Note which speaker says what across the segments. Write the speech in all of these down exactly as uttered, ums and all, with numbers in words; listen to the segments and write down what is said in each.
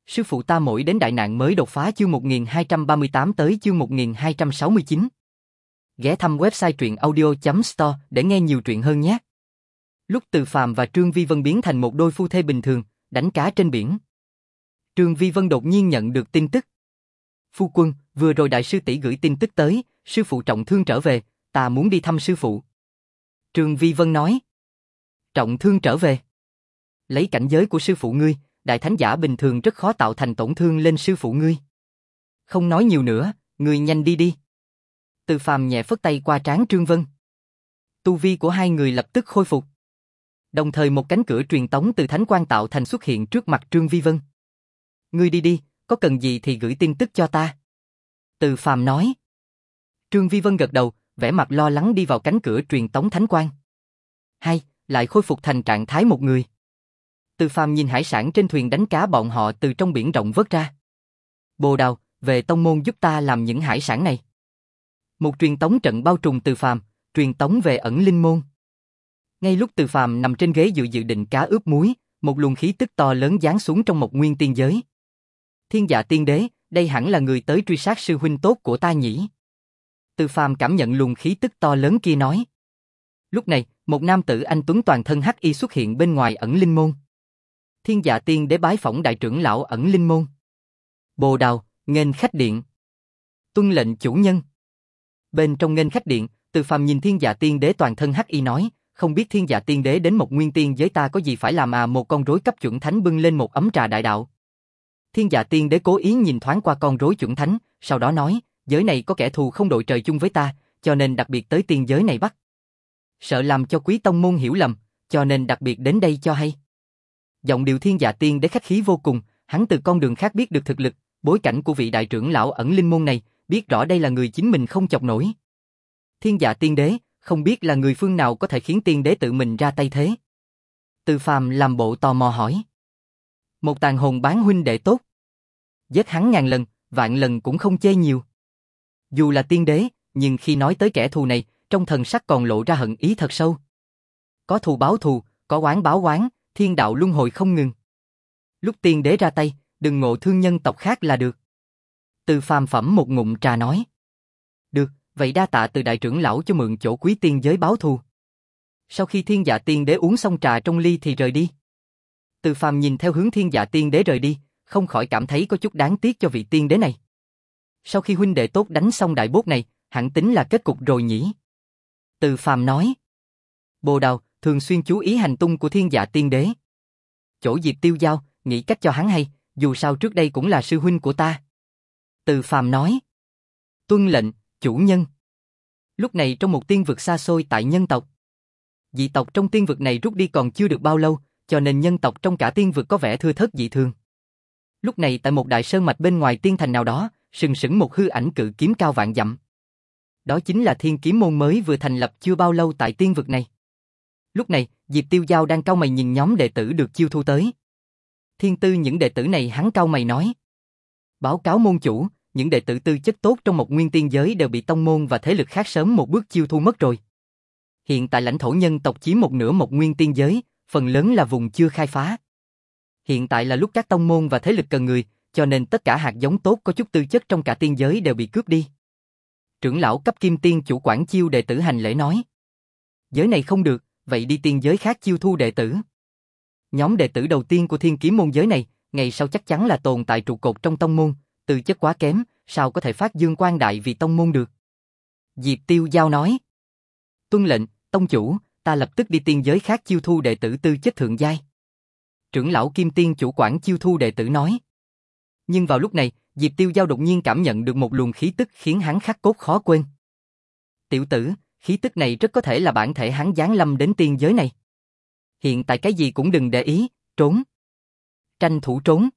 Speaker 1: Sư phụ ta mỗi đến đại nạn mới đột phá chương một nghìn hai trăm ba mươi tám tới chương một nghìn hai trăm sáu mươi chín. Ghé thăm website truyện audio chấm store để nghe nhiều truyện hơn nhé. Lúc Từ Phàm và Trương Vi Vân biến thành một đôi phu thê bình thường, đánh cá trên biển. Trương Vi Vân đột nhiên nhận được tin tức. Phu quân, vừa rồi đại sư tỷ gửi tin tức tới, sư phụ trọng thương trở về, ta muốn đi thăm sư phụ. Trương Vi Vân nói. Trọng thương trở về. Lấy cảnh giới của sư phụ ngươi, đại thánh giả bình thường rất khó tạo thành tổn thương lên sư phụ ngươi. Không nói nhiều nữa, ngươi nhanh đi đi. Từ Phàm nhẹ phất tay qua trán Trương Vân. Tu vi của hai người lập tức khôi phục. Đồng thời một cánh cửa truyền tống từ thánh quan tạo thành xuất hiện trước mặt Trương Vi Vân. Ngươi đi đi, có cần gì thì gửi tin tức cho ta. Từ Phàm nói. Trương Vi Vân gật đầu, vẻ mặt lo lắng đi vào cánh cửa truyền tống thánh quan. Hai, lại khôi phục thành trạng thái một người. Từ Phàm nhìn hải sản trên thuyền đánh cá bọn họ từ trong biển rộng vớt ra. Bồ Đào, về tông môn giúp ta làm những hải sản này. Một truyền tống trận bao trùm Từ Phàm, truyền tống về ẩn linh môn. Ngay lúc Từ Phàm nằm trên ghế dự dự định cá ướp muối, một luồng khí tức to lớn giáng xuống trong một nguyên tiên giới. Thiên Dạ Tiên Đế, đây hẳn là người tới truy sát sư huynh tốt của ta nhỉ? Từ Phàm cảm nhận luồng khí tức to lớn kia nói. Lúc này, một nam tử anh tuấn toàn thân hắc y xuất hiện bên ngoài ẩn linh môn. Thiên Dạ Tiên Đế bái phỏng đại trưởng lão ẩn linh môn. Bồ Đào, nghênh khách điện. Tuân lệnh chủ nhân. Bên trong nghênh khách điện, Từ Phàm nhìn Thiên Dạ Tiên Đế toàn thân hắc y nói, không biết Thiên Dạ Tiên Đế đến một nguyên tiên giới ta có gì phải làm à? Một con rối cấp chuẩn thánh bưng lên một ấm trà đại đạo. Thiên Dạ Tiên Đế cố ý nhìn thoáng qua con rối chuẩn thánh, sau đó nói, giới này có kẻ thù không đội trời chung với ta, cho nên đặc biệt tới tiên giới này bắt. Sợ làm cho quý tông môn hiểu lầm, cho nên đặc biệt đến đây cho hay. Giọng điệu Thiên Dạ Tiên Đế khách khí vô cùng, hắn từ con đường khác biết được thực lực, bối cảnh của vị đại trưởng lão ẩn linh môn này, biết rõ đây là người chính mình không chọc nổi. Thiên Dạ Tiên Đế, không biết là người phương nào có thể khiến tiên đế tự mình ra tay thế? Từ Phàm làm bộ tò mò hỏi. Một tàn hồn bán huynh đệ tốt. Giết hắn ngàn lần, vạn lần cũng không chê nhiều. Dù là tiên đế, nhưng khi nói tới kẻ thù này, trong thần sắc còn lộ ra hận ý thật sâu. Có thù báo thù, có oán báo oán, thiên đạo luân hồi không ngừng. Lúc tiên đế ra tay, đừng ngộ thương nhân tộc khác là được. Từ Phàm phẩm một ngụm trà nói. Được, vậy đa tạ Từ đại trưởng lão cho mượn chỗ quý tiên giới báo thù. Sau khi Thiên Dạ Tiên Đế uống xong trà trong ly thì rời đi. Từ Phàm nhìn theo hướng Thiên Dạ Tiên Đế rời đi, không khỏi cảm thấy có chút đáng tiếc cho vị tiên đế này. Sau khi huynh đệ tốt đánh xong đại bốt này, hẳn tính là kết cục rồi nhỉ? Từ Phàm nói. Bồ Đào, thường xuyên chú ý hành tung của Thiên Dạ Tiên Đế. Chỗ Diệp Tiêu Giao, nghĩ cách cho hắn hay, dù sao trước đây cũng là sư huynh của ta. Từ Phàm nói. Tuân lệnh, chủ nhân. Lúc này trong một tiên vực xa xôi tại nhân tộc. Dị tộc trong tiên vực này rút đi còn chưa được bao lâu, cho nên nhân tộc trong cả tiên vực có vẻ thưa thớt dị thường. Lúc này tại một đại sơn mạch bên ngoài tiên thành nào đó, sừng sững một hư ảnh cự kiếm cao vạn dặm. Đó chính là Thiên Kiếm môn mới vừa thành lập chưa bao lâu tại tiên vực này. Lúc này, Diệp Tiêu Giao đang cau mày nhìn nhóm đệ tử được chiêu thu tới. Thiên tư những đệ tử này hắn cau mày nói. Báo cáo môn chủ, những đệ tử tư chất tốt trong một nguyên tiên giới đều bị tông môn và thế lực khác sớm một bước chiêu thu mất rồi. Hiện tại lãnh thổ nhân tộc chiếm một nửa một nguyên tiên giới, phần lớn là vùng chưa khai phá. Hiện tại là lúc các tông môn và thế lực cần người, cho nên tất cả hạt giống tốt có chút tư chất trong cả tiên giới đều bị cướp đi. Trưởng lão cấp kim tiên chủ quản chiêu đệ tử hành lễ nói. Giới này không được, vậy đi tiên giới khác chiêu thu đệ tử. Nhóm đệ tử đầu tiên của Thiên Kiếm môn giới này, ngày sau chắc chắn là tồn tại trụ cột trong tông môn, tư chất quá kém, sao có thể phát dương quang đại vì tông môn được. Diệp Tiêu Giao nói. Tuân lệnh, tông chủ, ta lập tức đi tiên giới khác chiêu thu đệ tử tư chất thượng giai. Trưởng lão kim tiên chủ quản chiêu thu đệ tử nói. Nhưng vào lúc này, Diệp Tiêu Giao đột nhiên cảm nhận được một luồng khí tức khiến hắn khắc cốt khó quên. Tiểu tử, khí tức này rất có thể là bản thể hắn giáng lâm đến tiên giới này. Hiện tại cái gì cũng đừng để ý, trốn. Tranh thủ trốn.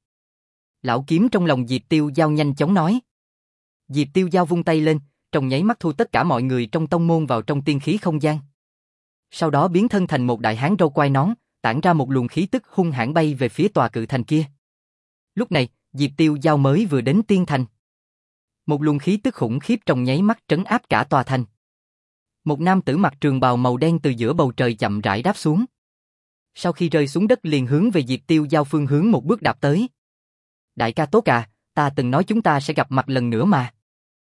Speaker 1: Lão kiếm trong lòng Diệp Tiêu Giao nhanh chóng nói. Diệp Tiêu Giao vung tay lên, trong nháy mắt thu tất cả mọi người trong tông môn vào trong tiên khí không gian. Sau đó biến thân thành một đại hán râu quai nón, tản ra một luồng khí tức hung hãn bay về phía tòa cự thành kia. Lúc này, Diệp Tiêu Giao mới vừa đến tiên thành. Một luồng khí tức khủng khiếp trong nháy mắt trấn áp cả tòa thành. Một nam tử mặc trường bào màu đen từ giữa bầu trời chậm rãi đáp xuống. Sau khi rơi xuống đất liền hướng về Diệp Tiêu Giao phương hướng một bước đạp tới. Đại ca tốt à, ta từng nói chúng ta sẽ gặp mặt lần nữa mà.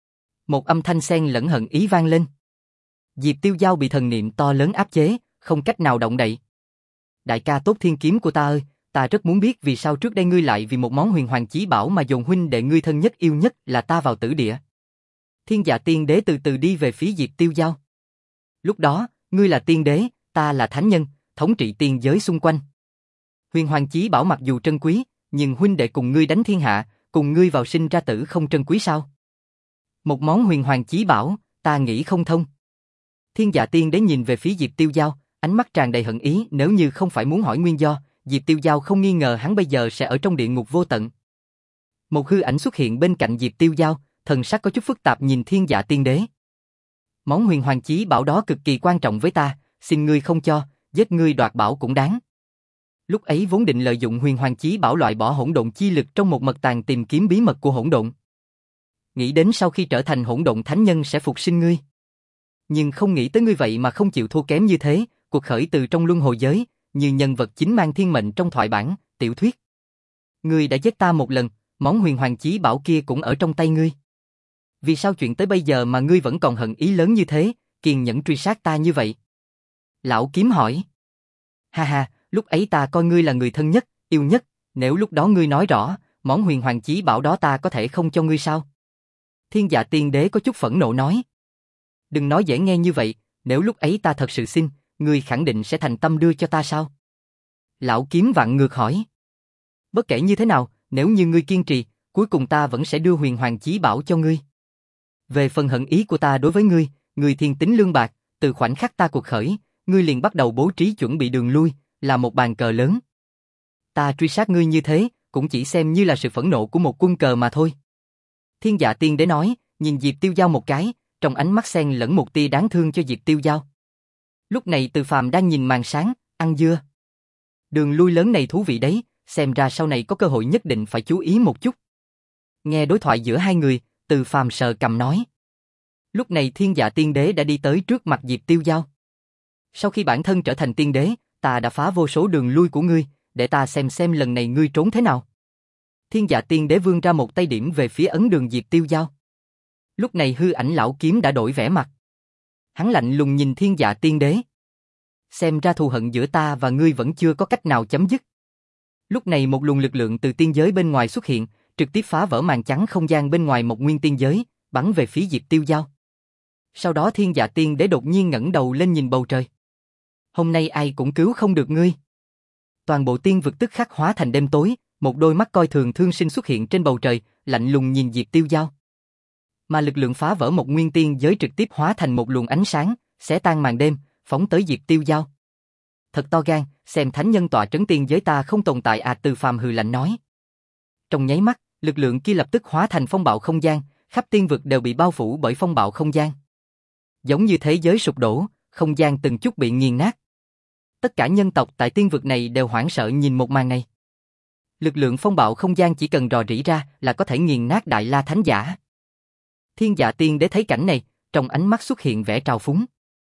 Speaker 1: Một âm thanh xen lẫn hận ý vang lên. Diệp Tiêu Dao bị thần niệm to lớn áp chế, không cách nào động đậy. Đại ca tốt thiên kiếm của ta ơi, ta rất muốn biết vì sao trước đây ngươi lại vì một món huyền hoàng chí bảo mà dồn huynh đệ ngươi thân nhất yêu nhất là ta vào tử địa. Thiên Dạ Tiên Đế từ từ đi về phía Diệp Tiêu Dao. Lúc đó, ngươi là tiên đế, ta là thánh nhân, thống trị tiên giới xung quanh. Huyền hoàng chí bảo mặc dù trân quý, nhưng huynh đệ cùng ngươi đánh thiên hạ, cùng ngươi vào sinh ra tử không trân quý sao? Một món huyền hoàng chí bảo, ta nghĩ không thông. Thiên Dạ Tiên Đế nhìn về phía Diệp Tiêu Dao, ánh mắt tràn đầy hận ý, nếu như không phải muốn hỏi nguyên do, Diệp Tiêu Dao không nghi ngờ hắn bây giờ sẽ ở trong địa ngục vô tận. Một hư ảnh xuất hiện bên cạnh Diệp Tiêu Dao, thần sắc có chút phức tạp nhìn Thiên Dạ Tiên Đế. Món huyền hoàng chí bảo đó cực kỳ quan trọng với ta, xin ngươi không cho, giết ngươi đoạt bảo cũng đáng. Lúc ấy vốn định lợi dụng huyền hoàng chí bảo loại bỏ hỗn độn chi lực trong một mật tàng tìm kiếm bí mật của hỗn độn. Nghĩ đến sau khi trở thành hỗn độn thánh nhân sẽ phục sinh ngươi. Nhưng không nghĩ tới ngươi vậy mà không chịu thua kém như thế, cuộc khởi từ trong luân hồi giới, như nhân vật chính mang thiên mệnh trong thoại bản, tiểu thuyết. Ngươi đã giết ta một lần, món huyền hoàng chí bảo kia cũng ở trong tay ngươi. Vì sao chuyện tới bây giờ mà ngươi vẫn còn hận ý lớn như thế, kiên nhẫn truy sát ta như vậy? Lão Kiếm hỏi. Ha ha, lúc ấy ta coi ngươi là người thân nhất, yêu nhất, nếu lúc đó ngươi nói rõ, món huyền hoàng chí bảo đó ta có thể không cho ngươi sao? Thiên Dạ Tiên Đế có chút phẫn nộ nói. Đừng nói dễ nghe như vậy, nếu lúc ấy ta thật sự xin, ngươi khẳng định sẽ thành tâm đưa cho ta sao? Lão Kiếm vặn ngược hỏi. Bất kể như thế nào, nếu như ngươi kiên trì, cuối cùng ta vẫn sẽ đưa huyền hoàng chí bảo cho ngươi. Về phần hận ý của ta đối với ngươi, ngươi thiên tính lương bạc, từ khoảnh khắc ta cuộc khởi, ngươi liền bắt đầu bố trí chuẩn bị đường lui, là một bàn cờ lớn. Ta truy sát ngươi như thế, cũng chỉ xem như là sự phẫn nộ của một quân cờ mà thôi. Thiên Dạ Tiên Đế nói, nhìn Diệp Tiêu Dao một cái, trong ánh mắt xen lẫn một tia đáng thương cho Diệp Tiêu Dao. Lúc này Từ Phàm đang nhìn màn sáng, ăn dưa. Đường lui lớn này thú vị đấy, xem ra sau này có cơ hội nhất định phải chú ý một chút. Nghe đối thoại giữa hai người, Từ Phàm sờ cằm nói. Lúc này Thiên Dạ Tiên Đế đã đi tới trước mặt Diệp Tiêu Dao. Sau khi bản thân trở thành tiên đế, ta đã phá vô số đường lui của ngươi, để ta xem xem lần này ngươi trốn thế nào. Thiên Dạ Tiên Đế vươn ra một tay điểm về phía ấn đường Diệp Tiêu Dao. Lúc này hư ảnh Lão Kiếm đã đổi vẻ mặt. Hắn lạnh lùng nhìn Thiên Dạ Tiên Đế. Xem ra thù hận giữa ta và ngươi vẫn chưa có cách nào chấm dứt. Lúc này một luồng lực lượng từ tiên giới bên ngoài xuất hiện, trực tiếp phá vỡ màn trắng không gian bên ngoài một nguyên tiên giới, bắn về phía Diệp Tiêu Dao. Sau đó Thiên Dạ Tiên Đế đột nhiên ngẩng đầu lên nhìn bầu trời. Hôm nay ai cũng cứu không được ngươi. Toàn bộ tiên vực tức khắc hóa thành đêm tối, một đôi mắt coi thường thương sinh xuất hiện trên bầu trời, lạnh lùng nhìn Diệp Tiêu Dao. Mà lực lượng phá vỡ một nguyên tiên giới trực tiếp hóa thành một luồng ánh sáng, xé tan màn đêm, phóng tới Diệp Tiêu Dao. Thật to gan, xem thánh nhân tọa trấn tiên giới ta không tồn tại à, Từ Phàm hừ lạnh nói. Trong nháy mắt, lực lượng kia lập tức hóa thành phong bạo không gian, khắp tiên vực đều bị bao phủ bởi phong bạo không gian. Giống như thế giới sụp đổ, không gian từng chút bị nghiền nát. Tất cả nhân tộc tại tiên vực này đều hoảng sợ nhìn một màn này. Lực lượng phong bạo không gian chỉ cần rò rỉ ra là có thể nghiền nát Đại La Thánh Giả. Thiên Dạ Tiên Đế thấy cảnh này, trong ánh mắt xuất hiện vẻ trào phúng.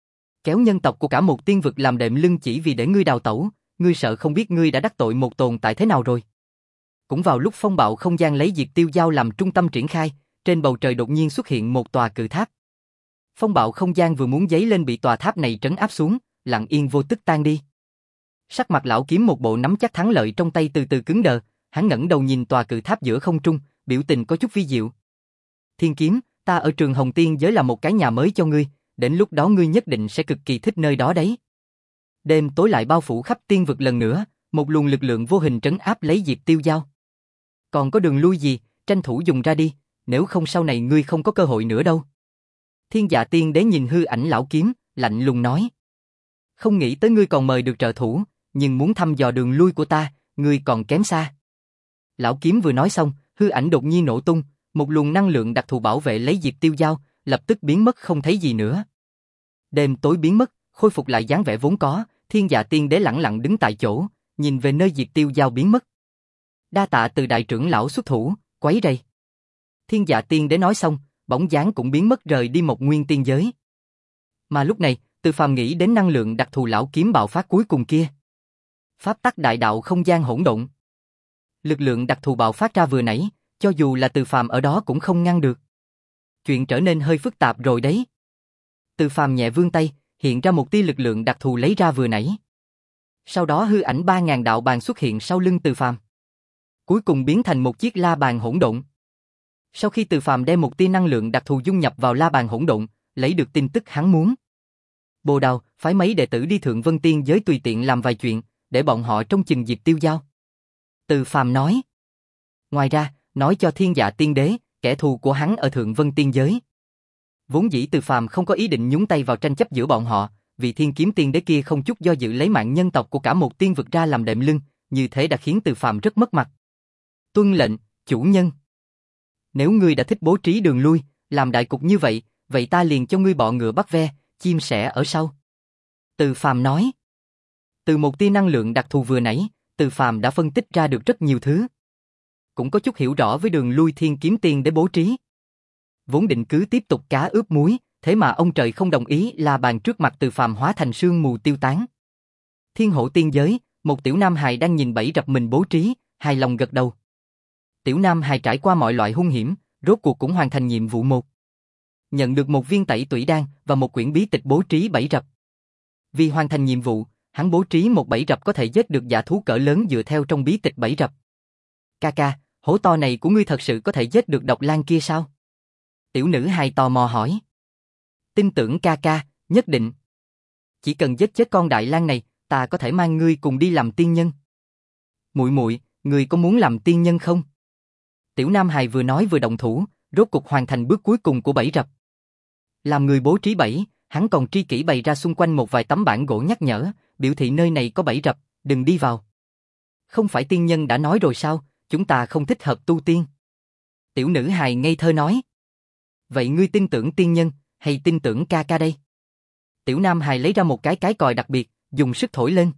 Speaker 1: Kéo nhân tộc của cả một tiên vực làm đệm lưng chỉ vì để ngươi đào tẩu, ngươi sợ không biết ngươi đã đắc tội một tồn tại thế nào rồi. Cũng vào lúc phong bạo không gian lấy Diệp Tiêu Dao làm trung tâm triển khai, trên bầu trời đột nhiên xuất hiện một tòa cự tháp. Phong bạo không gian vừa muốn giấy lên bị tòa tháp này trấn áp xuống, lặng yên vô tức tan đi. Sắc mặt Lão Kiếm một bộ nắm chắc thắng lợi trong tay từ từ cứng đờ, hắn ngẩng đầu nhìn tòa cự tháp giữa không trung, biểu tình có chút vi diệu. Thiên Kiếm, ta ở Trường Hồng Tiên giới là một cái nhà mới cho ngươi, đến lúc đó ngươi nhất định sẽ cực kỳ thích nơi đó đấy. Đêm tối lại bao phủ khắp tiên vực lần nữa, một luồng lực lượng vô hình trấn áp lấy Diệp Tiêu Dao. Còn có đường lui gì, tranh thủ dùng ra đi, nếu không sau này ngươi không có cơ hội nữa đâu. Thiên Dạ Tiên Đế nhìn hư ảnh Lão Kiếm, lạnh lùng nói. Không nghĩ tới ngươi còn mời được trợ thủ, nhưng muốn thăm dò đường lui của ta, ngươi còn kém xa. Lão Kiếm vừa nói xong, hư ảnh đột nhiên nổ tung, một luồng năng lượng đặc thù bảo vệ lấy Diệp Tiêu Dao, lập tức biến mất không thấy gì nữa. Đêm tối biến mất, khôi phục lại dáng vẻ vốn có, Thiên Dạ Tiên Đế lẳng lặng đứng tại chỗ, nhìn về nơi Diệp Tiêu Dao biến mất. Đa tạ từ đại trưởng lão xuất thủ, quấy rầy. Thiên Dạ Tiên Đế nói xong, bóng dáng cũng biến mất rời đi một nguyên tiên giới. Mà lúc này, Từ Phàm nghĩ đến năng lượng đặc thù Lão Kiếm bạo phát cuối cùng kia. Pháp tắc đại đạo không gian hỗn độn. Lực lượng đặc thù bạo phát ra vừa nãy, cho dù là Từ Phàm ở đó cũng không ngăn được. Chuyện trở nên hơi phức tạp rồi đấy. Từ Phàm nhẹ vươn tay, hiện ra một tia lực lượng đặc thù lấy ra vừa nãy. Sau đó hư ảnh ba ngàn đạo bàn xuất hiện sau lưng Từ Phàm. Cuối cùng biến thành một chiếc la bàn hỗn độn. Sau khi Từ Phàm đem một tia năng lượng đặc thù dung nhập vào la bàn hỗn độn, lấy được tin tức hắn muốn. Bồ Đào, phái mấy đệ tử đi Thượng Vân Tiên giới tùy tiện làm vài chuyện, để bọn họ trông chừng Diệp Tiêu Giao. Từ Phàm nói. Ngoài ra, nói cho Thiên Dạ Tiên Đế, kẻ thù của hắn ở Thượng Vân Tiên giới. Vốn dĩ Từ Phàm không có ý định nhúng tay vào tranh chấp giữa bọn họ, vì Thiên Kiếm Tiên Đế kia không chút do dự lấy mạng nhân tộc của cả một tiên vực ra làm đệm lưng, như thế đã khiến Từ Phàm rất mất mặt. Tuân lệnh, chủ nhân. Nếu ngươi đã thích bố trí đường lui, làm đại cục như vậy, vậy ta liền cho ngươi bọ ngựa bắt ve, chim sẻ ở sau. Từ Phàm nói. Từ một tia năng lượng đặc thù vừa nãy, Từ Phàm đã phân tích ra được rất nhiều thứ. Cũng có chút hiểu rõ với đường lui Thiên Kiếm Tiên để bố trí. Vốn định cứ tiếp tục cá ướp muối, thế mà ông trời không đồng ý, la bàn trước mặt Từ Phàm hóa thành sương mù tiêu tán. Thiên Hổ Tiên giới, một tiểu nam hài đang nhìn bẫy rập mình bố trí, hài lòng gật đầu. Tiểu nam hài trải qua mọi loại hung hiểm, rốt cuộc cũng hoàn thành nhiệm vụ một. Nhận được một viên tẩy tủy đan và một quyển bí tịch bố trí bẫy rập. Vì hoàn thành nhiệm vụ, hắn bố trí một bẫy rập có thể giết được dã thú cỡ lớn dựa theo trong bí tịch bẫy rập. Ca ca, hổ to này của ngươi thật sự có thể giết được độc lang kia sao? Tiểu nữ hài tò mò hỏi. Tin tưởng ca ca, nhất định. Chỉ cần giết chết con đại lang này, ta có thể mang ngươi cùng đi làm tiên nhân. Muội muội, ngươi có muốn làm tiên nhân không? Tiểu nam hài vừa nói vừa động thủ, rốt cục hoàn thành bước cuối cùng của bẫy rập. Làm người bố trí bẫy, hắn còn tri kỷ bày ra xung quanh một vài tấm bảng gỗ nhắc nhở, biểu thị nơi này có bẫy rập, đừng đi vào. Không phải tiên nhân đã nói rồi sao, chúng ta không thích hợp tu tiên. Tiểu nữ hài ngây thơ nói. Vậy ngươi tin tưởng tiên nhân, hay tin tưởng ca ca đây? Tiểu nam hài lấy ra một cái cái còi đặc biệt, dùng sức thổi lên.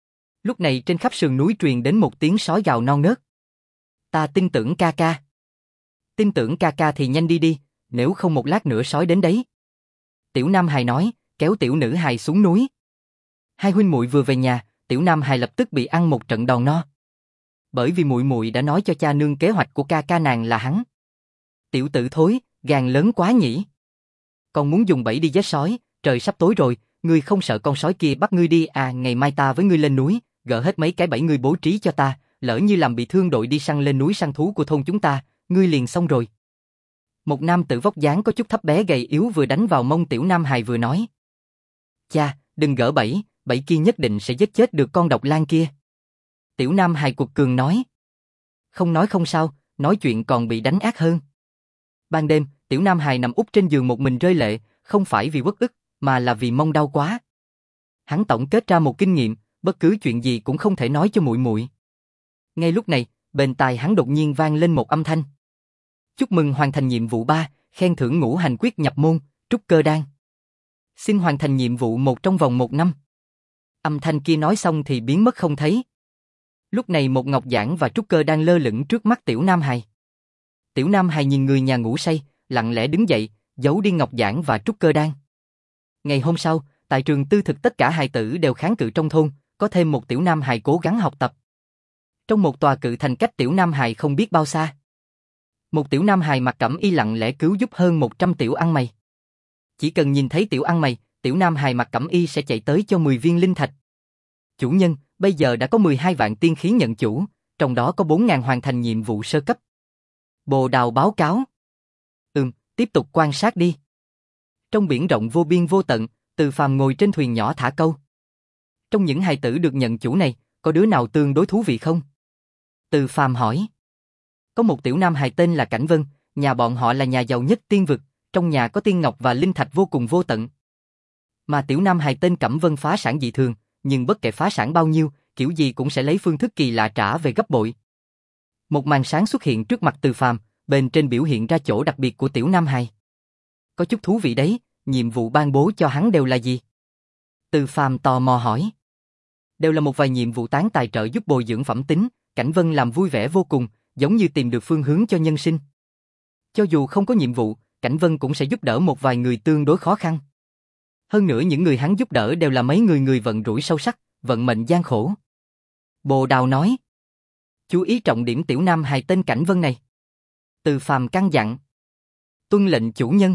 Speaker 1: Lúc này trên khắp sườn núi truyền đến một tiếng sói gào non nớt. Ta tin tưởng ca ca. Tin tưởng ca ca thì nhanh đi đi, nếu không một lát nữa sói đến đấy. Tiểu nam hài nói, kéo tiểu nữ hài xuống núi. Hai huynh muội vừa về nhà, tiểu nam hài lập tức bị ăn một trận đòn no. Bởi vì muội muội đã nói cho cha nương kế hoạch của ca ca nàng là hắn. Tiểu tử thối, gan lớn quá nhỉ. Còn muốn dùng bẫy đi giết sói, trời sắp tối rồi, ngươi không sợ con sói kia bắt ngươi đi à? Ngày mai ta với ngươi lên núi, gỡ hết mấy cái bẫy ngươi bố trí cho ta, lỡ như làm bị thương đội đi săn lên núi săn thú của thôn chúng ta, ngươi liền xong rồi. Một nam tử vóc dáng có chút thấp bé gầy yếu vừa đánh vào mông tiểu nam hài vừa nói. Cha, đừng gỡ bẫy, bẫy kia nhất định sẽ giết chết được con độc lang kia. Tiểu nam hài cuột cường nói. Không nói không sao, nói chuyện còn bị đánh ác hơn. Ban đêm, tiểu nam hài nằm úp trên giường một mình rơi lệ, không phải vì uất ức, mà là vì mông đau quá. Hắn tổng kết ra một kinh nghiệm, bất cứ chuyện gì cũng không thể nói cho muội muội. Ngay lúc này, bên tai hắn đột nhiên vang lên một âm thanh. Chúc mừng hoàn thành nhiệm vụ ba, khen thưởng ngũ hành quyết nhập môn, trúc cơ đan. Xin hoàn thành nhiệm vụ một trong vòng một năm. Âm thanh kia nói xong thì biến mất không thấy. Lúc này một ngọc giản và trúc cơ đan lơ lửng trước mắt tiểu nam hài. Tiểu nam hài nhìn người nhà ngủ say, lặng lẽ đứng dậy, giấu đi ngọc giản và trúc cơ đan. Ngày hôm sau, tại trường tư thực tất cả hài tử đều kháng cự trong thôn, có thêm một tiểu nam hài cố gắng học tập. Trong một tòa cự thành cách tiểu nam hài không biết bao xa. Một tiểu nam hài mặc cẩm y lặng lẽ cứu giúp hơn một trăm tiểu ăn mày. Chỉ cần nhìn thấy tiểu ăn mày, tiểu nam hài mặc cẩm y sẽ chạy tới cho mười viên linh thạch. Chủ nhân, bây giờ đã có mười hai vạn tiên khí nhận chủ, trong đó có bốn nghìn hoàn thành nhiệm vụ sơ cấp. Bồ Đào báo cáo. Ừm, tiếp tục quan sát đi. Trong biển rộng vô biên vô tận, Từ Phàm ngồi trên thuyền nhỏ thả câu. Trong những hài tử được nhận chủ này, có đứa nào tương đối thú vị không? Từ Phàm hỏi. Có một tiểu nam hài tên là Cảnh Vân, nhà bọn họ là nhà giàu nhất tiên vực, trong nhà có tiên ngọc và linh thạch vô cùng vô tận. Mà tiểu nam hài tên Cẩm Vân phá sản dị thường, nhưng bất kể phá sản bao nhiêu, kiểu gì cũng sẽ lấy phương thức kỳ lạ trả về gấp bội. Một màn sáng xuất hiện trước mặt Từ Phàm, bên trên biểu hiện ra chỗ đặc biệt của tiểu nam hài. Có chút thú vị đấy, nhiệm vụ ban bố cho hắn đều là gì? Từ Phàm tò mò hỏi. Đều là một vài nhiệm vụ tán tài trợ giúp bồi dưỡng phẩm tính, Cảnh Vân làm vui vẻ vô cùng, giống như tìm được phương hướng cho nhân sinh. Cho dù không có nhiệm vụ, Cảnh Vân cũng sẽ giúp đỡ một vài người tương đối khó khăn. Hơn nữa những người hắn giúp đỡ đều là mấy người người vận rủi sâu sắc, vận mệnh gian khổ. Bồ Đào nói. Chú ý trọng điểm tiểu nam hài tên Cảnh Vân này. Từ Phàm căn dặn. Tuân lệnh chủ nhân.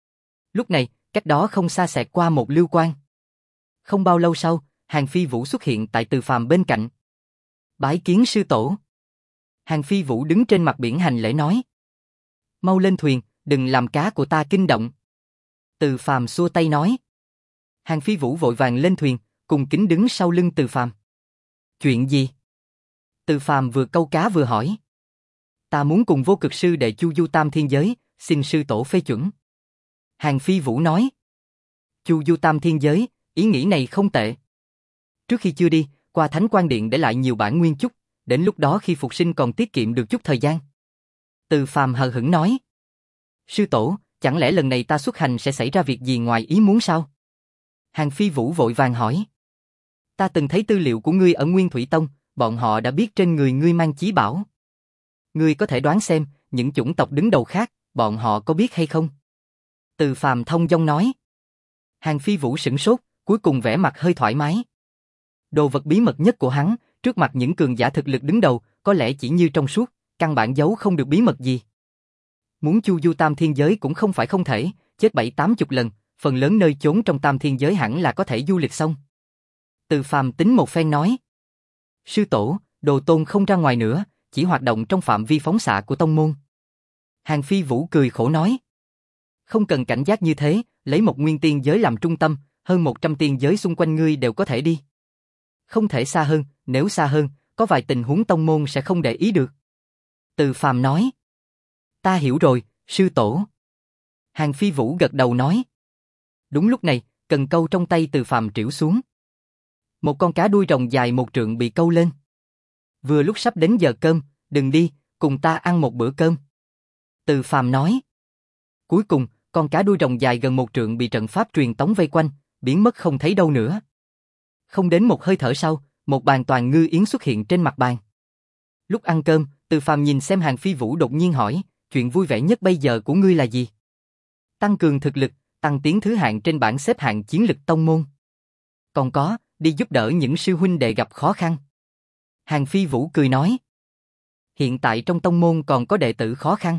Speaker 1: Lúc này, cách đó không xa xẹt qua một lưu quang. Không bao lâu sau, Hàn Phi Vũ xuất hiện tại Từ Phàm bên cạnh. Bái kiến sư tổ. Hàn Phi Vũ đứng trên mặt biển hành lễ nói. Mau lên thuyền, đừng làm cá của ta kinh động. Từ Phàm xua tay nói. Hàn Phi Vũ vội vàng lên thuyền, cùng kính đứng sau lưng Từ Phàm. Chuyện gì? Từ Phàm vừa câu cá vừa hỏi. Ta muốn cùng Vô Cực sư đệ chu du tam thiên giới, xin sư tổ phê chuẩn. Hàn Phi Vũ nói. Chu du tam thiên giới, ý nghĩ này không tệ. Trước khi chưa đi, qua Thánh Quan Điện để lại nhiều bản nguyên chút, đến lúc đó khi phục sinh còn tiết kiệm được chút thời gian. Từ Phàm hờ hững nói. Sư tổ, chẳng lẽ lần này ta xuất hành sẽ xảy ra việc gì ngoài ý muốn sao? Hàn Phi Vũ vội vàng hỏi. Ta từng thấy tư liệu của ngươi ở Nguyên Thủy Tông, bọn họ đã biết trên người ngươi mang chí bảo. Ngươi có thể đoán xem, những chủng tộc đứng đầu khác, bọn họ có biết hay không? Từ Phàm thông dong nói. Hàn Phi Vũ sửng sốt, cuối cùng vẻ mặt hơi thoải mái. Đồ vật bí mật nhất của hắn, trước mặt những cường giả thực lực đứng đầu, có lẽ chỉ như trong suốt, căn bản giấu không được bí mật gì. Muốn chu du tam thiên giới cũng không phải không thể, chết bảy tám chục lần, phần lớn nơi chốn trong tam thiên giới hẳn là có thể du lịch xong. Từ Phàm tính một phen nói. Sư tổ, Đồ Tôn không ra ngoài nữa, chỉ hoạt động trong phạm vi phóng xạ của tông môn. Hàn Phi Vũ cười khổ nói. Không cần cảnh giác như thế, lấy một nguyên tiên giới làm trung tâm, hơn một trăm tiên giới xung quanh ngươi đều có thể đi. Không thể xa hơn, nếu xa hơn, có vài tình huống tông môn sẽ không để ý được. Từ Phàm nói. Ta hiểu rồi, sư tổ. Hàn Phi Vũ gật đầu nói. Đúng lúc này, cần câu trong tay Từ Phàm trĩu xuống. Một con cá đuôi rồng dài một trượng bị câu lên. Vừa lúc sắp đến giờ cơm, đừng đi, cùng ta ăn một bữa cơm. Từ Phàm nói. Cuối cùng, con cá đuôi rồng dài gần một trượng bị trận pháp truyền tống vây quanh, biến mất không thấy đâu nữa. Không đến một hơi thở sau, một bàn toàn ngư yến xuất hiện trên mặt bàn. Lúc ăn cơm, Từ Phàm nhìn xem Hàn Phi Vũ đột nhiên hỏi, chuyện vui vẻ nhất bây giờ của ngươi là gì? Tăng cường thực lực, tăng tiến thứ hạng trên bảng xếp hạng chiến lực tông môn. Còn có, đi giúp đỡ những sư huynh đệ gặp khó khăn. Hàn Phi Vũ cười nói. Hiện tại trong tông môn còn có đệ tử khó khăn.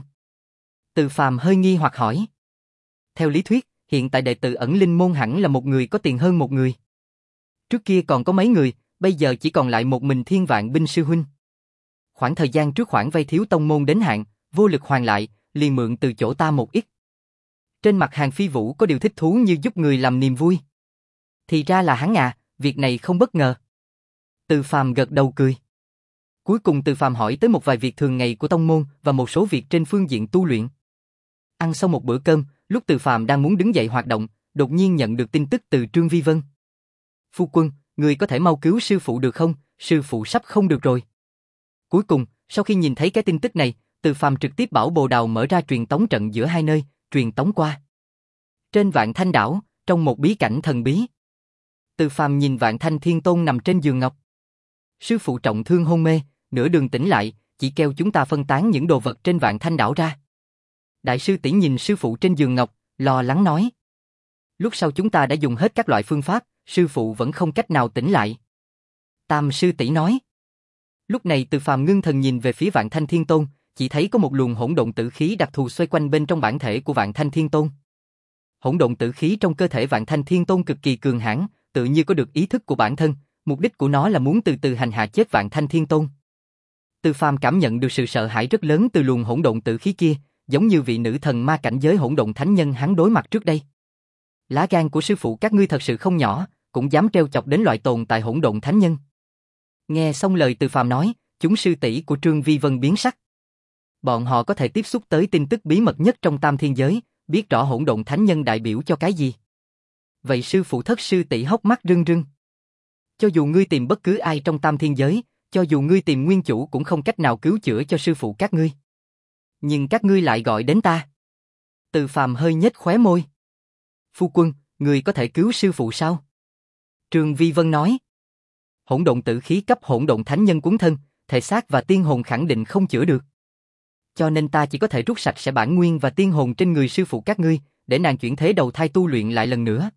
Speaker 1: Từ Phàm hơi nghi hoặc hỏi. Theo lý thuyết, hiện tại đệ tử ẩn linh môn hẳn là một người có tiền hơn một người. Trước kia còn có mấy người, bây giờ chỉ còn lại một mình Thiên Vạn Binh sư huynh. Khoảng thời gian trước khoản vay thiếu tông môn đến hạn, vô lực hoàn lại, liền mượn từ chỗ ta một ít. Trên mặt Hàn Phi Vũ có điều thích thú như giúp người làm niềm vui. Thì ra là hắn à, việc này không bất ngờ. Từ Phàm gật đầu cười. Cuối cùng Từ Phàm hỏi tới một vài việc thường ngày của tông môn và một số việc trên phương diện tu luyện. Ăn xong một bữa cơm, lúc Từ Phàm đang muốn đứng dậy hoạt động, đột nhiên nhận được tin tức từ Trương Vi Vân. Phu quân, người có thể mau cứu sư phụ được không? Sư phụ sắp không được rồi. Cuối cùng, sau khi nhìn thấy cái tin tức này, Từ Phàm trực tiếp bảo Bồ Đào mở ra truyền tống trận giữa hai nơi, truyền tống qua. Trên Vạn Thanh đảo, trong một bí cảnh thần bí. Từ Phàm nhìn Vạn Thanh Thiên Tôn nằm trên giường ngọc. Sư phụ trọng thương hôn mê, nửa đường tỉnh lại, chỉ kêu chúng ta phân tán những đồ vật trên Vạn Thanh đảo ra. Đại sư tỷ nhìn sư phụ trên giường ngọc, lo lắng nói. Lúc sau chúng ta đã dùng hết các loại phương pháp, sư phụ vẫn không cách nào tỉnh lại. Tam sư tỷ nói. Lúc này Từ Phàm ngưng thần nhìn về phía Vạn Thanh Thiên Tôn, chỉ thấy có một luồng hỗn độn tử khí đặc thù xoay quanh bên trong bản thể của Vạn Thanh Thiên Tôn. Hỗn độn tử khí trong cơ thể Vạn Thanh Thiên Tôn cực kỳ cường hãn, tự như có được ý thức của bản thân, mục đích của nó là muốn từ từ hành hạ chết Vạn Thanh Thiên Tôn. Từ Phàm cảm nhận được sự sợ hãi rất lớn từ luồng hỗn độn tử khí kia, giống như vị nữ thần ma cảnh giới hỗn độn thánh nhân hắn đối mặt trước đây. Lá gan của sư phụ các ngươi thật sự không nhỏ, cũng dám trêu chọc đến loại tồn tại hỗn độn thánh nhân. Nghe xong lời Từ Phàm nói, chúng sư tỷ của Trương Vi Vân biến sắc. Bọn họ có thể tiếp xúc tới tin tức bí mật nhất trong tam thiên giới, biết rõ hỗn độn thánh nhân đại biểu cho cái gì. Vậy sư phụ thất sư tỷ hốc mắt rưng rưng. Cho dù ngươi tìm bất cứ ai trong tam thiên giới, cho dù ngươi tìm nguyên chủ cũng không cách nào cứu chữa cho sư phụ các ngươi. Nhưng các ngươi lại gọi đến ta. Từ Phàm hơi nhếch khóe môi. Phu quân, ngươi có thể cứu sư phụ sao? Trương Vi Vân nói. Hỗn độn tử khí cấp hỗn độn thánh nhân cuốn thân, thể xác và tiên hồn khẳng định không chữa được. Cho nên ta chỉ có thể rút sạch sẽ bản nguyên và tiên hồn trên người sư phụ các ngươi, để nàng chuyển thế đầu thai tu luyện lại lần nữa.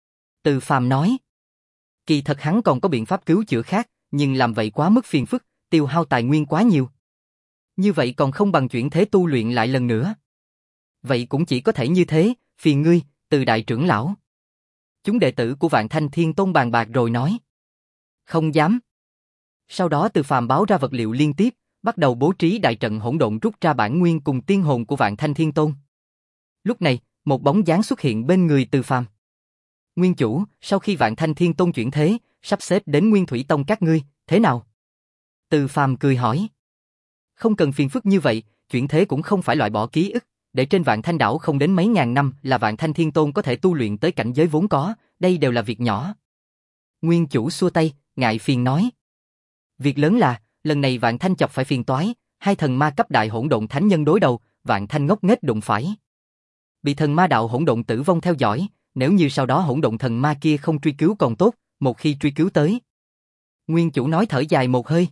Speaker 1: Từ Phàm nói. Kỳ thật hắn còn có biện pháp cứu chữa khác, nhưng làm vậy quá mức phiền phức, tiêu hao tài nguyên quá nhiều. Như vậy còn không bằng chuyển thế tu luyện lại lần nữa. Vậy cũng chỉ có thể như thế, phiền ngươi, Từ đại trưởng lão. Chúng đệ tử của Vạn Thanh Thiên Tôn bàn bạc rồi nói. Không dám. Sau đó Từ Phàm báo ra vật liệu liên tiếp, bắt đầu bố trí đại trận hỗn độn rút ra bản nguyên cùng tiên hồn của Vạn Thanh Thiên Tôn. Lúc này, một bóng dáng xuất hiện bên người Từ Phàm. Nguyên chủ, sau khi Vạn Thanh Thiên Tôn chuyển thế, sắp xếp đến Nguyên Thủy Tông các ngươi, thế nào? Từ Phàm cười hỏi. Không cần phiền phức như vậy, chuyển thế cũng không phải loại bỏ ký ức, để trên Vạn Thanh đảo không đến mấy ngàn năm là Vạn Thanh Thiên Tôn có thể tu luyện tới cảnh giới vốn có, đây đều là việc nhỏ. Nguyên chủ xua tay, ngại phiền nói. Việc lớn là, lần này Vạn Thanh chọc phải phiền toái, hai thần ma cấp đại hỗn độn thánh nhân đối đầu, Vạn Thanh ngốc nghếch đụng phải. Bị thần ma đạo hỗn độn tử vong theo dõi, nếu như sau đó hỗn độn thần ma kia không truy cứu còn tốt, một khi truy cứu tới. Nguyên chủ nói thở dài một hơi.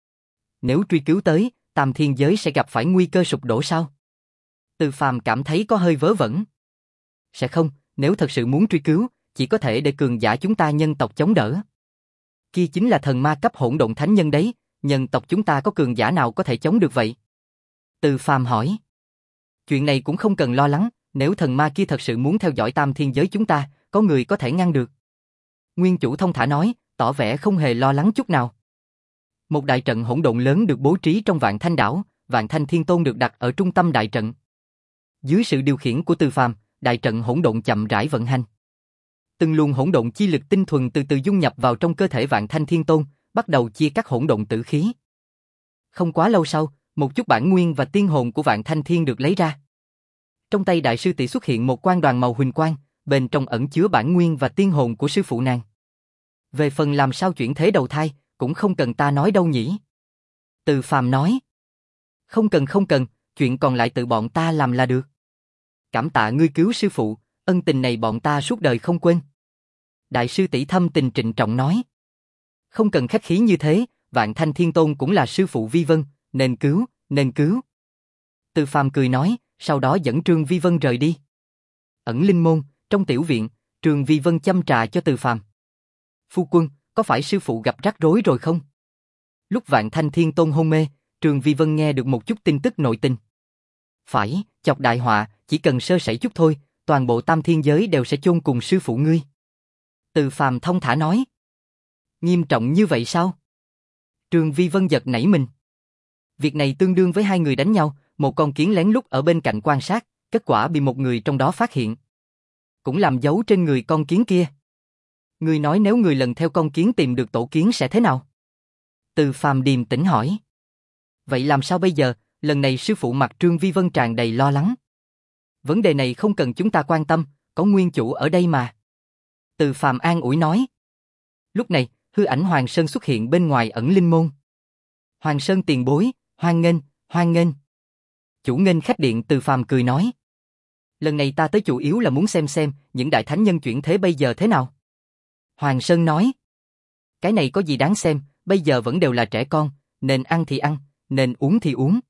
Speaker 1: Nếu truy cứu tới, Tam Thiên giới sẽ gặp phải nguy cơ sụp đổ sao? Từ Phàm cảm thấy có hơi vớ vẩn. Sẽ không, nếu thật sự muốn truy cứu, chỉ có thể để cường giả chúng ta nhân tộc chống đỡ. Kia chính là thần ma cấp hỗn độn thánh nhân đấy, nhân tộc chúng ta có cường giả nào có thể chống được vậy? Từ Phàm hỏi. Chuyện này cũng không cần lo lắng, nếu thần ma kia thật sự muốn theo dõi Tam Thiên giới chúng ta, có người có thể ngăn được. Nguyên chủ thông thả nói, tỏ vẻ không hề lo lắng chút nào. Một đại trận hỗn độn lớn được bố trí trong Vạn Thanh đảo, Vạn Thanh Thiên Tôn được đặt ở trung tâm đại trận. Dưới sự điều khiển của Từ Phàm, đại trận hỗn độn chậm rãi vận hành. Từng luồng hỗn độn chi lực tinh thuần từ từ dung nhập vào trong cơ thể Vạn Thanh Thiên Tôn, bắt đầu chia cắt hỗn độn tử khí. Không quá lâu sau, một chút bản nguyên và tiên hồn của Vạn Thanh Thiên được lấy ra. Trong tay đại sư tỷ xuất hiện một quan đoàn màu huỳnh quang, bên trong ẩn chứa bản nguyên và tiên hồn của sư phụ nàng. Về phần làm sao chuyển thế đầu thai, cũng không cần ta nói đâu nhỉ. Từ Phàm nói. Không cần không cần, chuyện còn lại tự bọn ta làm là được. Cảm tạ ngươi cứu sư phụ, ân tình này bọn ta suốt đời không quên. Đại sư tỷ thâm tình trịnh trọng nói. Không cần khách khí như thế, Vạn Thanh Thiên Tôn cũng là sư phụ Vi Vân, nên cứu, nên cứu. Từ Phàm cười nói, sau đó dẫn Trương Vi Vân rời đi. Ẩn linh môn, trong tiểu viện, Trương Vi Vân châm trà cho Từ Phàm. Phu quân, có phải sư phụ gặp rắc rối rồi không? Lúc Vạn Thanh Thiên Tôn hôn mê, Trương Vi Vân nghe được một chút tin tức nội tình. Phải, chọc đại họa, chỉ cần sơ sẩy chút thôi, toàn bộ Tam Thiên giới đều sẽ chôn cùng sư phụ ngươi. Từ Phàm thông thả nói. Nghiêm trọng như vậy sao? Trương Vi Vân giật nảy mình. Việc này tương đương với hai người đánh nhau, một con kiến lén lút ở bên cạnh quan sát, kết quả bị một người trong đó phát hiện. Cũng làm dấu trên người con kiến kia. Ngươi nói nếu người lần theo con kiến tìm được tổ kiến sẽ thế nào? Từ Phàm điềm tĩnh hỏi. Vậy làm sao bây giờ, lần này sư phụ mặt Trương Vi Vân tràn đầy lo lắng. Vấn đề này không cần chúng ta quan tâm, có nguyên chủ ở đây mà. Từ Phàm an ủi nói. Lúc này, hư ảnh Hoàng Sơn xuất hiện bên ngoài ẩn linh môn. Hoàng Sơn tiền bối, hoan nghênh, hoan nghênh. Chủ nghênh khách điện. Từ Phàm cười nói. Lần này ta tới chủ yếu là muốn xem xem những đại thánh nhân chuyển thế bây giờ thế nào. Hoàng Sơn nói. Cái này có gì đáng xem, bây giờ vẫn đều là trẻ con, nên ăn thì ăn, nên uống thì uống.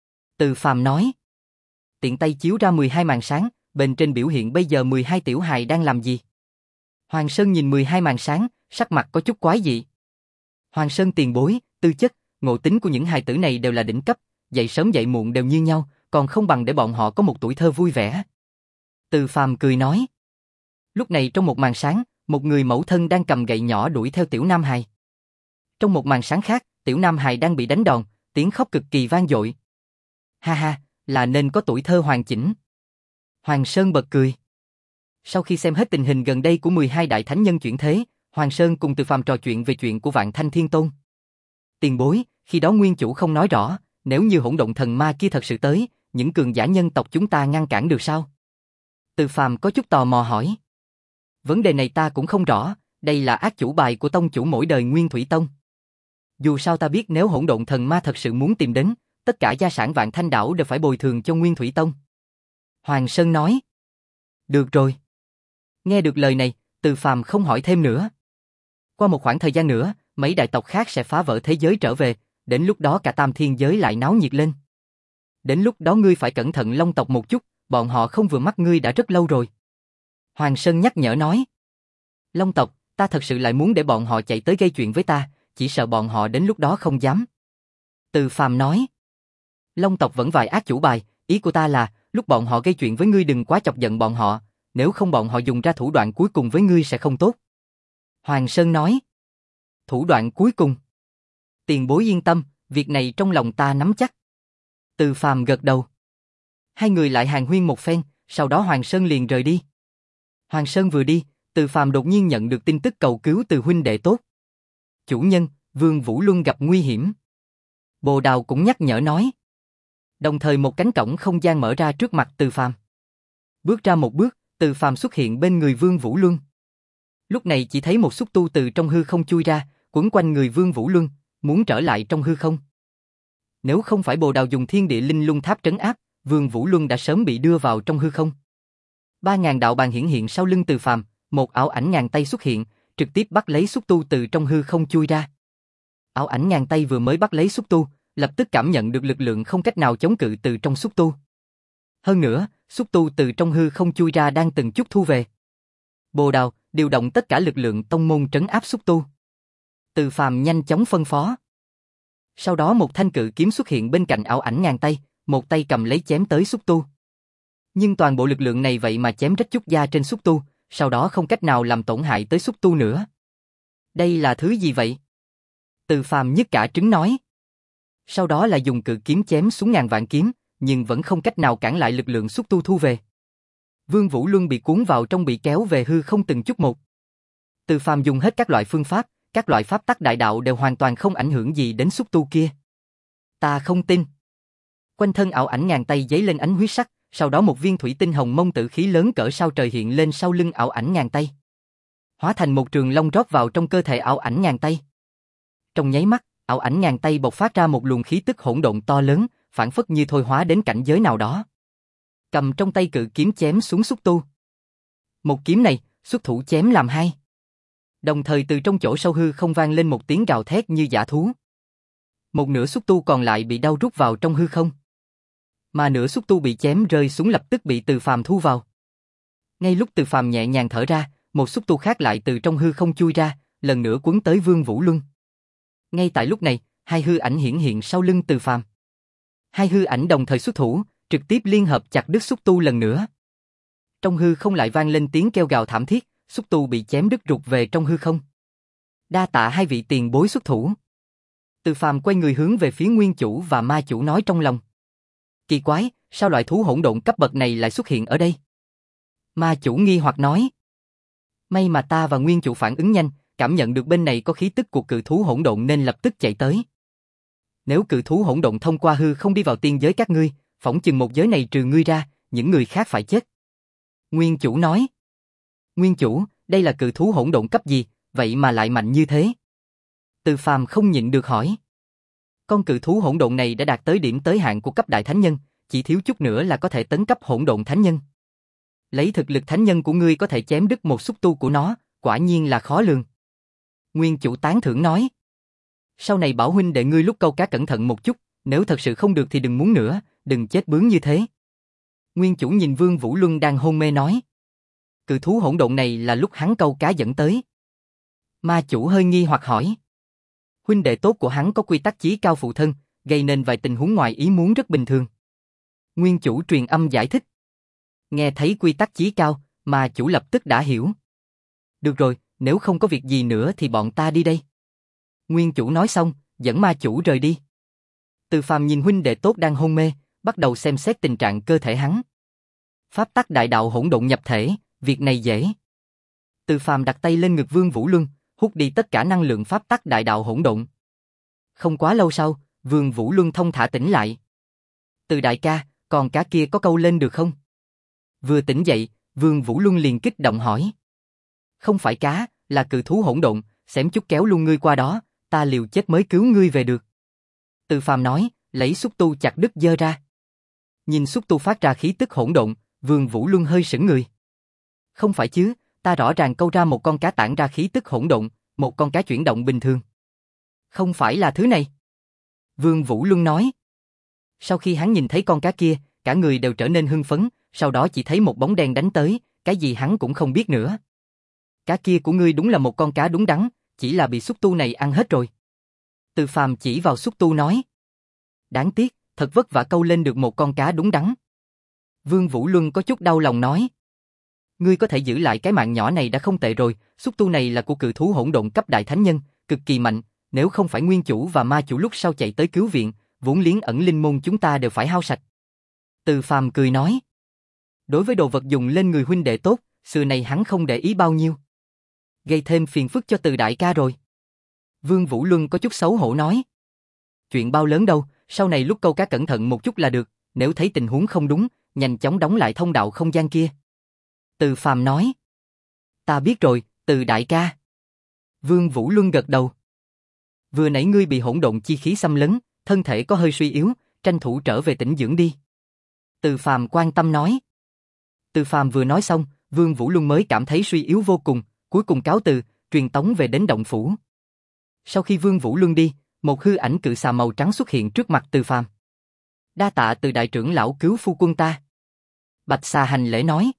Speaker 1: Từ Phàm nói. Tiện tay chiếu ra mười hai màn sáng, bên trên biểu hiện bây giờ mười hai tiểu hài đang làm gì. Hoàng Sơn nhìn mười hai màn sáng, sắc mặt có chút quái dị. Hoàng Sơn tiền bối, tư chất, ngộ tính của những hài tử này đều là đỉnh cấp, dậy sớm dậy muộn đều như nhau, còn không bằng để bọn họ có một tuổi thơ vui vẻ. Từ Phàm cười nói. Lúc này trong một màn sáng, một người mẫu thân đang cầm gậy nhỏ đuổi theo tiểu nam hài. Trong một màn sáng khác, tiểu nam hài đang bị đánh đòn, tiếng khóc cực kỳ vang dội. Ha ha, là nên có tuổi thơ hoàn chỉnh. Hoàng Sơn bật cười. Sau khi xem hết tình hình gần đây của mười hai đại thánh nhân chuyển thế, Hoàng Sơn cùng Từ Phàm trò chuyện về chuyện của Vạn Thanh Thiên Tôn. Tiền bối, khi đó nguyên chủ không nói rõ, nếu như hỗn độn thần ma kia thật sự tới, những cường giả nhân tộc chúng ta ngăn cản được sao? Từ Phàm có chút tò mò hỏi. Vấn đề này ta cũng không rõ, đây là ác chủ bài của tông chủ mỗi đời Nguyên Thủy Tông. Dù sao ta biết nếu hỗn độn thần ma thật sự muốn tìm đến, tất cả gia sản Vạn Thanh đảo đều phải bồi thường cho Nguyên Thủy Tông. Hoàng Sơn nói. Được rồi. Nghe được lời này, Từ Phàm không hỏi thêm nữa. Qua một khoảng thời gian nữa, mấy đại tộc khác sẽ phá vỡ thế giới trở về, đến lúc đó cả Tam Thiên giới lại náo nhiệt lên. Đến lúc đó ngươi phải cẩn thận Long tộc một chút, bọn họ không vừa mắt ngươi đã rất lâu rồi. Hoàng Sơn nhắc nhở nói. Long tộc, ta thật sự lại muốn để bọn họ chạy tới gây chuyện với ta, chỉ sợ bọn họ đến lúc đó không dám. Từ Phàm nói. Long tộc vẫn vài ác chủ bài, ý của ta là, lúc bọn họ gây chuyện với ngươi đừng quá chọc giận bọn họ, nếu không bọn họ dùng ra thủ đoạn cuối cùng với ngươi sẽ không tốt. Hoàng Sơn nói. Thủ đoạn cuối cùng. Tiền bối yên tâm, việc này trong lòng ta nắm chắc. Từ Phàm gật đầu. Hai người lại hàn huyên một phen, sau đó Hoàng Sơn liền rời đi. Hoàng Sơn vừa đi, Từ Phàm đột nhiên nhận được tin tức cầu cứu từ huynh đệ tốt. Chủ nhân, Vương Vũ Luân gặp nguy hiểm. Bồ Đào cũng nhắc nhở nói. Đồng thời một cánh cổng không gian mở ra trước mặt Từ Phàm. Bước ra một bước, Từ Phàm xuất hiện bên người Vương Vũ Luân. Lúc này chỉ thấy một xúc tu từ trong hư không chui ra, quấn quanh người Vương Vũ Luân, muốn trở lại trong hư không. Nếu không phải Bồ Đào dùng Thiên Địa Linh Lung Tháp trấn áp, Vương Vũ Luân đã sớm bị đưa vào trong hư không. Ba ngàn đạo bàn hiển hiện sau lưng Từ Phàm, một ảo ảnh ngàn tay xuất hiện, trực tiếp bắt lấy xúc tu từ trong hư không chui ra. Ảo ảnh ngàn tay vừa mới bắt lấy xúc tu, lập tức cảm nhận được lực lượng không cách nào chống cự từ trong xúc tu. Hơn nữa, xúc tu từ trong hư không chui ra đang từng chút thu về. Bồ Đào, điều động tất cả lực lượng tông môn trấn áp xúc tu. Từ Phàm nhanh chóng phân phó. Sau đó một thanh cự kiếm xuất hiện bên cạnh ảo ảnh ngàn tay, một tay cầm lấy chém tới xúc tu. Nhưng toàn bộ lực lượng này vậy mà chém rách chút da trên xúc tu, sau đó không cách nào làm tổn hại tới xúc tu nữa. Đây là thứ gì vậy? Từ Phàm nhức cả trứng nói. Sau đó là dùng cự kiếm chém xuống ngàn vạn kiếm, nhưng vẫn không cách nào cản lại lực lượng xúc tu thu về. Vương Vũ Luân bị cuốn vào trong bị kéo về hư không từng chút một. Từ Phàm dùng hết các loại phương pháp, các loại pháp tắc đại đạo đều hoàn toàn không ảnh hưởng gì đến xúc tu kia. Ta không tin. Quanh thân ảo ảnh ngàn tay giấy lên ánh huyết sắc, sau đó một viên thủy tinh hồng mông tử khí lớn cỡ sao trời hiện lên sau lưng ảo ảnh ngàn tay. Hóa thành một trường long rót vào trong cơ thể ảo ảnh ngàn tay. Trong nháy mắt, ảo ảnh ngàn tay bộc phát ra một luồng khí tức hỗn độn to lớn, phản phất như thôi hóa đến cảnh giới nào đó. Cầm trong tay cự kiếm chém xuống xúc tu. Một kiếm này, xuất thủ chém làm hai. Đồng thời từ trong chỗ sâu hư không vang lên một tiếng gào thét như dã thú. Một nửa xúc tu còn lại bị đau rút vào trong hư không. Mà nửa xúc tu bị chém rơi xuống lập tức bị Từ Phàm thu vào. Ngay lúc Từ Phàm nhẹ nhàng thở ra, một xúc tu khác lại từ trong hư không chui ra, lần nữa cuốn tới Vương Vũ Luân. Ngay tại lúc này, hai hư ảnh hiển hiện sau lưng Từ Phàm. Hai hư ảnh đồng thời xuất thủ, trực tiếp liên hợp chặt đứt xúc tu lần nữa. Trong hư không lại vang lên tiếng kêu gào thảm thiết, xúc tu bị chém đứt rụt về trong hư không. Đa tạ hai vị tiền bối xuất thủ. Từ Phàm quay người hướng về phía Nguyên Chủ và Ma Chủ nói trong lòng. Kỳ quái, sao loại thú hỗn độn cấp bậc này lại xuất hiện ở đây? Ma Chủ nghi hoặc nói. May mà ta và Nguyên Chủ phản ứng nhanh, cảm nhận được bên này có khí tức của cự thú hỗn độn nên lập tức chạy tới. Nếu cự thú hỗn độn thông qua hư không đi vào tiên giới các ngươi, phỏng chừng một giới này trừ ngươi ra, những người khác phải chết. Nguyên Chủ nói. Nguyên Chủ, đây là cự thú hỗn độn cấp gì, vậy mà lại mạnh như thế? Từ Phàm không nhịn được hỏi. Con cự thú hỗn độn này đã đạt tới điểm tới hạn của cấp đại thánh nhân, chỉ thiếu chút nữa là có thể tấn cấp hỗn độn thánh nhân. Lấy thực lực thánh nhân của ngươi có thể chém đứt một xúc tu của nó, quả nhiên là khó lường. Nguyên Chủ tán thưởng nói. Sau này bảo huynh đệ ngươi lúc câu cá cẩn thận một chút, nếu thật sự không được thì đừng muốn nữa, đừng chết bướng như thế. Nguyên Chủ nhìn Vương Vũ Luân đang hôn mê nói. Cự thú hỗn độn này là lúc hắn câu cá dẫn tới. Ma Chủ hơi nghi hoặc hỏi. Huynh đệ tốt của hắn có quy tắc chí cao phụ thân, gây nên vài tình huống ngoài ý muốn rất bình thường. Nguyên Chủ truyền âm giải thích. Nghe thấy quy tắc chí cao, Ma Chủ lập tức đã hiểu. Được rồi, nếu không có việc gì nữa thì bọn ta đi đây. Nguyên Chủ nói xong, dẫn Ma Chủ rời đi. Từ Phàm nhìn huynh đệ tốt đang hôn mê, bắt đầu xem xét tình trạng cơ thể hắn. Pháp tắc đại đạo hỗn độn nhập thể, việc này dễ. Từ Phàm đặt tay lên ngực Vương Vũ Luân, hút đi tất cả năng lượng pháp tắc đại đạo hỗn độn. Không quá lâu sau, Vương Vũ Luân thông thả tỉnh lại. Từ đại ca, còn cá kia có câu lên được không? Vừa tỉnh dậy, Vương Vũ Luân liền kích động hỏi. Không phải cá, là cự thú hỗn độn, xém chút kéo luôn ngươi qua đó, ta liều chết mới cứu ngươi về được. Từ Phàm nói, lấy xúc tu chặt đứt giơ ra. Nhìn xúc tu phát ra khí tức hỗn độn, Vương Vũ Luân hơi sững người. Không phải chứ, ta rõ ràng câu ra một con cá tản ra khí tức hỗn độn, một con cá chuyển động bình thường. Không phải là thứ này. Vương Vũ Luân nói. Sau khi hắn nhìn thấy con cá kia, cả người đều trở nên hưng phấn, sau đó chỉ thấy một bóng đen đánh tới, cái gì hắn cũng không biết nữa. Cá kia của ngươi đúng là một con cá đúng đắn, chỉ là bị xúc tu này ăn hết rồi. Từ Phàm chỉ vào xúc tu nói. Đáng tiếc, thật vất vả câu lên được một con cá đúng đắn. Vương Vũ Luân có chút đau lòng nói. Ngươi có thể giữ lại cái mạng nhỏ này đã không tệ rồi, xúc tu này là của cự thú hỗn độn cấp đại thánh nhân, cực kỳ mạnh, nếu không phải nguyên chủ và ma chủ lúc sau chạy tới cứu viện, vốn liếng ẩn linh môn chúng ta đều phải hao sạch. Từ Phàm cười nói. Đối với đồ vật dùng lên người huynh đệ tốt, xưa này hắn không để ý bao nhiêu. Gây thêm phiền phức cho Từ đại ca rồi. Vương Vũ Luân có chút xấu hổ nói. Chuyện bao lớn đâu, sau này lúc câu cá cẩn thận một chút là được, nếu thấy tình huống không đúng, nhanh chóng đóng lại thông đạo không gian kia. Từ Phàm nói. Ta biết rồi, Từ đại ca. Vương Vũ Luân gật đầu. Vừa nãy ngươi bị hỗn độn chi khí xâm lấn, thân thể có hơi suy yếu, tranh thủ trở về tĩnh dưỡng đi. Từ Phàm quan tâm nói. Từ Phàm vừa nói xong, Vương Vũ Luân mới cảm thấy suy yếu vô cùng, cuối cùng cáo từ, truyền tống về đến động phủ. Sau khi Vương Vũ Luân đi, một hư ảnh cự xà màu trắng xuất hiện trước mặt Từ Phàm. Đa tạ Từ đại trưởng lão cứu phu quân ta. Bạch xà hành lễ nói.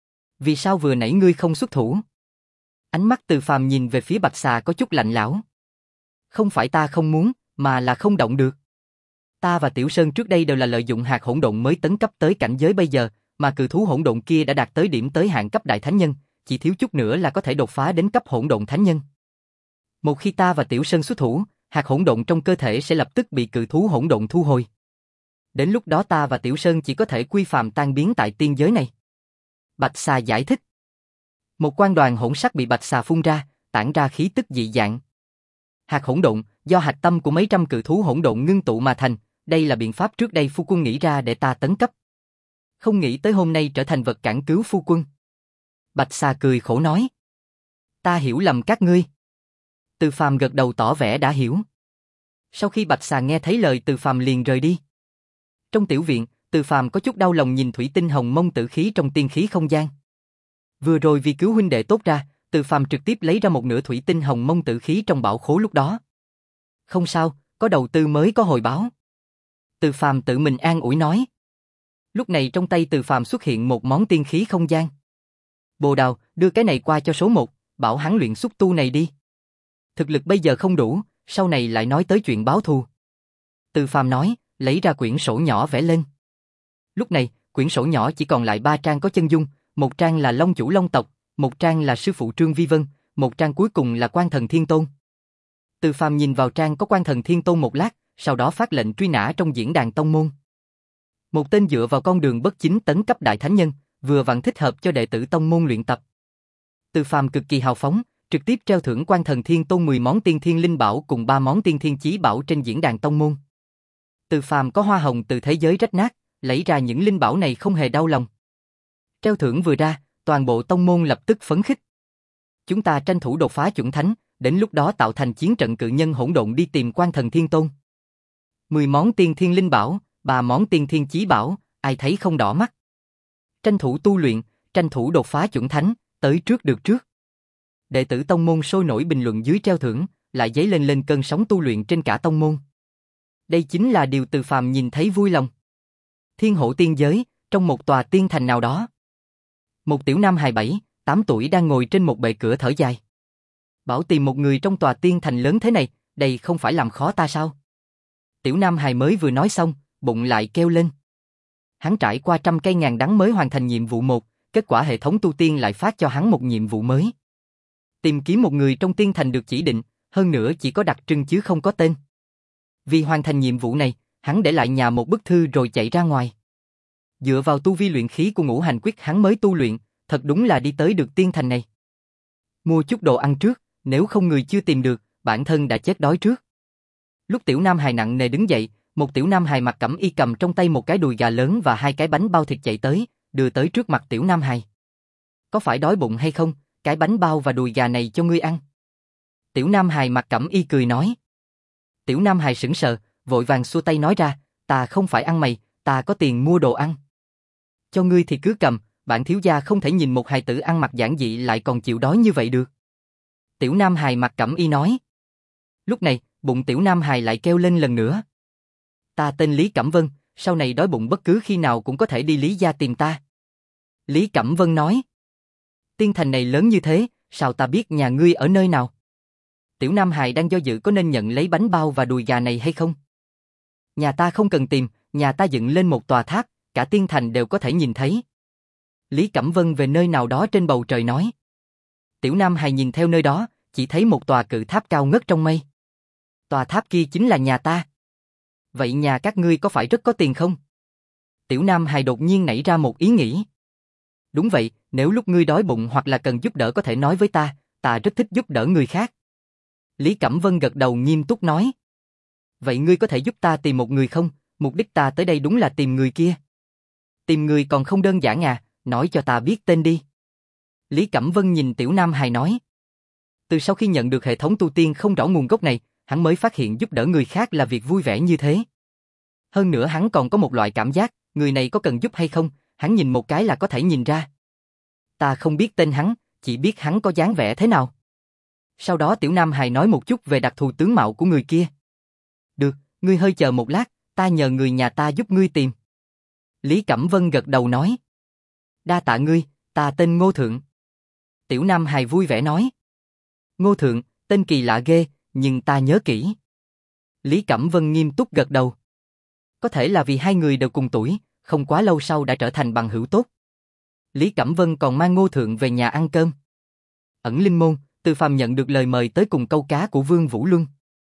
Speaker 1: Vì sao vừa nãy ngươi không xuất thủ? Ánh mắt Từ Phàm nhìn về phía Bạch xà có chút lạnh lẽo. Không phải ta không muốn, mà là không động được. Ta và Tiểu Sơn trước đây đều là lợi dụng hạt hỗn độn mới tấn cấp tới cảnh giới bây giờ, mà cự thú hỗn độn kia đã đạt tới điểm tới hạn cấp đại thánh nhân, chỉ thiếu chút nữa là có thể đột phá đến cấp hỗn độn thánh nhân. Một khi ta và Tiểu Sơn xuất thủ, hạt hỗn độn trong cơ thể sẽ lập tức bị cự thú hỗn độn thu hồi. Đến lúc đó ta và Tiểu Sơn chỉ có thể quy phàm tan biến tại tiên giới này. Bạch xà giải thích. Một quang đoàn hỗn sắc bị bạch xà phun ra, tản ra khí tức dị dạng. Hạt hỗn độn do hạch tâm của mấy trăm cự thú hỗn độn ngưng tụ mà thành, đây là biện pháp trước đây phu quân nghĩ ra để ta tấn cấp. Không nghĩ tới hôm nay trở thành vật cản cứu phu quân. Bạch xà cười khổ nói. Ta hiểu lầm các ngươi. Từ Phàm gật đầu tỏ vẻ đã hiểu. Sau khi Bạch xà nghe thấy lời Từ Phàm liền rời đi. Trong tiểu viện, Từ Phàm có chút đau lòng nhìn thủy tinh hồng mông tử khí trong tiên khí không gian. Vừa rồi vì cứu huynh đệ tốt ra, Từ Phàm trực tiếp lấy ra một nửa thủy tinh hồng mông tử khí trong bảo khố lúc đó. Không sao, có đầu tư mới có hồi báo. Từ Phàm tự mình an ủi nói. Lúc này trong tay Từ Phàm xuất hiện một món tiên khí không gian. Bồ Đào, đưa cái này qua cho số một, bảo hắn luyện xúc tu này đi. Thực lực bây giờ không đủ, sau này lại nói tới chuyện báo thù. Từ Phàm nói, lấy ra quyển sổ nhỏ vẽ lên. Lúc này, quyển sổ nhỏ chỉ còn lại ba trang có chân dung, một trang là Long chủ Long tộc, một trang là sư phụ Trương Vi Vân, một trang cuối cùng là Quan Thần Thiên Tôn. Từ Phàm nhìn vào trang có Quan Thần Thiên Tôn một lát, sau đó phát lệnh truy nã trong diễn đàn tông môn. Một tên dựa vào con đường bất chính tấn cấp đại thánh nhân, vừa vặn thích hợp cho đệ tử tông môn luyện tập. Từ Phàm cực kỳ hào phóng, trực tiếp treo thưởng Quan Thần Thiên Tôn mười món tiên thiên linh bảo cùng ba món tiên thiên chí bảo trên diễn đàn tông môn. Từ Phàm có hoa hồng từ thế giới rách nát, lấy ra những linh bảo này không hề đau lòng. Treo thưởng vừa ra, toàn bộ tông môn lập tức phấn khích. Chúng ta tranh thủ đột phá chuẩn thánh, đến lúc đó tạo thành chiến trận cự nhân hỗn độn đi tìm Quan Thần Thiên Tôn. mười món tiên thiên linh bảo, ba món tiên thiên chí bảo, ai thấy không đỏ mắt. Tranh thủ tu luyện, tranh thủ đột phá chuẩn thánh, tới trước được trước. Đệ tử tông môn sôi nổi bình luận dưới treo thưởng, lại dấy lên lên cơn sóng tu luyện trên cả tông môn. Đây chính là điều Từ Phàm nhìn thấy vui lòng. Thiên Hộ tiên giới, trong một tòa tiên thành nào đó. Một tiểu nam hài bảy, tám tuổi đang ngồi trên một bệ cửa thở dài. Bảo tìm một người trong tòa tiên thành lớn thế này, đây không phải làm khó ta sao? Tiểu nam hài mới vừa nói xong, bụng lại kêu lên. Hắn trải qua trăm cây ngàn đắng mới hoàn thành nhiệm vụ một, kết quả hệ thống tu tiên lại phát cho hắn một nhiệm vụ mới. Tìm kiếm một người trong tiên thành được chỉ định, hơn nữa chỉ có đặc trưng chứ không có tên. Vì hoàn thành nhiệm vụ này, hắn để lại nhà một bức thư rồi chạy ra ngoài. Dựa vào tu vi luyện khí của ngũ hành quyết hắn mới tu luyện, thật đúng là đi tới được tiên thành này. Mua chút đồ ăn trước, nếu không người chưa tìm được, bản thân đã chết đói trước. Lúc tiểu nam hài nặng nề đứng dậy, một tiểu nam hài mặc cẩm y cầm trong tay một cái đùi gà lớn và hai cái bánh bao thịt chạy tới, đưa tới trước mặt tiểu nam hài. Có phải đói bụng hay không, cái bánh bao và đùi gà này cho ngươi ăn. Tiểu nam hài mặc cẩm y cười nói. Tiểu nam hài sững sờ, vội vàng xua tay nói ra, ta không phải ăn mày, ta có tiền mua đồ ăn. Cho ngươi thì cứ cầm, bản thiếu gia không thể nhìn một hài tử ăn mặc giản dị lại còn chịu đói như vậy được. Tiểu nam hài mặc cẩm y nói. Lúc này, bụng tiểu nam hài lại kêu lên lần nữa. Ta tên Lý Cẩm Vân, sau này đói bụng bất cứ khi nào cũng có thể đi Lý gia tìm ta. Lý Cẩm Vân nói. Tiên thành này lớn như thế, sao ta biết nhà ngươi ở nơi nào? Tiểu nam hài đang do dự có nên nhận lấy bánh bao và đùi gà này hay không? Nhà ta không cần tìm, nhà ta dựng lên một tòa tháp, cả tiên thành đều có thể nhìn thấy. Lý Cẩm Vân về nơi nào đó trên bầu trời nói. Tiểu Nam Hài nhìn theo nơi đó, chỉ thấy một tòa cự tháp cao ngất trong mây. Tòa tháp kia chính là nhà ta. Vậy nhà các ngươi có phải rất có tiền không? Tiểu Nam Hài đột nhiên nảy ra một ý nghĩ. Đúng vậy, nếu lúc ngươi đói bụng hoặc là cần giúp đỡ có thể nói với ta, ta rất thích giúp đỡ người khác. Lý Cẩm Vân gật đầu nghiêm túc nói. Vậy ngươi có thể giúp ta tìm một người không? Mục đích ta tới đây đúng là tìm người kia. Tìm người còn không đơn giản à, nói cho ta biết tên đi. Lý Cẩm Vân nhìn Tiểu Nam Hài nói. Từ sau khi nhận được hệ thống tu tiên không rõ nguồn gốc này, hắn mới phát hiện giúp đỡ người khác là việc vui vẻ như thế. Hơn nữa hắn còn có một loại cảm giác, người này có cần giúp hay không, hắn nhìn một cái là có thể nhìn ra. Ta không biết tên hắn, chỉ biết hắn có dáng vẻ thế nào. Sau đó Tiểu Nam Hài nói một chút về đặc thù tướng mạo của người kia. Được, ngươi hơi chờ một lát, ta nhờ người nhà ta giúp ngươi tìm. Lý Cẩm Vân gật đầu nói. Đa tạ ngươi, ta tên Ngô Thượng. Tiểu Nam Hài vui vẻ nói. Ngô Thượng, tên kỳ lạ ghê, nhưng ta nhớ kỹ. Lý Cẩm Vân nghiêm túc gật đầu. Có thể là vì hai người đều cùng tuổi, không quá lâu sau đã trở thành bằng hữu tốt. Lý Cẩm Vân còn mang Ngô Thượng về nhà ăn cơm. Ẩn Linh Môn, Từ Phàm nhận được lời mời tới cùng câu cá của Vương Vũ Luân.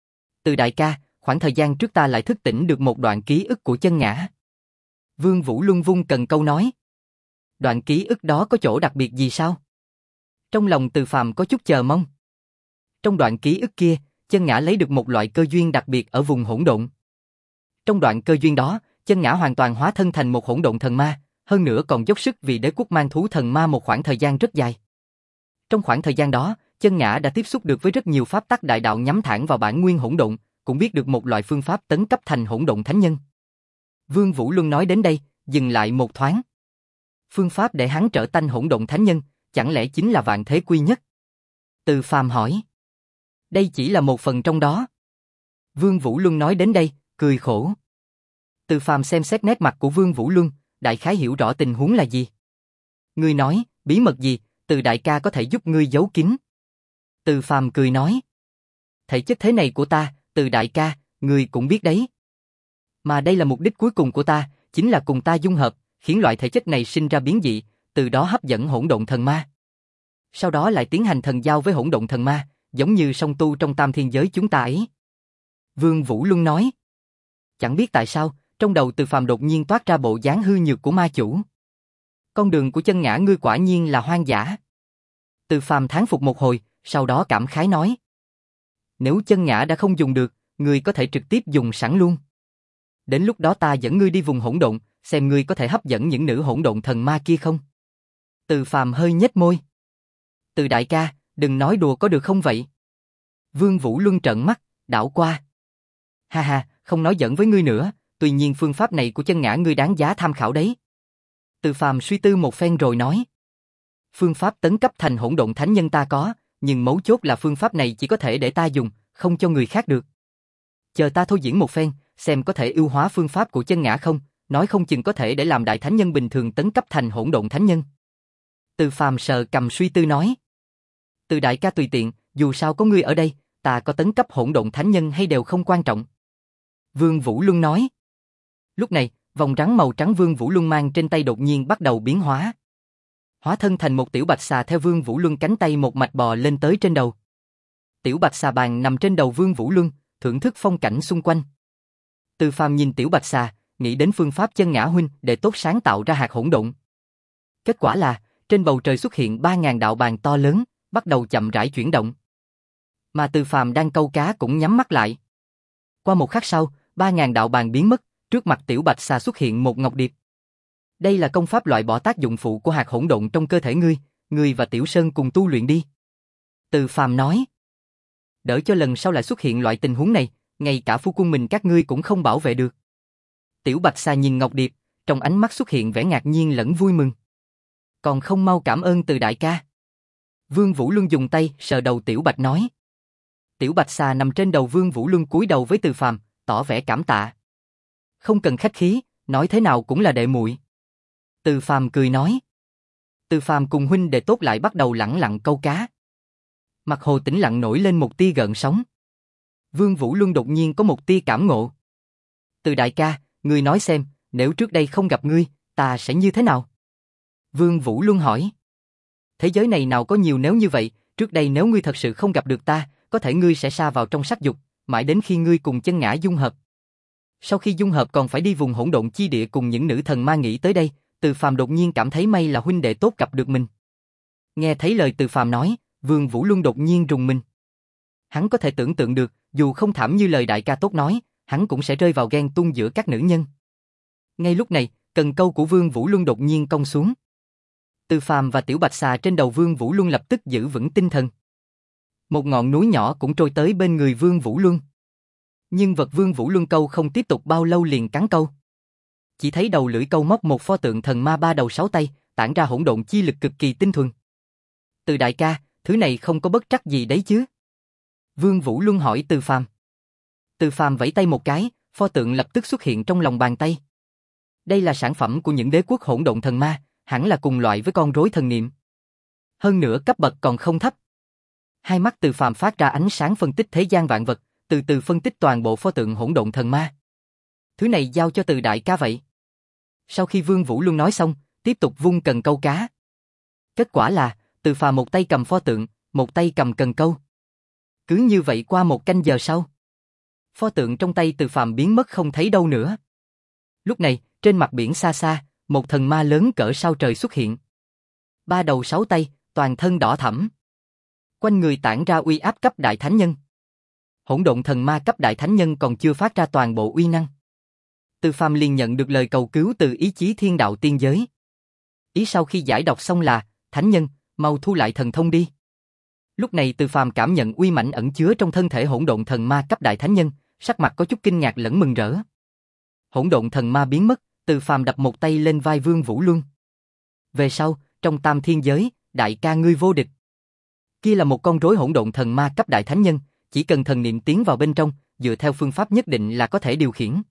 Speaker 1: Từ đại ca, khoảng thời gian trước ta lại thức tỉnh được một đoạn ký ức của chân ngã. Vương Vũ Luân vung cần câu nói. Đoạn ký ức đó có chỗ đặc biệt gì sao? Trong lòng Từ Phàm có chút chờ mong. Trong đoạn ký ức kia, chân ngã lấy được một loại cơ duyên đặc biệt ở vùng hỗn độn. Trong đoạn cơ duyên đó, chân ngã hoàn toàn hóa thân thành một hỗn độn thần ma, hơn nữa còn dốc sức vì đế quốc mang thú thần ma một khoảng thời gian rất dài. Trong khoảng thời gian đó, chân ngã đã tiếp xúc được với rất nhiều pháp tắc đại đạo nhắm thẳng vào bản nguyên hỗn độn, cũng biết được một loại phương pháp tấn cấp thành hỗn độn thánh nhân. Vương Vũ Luân nói đến đây, dừng lại một thoáng. Phương pháp để hắn trở thành hỗn độn thánh nhân, chẳng lẽ chính là vạn thế quy nhất? Từ Phàm hỏi. Đây chỉ là một phần trong đó. Vương Vũ Luân nói đến đây, cười khổ. Từ Phàm xem xét nét mặt của Vương Vũ Luân, đại khái hiểu rõ tình huống là gì. Ngươi nói, bí mật gì, Từ đại ca có thể giúp ngươi giấu kín. Từ Phàm cười nói. Thể chất thế này của ta, Từ đại ca, ngươi cũng biết đấy. Mà đây là mục đích cuối cùng của ta, chính là cùng ta dung hợp, khiến loại thể chất này sinh ra biến dị, từ đó hấp dẫn hỗn độn thần ma. Sau đó lại tiến hành thần giao với hỗn độn thần ma, giống như song tu trong tam thiên giới chúng ta ấy. Vương Vũ Luân nói. Chẳng biết tại sao, trong đầu Từ Phàm đột nhiên toát ra bộ dáng hư nhược của ma chủ. Con đường của chân ngã ngươi quả nhiên là hoang dã. Từ Phàm thán phục một hồi, sau đó cảm khái nói. Nếu chân ngã đã không dùng được, ngươi có thể trực tiếp dùng sẵn luôn. Đến lúc đó ta dẫn ngươi đi vùng hỗn độn, xem ngươi có thể hấp dẫn những nữ hỗn độn thần ma kia không. Từ Phàm hơi nhếch môi. Từ đại ca, đừng nói đùa có được không vậy? Vương Vũ Luân trợn mắt, đảo qua. Ha ha, không nói giỡn với ngươi nữa, tuy nhiên phương pháp này của chân ngã ngươi đáng giá tham khảo đấy. Từ Phàm suy tư một phen rồi nói. Phương pháp tấn cấp thành hỗn độn thánh nhân ta có, nhưng mấu chốt là phương pháp này chỉ có thể để ta dùng, không cho người khác được. Chờ ta thôi diễn một phen, xem có thể ưu hóa phương pháp của chân ngã không, nói không chừng có thể để làm đại thánh nhân bình thường tấn cấp thành hỗn độn thánh nhân. Từ Phàm sờ cầm suy tư nói. Từ đại ca tùy tiện, dù sao có ngươi ở đây, ta có tấn cấp hỗn độn thánh nhân hay đều không quan trọng. Vương Vũ Luân nói. Lúc này, vòng rắn màu trắng Vương Vũ Luân mang trên tay đột nhiên bắt đầu biến hóa. Hóa thân thành một tiểu bạch xà theo Vương Vũ Luân cánh tay một mạch bò lên tới trên đầu. Tiểu bạch xà bàn nằm trên đầu Vương Vũ Luân, thưởng thức phong cảnh xung quanh. Từ Phàm nhìn tiểu bạch xà, nghĩ đến phương pháp chân ngã huynh để tốt sáng tạo ra hạt hỗn độn. Kết quả là, trên bầu trời xuất hiện ba ngàn đạo bàn to lớn, bắt đầu chậm rãi chuyển động. Mà Từ Phàm đang câu cá cũng nhắm mắt lại. Qua một khắc sau, ba ngàn đạo bàn biến mất, trước mặt tiểu bạch xà xuất hiện một ngọc điệp. Đây là công pháp loại bỏ tác dụng phụ của hạt hỗn độn trong cơ thể ngươi, ngươi và Tiểu Sơn cùng tu luyện đi. Từ Phàm nói. Đỡ cho lần sau lại xuất hiện loại tình huống này, ngay cả phu quân mình các ngươi cũng không bảo vệ được. Tiểu bạch xà nhìn ngọc điệp, trong ánh mắt xuất hiện vẻ ngạc nhiên lẫn vui mừng. Còn không mau cảm ơn Từ đại ca. Vương Vũ Luân dùng tay sờ đầu tiểu bạch nói. Tiểu bạch xà nằm trên đầu Vương Vũ Luân cúi đầu với Từ Phàm, tỏ vẻ cảm tạ. Không cần khách khí, nói thế nào cũng là đệ muội. Từ Phàm cười nói. Từ Phàm cùng huynh đệ tốt lại bắt đầu lẳng lặng câu cá. Mặt hồ tĩnh lặng nổi lên một tia gợn sóng. Vương Vũ Luân đột nhiên có một tia cảm ngộ. Từ đại ca, ngươi nói xem, nếu trước đây không gặp ngươi, ta sẽ như thế nào? Vương Vũ Luân hỏi. Thế giới này nào có nhiều nếu như vậy, trước đây nếu ngươi thật sự không gặp được ta, có thể ngươi sẽ sa vào trong sắc dục, mãi đến khi ngươi cùng chân ngã dung hợp. Sau khi dung hợp còn phải đi vùng hỗn độn chi địa cùng những nữ thần ma nghĩ tới đây, Từ Phàm đột nhiên cảm thấy may là huynh đệ tốt gặp được mình. Nghe thấy lời Từ Phàm nói, Vương Vũ Luân đột nhiên rùng mình. Hắn có thể tưởng tượng được, dù không thảm như lời đại ca tốt nói, hắn cũng sẽ rơi vào ghen tuông giữa các nữ nhân. Ngay lúc này, cần câu của Vương Vũ Luân đột nhiên cong xuống. Từ Phàm và Tiểu Bạch Xà trên đầu Vương Vũ Luân lập tức giữ vững tinh thần. Một ngọn núi nhỏ cũng trôi tới bên người Vương Vũ Luân. Nhưng vật Vương Vũ Luân câu không tiếp tục bao lâu liền cắn câu. Chỉ thấy đầu lưỡi câu móc một pho tượng thần ma ba đầu sáu tay, tản ra hỗn độn chi lực cực kỳ tinh thuần. Từ đại ca, thứ này không có bất trắc gì đấy chứ? Vương Vũ Luân hỏi Từ Phàm. Từ Phàm vẫy tay một cái, pho tượng lập tức xuất hiện trong lòng bàn tay. Đây là sản phẩm của những đế quốc hỗn độn thần ma, hẳn là cùng loại với con rối thần niệm. Hơn nữa cấp bậc còn không thấp. Hai mắt Từ Phàm phát ra ánh sáng phân tích thế gian vạn vật, từ từ phân tích toàn bộ pho tượng hỗn độn thần ma. Thứ này giao cho Từ đại ca vậy. Sau khi Vương Vũ Luân nói xong, tiếp tục vung cần câu cá. Kết quả là, Từ Phàm một tay cầm pho tượng, một tay cầm cần câu. Cứ như vậy qua một canh giờ sau, pho tượng trong tay Từ Phàm biến mất không thấy đâu nữa. Lúc này, trên mặt biển xa xa, một thần ma lớn cỡ sao trời xuất hiện. Ba đầu sáu tay, toàn thân đỏ thẫm. Quanh người tản ra uy áp cấp đại thánh nhân. Hỗn độn thần ma cấp đại thánh nhân còn chưa phát ra toàn bộ uy năng. Từ Phàm liền nhận được lời cầu cứu từ ý chí thiên đạo tiên giới. Ý sau khi giải đọc xong là, thánh nhân, mau thu lại thần thông đi. Lúc này Từ Phàm cảm nhận uy mãnh ẩn chứa trong thân thể hỗn độn thần ma cấp đại thánh nhân, sắc mặt có chút kinh ngạc lẫn mừng rỡ. Hỗn độn thần ma biến mất, Từ Phàm đập một tay lên vai Vương Vũ Luân. Về sau, trong tam thiên giới, đại ca ngươi vô địch. Kia là một con rối hỗn độn thần ma cấp đại thánh nhân, chỉ cần thần niệm tiến vào bên trong, dựa theo phương pháp nhất định là có thể điều khiển.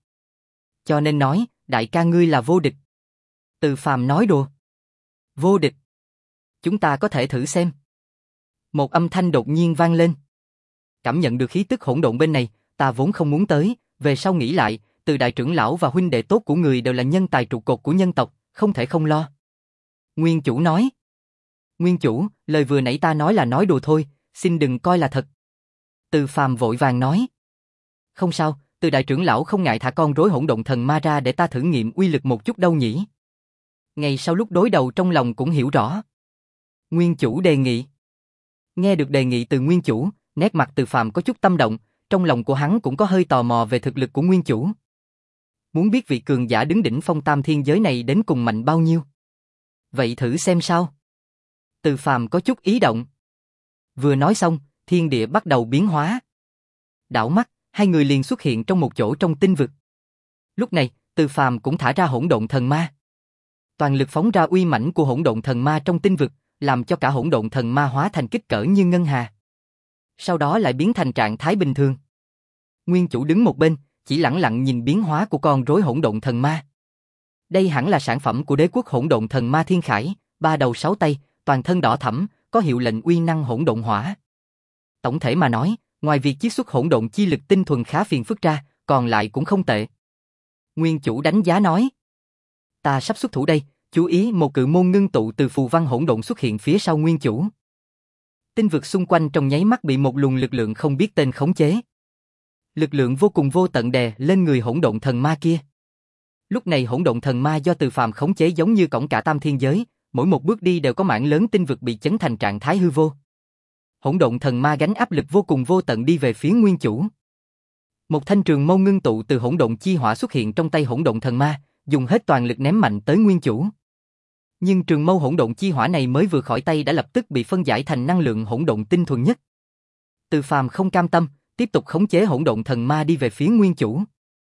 Speaker 1: Cho nên nói, đại ca ngươi là vô địch. Từ Phàm nói đùa. Vô địch. Chúng ta có thể thử xem. Một âm thanh đột nhiên vang lên. Cảm nhận được khí tức hỗn độn bên này, ta vốn không muốn tới, về sau nghĩ lại, Từ đại trưởng lão và huynh đệ tốt của người đều là nhân tài trụ cột của nhân tộc, không thể không lo. Nguyên chủ nói. Nguyên chủ, lời vừa nãy ta nói là nói đùa thôi, xin đừng coi là thật. Từ Phàm vội vàng nói. Không sao, Từ đại trưởng lão không ngại thả con rối hỗn độn thần ma ra để ta thử nghiệm uy lực một chút đâu nhỉ. Ngay sau lúc đối đầu trong lòng cũng hiểu rõ. Nguyên chủ đề nghị. Nghe được đề nghị từ nguyên chủ, nét mặt Từ Phàm có chút tâm động, trong lòng của hắn cũng có hơi tò mò về thực lực của nguyên chủ. Muốn biết vị cường giả đứng đỉnh phong tam thiên giới này đến cùng mạnh bao nhiêu. Vậy thử xem sao. Từ Phàm có chút ý động. Vừa nói xong, thiên địa bắt đầu biến hóa. Đảo mắt, hai người liền xuất hiện trong một chỗ trong tinh vực. Lúc này, Từ Phàm cũng thả ra hỗn độn thần ma. Toàn lực phóng ra uy mãnh của hỗn độn thần ma trong tinh vực, làm cho cả hỗn độn thần ma hóa thành kích cỡ như ngân hà. Sau đó lại biến thành trạng thái bình thường. Nguyên chủ đứng một bên, chỉ lẳng lặng nhìn biến hóa của con rối hỗn độn thần ma. Đây hẳn là sản phẩm của đế quốc hỗn độn thần ma Thiên Khải, ba đầu sáu tay, toàn thân đỏ thẫm, có hiệu lệnh uy năng hỗn độn hỏa. Tổng thể mà nói, ngoài việc chiết xuất hỗn độn chi lực tinh thuần khá phiền phức ra, còn lại cũng không tệ. Nguyên chủ đánh giá nói. Ta sắp xuất thủ đây, chú ý một cự môn ngưng tụ từ phù văn hỗn độn xuất hiện phía sau nguyên chủ. Tinh vực xung quanh trong nháy mắt bị một luồng lực lượng không biết tên khống chế. Lực lượng vô cùng vô tận đè lên người hỗn độn thần ma kia. Lúc này hỗn độn thần ma do Từ Phàm khống chế giống như cổng cả tam thiên giới, mỗi một bước đi đều có mảng lớn tinh vực bị chấn thành trạng thái hư vô. Hỗn độn thần ma gánh áp lực vô cùng vô tận đi về phía nguyên chủ. Một thanh trường mâu ngưng tụ từ hỗn độn chi hỏa xuất hiện trong tay hỗn độn thần ma, dùng hết toàn lực ném mạnh tới nguyên chủ. Nhưng trường mâu hỗn độn chi hỏa này mới vừa khỏi tay đã lập tức bị phân giải thành năng lượng hỗn độn tinh thuần nhất. Từ Phàm không cam tâm, tiếp tục khống chế hỗn độn thần ma đi về phía nguyên chủ.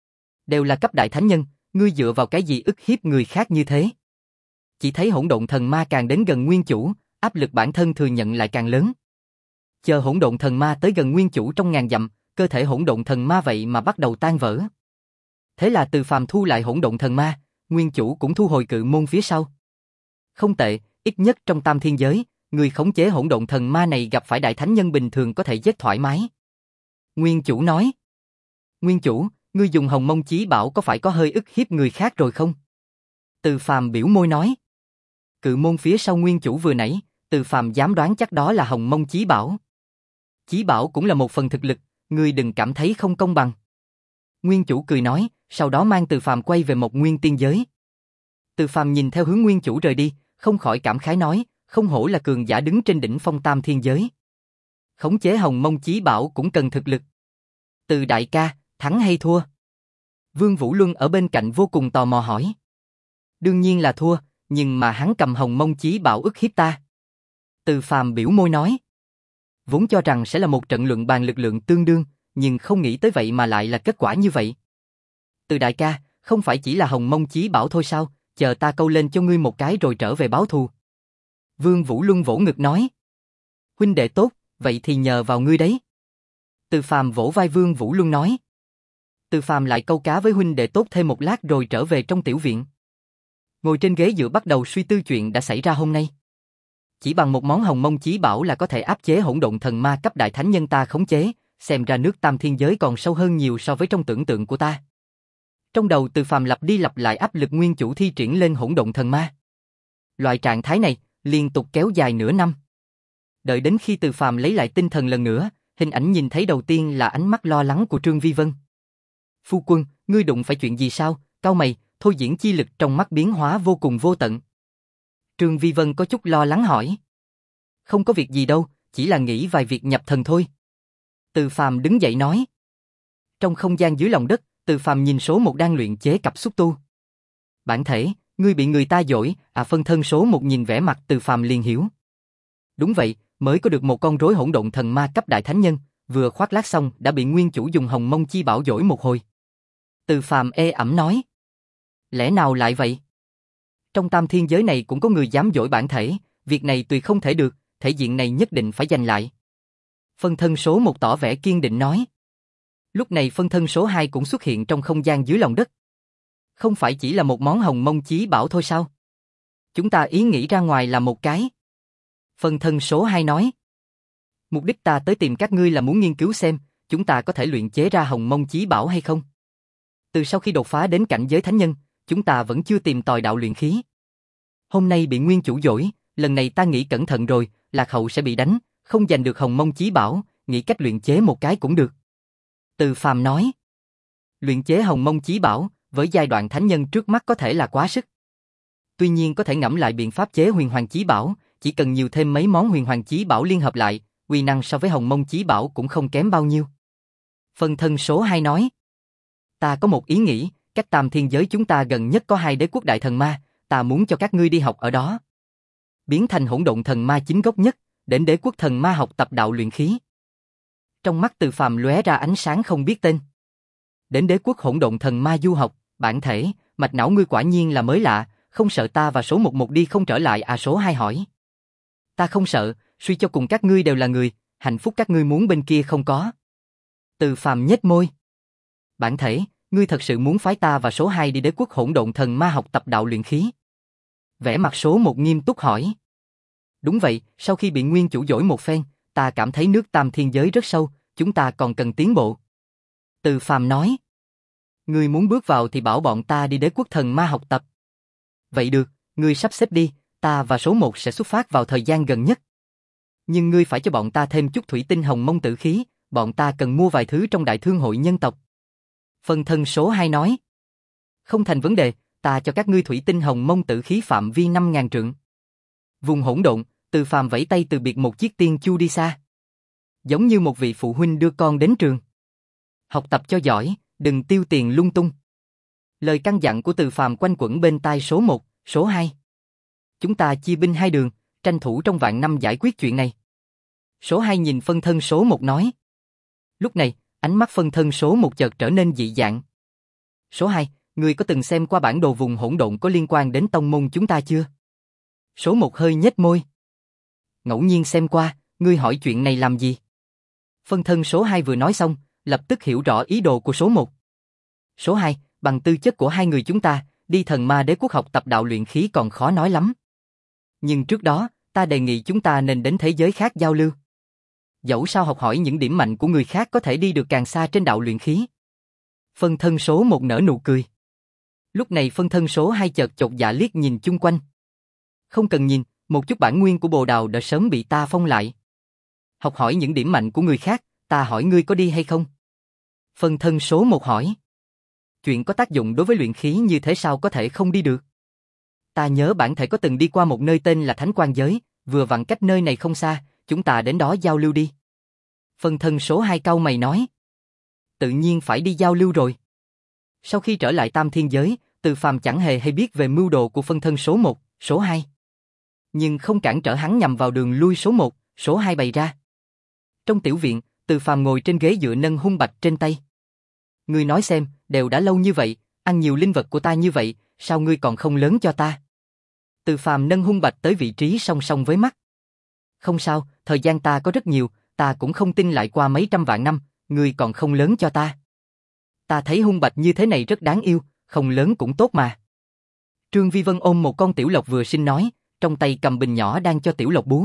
Speaker 1: Đều là cấp đại thánh nhân, ngươi dựa vào cái gì ức hiếp người khác như thế? Chỉ thấy hỗn độn thần ma càng đến gần nguyên chủ, áp lực bản thân thừa nhận lại càng lớn. Chờ hỗn độn thần ma tới gần nguyên chủ trong ngàn dặm, cơ thể hỗn độn thần ma vậy mà bắt đầu tan vỡ. Thế là Từ Phàm thu lại hỗn độn thần ma, nguyên chủ cũng thu hồi cự môn phía sau. Không tệ, ít nhất trong tam thiên giới, người khống chế hỗn độn thần ma này gặp phải đại thánh nhân bình thường có thể giết thoải mái. Nguyên chủ nói. Nguyên chủ, ngươi dùng Hồng Mông Chí Bảo có phải có hơi ức hiếp người khác rồi không? Từ Phàm biểu môi nói. Cự môn phía sau nguyên chủ vừa nãy, Từ Phàm dám đoán chắc đó là Hồng Mông Chí Bảo. Chí Bảo cũng là một phần thực lực, ngươi đừng cảm thấy không công bằng. Nguyên chủ cười nói, sau đó mang Từ Phàm quay về một nguyên tiên giới. Từ Phàm nhìn theo hướng nguyên chủ rời đi, không khỏi cảm khái nói, không hổ là cường giả đứng trên đỉnh phong tam thiên giới. Khống chế Hồng Mông Chí Bảo cũng cần thực lực. Từ đại ca, thắng hay thua? Vương Vũ Luân ở bên cạnh vô cùng tò mò hỏi. Đương nhiên là thua, nhưng mà hắn cầm Hồng Mông Chí Bảo ức hiếp ta. Từ Phàm biểu môi nói. Vốn cho rằng sẽ là một trận luận bàn lực lượng tương đương, nhưng không nghĩ tới vậy mà lại là kết quả như vậy. Từ đại ca, không phải chỉ là Hồng Mông Chí Bảo thôi sao, chờ ta câu lên cho ngươi một cái rồi trở về báo thù. Vương Vũ Luân vỗ ngực nói. Huynh đệ tốt, vậy thì nhờ vào ngươi đấy. Từ Phàm vỗ vai Vương Vũ Luân nói. Từ Phàm lại câu cá với huynh đệ tốt thêm một lát rồi trở về trong tiểu viện. Ngồi trên ghế dựa bắt đầu suy tư chuyện đã xảy ra hôm nay. Chỉ bằng một món Hồng Mông Chí Bảo là có thể áp chế hỗn độn thần ma cấp đại thánh nhân ta khống chế, xem ra nước tam thiên giới còn sâu hơn nhiều so với trong tưởng tượng của ta. Trong đầu Từ Phàm lặp đi lặp lại áp lực nguyên chủ thi triển lên hỗn độn thần ma. Loại trạng thái này liên tục kéo dài nửa năm. Đợi đến khi Từ Phàm lấy lại tinh thần lần nữa, hình ảnh nhìn thấy đầu tiên là ánh mắt lo lắng của Trương Vi Vân. Phu quân, ngươi đụng phải chuyện gì sao? Cau mày, thôi diễn chi lực trong mắt biến hóa vô cùng vô tận. Trương Vi Vân có chút lo lắng hỏi. Không có việc gì đâu, chỉ là nghĩ vài việc nhập thần thôi. Từ Phàm đứng dậy nói. Trong không gian dưới lòng đất, Từ Phàm nhìn số một đang luyện chế cặp xúc tu. Bản thể, ngươi bị người ta dỗi, à phân thân số một nhìn vẻ mặt Từ Phàm liền hiểu. Đúng vậy, mới có được một con rối hỗn độn thần ma cấp đại thánh nhân, vừa khoác lác xong đã bị nguyên chủ dùng Hồng Mông Chí Bảo dỗi một hồi. Từ Phàm ê ẩm nói. Lẽ nào lại vậy? Trong tam thiên giới này cũng có người dám dỗi bản thể, việc này tùy không thể được, thể diện này nhất định phải giành lại. Phân thân số một tỏ vẻ kiên định nói. Lúc này phân thân số hai cũng xuất hiện trong không gian dưới lòng đất. Không phải chỉ là một món Hồng Mông Chí Bảo thôi sao? Chúng ta ý nghĩ ra ngoài là một cái. Phân thân số hai nói. Mục đích ta tới tìm các ngươi là muốn nghiên cứu xem, chúng ta có thể luyện chế ra Hồng Mông Chí Bảo hay không? Từ sau khi đột phá đến cảnh giới thánh nhân, chúng ta vẫn chưa tìm tòi đạo luyện khí. Hôm nay bị nguyên chủ dỗi, lần này ta nghĩ cẩn thận rồi, lạc hậu sẽ bị đánh, không giành được Hồng Mông Chí Bảo, nghĩ cách luyện chế một cái cũng được. Từ Phàm nói. Luyện chế Hồng Mông Chí Bảo, với giai đoạn thánh nhân trước mắt có thể là quá sức. Tuy nhiên có thể ngẫm lại biện pháp chế Huyền Hoàng Chí Bảo, chỉ cần nhiều thêm mấy món Huyền Hoàng Chí Bảo liên hợp lại, uy năng so với Hồng Mông Chí Bảo cũng không kém bao nhiêu. Phân thân số hai nói. Ta có một ý nghĩ, cách tam thiên giới chúng ta gần nhất có hai đế quốc đại thần ma, ta muốn cho các ngươi đi học ở đó. Biến thành hỗn độn thần ma chính gốc nhất, đến đế quốc thần ma học tập đạo luyện khí. Trong mắt Từ Phàm lóe ra ánh sáng không biết tên. Đến đế quốc hỗn độn thần ma du học, bản thể, mạch não ngươi quả nhiên là mới lạ, không sợ ta và số một một đi không trở lại à? Số hai hỏi. Ta không sợ, suy cho cùng các ngươi đều là người, hạnh phúc các ngươi muốn bên kia không có. Từ Phàm nhếch môi. Bản thể, ngươi thật sự muốn phái ta và số hai đi đế quốc hỗn độn thần ma học tập đạo luyện khí? Vẻ mặt số một nghiêm túc hỏi. Đúng vậy, sau khi bị nguyên chủ dỗi một phen, ta cảm thấy nước tam thiên giới rất sâu, chúng ta còn cần tiến bộ. Từ Phàm nói. Ngươi muốn bước vào thì bảo bọn ta đi đế quốc thần ma học tập. Vậy được, ngươi sắp xếp đi, ta và số một sẽ xuất phát vào thời gian gần nhất. Nhưng ngươi phải cho bọn ta thêm chút thủy tinh Hồng Mông tử khí, bọn ta cần mua vài thứ trong đại thương hội nhân tộc. Phân thân số hai nói. Không thành vấn đề, ta cho các ngươi thủy tinh Hồng Mông tử khí phạm vi năm ngàn trượng. Vùng hỗn độn, Từ Phàm vẫy tay từ biệt một chiếc tiên chu đi xa. Giống như một vị phụ huynh đưa con đến trường. Học tập cho giỏi, đừng tiêu tiền lung tung. Lời căn dặn của Từ Phàm quanh quẩn bên tai số một, số hai. Chúng ta chia binh hai đường, tranh thủ trong vạn năm giải quyết chuyện này. Số hai nhìn phân thân số một nói. Lúc này, ánh mắt phân thân số một chợt trở nên dị dạng. Số hai, ngươi có từng xem qua bản đồ vùng hỗn độn có liên quan đến tông môn chúng ta chưa? Số một hơi nhếch môi. Ngẫu nhiên xem qua, ngươi hỏi chuyện này làm gì? Phân thân số hai vừa nói xong, lập tức hiểu rõ ý đồ của số một. Số hai, bằng tư chất của hai người chúng ta, đi thần ma đế quốc học tập đạo luyện khí còn khó nói lắm. Nhưng trước đó, ta đề nghị chúng ta nên đến thế giới khác giao lưu. Dẫu sao học hỏi những điểm mạnh của người khác có thể đi được càng xa trên đạo luyện khí. Phân thân số một nở nụ cười. Lúc này phân thân số hai chợt chột dạ liếc nhìn chung quanh. Không cần nhìn, một chút bản nguyên của bồ đào đã sớm bị ta phong lại. Học hỏi những điểm mạnh của người khác, ta hỏi ngươi có đi hay không? Phân thân số một hỏi. Chuyện có tác dụng đối với luyện khí như thế sao có thể không đi được? Ta nhớ bản thể có từng đi qua một nơi tên là Thánh Quan Giới, vừa vặn cách nơi này không xa, chúng ta đến đó giao lưu đi. Phân thân số hai cau mày nói. Tự nhiên phải đi giao lưu rồi. Sau khi trở lại Tam Thiên Giới, Từ Phàm chẳng hề hay biết về mưu đồ của phân thân số một, số hai. Nhưng không cản trở hắn nhằm vào đường lui số một, số hai bày ra. Trong tiểu viện, Từ Phàm ngồi trên ghế dựa nâng hung bạch trên tay. Ngươi nói xem, đều đã lâu như vậy, ăn nhiều linh vật của ta như vậy, sao ngươi còn không lớn cho ta? Từ Phàm nâng hung bạch tới vị trí song song với mắt. Không sao, thời gian ta có rất nhiều, ta cũng không tin lại qua mấy trăm vạn năm, ngươi còn không lớn cho ta. Ta thấy hung bạch như thế này rất đáng yêu, không lớn cũng tốt mà. Trương Vi Vân ôm một con tiểu lộc vừa sinh nói, trong tay cầm bình nhỏ đang cho tiểu lộc bú.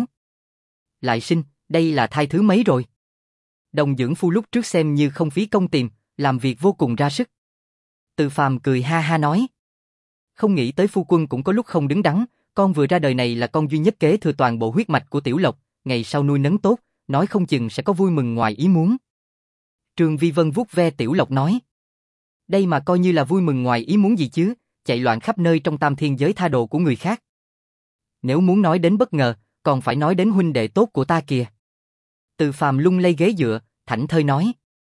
Speaker 1: Lại sinh, đây là thai thứ mấy rồi? Đồng dưỡng phu lúc trước xem như không phí công tìm, làm việc vô cùng ra sức. Từ Phàm cười ha ha nói. Không nghĩ tới phu quân cũng có lúc không đứng đắn, con vừa ra đời này là con duy nhất kế thừa toàn bộ huyết mạch của tiểu lộc, ngày sau nuôi nấng tốt, nói không chừng sẽ có vui mừng ngoài ý muốn. Trương Vi Vân vuốt ve tiểu lộc nói. Đây mà coi như là vui mừng ngoài ý muốn gì chứ, chạy loạn khắp nơi trong Tam Thiên Giới tha đồ của người khác. Nếu muốn nói đến bất ngờ, còn phải nói đến huynh đệ tốt của ta kìa. Từ Phàm lung lay ghế dựa, thảnh thơi nói.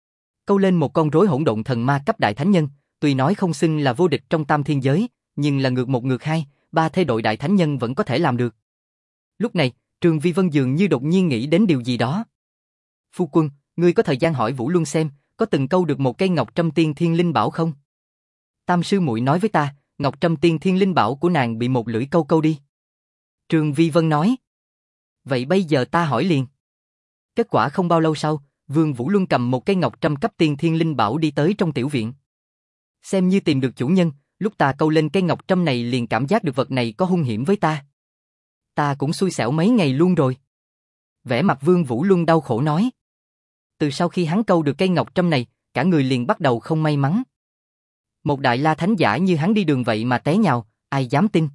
Speaker 1: Câu lên một con rối hỗn độn thần ma cấp đại thánh nhân, tuy nói không xưng là vô địch trong Tam Thiên Giới, nhưng là ngược một ngược hai, ba thế đội đại thánh nhân vẫn có thể làm được. Lúc này, Trương Vi Vân dường như đột nhiên nghĩ đến điều gì đó. Phu quân, ngươi có thời gian hỏi Vũ Luân xem, có từng câu được một cây ngọc trâm tiên thiên linh bảo không? Tam sư muội nói với ta, ngọc trâm tiên thiên linh bảo của nàng bị một lưỡi câu câu đi. Trương Vi Vân nói. Vậy bây giờ ta hỏi liền. Kết quả không bao lâu sau, Vương Vũ Luân cầm một cây ngọc trâm cấp tiên thiên linh bảo đi tới trong tiểu viện. Xem như tìm được chủ nhân, lúc ta câu lên cây ngọc trâm này liền cảm giác được vật này có hung hiểm với ta. Ta cũng xui xẻo mấy ngày luôn rồi. Vẻ mặt Vương Vũ Luân đau khổ nói. Từ sau khi hắn câu được cây ngọc trâm này, cả người liền bắt đầu không may mắn. Một đại la thánh giả như hắn đi đường vậy mà té nhào, ai dám tin.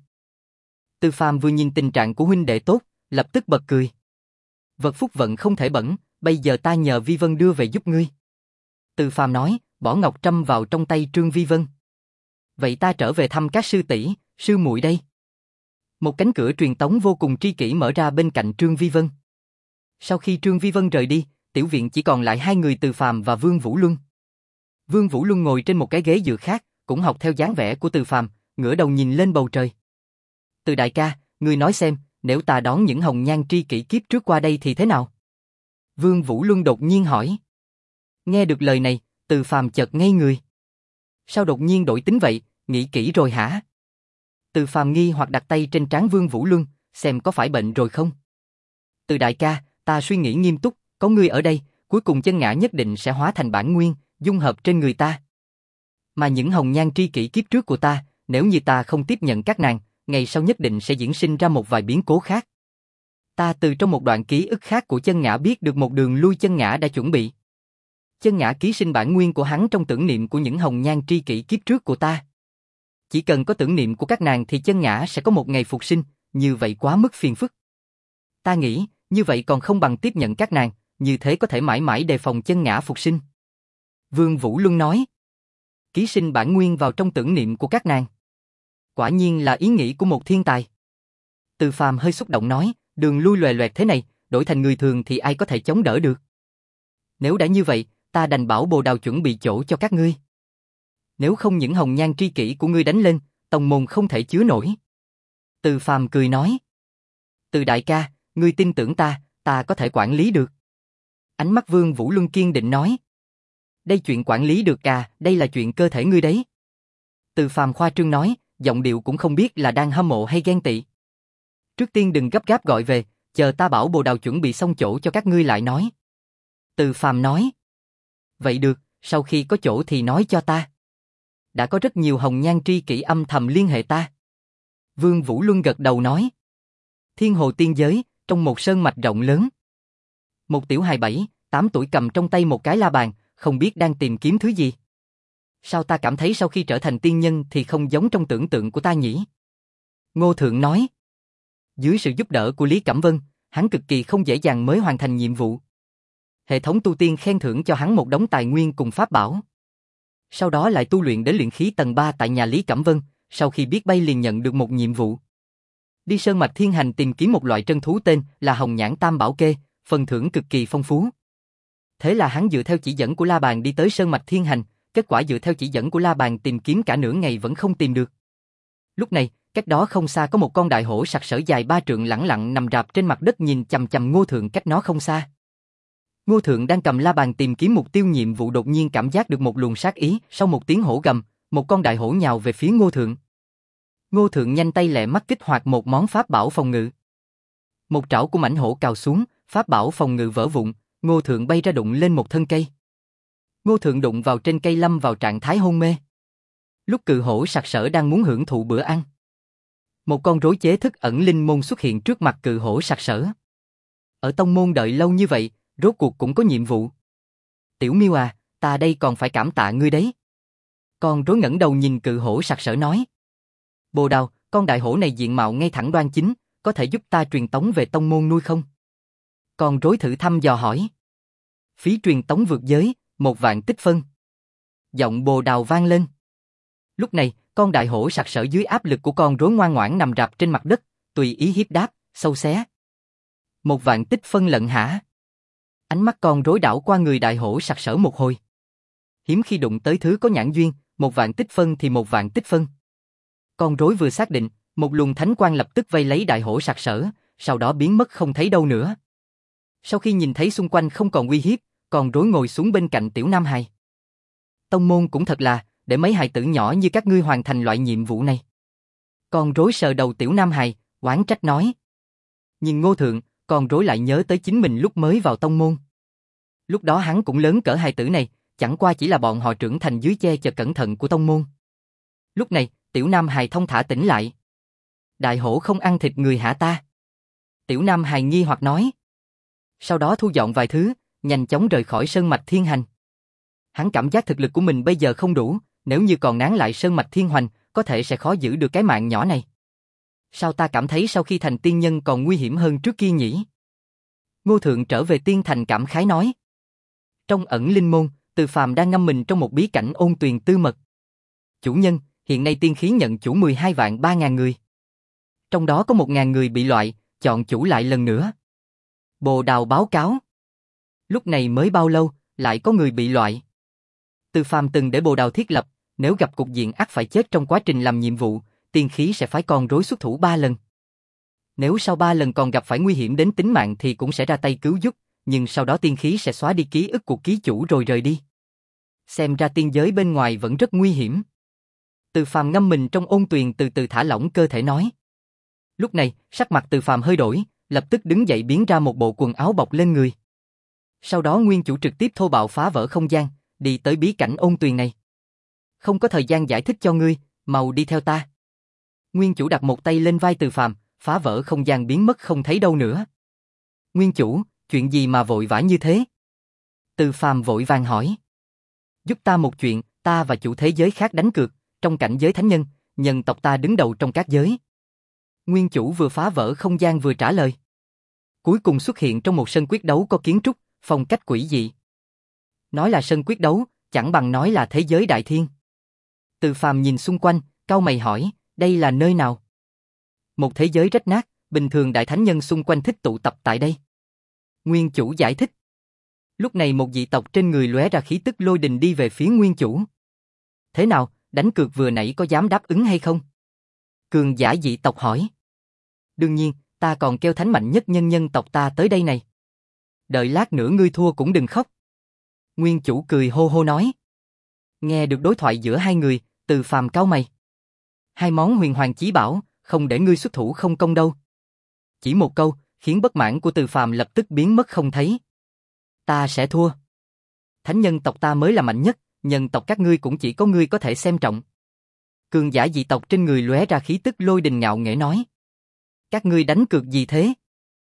Speaker 1: Từ Phàm vừa nhìn tình trạng của huynh đệ tốt, lập tức bật cười. Vật phúc vận không thể bẩn, bây giờ ta nhờ Vi Vân đưa về giúp ngươi. Từ Phàm nói, bỏ ngọc trâm vào trong tay Trương Vi Vân. Vậy ta trở về thăm các sư tỷ, sư muội đây. Một cánh cửa truyền tống vô cùng tri kỷ mở ra bên cạnh Trương Vi Vân. Sau khi Trương Vi Vân rời đi, tiểu viện chỉ còn lại hai người Từ Phàm và Vương Vũ Luân. Vương Vũ Luân ngồi trên một cái ghế dựa khác, cũng học theo dáng vẻ của Từ Phàm, ngửa đầu nhìn lên bầu trời. Từ đại ca, ngươi nói xem, nếu ta đón những hồng nhan tri kỷ kiếp trước qua đây thì thế nào? Vương Vũ Luân đột nhiên hỏi. Nghe được lời này, Từ Phàm chợt ngây người. Sao đột nhiên đổi tính vậy, nghĩ kỹ rồi hả? Từ Phàm nghi hoặc đặt tay trên trán Vương Vũ Luân, xem có phải bệnh rồi không? Từ đại ca, ta suy nghĩ nghiêm túc, có ngươi ở đây, cuối cùng chân ngã nhất định sẽ hóa thành bản nguyên, dung hợp trên người ta. Mà những hồng nhan tri kỷ kiếp trước của ta, nếu như ta không tiếp nhận các nàng, ngày sau nhất định sẽ diễn sinh ra một vài biến cố khác. Ta từ trong một đoạn ký ức khác của chân ngã biết được một đường lui chân ngã đã chuẩn bị. Chân ngã ký sinh bản nguyên của hắn trong tưởng niệm của những hồng nhan tri kỷ kiếp trước của ta. Chỉ cần có tưởng niệm của các nàng thì chân ngã sẽ có một ngày phục sinh, như vậy quá mức phiền phức. Ta nghĩ, như vậy còn không bằng tiếp nhận các nàng, như thế có thể mãi mãi đề phòng chân ngã phục sinh. Vương Vũ Luân nói. Ký sinh bản nguyên vào trong tưởng niệm của các nàng. Quả nhiên là ý nghĩ của một thiên tài. Từ Phàm hơi xúc động nói, đường lui loè loẹt thế này, đổi thành người thường thì ai có thể chống đỡ được. Nếu đã như vậy, ta đành bảo Bồ Đào chuẩn bị chỗ cho các ngươi. Nếu không những hồng nhan tri kỷ của ngươi đánh lên, tông môn không thể chứa nổi. Từ Phàm cười nói. Từ đại ca, ngươi tin tưởng ta, ta có thể quản lý được. Ánh mắt Vương Vũ Luân kiên định nói. Đây chuyện quản lý được à, đây là chuyện cơ thể ngươi đấy. Từ Phàm khoa trương nói, giọng điệu cũng không biết là đang hâm mộ hay ghen tị. Trước tiên đừng gấp gáp gọi về, chờ ta bảo Bồ Đào chuẩn bị xong chỗ cho các ngươi lại nói. Từ Phàm nói. Vậy được, sau khi có chỗ thì nói cho ta. Đã có rất nhiều hồng nhan tri kỷ âm thầm liên hệ ta. Vương Vũ Luân gật đầu nói. Thiên Hồ Tiên Giới, trong một sơn mạch rộng lớn. Một tiểu hài bảy, tám tuổi cầm trong tay một cái la bàn, không biết đang tìm kiếm thứ gì. Sao ta cảm thấy sau khi trở thành tiên nhân thì không giống trong tưởng tượng của ta nhỉ? Ngô Thượng nói. Dưới sự giúp đỡ của Lý Cẩm Vân, hắn cực kỳ không dễ dàng mới hoàn thành nhiệm vụ. Hệ thống tu tiên khen thưởng cho hắn một đống tài nguyên cùng pháp bảo. Sau đó lại tu luyện đến luyện khí tầng ba tại nhà Lý Cẩm Vân, sau khi biết bay liền nhận được một nhiệm vụ. Đi Sơn Mạch Thiên Hành tìm kiếm một loại trân thú tên là Hồng Nhãn Tam Bảo Kê, phần thưởng cực kỳ phong phú. Thế là hắn dựa theo chỉ dẫn của La Bàn đi tới Sơn Mạch Thiên Hành, kết quả dựa theo chỉ dẫn của La Bàn tìm kiếm cả nửa ngày vẫn không tìm được. Lúc này, cách đó không xa có một con đại hổ sặc sỡ dài ba trượng lẳng lặng nằm rạp trên mặt đất nhìn chằm chằm Ngô Thượng cách nó không xa. Ngô Thượng đang cầm La Bàn tìm kiếm mục tiêu nhiệm vụ đột nhiên cảm giác được một luồng sát ý, sau một tiếng hổ gầm, một con đại hổ nhào về phía Ngô Thượng. Ngô Thượng nhanh tay lẹ mắt kích hoạt một món pháp bảo phòng ngự. Một trảo của mãnh hổ cào xuống, pháp bảo phòng ngự vỡ vụn, Ngô Thượng bay ra đụng lên một thân cây. Ngô Thượng đụng vào trên cây lâm vào trạng thái hôn mê. Lúc cự hổ sặc sỡ đang muốn hưởng thụ bữa ăn, một con rối chế thức ẩn linh môn xuất hiện trước mặt cự hổ sặc sỡ. Ở tông môn đợi lâu như vậy, rốt cuộc cũng có nhiệm vụ. Tiểu Miêu à, ta đây còn phải cảm tạ ngươi đấy. Con rối ngẩng đầu nhìn cự hổ sặc sỡ nói. Bồ Đào, con đại hổ này diện mạo ngay thẳng đoan chính, có thể giúp ta truyền tống về tông môn nuôi không? Con rối thử thăm dò hỏi. Phí truyền tống vượt giới, một vạn tích phân. Giọng Bồ Đào vang lên. Lúc này, con đại hổ sặc sỡ dưới áp lực của con rối ngoan ngoãn nằm rạp trên mặt đất, tùy ý hiếp đáp, sâu xé. Một vạn tích phân lận hả? Ánh mắt con rối đảo qua người đại hổ sặc sỡ một hồi. Hiếm khi đụng tới thứ có nhãn duyên, một vạn tích phân thì một vạn tích phân. Con rối vừa xác định, một luồng thánh quang lập tức vây lấy đại hổ sặc sỡ, sau đó biến mất không thấy đâu nữa. Sau khi nhìn thấy xung quanh không còn uy hiếp, con rối ngồi xuống bên cạnh Tiểu Nam Hài. Tông môn cũng thật là, để mấy hài tử nhỏ như các ngươi hoàn thành loại nhiệm vụ này. Con rối sờ đầu Tiểu Nam Hài, oán trách nói. Nhưng Ngô Thượng, con rối lại nhớ tới chính mình lúc mới vào tông môn. Lúc đó hắn cũng lớn cỡ hài tử này, chẳng qua chỉ là bọn họ trưởng thành dưới che chở cẩn thận của tông môn. Lúc này, Tiểu Nam Hài thông thả tỉnh lại. Đại hổ không ăn thịt người hả ta? Tiểu Nam Hài nghi hoặc nói. Sau đó thu dọn vài thứ, nhanh chóng rời khỏi Sơn Mạch Thiên Hành. Hắn cảm giác thực lực của mình bây giờ không đủ, nếu như còn nán lại Sơn Mạch Thiên Hoành, có thể sẽ khó giữ được cái mạng nhỏ này. Sao ta cảm thấy sau khi thành tiên nhân còn nguy hiểm hơn trước kia nhỉ? Ngô Thượng trở về tiên thành cảm khái nói. Trong ẩn linh môn, Từ Phàm đang ngâm mình trong một bí cảnh ôn tuyền tư mật. Chủ nhân, hiện nay tiên khí nhận chủ mười hai vạn ba ngàn người. Trong đó có một ngàn người bị loại, chọn chủ lại lần nữa. Bồ Đào báo cáo. Lúc này mới bao lâu, lại có người bị loại. Từ Phàm từng để Bồ Đào thiết lập, nếu gặp cục diện ắt phải chết trong quá trình làm nhiệm vụ, tiên khí sẽ phái con rối xuất thủ ba lần. Nếu sau ba lần còn gặp phải nguy hiểm đến tính mạng thì cũng sẽ ra tay cứu giúp, nhưng sau đó tiên khí sẽ xóa đi ký ức của ký chủ rồi rời đi. Xem ra tiên giới bên ngoài vẫn rất nguy hiểm. Từ Phàm ngâm mình trong ôn tuyền từ từ thả lỏng cơ thể nói. Lúc này, sắc mặt Từ Phàm hơi đổi, lập tức đứng dậy biến ra một bộ quần áo bọc lên người. Sau đó nguyên chủ trực tiếp thô bạo phá vỡ không gian, đi tới bí cảnh ôn tuyền này. Không có thời gian giải thích cho ngươi, mau đi theo ta. Nguyên chủ đặt một tay lên vai Từ Phàm, phá vỡ không gian biến mất không thấy đâu nữa. Nguyên chủ, chuyện gì mà vội vã như thế? Từ Phàm vội vàng hỏi. Giúp ta một chuyện, ta và chủ thế giới khác đánh cược, trong cảnh giới thánh nhân, nhân tộc ta đứng đầu trong các giới. Nguyên chủ vừa phá vỡ không gian vừa trả lời. Cuối cùng xuất hiện trong một sân quyết đấu có kiến trúc, phong cách quỷ dị. Nói là sân quyết đấu, chẳng bằng nói là thế giới đại thiên. Từ Phàm nhìn xung quanh, cau mày hỏi, đây là nơi nào? Một thế giới rách nát, bình thường đại thánh nhân xung quanh thích tụ tập tại đây. Nguyên chủ giải thích. Lúc này một dị tộc trên người lóe ra khí tức lôi đình đi về phía nguyên chủ. Thế nào, đánh cược vừa nãy có dám đáp ứng hay không? Cường giả dị tộc hỏi. Đương nhiên, ta còn kêu thánh mạnh nhất nhân nhân tộc ta tới đây này. Đợi lát nữa ngươi thua cũng đừng khóc. Nguyên chủ cười hô hô nói. Nghe được đối thoại giữa hai người, Từ Phàm cau mày. Hai món huyền hoàng chí bảo, không để ngươi xuất thủ không công đâu. Chỉ một câu, khiến bất mãn của Từ Phàm lập tức biến mất không thấy. Ta sẽ thua. Thánh nhân tộc ta mới là mạnh nhất, nhân tộc các ngươi cũng chỉ có ngươi có thể xem trọng. Cường giả dị tộc trên người lóe ra khí tức lôi đình ngạo nghễ nói. Các ngươi đánh cược gì thế?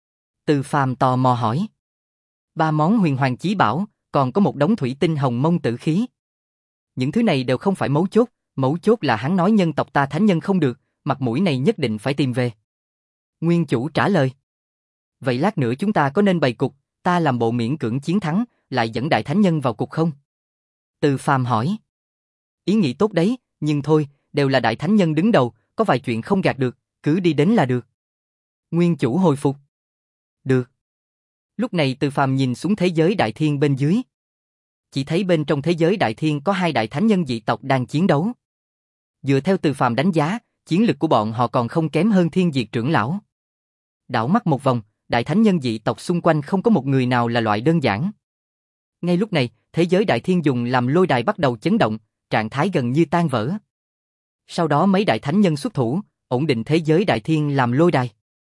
Speaker 1: Từ Phàm tò mò hỏi. Ba món huyền hoàng chí bảo, còn có một đống thủy tinh hồng mông tử khí. Những thứ này đều không phải mấu chốt, mấu chốt là hắn nói nhân tộc ta thánh nhân không được, mặt mũi này nhất định phải tìm về. Nguyên chủ trả lời. Vậy lát nữa chúng ta có nên bày cục, ta làm bộ miễn cưỡng chiến thắng, lại dẫn đại thánh nhân vào cục không? Từ Phàm hỏi. Ý nghĩ tốt đấy, nhưng thôi, đều là đại thánh nhân đứng đầu, có vài chuyện không gạt được, cứ đi đến là được. Nguyên chủ hồi phục. Được. Lúc này Từ Phàm nhìn xuống thế giới đại thiên bên dưới. Chỉ thấy bên trong thế giới đại thiên có hai đại thánh nhân dị tộc đang chiến đấu. Dựa theo Từ Phàm đánh giá, chiến lực của bọn họ còn không kém hơn Thiên Diệt trưởng lão. Đảo mắt một vòng, đại thánh nhân dị tộc xung quanh không có một người nào là loại đơn giản. Ngay lúc này, thế giới đại thiên dùng làm lôi đài bắt đầu chấn động, trạng thái gần như tan vỡ. Sau đó mấy đại thánh nhân xuất thủ, ổn định thế giới đại thiên làm lôi đài.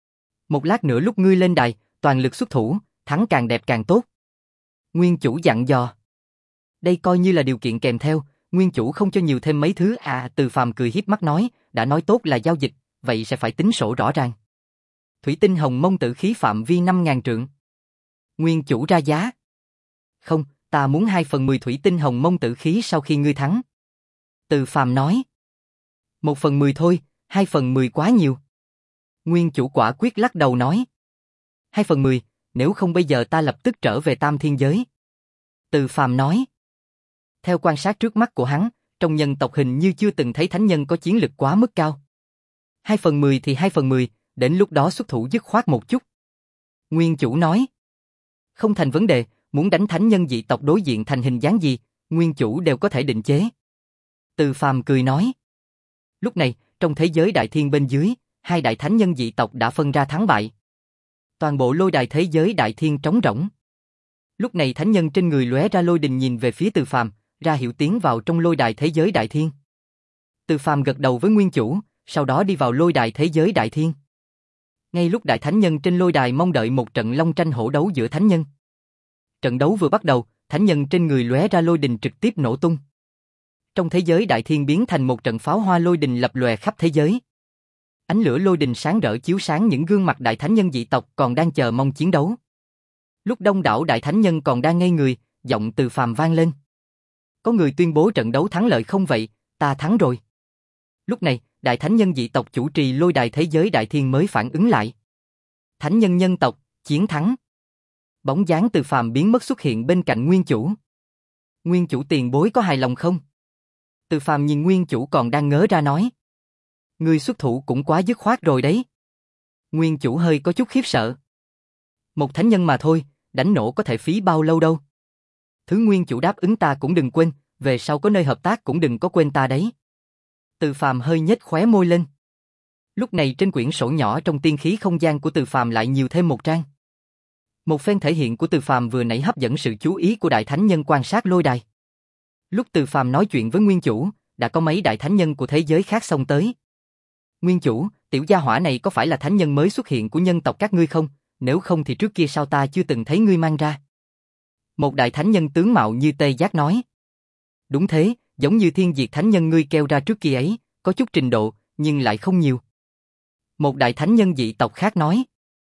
Speaker 1: Một lát nữa lúc ngươi lên đài, toàn lực xuất thủ, thắng càng đẹp càng tốt. Nguyên chủ dặn dò. Đây coi như là điều kiện kèm theo, nguyên chủ không cho nhiều thêm mấy thứ à. Từ Phàm cười hiếp mắt nói, đã nói tốt là giao dịch, vậy sẽ phải tính sổ rõ ràng. Thủy tinh hồng mông tử khí phạm vi năm ngàn trượng. Nguyên chủ ra giá. Không, ta muốn hai phần mười thủy tinh hồng mông tử khí sau khi ngươi thắng. Từ Phàm nói. Một phần mười thôi, hai phần mười quá nhiều. Nguyên chủ quả quyết lắc đầu nói. Hai phần mười, nếu không bây giờ ta lập tức trở về tam thiên giới. Từ Phàm nói. Theo quan sát trước mắt của hắn, trong nhân tộc hình như chưa từng thấy thánh nhân có chiến lực quá mức cao. Hai phần mười thì hai phần mười, đến lúc đó xuất thủ dứt khoát một chút. Nguyên chủ nói. Không thành vấn đề, muốn đánh thánh nhân dị tộc đối diện thành hình dáng gì, nguyên chủ đều có thể định chế. Từ Phàm cười nói. Lúc này, trong thế giới đại thiên bên dưới, hai đại thánh nhân dị tộc đã phân ra thắng bại. Toàn bộ lôi đài thế giới đại thiên trống rỗng. Lúc này thánh nhân trên người lóe ra lôi đình nhìn về phía Từ Phàm, ra hiệu tiến vào trong lôi đài thế giới đại thiên. Từ Phàm gật đầu với nguyên chủ, sau đó đi vào lôi đài thế giới đại thiên. Ngay lúc đại thánh nhân trên lôi đài mong đợi một trận long tranh hổ đấu giữa thánh nhân. Trận đấu vừa bắt đầu, thánh nhân trên người lóe ra lôi đình trực tiếp nổ tung. Trong thế giới đại thiên biến thành một trận pháo hoa lôi đình lập lòe khắp thế giới. Ánh lửa lôi đình sáng rỡ chiếu sáng những gương mặt đại thánh nhân dị tộc còn đang chờ mong chiến đấu. Lúc đông đảo đại thánh nhân còn đang ngây người, giọng Từ Phàm vang lên. Có người tuyên bố trận đấu thắng lợi không vậy, ta thắng rồi. Lúc này, đại thánh nhân dị tộc chủ trì lôi đài thế giới đại thiên mới phản ứng lại. Thánh nhân nhân tộc, chiến thắng. Bóng dáng Từ Phàm biến mất xuất hiện bên cạnh nguyên chủ. Nguyên chủ tiền bối có hài lòng không? Từ Phàm nhìn nguyên chủ còn đang ngớ ra nói. Ngươi xuất thủ cũng quá dứt khoát rồi đấy. Nguyên chủ hơi có chút khiếp sợ. Một thánh nhân mà thôi, đánh nổ có thể phí bao lâu đâu. Thứ nguyên chủ đáp ứng ta cũng đừng quên, về sau có nơi hợp tác cũng đừng có quên ta đấy. Từ Phàm hơi nhếch khóe môi lên. Lúc này trên quyển sổ nhỏ trong tiên khí không gian của Từ Phàm lại nhiều thêm một trang. Một phen thể hiện của Từ Phàm vừa nãy hấp dẫn sự chú ý của đại thánh nhân quan sát lôi đài. Lúc Từ Phàm nói chuyện với nguyên chủ, đã có mấy đại thánh nhân của thế giới khác xông tới. Nguyên chủ, tiểu gia hỏa này có phải là thánh nhân mới xuất hiện của nhân tộc các ngươi không? Nếu không thì trước kia sao ta chưa từng thấy ngươi mang ra? Một đại thánh nhân tướng mạo như tê giác nói. Đúng thế, giống như thiên diệt thánh nhân ngươi kêu ra trước kia ấy, có chút trình độ, nhưng lại không nhiều. Một đại thánh nhân dị tộc khác nói.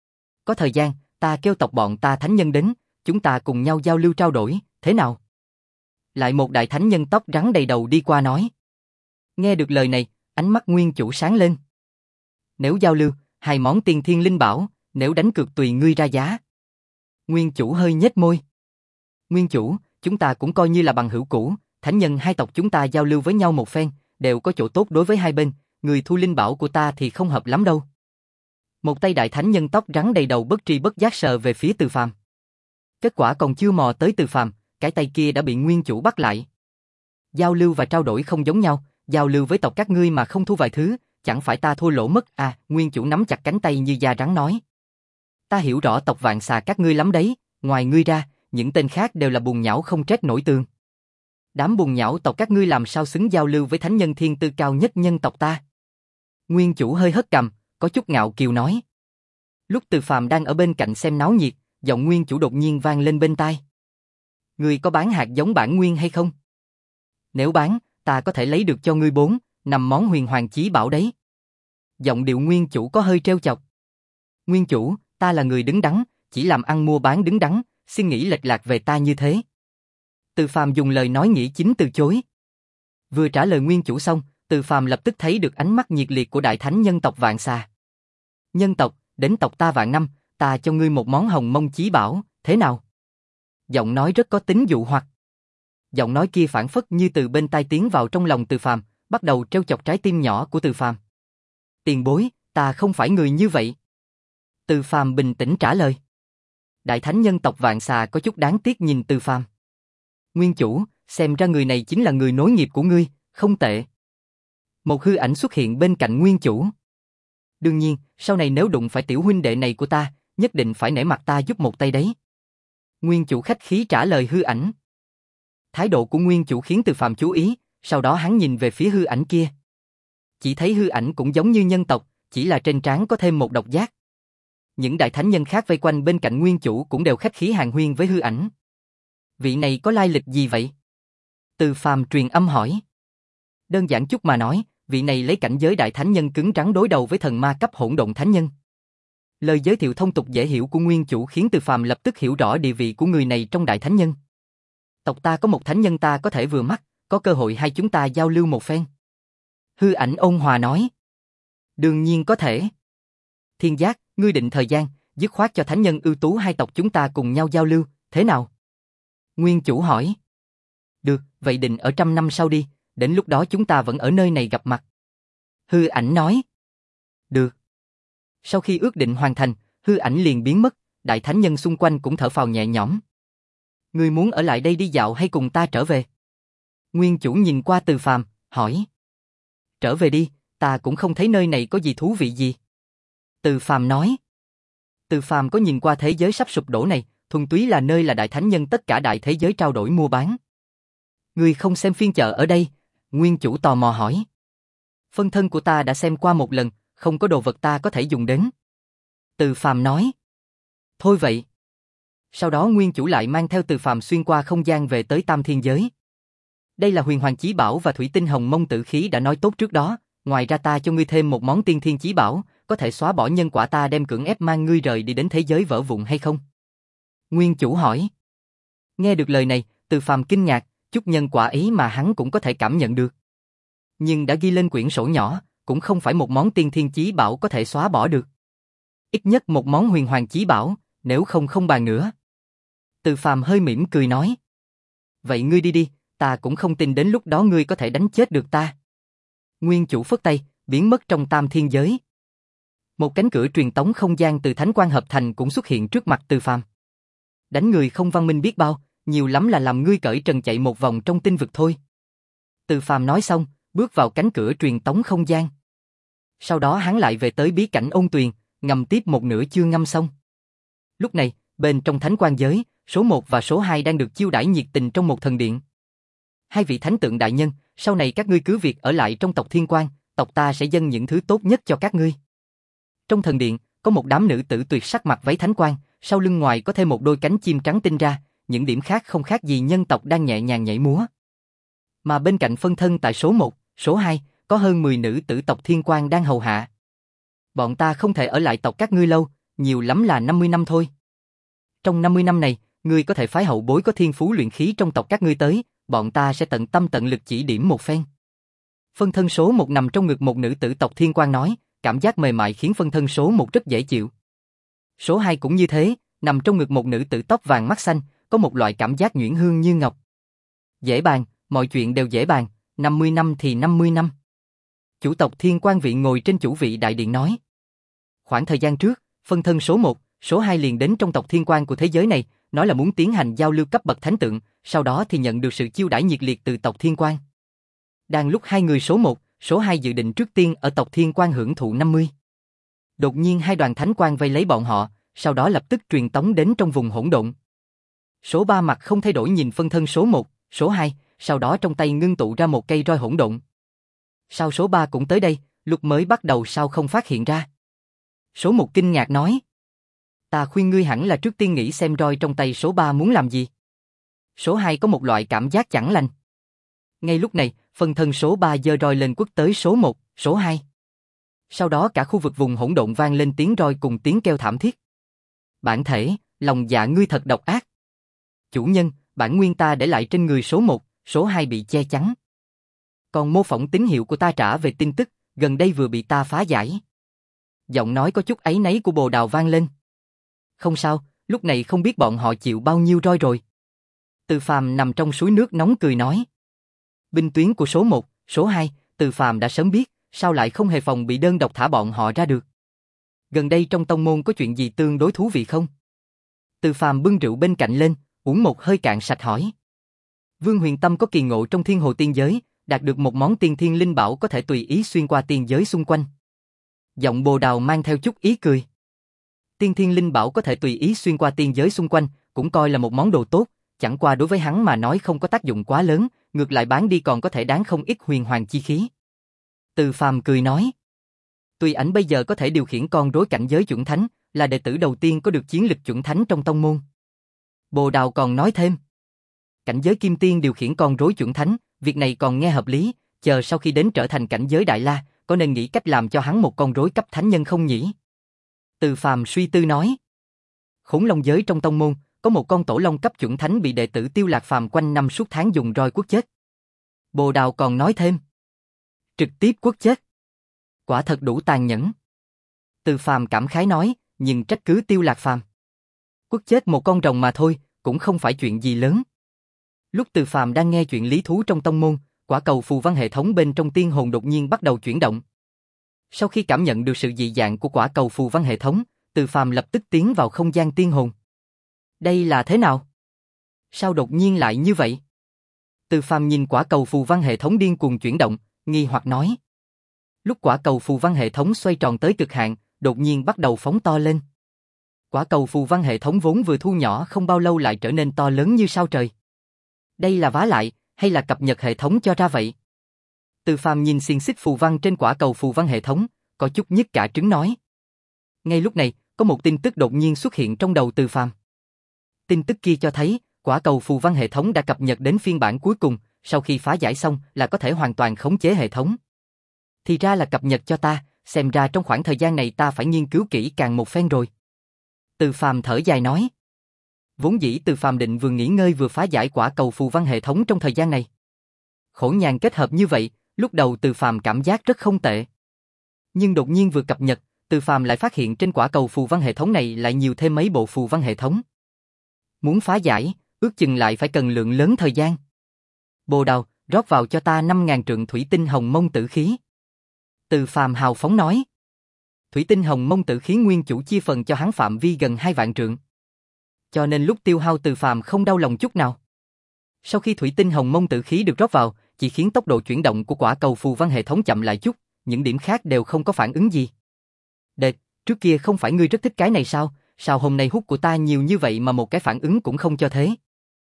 Speaker 1: Có thời gian, ta kêu tộc bọn ta thánh nhân đến, chúng ta cùng nhau giao lưu trao đổi, thế nào? Lại một đại thánh nhân tóc rắn đầy đầu đi qua nói. Nghe được lời này, ánh mắt nguyên chủ sáng lên. Nếu giao lưu, hai món tiên thiên linh bảo, nếu đánh cược tùy ngươi ra giá. Nguyên chủ hơi nhếch môi. Nguyên chủ, chúng ta cũng coi như là bằng hữu cũ, thánh nhân hai tộc chúng ta giao lưu với nhau một phen, đều có chỗ tốt đối với hai bên, người thu linh bảo của ta thì không hợp lắm đâu. Một tay đại thánh nhân tóc rắn đầy đầu bất tri bất giác sờ về phía Từ Phàm. Kết quả còn chưa mò tới Từ Phàm, cái tay kia đã bị nguyên chủ bắt lại. Giao lưu và trao đổi không giống nhau, giao lưu với tộc các ngươi mà không thu vài thứ, chẳng phải ta thua lỗ mất à? Nguyên chủ nắm chặt cánh tay như da rắn nói. Ta hiểu rõ tộc vạn xà các ngươi lắm đấy, ngoài ngươi ra, những tên khác đều là bùn nhão không trét nổi tường. Đám bùn nhão tộc các ngươi làm sao xứng giao lưu với thánh nhân thiên tư cao nhất nhân tộc ta? Nguyên chủ hơi hất cằm, có chút ngạo kiều nói. Lúc Từ Phàm đang ở bên cạnh xem náo nhiệt, giọng nguyên chủ đột nhiên vang lên bên tai. Ngươi có bán hạt giống bản nguyên hay không? Nếu bán, ta có thể lấy được cho ngươi bốn, năm món huyền hoàng chí bảo đấy. Giọng điệu nguyên chủ có hơi trêu chọc. Nguyên chủ, ta là người đứng đắn, chỉ làm ăn mua bán đứng đắn, xin nghĩ lệch lạc về ta như thế. Từ Phàm dùng lời nói nghĩa chính từ chối. Vừa trả lời nguyên chủ xong, Từ Phàm lập tức thấy được ánh mắt nhiệt liệt của đại thánh nhân tộc Vạn Xà. Nhân tộc, đến tộc ta vạn năm, ta cho ngươi một món hồng mông chí bảo, thế nào? Giọng nói rất có tính dụ hoặc. Giọng nói kia phảng phất như từ bên tai tiến vào trong lòng Từ Phàm, bắt đầu trêu chọc trái tim nhỏ của Từ Phàm. Tiền bối, ta không phải người như vậy. Từ Phàm bình tĩnh trả lời. Đại thánh nhân tộc Vạn Xà có chút đáng tiếc nhìn Từ Phàm. Nguyên chủ, xem ra người này chính là người nối nghiệp của ngươi, không tệ. Một hư ảnh xuất hiện bên cạnh nguyên chủ. Đương nhiên, sau này nếu đụng phải tiểu huynh đệ này của ta, nhất định phải nể mặt ta giúp một tay đấy. Nguyên chủ khách khí trả lời hư ảnh. Thái độ của nguyên chủ khiến Từ Phàm chú ý, sau đó hắn nhìn về phía hư ảnh kia. Chỉ thấy hư ảnh cũng giống như nhân tộc, chỉ là trên trán có thêm một độc giác. Những đại thánh nhân khác vây quanh bên cạnh nguyên chủ cũng đều khách khí hàn huyên với hư ảnh. Vị này có lai lịch gì vậy? Từ Phàm truyền âm hỏi. Đơn giản chút mà nói, vị này lấy cảnh giới đại thánh nhân cứng rắn đối đầu với thần ma cấp hỗn độn thánh nhân. Lời giới thiệu thông tục dễ hiểu của nguyên chủ khiến Từ Phàm lập tức hiểu rõ địa vị của người này trong đại thánh nhân. Tộc ta có một thánh nhân ta có thể vừa mắt, có cơ hội hai chúng ta giao lưu một phen. Hư ảnh ôn hòa nói. Đương nhiên có thể. Thiên Giác, ngươi định thời gian, dứt khoát cho thánh nhân ưu tú hai tộc chúng ta cùng nhau giao lưu, thế nào? Nguyên chủ hỏi. Được, vậy định ở trăm năm sau đi, đến lúc đó chúng ta vẫn ở nơi này gặp mặt. Hư ảnh nói. Được. Sau khi ước định hoàn thành, hư ảnh liền biến mất, đại thánh nhân xung quanh cũng thở phào nhẹ nhõm. Ngươi muốn ở lại đây đi dạo hay cùng ta trở về? Nguyên chủ nhìn qua Từ Phàm, hỏi. Trở về đi, ta cũng không thấy nơi này có gì thú vị gì. Từ Phàm nói. Từ Phàm có nhìn qua thế giới sắp sụp đổ này, thuần túy là nơi là đại thánh nhân tất cả đại thế giới trao đổi mua bán. Ngươi không xem phiên chợ ở đây? Nguyên chủ tò mò hỏi. Phân thân của ta đã xem qua một lần, không có đồ vật ta có thể dùng đến. Từ Phàm nói. Thôi vậy. Sau đó nguyên chủ lại mang theo Từ Phàm xuyên qua không gian về tới Tam Thiên Giới. Đây là huyền hoàng chí bảo và thủy tinh hồng mông tử khí đã nói tốt trước đó, ngoài ra ta cho ngươi thêm một món tiên thiên chí bảo, có thể xóa bỏ nhân quả ta đem cưỡng ép mang ngươi rời đi đến thế giới vỡ vụn hay không? Nguyên chủ hỏi. Nghe được lời này, Từ Phàm kinh ngạc, chút nhân quả ấy mà hắn cũng có thể cảm nhận được. Nhưng đã ghi lên quyển sổ nhỏ, cũng không phải một món tiên thiên chí bảo có thể xóa bỏ được. Ít nhất một món huyền hoàng chí bảo, nếu không không bàn nữa. Từ Phàm hơi mỉm cười nói. Vậy ngươi đi đi, ta cũng không tin đến lúc đó ngươi có thể đánh chết được ta. Nguyên chủ phất tay, biến mất trong Tam Thiên Giới. Một cánh cửa truyền tống không gian từ Thánh Quang hợp thành cũng xuất hiện trước mặt Từ Phàm. Đánh người không văn minh biết bao, nhiều lắm là làm ngươi cởi trần chạy một vòng trong tinh vực thôi. Từ Phàm nói xong, bước vào cánh cửa truyền tống không gian. Sau đó hắn lại về tới bí cảnh ôn tuyền, ngầm tiếp một nửa chưa ngâm xong. Lúc này, bên trong Thánh Quang giới, số một và số hai đang được chiêu đãi nhiệt tình trong một thần điện. Hai vị thánh tượng đại nhân, sau này các ngươi cứ việc ở lại trong tộc Thiên Quang, tộc ta sẽ dâng những thứ tốt nhất cho các ngươi. Trong thần điện, có một đám nữ tử tuyệt sắc mặc váy thánh quang, sau lưng ngoài có thêm một đôi cánh chim trắng tinh ra, những điểm khác không khác gì nhân tộc đang nhẹ nhàng nhảy múa. Mà bên cạnh phân thân tại số một, số hai, có hơn mười nữ tử tộc Thiên Quang đang hầu hạ. Bọn ta không thể ở lại tộc các ngươi lâu, nhiều lắm là năm mươi năm thôi. Trong năm mươi năm này, ngươi có thể phái hậu bối có thiên phú luyện khí trong tộc các ngươi tới, bọn ta sẽ tận tâm tận lực chỉ điểm một phen. Phân thân số một nằm trong ngực một nữ tử tộc Thiên Quang nói, cảm giác mềm mại khiến phân thân số một rất dễ chịu. Số hai cũng như thế, nằm trong ngực một nữ tử tóc vàng mắt xanh, có một loại cảm giác nhuyễn hương như ngọc. Dễ bàn, mọi chuyện đều dễ bàn, năm mươi năm thì năm mươi năm. Chủ tộc Thiên Quang Viện ngồi trên chủ vị đại điện nói. Khoảng thời gian trước, phân thân số một, số hai liền đến trong tộc Thiên Quang của thế giới này, nói là muốn tiến hành giao lưu cấp bậc thánh tượng, sau đó thì nhận được sự chiêu đãi nhiệt liệt từ tộc Thiên Quang. Đang lúc hai người số một, số hai dự định trước tiên ở tộc Thiên Quang hưởng thụ năm mươi. Đột nhiên hai đoàn thánh quang vây lấy bọn họ, sau đó lập tức truyền tống đến trong vùng hỗn độn. Số ba mặt không thay đổi nhìn phân thân số một, số hai, sau đó trong tay ngưng tụ ra một cây roi hỗn độn. Sao số ba cũng tới đây, lúc mới bắt đầu sao không phát hiện ra? Số một kinh ngạc nói. Ta khuyên ngươi hẳn là trước tiên nghĩ xem roi trong tay số ba muốn làm gì. Số hai có một loại cảm giác chẳng lành. Ngay lúc này, phân thân số ba giơ roi lên quất tới số một, số hai. Sau đó cả khu vực vùng hỗn độn vang lên tiếng roi cùng tiếng kêu thảm thiết. Bản thể, lòng dạ ngươi thật độc ác. Chủ nhân, bản nguyên ta để lại trên người số một, số hai bị che chắn. còn mô phỏng tín hiệu của ta trả về tin tức, gần đây vừa bị ta phá giải. Giọng nói có chút áy náy của Bồ Đào vang lên. Không sao, lúc này không biết bọn họ chịu bao nhiêu roi rồi. Từ Phàm nằm trong suối nước nóng cười nói. Binh tuyến của số một, số hai, Từ Phàm đã sớm biết, sao lại không hề phòng bị đơn độc thả bọn họ ra được. Gần đây trong tông môn có chuyện gì tương đối thú vị không? Từ Phàm bưng rượu bên cạnh lên, uống một hơi cạn sạch hỏi. Vương Huyền Tâm có kỳ ngộ trong thiên hồ tiên giới, đạt được một món tiên thiên linh bảo có thể tùy ý xuyên qua tiên giới xung quanh. Giọng Bồ Đào mang theo chút ý cười. Tiên thiên linh bảo có thể tùy ý xuyên qua tiên giới xung quanh, cũng coi là một món đồ tốt, chẳng qua đối với hắn mà nói không có tác dụng quá lớn, ngược lại bán đi còn có thể đáng không ít huyền hoàng chi khí. Từ Phàm cười nói. Tùy ảnh bây giờ có thể điều khiển con rối cảnh giới chuẩn thánh, là đệ tử đầu tiên có được chiến lực chuẩn thánh trong tông môn. Bồ Đào còn nói thêm. Cảnh giới kim tiên điều khiển con rối chuẩn thánh, việc này còn nghe hợp lý, chờ sau khi đến trở thành cảnh giới đại la, có nên nghĩ cách làm cho hắn một con rối cấp thánh nhân không nhỉ? Từ Phàm suy tư nói. Khủng long giới trong tông môn, có một con tổ long cấp chuẩn thánh bị đệ tử Tiêu Lạc Phàm quanh năm suốt tháng dùng roi quất chết. Bồ Đào còn nói thêm. Trực tiếp quất chết. Quả thật đủ tàn nhẫn. Từ Phàm cảm khái nói, nhưng trách cứ Tiêu Lạc Phàm. Quất chết một con rồng mà thôi, cũng không phải chuyện gì lớn. Lúc Từ Phàm đang nghe chuyện lý thú trong tông môn, quả cầu phù văn hệ thống bên trong tiên hồn đột nhiên bắt đầu chuyển động. Sau khi cảm nhận được sự dị dạng của quả cầu phù văn hệ thống, Từ Phàm lập tức tiến vào không gian tiên hồn. Đây là thế nào? Sao đột nhiên lại như vậy? Từ Phàm nhìn quả cầu phù văn hệ thống điên cuồng chuyển động, nghi hoặc nói. Lúc quả cầu phù văn hệ thống xoay tròn tới cực hạn, đột nhiên bắt đầu phóng to lên. Quả cầu phù văn hệ thống vốn vừa thu nhỏ không bao lâu lại trở nên to lớn như sao trời. Đây là vá lại, hay là cập nhật hệ thống cho ra vậy? Từ Phàm nhìn xiềng xích phù văn trên quả cầu phù văn hệ thống, có chút nhức cả trứng nói. Ngay lúc này, có một tin tức đột nhiên xuất hiện trong đầu Từ Phàm. Tin tức kia cho thấy, quả cầu phù văn hệ thống đã cập nhật đến phiên bản cuối cùng, sau khi phá giải xong là có thể hoàn toàn khống chế hệ thống. Thì ra là cập nhật cho ta, xem ra trong khoảng thời gian này ta phải nghiên cứu kỹ càng một phen rồi. Từ Phàm thở dài nói. Vốn dĩ Từ Phàm định vừa nghỉ ngơi vừa phá giải quả cầu phù văn hệ thống trong thời gian này. Khổ nhàn kết hợp như vậy, lúc đầu Từ Phàm cảm giác rất không tệ. Nhưng đột nhiên vừa cập nhật, Từ Phàm lại phát hiện trên quả cầu phù văn hệ thống này lại nhiều thêm mấy bộ phù văn hệ thống. Muốn phá giải, ước chừng lại phải cần lượng lớn thời gian. Bồ Đào, rót vào cho ta năm ngàn trượng thủy tinh hồng mông tử khí. Từ Phàm hào phóng nói. Thủy tinh hồng mông tử khí nguyên chủ chia phần cho hắn phạm vi gần hai vạn trượng. Cho nên lúc tiêu hao Từ Phàm không đau lòng chút nào. Sau khi thủy tinh hồng mông tử khí được rót vào, chỉ khiến tốc độ chuyển động của quả cầu phù văn hệ thống chậm lại chút, những điểm khác đều không có phản ứng gì. Đệt, trước kia không phải ngươi rất thích cái này sao, sao hôm nay hút của ta nhiều như vậy mà một cái phản ứng cũng không cho thế?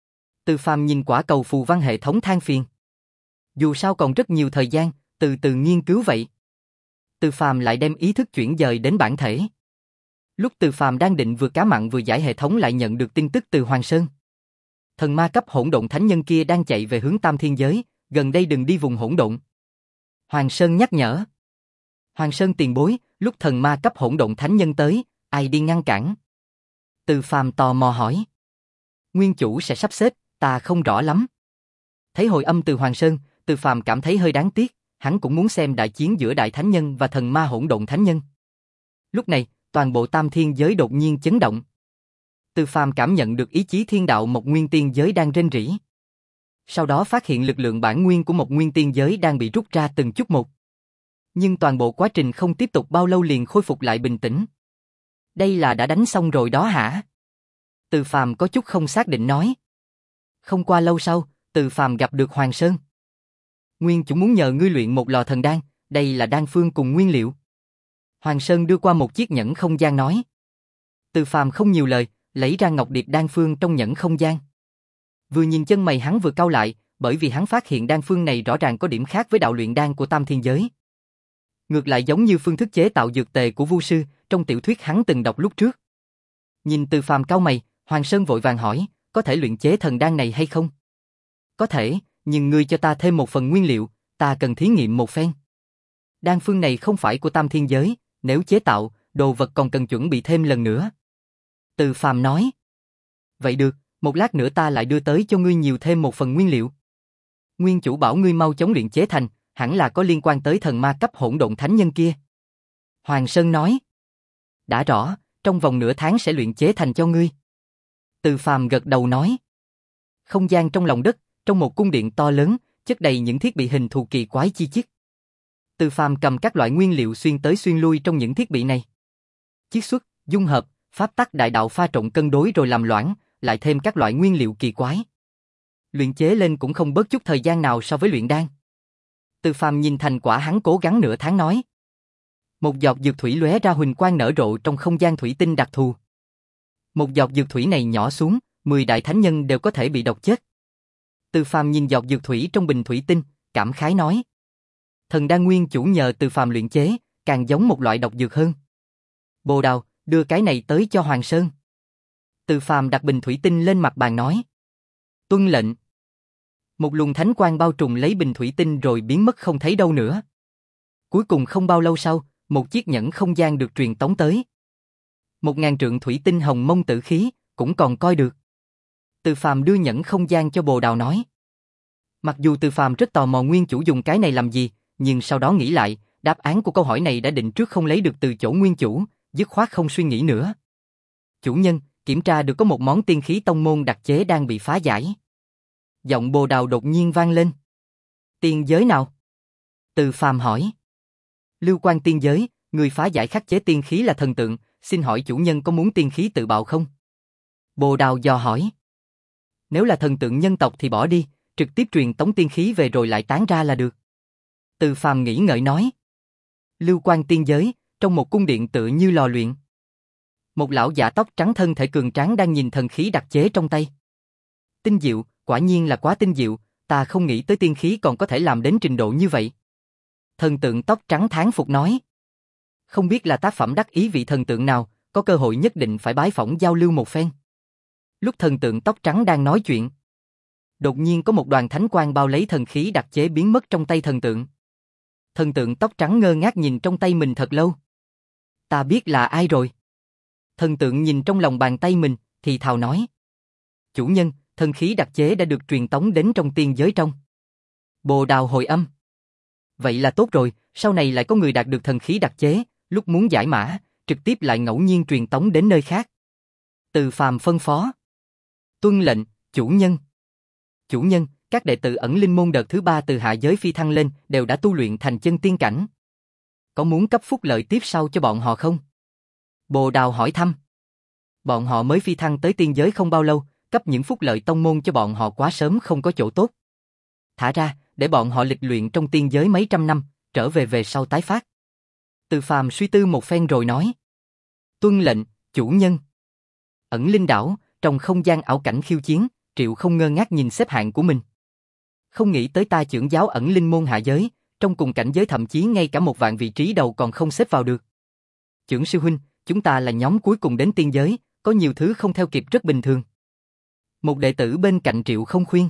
Speaker 1: Từ Phàm nhìn quả cầu phù văn hệ thống than phiền. Dù sao còn rất nhiều thời gian, từ từ nghiên cứu vậy. Từ Phàm lại đem ý thức chuyển dời đến bản thể. Lúc Từ Phàm đang định vừa cá mặn vừa giải hệ thống lại nhận được tin tức từ Hoàng Sơn. Thần ma cấp hỗn độn thánh nhân kia đang chạy về hướng Tam Thiên Giới, gần đây đừng đi vùng hỗn độn. Hoàng Sơn nhắc nhở. Hoàng Sơn tiền bối, lúc thần ma cấp hỗn độn thánh nhân tới, ai đi ngăn cản? Từ Phàm tò mò hỏi. Nguyên chủ sẽ sắp xếp, ta không rõ lắm. Thấy hồi âm từ Hoàng Sơn, Từ Phàm cảm thấy hơi đáng tiếc, hắn cũng muốn xem đại chiến giữa đại thánh nhân và thần ma hỗn độn thánh nhân. Lúc này, toàn bộ Tam Thiên Giới đột nhiên chấn động. Từ Phàm cảm nhận được ý chí thiên đạo một nguyên tiên giới đang rên rỉ. Sau đó phát hiện lực lượng bản nguyên của một nguyên tiên giới đang bị rút ra từng chút một. Nhưng toàn bộ quá trình không tiếp tục bao lâu liền khôi phục lại bình tĩnh. Đây là đã đánh xong rồi đó hả? Từ Phàm có chút không xác định nói. Không qua lâu sau, Từ Phàm gặp được Hoàng Sơn. Nguyên chủ muốn nhờ ngươi luyện một lò thần đan, đây là đan phương cùng nguyên liệu. Hoàng Sơn đưa qua một chiếc nhẫn không gian nói. Từ Phàm không nhiều lời, lấy ra ngọc điệp đan phương trong nhẫn không gian. Vừa nhìn chân mày hắn vừa cau lại, bởi vì hắn phát hiện đan phương này rõ ràng có điểm khác với đạo luyện đan của Tam Thiên Giới. Ngược lại giống như phương thức chế tạo dược tề của Vu sư, trong tiểu thuyết hắn từng đọc lúc trước. Nhìn Từ Phàm cau mày, Hoàng Sơn vội vàng hỏi, có thể luyện chế thần đan này hay không? Có thể, nhưng ngươi cho ta thêm một phần nguyên liệu, ta cần thí nghiệm một phen. Đan phương này không phải của Tam Thiên Giới, nếu chế tạo, đồ vật còn cần chuẩn bị thêm lần nữa. Từ Phàm nói. Vậy được, một lát nữa ta lại đưa tới cho ngươi nhiều thêm một phần nguyên liệu. Nguyên chủ bảo ngươi mau chóng luyện chế thành, hẳn là có liên quan tới thần ma cấp hỗn độn thánh nhân kia. Hoàng Sơn nói. Đã rõ, trong vòng nửa tháng sẽ luyện chế thành cho ngươi. Từ Phàm gật đầu nói. Không gian trong lòng đất, trong một cung điện to lớn, chất đầy những thiết bị hình thù kỳ quái chi chít. Từ Phàm cầm các loại nguyên liệu xuyên tới xuyên lui trong những thiết bị này. Chiết xuất, dung hợp, pháp tắc đại đạo pha trộn cân đối rồi làm loãng, lại thêm các loại nguyên liệu kỳ quái. Luyện chế lên cũng không bớt chút thời gian nào so với luyện đan. Từ Phàm nhìn thành quả hắn cố gắng nửa tháng nói. Một giọt dược thủy lóe ra huỳnh quang nở rộ trong không gian thủy tinh đặc thù. Một giọt dược thủy này nhỏ xuống, mười đại thánh nhân đều có thể bị độc chết. Từ Phàm nhìn giọt dược thủy trong bình thủy tinh, cảm khái nói. Thần đan nguyên chủ nhờ Từ Phàm luyện chế, càng giống một loại độc dược hơn. Bồ Đào, đưa cái này tới cho Hoàng Sơn. Từ Phàm đặt bình thủy tinh lên mặt bàn nói. Tuân lệnh. Một luồng thánh quang bao trùm lấy bình thủy tinh rồi biến mất không thấy đâu nữa. Cuối cùng không bao lâu sau, một chiếc nhẫn không gian được truyền tống tới. Một ngàn trượng thủy tinh hồng mông tử khí, cũng còn coi được. Từ Phàm đưa nhẫn không gian cho Bồ Đào nói. Mặc dù Từ Phàm rất tò mò nguyên chủ dùng cái này làm gì, nhưng sau đó nghĩ lại, đáp án của câu hỏi này đã định trước không lấy được từ chỗ nguyên chủ, dứt khoát không suy nghĩ nữa. Chủ nhân, kiểm tra được có một món tiên khí tông môn đặc chế đang bị phá giải. Giọng Bồ Đào đột nhiên vang lên. Tiên giới nào? Từ Phàm hỏi. Lưu Quan tiên giới, người phá giải khắc chế tiên khí là thần tượng, xin hỏi chủ nhân có muốn tiên khí tự bạo không? Bồ Đào dò hỏi. Nếu là thần tượng nhân tộc thì bỏ đi, trực tiếp truyền tống tiên khí về rồi lại tán ra là được. Từ Phàm nghĩ ngợi nói. Lưu Quan tiên giới, trong một cung điện tựa như lò luyện. Một lão giả tóc trắng thân thể cường tráng đang nhìn thần khí đặc chế trong tay. Tinh diệu, quả nhiên là quá tinh diệu, ta không nghĩ tới tiên khí còn có thể làm đến trình độ như vậy. Thần tượng tóc trắng thán phục nói. Không biết là tác phẩm đắc ý vị thần tượng nào, có cơ hội nhất định phải bái phỏng giao lưu một phen. Lúc thần tượng tóc trắng đang nói chuyện, đột nhiên có một đoàn thánh quang bao lấy thần khí đặc chế biến mất trong tay thần tượng. Thần tượng tóc trắng ngơ ngác nhìn trong tay mình thật lâu. Ta biết là ai rồi. Thần tượng nhìn trong lòng bàn tay mình, thì thào nói. Chủ nhân, thần khí đặc chế đã được truyền tống đến trong tiên giới trong. Bồ Đào hồi âm. Vậy là tốt rồi, sau này lại có người đạt được thần khí đặc chế, lúc muốn giải mã, trực tiếp lại ngẫu nhiên truyền tống đến nơi khác. Từ Phàm phân phó. Tuân lệnh, chủ nhân. Chủ nhân, các đệ tử ẩn linh môn đợt thứ ba từ hạ giới phi thăng lên đều đã tu luyện thành chân tiên cảnh. Có muốn cấp phúc lợi tiếp sau cho bọn họ không? Bồ Đào hỏi thăm. Bọn họ mới phi thăng tới tiên giới không bao lâu, cấp những phúc lợi tông môn cho bọn họ quá sớm không có chỗ tốt. Thả ra, để bọn họ lịch luyện trong tiên giới mấy trăm năm, trở về về sau tái phát. Từ Phàm suy tư một phen rồi nói. Tuân lệnh, chủ nhân. Ẩn linh đảo, trong không gian ảo cảnh khiêu chiến, Triệu không ngơ ngác nhìn xếp hạng của mình. Không nghĩ tới ta trưởng giáo ẩn linh môn hạ giới, trong cùng cảnh giới thậm chí ngay cả một vạn vị trí đầu còn không xếp vào được. Trưởng sư huynh, chúng ta là nhóm cuối cùng đến tiên giới, có nhiều thứ không theo kịp rất bình thường. Một đệ tử bên cạnh Triệu không khuyên.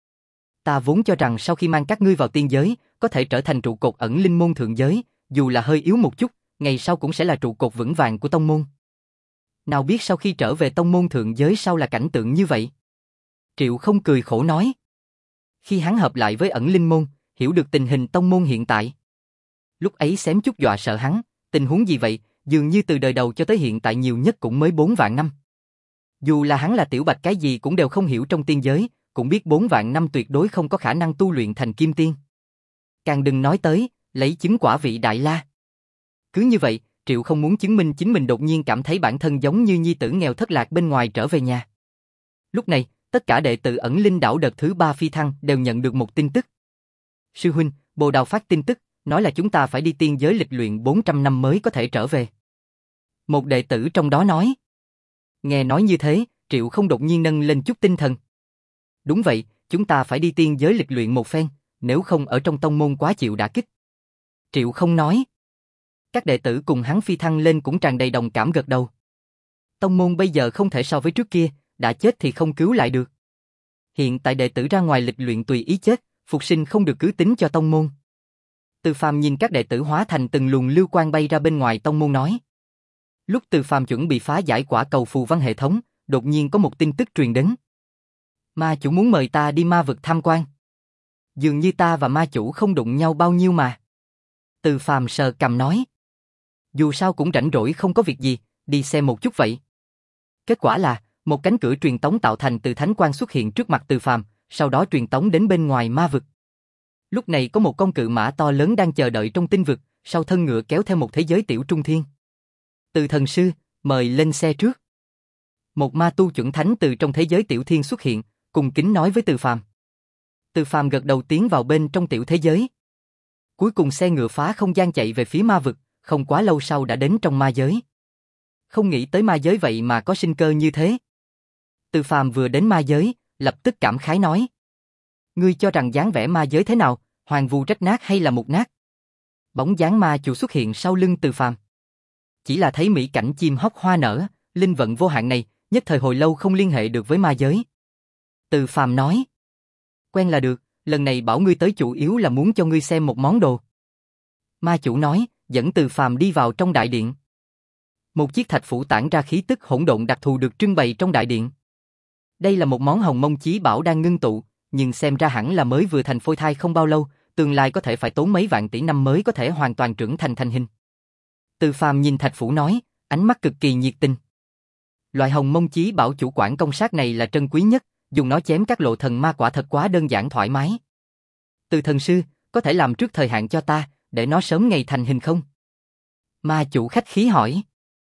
Speaker 1: Ta vốn cho rằng sau khi mang các ngươi vào tiên giới, có thể trở thành trụ cột ẩn linh môn thượng giới, dù là hơi yếu một chút, ngày sau cũng sẽ là trụ cột vững vàng của tông môn. Nào biết sau khi trở về tông môn thượng giới sau là cảnh tượng như vậy. Triệu không cười khổ nói. Khi hắn hợp lại với ẩn linh môn, hiểu được tình hình tông môn hiện tại. Lúc ấy xém chút dọa sợ hắn, tình huống gì vậy, dường như từ đời đầu cho tới hiện tại nhiều nhất cũng mới bốn vạn năm. Dù là hắn là tiểu bạch cái gì cũng đều không hiểu trong tiên giới, cũng biết bốn vạn năm tuyệt đối không có khả năng tu luyện thành kim tiên. Càng đừng nói tới, lấy chứng quả vị đại la. Cứ như vậy, Triệu không muốn chứng minh chính mình đột nhiên cảm thấy bản thân giống như nhi tử nghèo thất lạc bên ngoài trở về nhà. Lúc này, tất cả đệ tử ẩn linh đảo đợt thứ ba phi thăng đều nhận được một tin tức. Sư huynh, Bồ Đào phát tin tức, nói là chúng ta phải đi tiên giới lịch luyện bốn trăm năm mới có thể trở về. Một đệ tử trong đó nói. Nghe nói như thế, Triệu không đột nhiên nâng lên chút tinh thần. Đúng vậy, chúng ta phải đi tiên giới lịch luyện một phen, nếu không ở trong tông môn quá chịu đả kích. Triệu không nói. Các đệ tử cùng hắn phi thăng lên cũng tràn đầy đồng cảm gật đầu. Tông môn bây giờ không thể so với trước kia, đã chết thì không cứu lại được. Hiện tại đệ tử ra ngoài lịch luyện tùy ý chết, phục sinh không được cứ tính cho tông môn. Từ Phàm nhìn các đệ tử hóa thành từng luồng lưu quang bay ra bên ngoài tông môn nói. Lúc Từ Phàm chuẩn bị phá giải quả cầu phù văn hệ thống, đột nhiên có một tin tức truyền đến. Ma chủ muốn mời ta đi ma vực tham quan. Dường như ta và ma chủ không đụng nhau bao nhiêu mà. Từ Phàm sờ cằm nói. Dù sao cũng rảnh rỗi không có việc gì, đi xem một chút vậy. Kết quả là, một cánh cửa truyền tống tạo thành từ thánh quang xuất hiện trước mặt Từ Phàm, sau đó truyền tống đến bên ngoài ma vực. Lúc này có một con cự mã to lớn đang chờ đợi trong tinh vực, sau thân ngựa kéo theo một thế giới tiểu trung thiên. Từ thần sư, mời lên xe trước. Một ma tu chuẩn thánh từ trong thế giới tiểu thiên xuất hiện, cùng kính nói với Từ Phàm. Từ Phàm gật đầu tiến vào bên trong tiểu thế giới. Cuối cùng xe ngựa phá không gian chạy về phía ma vực, không quá lâu sau đã đến trong ma giới. Không nghĩ tới ma giới vậy mà có sinh cơ như thế. Từ Phàm vừa đến ma giới, lập tức cảm khái nói. Ngươi cho rằng dáng vẻ ma giới thế nào, hoàng vu rách nát hay là mục nát? Bóng dáng ma chủ xuất hiện sau lưng Từ Phàm. Chỉ là thấy mỹ cảnh chim hót hoa nở, linh vận vô hạn này, nhất thời hồi lâu không liên hệ được với ma giới. Từ Phàm nói. Quen là được, lần này bảo ngươi tới chủ yếu là muốn cho ngươi xem một món đồ. Ma chủ nói, dẫn Từ Phàm đi vào trong đại điện. Một chiếc thạch phủ tản ra khí tức hỗn độn đặc thù được trưng bày trong đại điện. Đây là một món hồng mông chí bảo đang ngưng tụ, nhưng xem ra hẳn là mới vừa thành phôi thai không bao lâu, tương lai có thể phải tốn mấy vạn tỷ năm mới có thể hoàn toàn trưởng thành thành hình. Từ Phàm nhìn thạch phủ nói, ánh mắt cực kỳ nhiệt tình. Loại hồng mông chí bảo chủ quản công sát này là trân quý nhất, dùng nó chém các lộ thần ma quả thật quá đơn giản thoải mái. Từ thần sư, có thể làm trước thời hạn cho ta, để nó sớm ngày thành hình không? Ma chủ khách khí hỏi.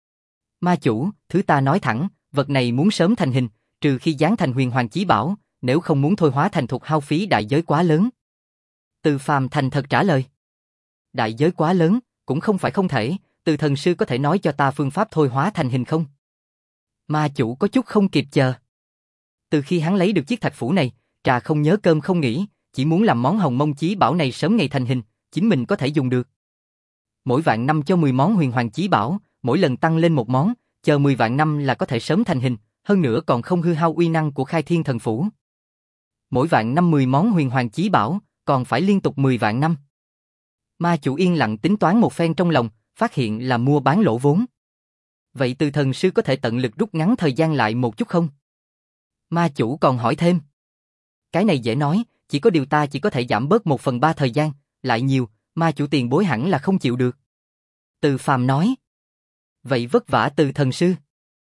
Speaker 1: Ma chủ, thứ ta nói thẳng, vật này muốn sớm thành hình, trừ khi giáng thành huyền hoàng chí bảo, nếu không muốn thôi hóa thành thục hao phí đại giới quá lớn. Từ Phàm thành thật trả lời. Đại giới quá lớn, cũng không phải không thể, Từ thần sư có thể nói cho ta phương pháp thôi hóa thành hình không? Ma chủ có chút không kịp chờ. Từ khi hắn lấy được chiếc thạch phủ này, trà không nhớ cơm không nghĩ, chỉ muốn làm món hồng mông chí bảo này sớm ngày thành hình, chính mình có thể dùng được. Mỗi vạn năm cho mười món huyền hoàng chí bảo, mỗi lần tăng lên một món, chờ mười vạn năm là có thể sớm thành hình, hơn nữa còn không hư hao uy năng của khai thiên thần phủ. Mỗi vạn năm mười món huyền hoàng chí bảo, còn phải liên tục mười vạn năm. Ma chủ yên lặng tính toán một phen trong lòng, phát hiện là mua bán lỗ vốn. Vậy Từ thần sư có thể tận lực rút ngắn thời gian lại một chút không? Ma chủ còn hỏi thêm. Cái này dễ nói, chỉ có điều ta chỉ có thể giảm bớt một phần ba thời gian, lại nhiều, ma chủ tiền bối hẳn là không chịu được. Từ Phàm nói. Vậy vất vả Từ thần sư.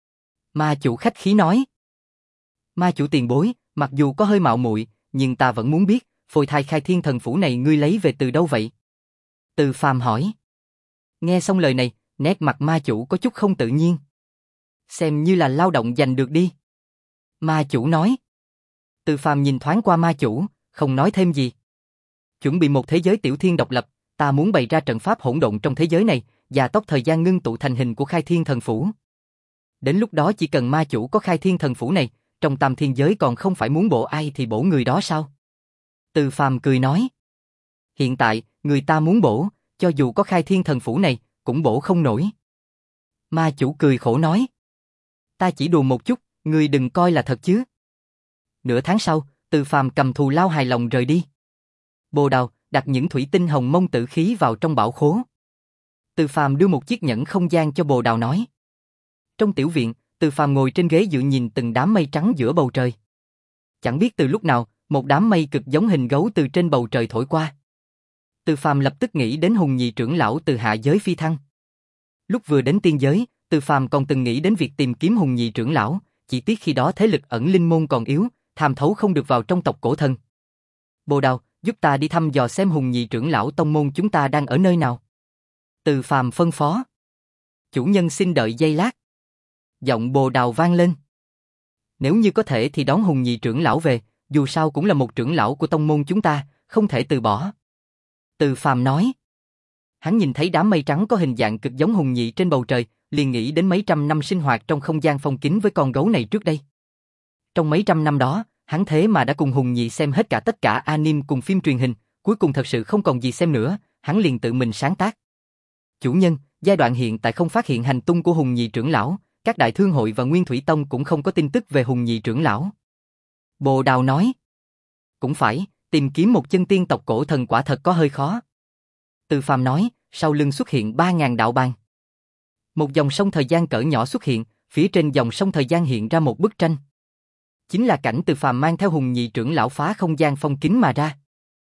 Speaker 1: Ma chủ khách khí nói. Ma chủ tiền bối, mặc dù có hơi mạo muội, nhưng ta vẫn muốn biết, phôi thai khai thiên thần phủ này ngươi lấy về từ đâu vậy? Từ Phàm hỏi. Nghe xong lời này, nét mặt ma chủ có chút không tự nhiên. Xem như là lao động giành được đi. Ma chủ nói. Từ Phàm nhìn thoáng qua ma chủ, không nói thêm gì. Chuẩn bị một thế giới tiểu thiên độc lập, ta muốn bày ra trận pháp hỗn độn trong thế giới này, gia tốc thời gian ngưng tụ thành hình của khai thiên thần phủ. Đến lúc đó chỉ cần ma chủ có khai thiên thần phủ này, trong tam thiên giới còn không phải muốn bổ ai thì bổ người đó sao? Từ Phàm cười nói. Hiện tại, người ta muốn bổ, cho dù có khai thiên thần phủ này, cũng bổ không nổi. Ma chủ cười khổ nói. Ta chỉ đùa một chút, ngươi đừng coi là thật chứ. Nửa tháng sau, Từ Phàm cầm thù lao hài lòng rời đi. Bồ Đào đặt những thủy tinh hồng mông tử khí vào trong bảo khố. Từ Phàm đưa một chiếc nhẫn không gian cho Bồ Đào nói. Trong tiểu viện, Từ Phàm ngồi trên ghế dựa nhìn từng đám mây trắng giữa bầu trời. Chẳng biết từ lúc nào, một đám mây cực giống hình gấu từ trên bầu trời thổi qua. Từ Phàm lập tức nghĩ đến Hùng Nhị trưởng lão từ hạ giới phi thăng. Lúc vừa đến tiên giới, Từ Phàm còn từng nghĩ đến việc tìm kiếm Hùng Nhị trưởng lão, chỉ tiếc khi đó thế lực ẩn linh môn còn yếu, tham thấu không được vào trong tộc cổ thần. Bồ Đào, giúp ta đi thăm dò xem Hùng Nhị trưởng lão tông môn chúng ta đang ở nơi nào. Từ Phàm phân phó. Chủ nhân xin đợi giây lát. Giọng Bồ Đào vang lên. Nếu như có thể thì đón Hùng Nhị trưởng lão về, dù sao cũng là một trưởng lão của tông môn chúng ta, không thể từ bỏ. Từ Phàm nói. Hắn nhìn thấy đám mây trắng có hình dạng cực giống Hùng Nhị trên bầu trời, liền nghĩ đến mấy trăm năm sinh hoạt trong không gian phong kín với con gấu này trước đây. Trong mấy trăm năm đó, hắn thế mà đã cùng Hùng Nhị xem hết cả tất cả anime cùng phim truyền hình, cuối cùng thật sự không còn gì xem nữa, hắn liền tự mình sáng tác. Chủ nhân, giai đoạn hiện tại không phát hiện hành tung của Hùng Nhị trưởng lão, các đại thương hội và Nguyên Thủy Tông cũng không có tin tức về Hùng Nhị trưởng lão. Bồ Đào nói. Cũng phải, tìm kiếm một chân tiên tộc cổ thần quả thật có hơi khó. Từ Phàm nói, sau lưng xuất hiện ba ngàn đạo bàn. Một dòng sông thời gian cỡ nhỏ xuất hiện, phía trên dòng sông thời gian hiện ra một bức tranh. Chính là cảnh Từ Phàm mang theo Hùng Nhị trưởng lão phá không gian phong kín mà ra.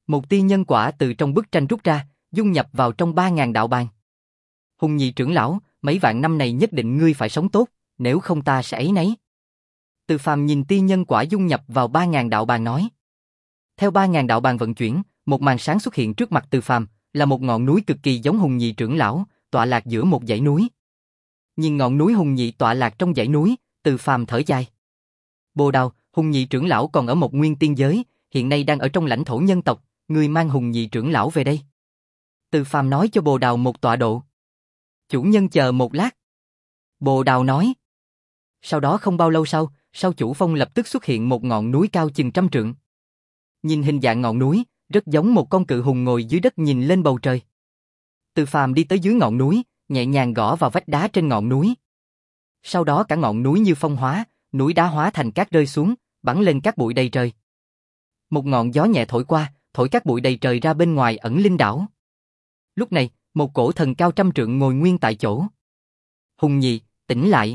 Speaker 1: Một tia nhân quả từ trong bức tranh rút ra, dung nhập vào trong ba ngàn đạo bàn. Hùng nhị trưởng lão, mấy vạn năm này nhất định ngươi phải sống tốt, nếu không ta sẽ áy náy. Từ Phàm nhìn tia nhân quả dung nhập vào ba ngàn đạo bàn nói. Theo ba ngàn đạo bàn vận chuyển, một màn sáng xuất hiện trước mặt Từ Phàm, là một ngọn núi cực kỳ giống Hùng nhị trưởng lão, tọa lạc giữa một dãy núi. Nhìn ngọn núi Hùng nhị tọa lạc trong dãy núi, Từ Phàm thở dài. Bồ Đào, Hùng nhị trưởng lão còn ở một nguyên tiên giới, hiện nay đang ở trong lãnh thổ nhân tộc, ngươi mang Hùng nhị trưởng lão về đây. Từ Phàm nói cho Bồ Đào một tọa độ. Chủ nhân chờ một lát. Bồ Đào nói. Sau đó không bao lâu sau, sau chủ phong lập tức xuất hiện một ngọn núi cao chừng trăm trượng. Nhìn hình dạng ngọn núi, rất giống một con cự hùng ngồi dưới đất nhìn lên bầu trời. Từ Phàm đi tới dưới ngọn núi, nhẹ nhàng gõ vào vách đá trên ngọn núi. Sau đó cả ngọn núi như phong hóa, núi đá hóa thành cát rơi xuống, bắn lên cát bụi đầy trời. Một ngọn gió nhẹ thổi qua, thổi cát bụi đầy trời ra bên ngoài ẩn linh đảo. Lúc này, một cổ thần cao trăm trượng ngồi nguyên tại chỗ. Hùng nhị, tỉnh lại.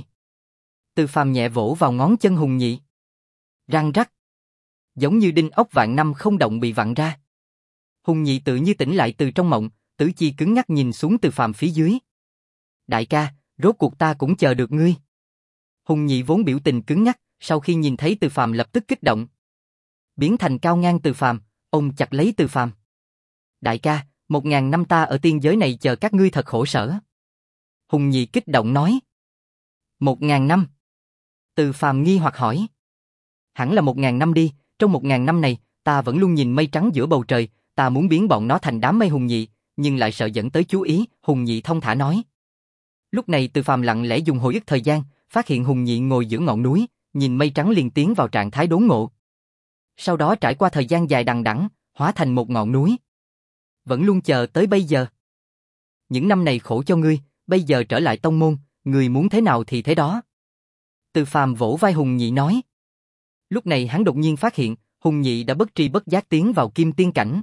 Speaker 1: Từ Phàm nhẹ vỗ vào ngón chân Hùng nhị. Răng rắc. Giống như đinh ốc vạn năm không động bị vặn ra. Hùng nhị tự như tỉnh lại từ trong mộng, tứ chi cứng ngắc nhìn xuống Từ Phàm phía dưới. Đại ca, rốt cuộc ta cũng chờ được ngươi. Hùng nhị vốn biểu tình cứng ngắc, sau khi nhìn thấy Từ Phàm lập tức kích động. Biến thành cao ngang Từ Phàm, ôm chặt lấy Từ Phàm. Đại ca, một ngàn năm ta ở tiên giới này chờ các ngươi thật khổ sở. Hùng nhị kích động nói. Một ngàn năm. Từ Phàm nghi hoặc hỏi. Hẳn là một ngàn năm đi, trong một ngàn năm này, ta vẫn luôn nhìn mây trắng giữa bầu trời, ta muốn biến bọn nó thành đám mây Hùng nhị, nhưng lại sợ dẫn tới chú ý, Hùng nhị thông thả nói. Lúc này Từ Phàm lặng lẽ dùng hồi ức thời gian, phát hiện Hùng nhị ngồi giữa ngọn núi, nhìn mây trắng liền tiến vào trạng thái đốn ngộ. Sau đó trải qua thời gian dài đằng đẵng, hóa thành một ngọn núi. Vẫn luôn chờ tới bây giờ. Những năm này khổ cho ngươi, bây giờ trở lại tông môn, ngươi muốn thế nào thì thế đó. Từ Phàm vỗ vai Hùng nhị nói. Lúc này hắn đột nhiên phát hiện, Hùng nhị đã bất tri bất giác tiến vào kim tiên cảnh.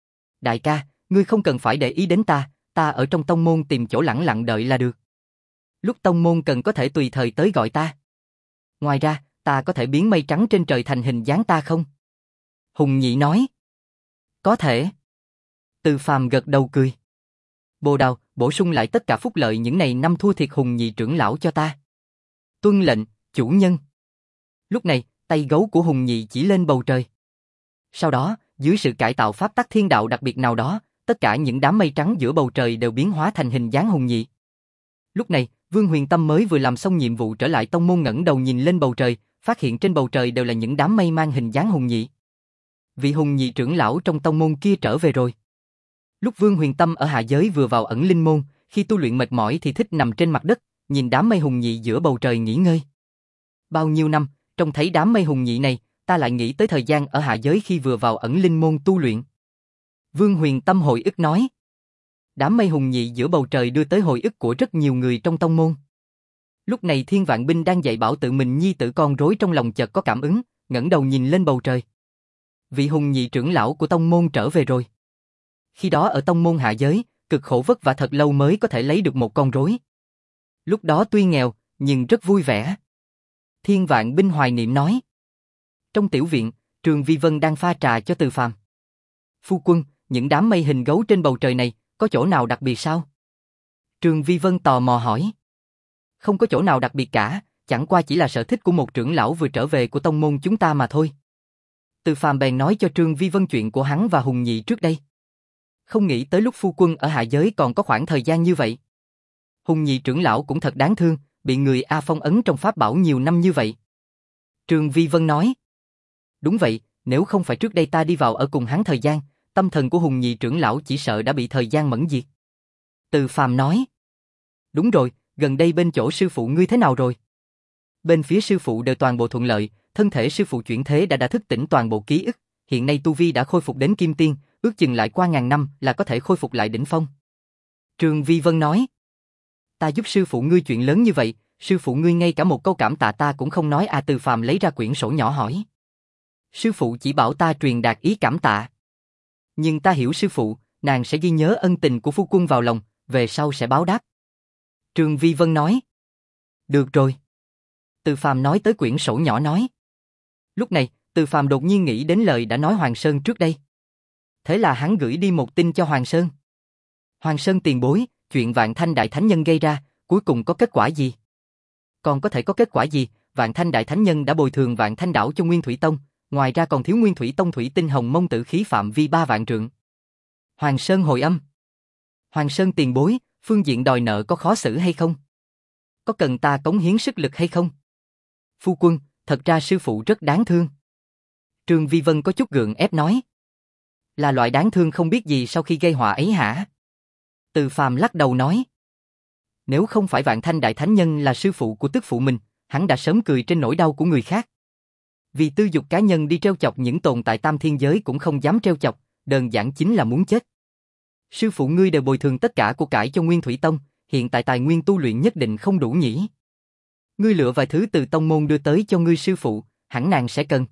Speaker 1: Đại ca, ngươi không cần phải để ý đến ta, ta ở trong tông môn tìm chỗ lẳng lặng đợi là được. Lúc tông môn cần có thể tùy thời tới gọi ta. Ngoài ra, ta có thể biến mây trắng trên trời thành hình dáng ta không? Hùng nhị nói. Có thể. Từ Phàm gật đầu cười. Bồ Đào, bổ sung lại tất cả phúc lợi những này năm thua thiệt Hùng nhị trưởng lão cho ta. Tuân lệnh, chủ nhân. Lúc này, tay gấu của Hùng nhị chỉ lên bầu trời. Sau đó, dưới sự cải tạo pháp tắc thiên đạo đặc biệt nào đó, tất cả những đám mây trắng giữa bầu trời đều biến hóa thành hình dáng Hùng nhị. Lúc này, Vương Huyền Tâm mới vừa làm xong nhiệm vụ trở lại tông môn, ngẩng đầu nhìn lên bầu trời, phát hiện trên bầu trời đều là những đám mây mang hình dáng Hùng nhị. Vị Hùng nhị trưởng lão trong tông môn kia trở về rồi. Lúc Vương Huyền Tâm ở hạ giới vừa vào ẩn linh môn, khi tu luyện mệt mỏi thì thích nằm trên mặt đất, nhìn đám mây Hùng nhị giữa bầu trời nghỉ ngơi. Bao nhiêu năm, trông thấy đám mây Hùng nhị này, ta lại nghĩ tới thời gian ở hạ giới khi vừa vào ẩn linh môn tu luyện. Vương Huyền Tâm hồi ức nói. Đám mây Hùng nhị giữa bầu trời đưa tới hồi ức của rất nhiều người trong tông môn. Lúc này Thiên Vạn Binh đang dạy bảo tự mình nhi tử con rối trong lòng chợt có cảm ứng, ngẩng đầu nhìn lên bầu trời. Vị Hùng nhị trưởng lão của tông môn trở về rồi. Khi đó ở tông môn hạ giới, cực khổ vất vả thật lâu mới có thể lấy được một con rối. Lúc đó tuy nghèo, nhưng rất vui vẻ. Thiên Vạn Binh hoài niệm nói. Trong tiểu viện, Trường Vi Vân đang pha trà cho Từ Phàm. Phu quân, những đám mây hình gấu trên bầu trời này, có chỗ nào đặc biệt sao? Trường Vi Vân tò mò hỏi. Không có chỗ nào đặc biệt cả, chẳng qua chỉ là sở thích của một trưởng lão vừa trở về của tông môn chúng ta mà thôi. Từ Phàm bèn nói cho Trương Vi Vân chuyện của hắn và Hùng nhị trước đây. Không nghĩ tới lúc phu quân ở hạ giới còn có khoảng thời gian như vậy. Hùng nhị trưởng lão cũng thật đáng thương, bị người A phong ấn trong pháp bảo nhiều năm như vậy. Trương Vi Vân nói. Đúng vậy, nếu không phải trước đây ta đi vào ở cùng hắn thời gian, tâm thần của Hùng nhị trưởng lão chỉ sợ đã bị thời gian mẫn diệt. Từ Phàm nói. Đúng rồi, gần đây bên chỗ sư phụ ngươi thế nào rồi? Bên phía sư phụ đều toàn bộ thuận lợi, thân thể sư phụ chuyển thế đã đã thức tỉnh toàn bộ ký ức, hiện nay tu vi đã khôi phục đến kim tiên, ước chừng lại qua ngàn năm là có thể khôi phục lại đỉnh phong. Trương Vi Vân nói. Ta giúp sư phụ ngươi chuyện lớn như vậy, sư phụ ngươi ngay cả một câu cảm tạ ta cũng không nói à? Từ Phàm lấy ra quyển sổ nhỏ hỏi. Sư phụ chỉ bảo ta truyền đạt ý cảm tạ. Nhưng ta hiểu sư phụ, nàng sẽ ghi nhớ ân tình của phu quân vào lòng, về sau sẽ báo đáp. Trương Vi Vân nói. Được rồi. Từ Phàm nói tới quyển sổ nhỏ nói. Lúc này, Từ Phàm đột nhiên nghĩ đến lời đã nói Hoàng Sơn trước đây. Thế là hắn gửi đi một tin cho Hoàng Sơn. Hoàng Sơn tiền bối, chuyện Vạn Thanh Đại Thánh Nhân gây ra, cuối cùng có kết quả gì? Còn có thể có kết quả gì, Vạn Thanh Đại Thánh Nhân đã bồi thường Vạn Thanh Đảo cho Nguyên Thủy Tông, ngoài ra còn thiếu Nguyên Thủy Tông thủy tinh hồng mông tử khí phạm vi ba vạn trượng. Hoàng Sơn hồi âm. Hoàng Sơn tiền bối, phương diện đòi nợ có khó xử hay không? Có cần ta cống hiến sức lực hay không? Phu quân, thật ra sư phụ rất đáng thương. Trương Vi Vân có chút gượng ép nói. Là loại đáng thương không biết gì sau khi gây họa ấy hả? Từ Phàm lắc đầu nói. Nếu không phải Vạn Thanh Đại Thánh Nhân là sư phụ của tức phụ mình, hắn đã sớm cười trên nỗi đau của người khác. Vì tư dục cá nhân đi trêu chọc những tồn tại tam thiên giới cũng không dám trêu chọc, đơn giản chính là muốn chết. Sư phụ ngươi đều bồi thường tất cả của cải cho Nguyên Thủy Tông, hiện tại tài nguyên tu luyện nhất định không đủ nhỉ? Ngươi lựa vài thứ từ tông môn đưa tới cho ngươi sư phụ, hẳn nàng sẽ cần.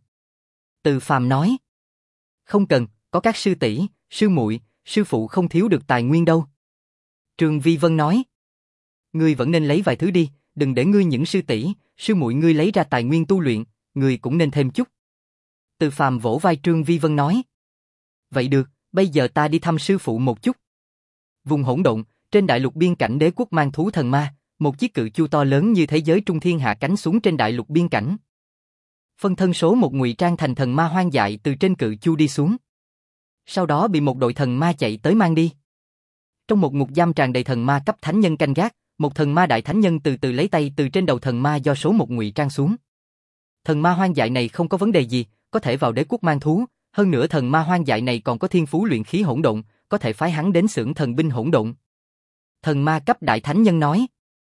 Speaker 1: Từ Phàm nói. Không cần, có các sư tỷ, sư muội, sư phụ không thiếu được tài nguyên đâu. Trương Vi Vân nói. Ngươi vẫn nên lấy vài thứ đi, đừng để ngươi những sư tỷ, sư muội ngươi lấy ra tài nguyên tu luyện, ngươi cũng nên thêm chút. Từ Phàm vỗ vai Trương Vi Vân nói. Vậy được, bây giờ ta đi thăm sư phụ một chút. Vùng hỗn độn, trên đại lục biên cảnh đế quốc mang thú thần ma, một chiếc cự chu to lớn như thế giới trung thiên hạ cánh xuống trên đại lục biên cảnh. Phân thân số một ngụy trang thành thần ma hoang dại từ trên cự chu đi xuống. Sau đó bị một đội thần ma chạy tới mang đi. Trong một ngục giam tràn đầy thần ma cấp thánh nhân canh gác, một thần ma đại thánh nhân từ từ lấy tay từ trên đầu thần ma do số một ngụy trang xuống. Thần ma hoang dại này không có vấn đề gì, có thể vào đế quốc mang thú, hơn nữa thần ma hoang dại này còn có thiên phú luyện khí hỗn độn, có thể phái hắn đến xưởng thần binh hỗn độn. Thần ma cấp đại thánh nhân nói.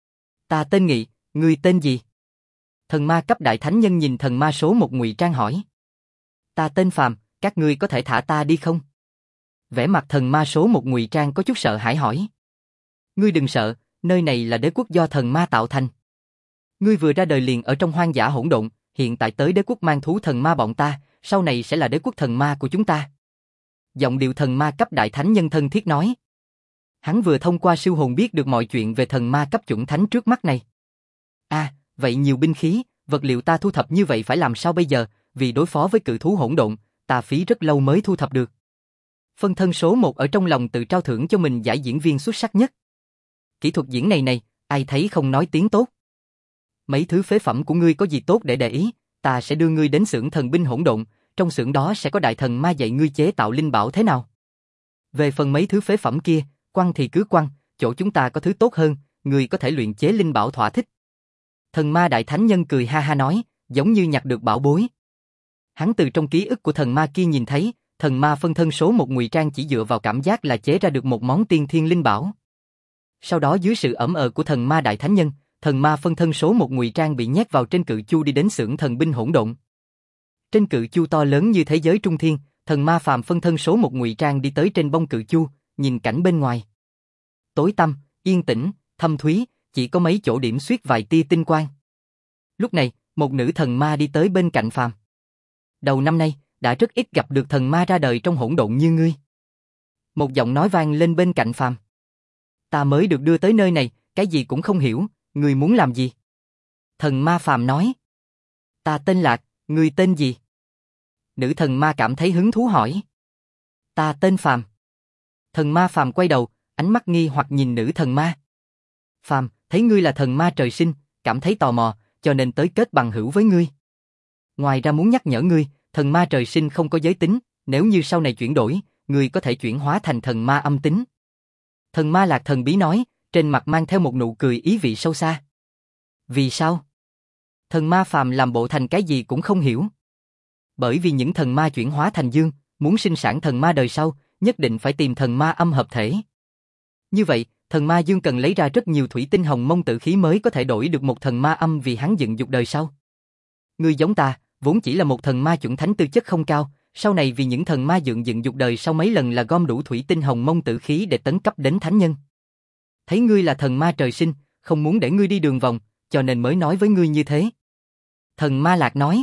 Speaker 1: Ta tên Nghị, ngươi tên gì? Thần ma cấp đại thánh nhân nhìn thần ma số một ngụy trang hỏi. Ta tên Phàm, các ngươi có thể thả ta đi không? Vẻ mặt thần ma số một ngụy trang có chút sợ hãi hỏi. Ngươi đừng sợ, nơi này là đế quốc do thần ma tạo thành. Ngươi vừa ra đời liền ở trong hoang dã hỗn độn, hiện tại tới đế quốc mang thú thần ma bọn ta, sau này sẽ là đế quốc thần ma của chúng ta. Giọng điệu thần ma cấp đại thánh nhân thân thiết nói. Hắn vừa thông qua siêu hồn biết được mọi chuyện về thần ma cấp chuẩn thánh trước mắt này. À, vậy nhiều binh khí, vật liệu ta thu thập như vậy phải làm sao bây giờ, vì đối phó với cự thú hỗn độn, ta phí rất lâu mới thu thập được. Phân thân số một ở trong lòng tự trao thưởng cho mình giải diễn viên xuất sắc nhất. Kỹ thuật diễn này này, ai thấy không nói tiếng tốt. Mấy thứ phế phẩm của ngươi có gì tốt để để ý, ta sẽ đưa ngươi đến xưởng thần binh hỗn độn, trong xưởng đó sẽ có đại thần ma dạy ngươi chế tạo linh bảo thế nào. Về phần mấy thứ phế phẩm kia, quăng thì cứ quăng, chỗ chúng ta có thứ tốt hơn, ngươi có thể luyện chế linh bảo thỏa thích. Thần ma đại thánh nhân cười ha ha nói, giống như nhặt được bảo bối. Hắn từ trong ký ức của thần ma kia nhìn thấy, thần ma phân thân số một ngụy trang chỉ dựa vào cảm giác là chế ra được một món tiên thiên linh bảo. Sau đó dưới sự ẩm ờ của thần ma đại thánh nhân, thần ma phân thân số một ngụy trang bị nhét vào trên cự chu đi đến xưởng thần binh hỗn độn. Trên cự chu to lớn như thế giới trung thiên, thần ma phàm phân thân số một ngụy trang đi tới trên bông cự chu, nhìn cảnh bên ngoài. Tối tăm, yên tĩnh, thâm thúy, chỉ có mấy chỗ điểm xuyết vài tia tinh quang. Lúc này, một nữ thần ma đi tới bên cạnh phàm. Đầu năm nay, đã rất ít gặp được thần ma ra đời trong hỗn độn như ngươi. Một giọng nói vang lên bên cạnh phàm. Ta mới được đưa tới nơi này, cái gì cũng không hiểu, ngươi muốn làm gì? Thần ma phàm nói. Ta tên Lạc, ngươi tên gì? Nữ thần ma cảm thấy hứng thú hỏi. Ta tên Phàm. Thần ma Phàm quay đầu, ánh mắt nghi hoặc nhìn nữ thần ma. Phàm, thấy ngươi là thần ma trời sinh, cảm thấy tò mò, cho nên tới kết bằng hữu với ngươi. Ngoài ra muốn nhắc nhở ngươi, thần ma trời sinh không có giới tính, nếu như sau này chuyển đổi, ngươi có thể chuyển hóa thành thần ma âm tính. Thần ma Lạc thần bí nói, trên mặt mang theo một nụ cười ý vị sâu xa. Vì sao? Thần ma Phàm làm bộ thành cái gì cũng không hiểu. Bởi vì những thần ma chuyển hóa thành dương, muốn sinh sản thần ma đời sau, nhất định phải tìm thần ma âm hợp thể. Như vậy, thần ma dương cần lấy ra rất nhiều thủy tinh hồng mông tự khí mới có thể đổi được một thần ma âm vì hắn dựng dục đời sau. Ngươi giống ta, vốn chỉ là một thần ma chuẩn thánh tư chất không cao, sau này vì những thần ma dựng dựng dục đời sau mấy lần là gom đủ thủy tinh hồng mông tự khí để tấn cấp đến thánh nhân. Thấy ngươi là thần ma trời sinh, không muốn để ngươi đi đường vòng, cho nên mới nói với ngươi như thế. Thần ma Lạc nói.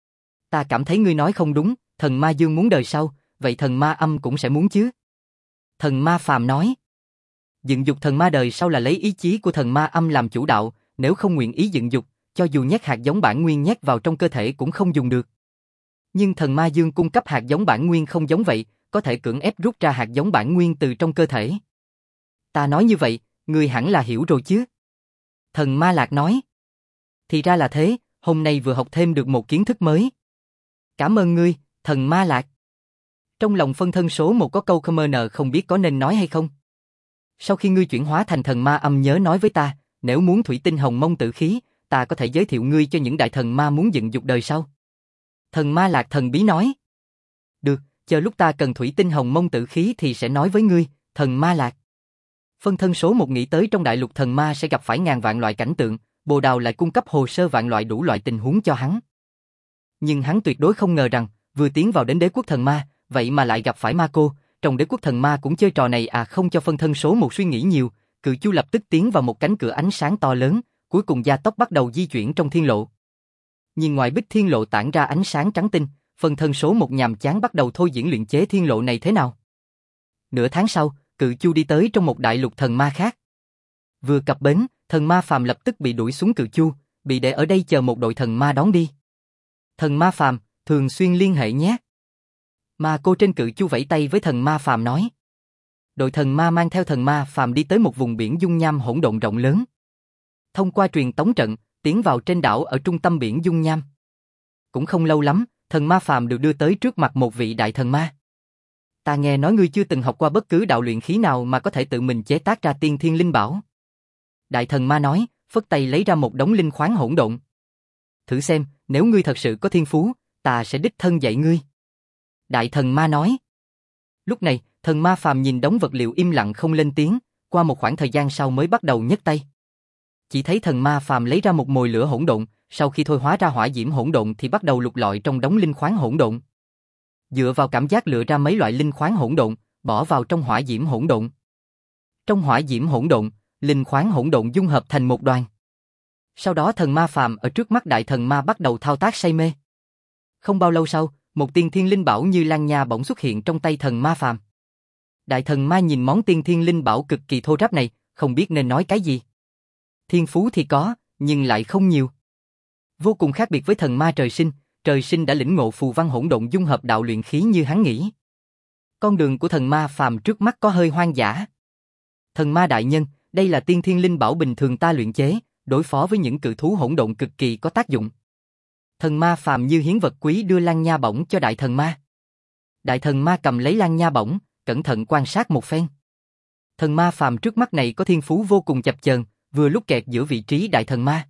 Speaker 1: Ta cảm thấy ngươi nói không đúng, thần ma dương muốn đời sau, vậy thần ma âm cũng sẽ muốn chứ. Thần ma Phàm nói. Dựng dục thần ma đời sau là lấy ý chí của thần ma âm làm chủ đạo, nếu không nguyện ý dựng dục, cho dù nhét hạt giống bản nguyên nhét vào trong cơ thể cũng không dùng được. Nhưng thần ma dương cung cấp hạt giống bản nguyên không giống vậy, có thể cưỡng ép rút ra hạt giống bản nguyên từ trong cơ thể. Ta nói như vậy, ngươi hẳn là hiểu rồi chứ? Thần Ma Lạc nói. Thì ra là thế, hôm nay vừa học thêm được một kiến thức mới. Cảm ơn ngươi, thần Ma Lạc. Trong lòng phân thân số một có câu comment không biết có nên nói hay không. Sau khi ngươi chuyển hóa thành thần ma âm nhớ nói với ta, nếu muốn thủy tinh hồng mông tử khí, ta có thể giới thiệu ngươi cho những đại thần ma muốn dựng dục đời sau. Thần Ma Lạc thần bí nói. Được, chờ lúc ta cần thủy tinh hồng mông tử khí thì sẽ nói với ngươi, thần Ma Lạc. Phân thân số một nghĩ tới trong đại lục thần ma sẽ gặp phải ngàn vạn loại cảnh tượng, Bồ Đào lại cung cấp hồ sơ vạn loại đủ loại tình huống cho hắn. Nhưng hắn tuyệt đối không ngờ rằng, vừa tiến vào đến đế quốc thần ma, vậy mà lại gặp phải ma cô, trong đế quốc thần ma cũng chơi trò này à. Không cho phân thân số một suy nghĩ nhiều, Cự Chu lập tức tiến vào một cánh cửa ánh sáng to lớn, cuối cùng gia tốc bắt đầu di chuyển trong thiên lộ. Nhìn ngoài bích thiên lộ tản ra ánh sáng trắng tinh, phân thân số một nhàm chán bắt đầu thôi diễn luyện chế thiên lộ này thế nào. Nửa tháng sau, Cự Chu đi tới trong một đại lục thần ma khác. Vừa cập bến, thần ma phàm lập tức bị đuổi xuống Cự Chu, bị để ở đây chờ một đội thần ma đón đi. Thần ma phàm, thường xuyên liên hệ nhé. Ma cô trên Cự Chu vẫy tay với thần ma phàm nói. Đội thần ma mang theo thần ma phàm đi tới một vùng biển dung nham hỗn độn rộng lớn. Thông qua truyền tống trận, tiến vào trên đảo ở trung tâm biển dung nham. Cũng không lâu lắm, thần ma phàm được đưa tới trước mặt một vị đại thần ma. Ta nghe nói ngươi chưa từng học qua bất cứ đạo luyện khí nào mà có thể tự mình chế tác ra tiên thiên linh bảo. Đại thần ma nói, phất tay lấy ra một đống linh khoáng hỗn độn. Thử xem, nếu ngươi thật sự có thiên phú, ta sẽ đích thân dạy ngươi. Đại thần ma nói. Lúc này, thần ma phàm nhìn đống vật liệu im lặng không lên tiếng, qua một khoảng thời gian sau mới bắt đầu nhấc tay. Chỉ thấy thần ma phàm lấy ra một mồi lửa hỗn độn, sau khi thôi hóa ra hỏa diễm hỗn độn thì bắt đầu lục lọi trong đống linh khoáng hỗn độn. Dựa vào cảm giác lựa ra mấy loại linh khoáng hỗn độn, bỏ vào trong hỏa diễm hỗn độn. Trong hỏa diễm hỗn độn, linh khoáng hỗn độn dung hợp thành một đoàn. Sau đó thần ma phàm ở trước mắt đại thần ma bắt đầu thao tác say mê. Không bao lâu sau, một tiên thiên linh bảo như lan nha bỗng xuất hiện trong tay thần ma phàm. Đại thần ma nhìn món tiên thiên linh bảo cực kỳ thô ráp này, không biết nên nói cái gì. Thiên phú thì có, nhưng lại không nhiều. Vô cùng khác biệt với thần ma trời sinh, trời sinh đã lĩnh ngộ phù văn hỗn độn dung hợp đạo luyện khí như hắn nghĩ. Con đường của thần ma phàm trước mắt có hơi hoang dã. Thần ma đại nhân, đây là tiên thiên linh bảo bình thường ta luyện chế, đối phó với những cự thú hỗn độn cực kỳ có tác dụng. Thần ma phàm như hiến vật quý đưa lan nha bổng cho đại thần ma. Đại thần ma cầm lấy lan nha bổng, cẩn thận quan sát một phen. Thần ma phàm trước mắt này có thiên phú vô cùng chập chờn, vừa lúc kẹt giữa vị trí đại thần ma.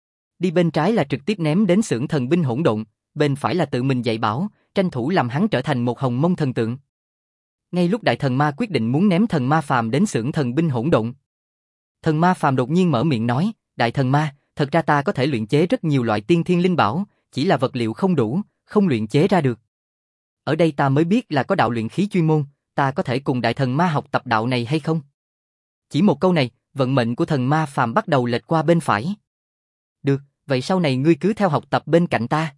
Speaker 1: Đi bên trái là trực tiếp ném đến xưởng thần binh hỗn độn, bên phải là tự mình dạy bảo, tranh thủ làm hắn trở thành một hồng mông thần tượng. Ngay lúc đại thần ma quyết định muốn ném thần ma phàm đến xưởng thần binh hỗn độn, thần ma phàm đột nhiên mở miệng nói, đại thần ma, thật ra ta có thể luyện chế rất nhiều loại tiên thiên linh bảo, chỉ là vật liệu không đủ, không luyện chế ra được. Ở đây ta mới biết là có đạo luyện khí chuyên môn, ta có thể cùng đại thần ma học tập đạo này hay không? Chỉ một câu này, vận mệnh của thần ma phàm bắt đầu lệch qua bên phải. Được, vậy sau này ngươi cứ theo học tập bên cạnh ta.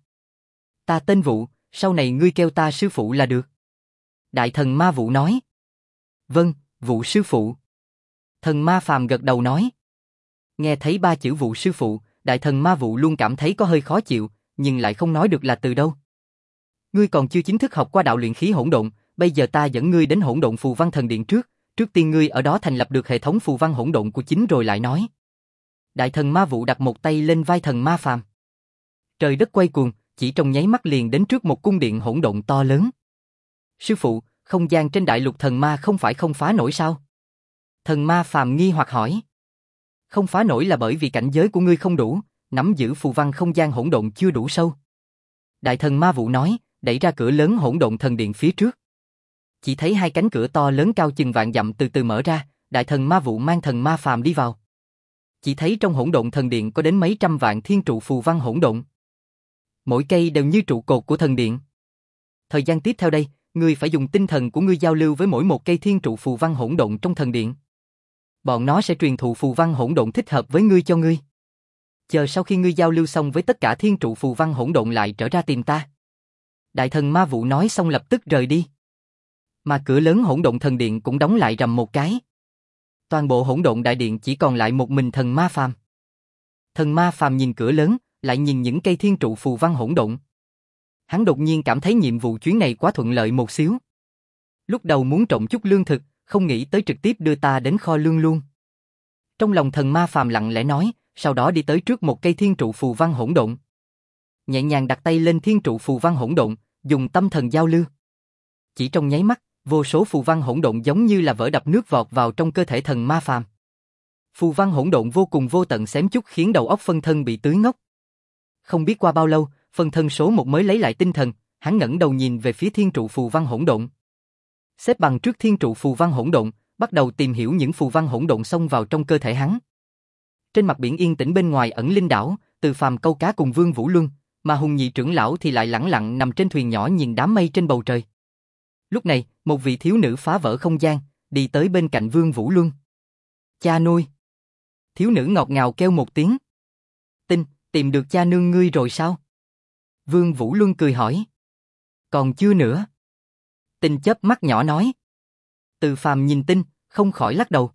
Speaker 1: Ta tên Vụ, sau này ngươi kêu ta sư phụ là được. Đại thần ma Vụ nói. Vâng, Vụ sư phụ. Thần ma phàm gật đầu nói. Nghe thấy ba chữ Vụ sư phụ, đại thần ma Vụ luôn cảm thấy có hơi khó chịu, nhưng lại không nói được là từ đâu. Ngươi còn chưa chính thức học qua đạo luyện khí hỗn độn, bây giờ ta dẫn ngươi đến hỗn độn phù văn thần điện trước, trước tiên ngươi ở đó thành lập được hệ thống phù văn hỗn độn của chính rồi lại nói. Đại thần ma Vụ đặt một tay lên vai thần ma phàm. Trời đất quay cuồng, chỉ trong nháy mắt liền đến trước một cung điện hỗn độn to lớn. Sư phụ, không gian trên đại lục thần ma không phải không phá nổi sao? Thần ma phàm nghi hoặc hỏi. Không phá nổi là bởi vì cảnh giới của ngươi không đủ, nắm giữ phù văn không gian hỗn độn chưa đủ sâu. Đại thần ma Vụ nói, đẩy ra cửa lớn hỗn độn thần điện phía trước. Chỉ thấy hai cánh cửa to lớn cao chừng vạn dặm từ từ mở ra, đại thần ma Vụ mang thần ma phàm đi vào. Chỉ thấy trong hỗn độn thần điện có đến mấy trăm vạn thiên trụ phù văn hỗn độn. Mỗi cây đều như trụ cột của thần điện. Thời gian tiếp theo đây, ngươi phải dùng tinh thần của ngươi giao lưu với mỗi một cây thiên trụ phù văn hỗn độn trong thần điện. Bọn nó sẽ truyền thụ phù văn hỗn độn thích hợp với ngươi cho ngươi. Chờ sau khi ngươi giao lưu xong với tất cả thiên trụ phù văn hỗn độn lại trở ra tìm ta. Đại thần ma Vụ nói xong lập tức rời đi. Mà cửa lớn hỗn độn thần điện cũng đóng lại rầm một cái. Toàn bộ hỗn độn đại điện chỉ còn lại một mình thần ma phàm. Thần ma phàm nhìn cửa lớn, lại nhìn những cây thiên trụ phù văn hỗn độn. Hắn đột nhiên cảm thấy nhiệm vụ chuyến này quá thuận lợi một xíu. Lúc đầu muốn trộm chút lương thực, không nghĩ tới trực tiếp đưa ta đến kho lương luôn. Trong lòng thần ma phàm lặng lẽ nói, sau đó đi tới trước một cây thiên trụ phù văn hỗn độn. Nhẹ nhàng đặt tay lên thiên trụ phù văn hỗn độn, dùng tâm thần giao lưu. Chỉ trong nháy mắt, vô số phù văn hỗn độn giống như là vỡ đập nước vọt vào trong cơ thể thần ma phàm. Phù văn hỗn độn vô cùng vô tận xém chút khiến đầu óc phân thân bị tưới ngốc. Không biết qua bao lâu, phân thân số một mới lấy lại tinh thần, hắn ngẩng đầu nhìn về phía thiên trụ phù văn hỗn độn. Xếp bằng trước thiên trụ phù văn hỗn độn, bắt đầu tìm hiểu những phù văn hỗn độn xông vào trong cơ thể hắn. Trên mặt biển yên tĩnh bên ngoài ẩn linh đảo, Từ Phàm câu cá cùng Vương Vũ Luân, mà Hùng Nhị trưởng lão thì lại lẳng lặng nằm trên thuyền nhỏ nhìn đám mây trên bầu trời. Lúc này, một vị thiếu nữ phá vỡ không gian, đi tới bên cạnh Vương Vũ Luân. Cha nuôi. Thiếu nữ ngọt ngào kêu một tiếng. Tinh, tìm được cha nương ngươi rồi sao? Vương Vũ Luân cười hỏi. Còn chưa nữa. Tinh chớp mắt nhỏ nói. Từ Phàm nhìn Tinh, không khỏi lắc đầu.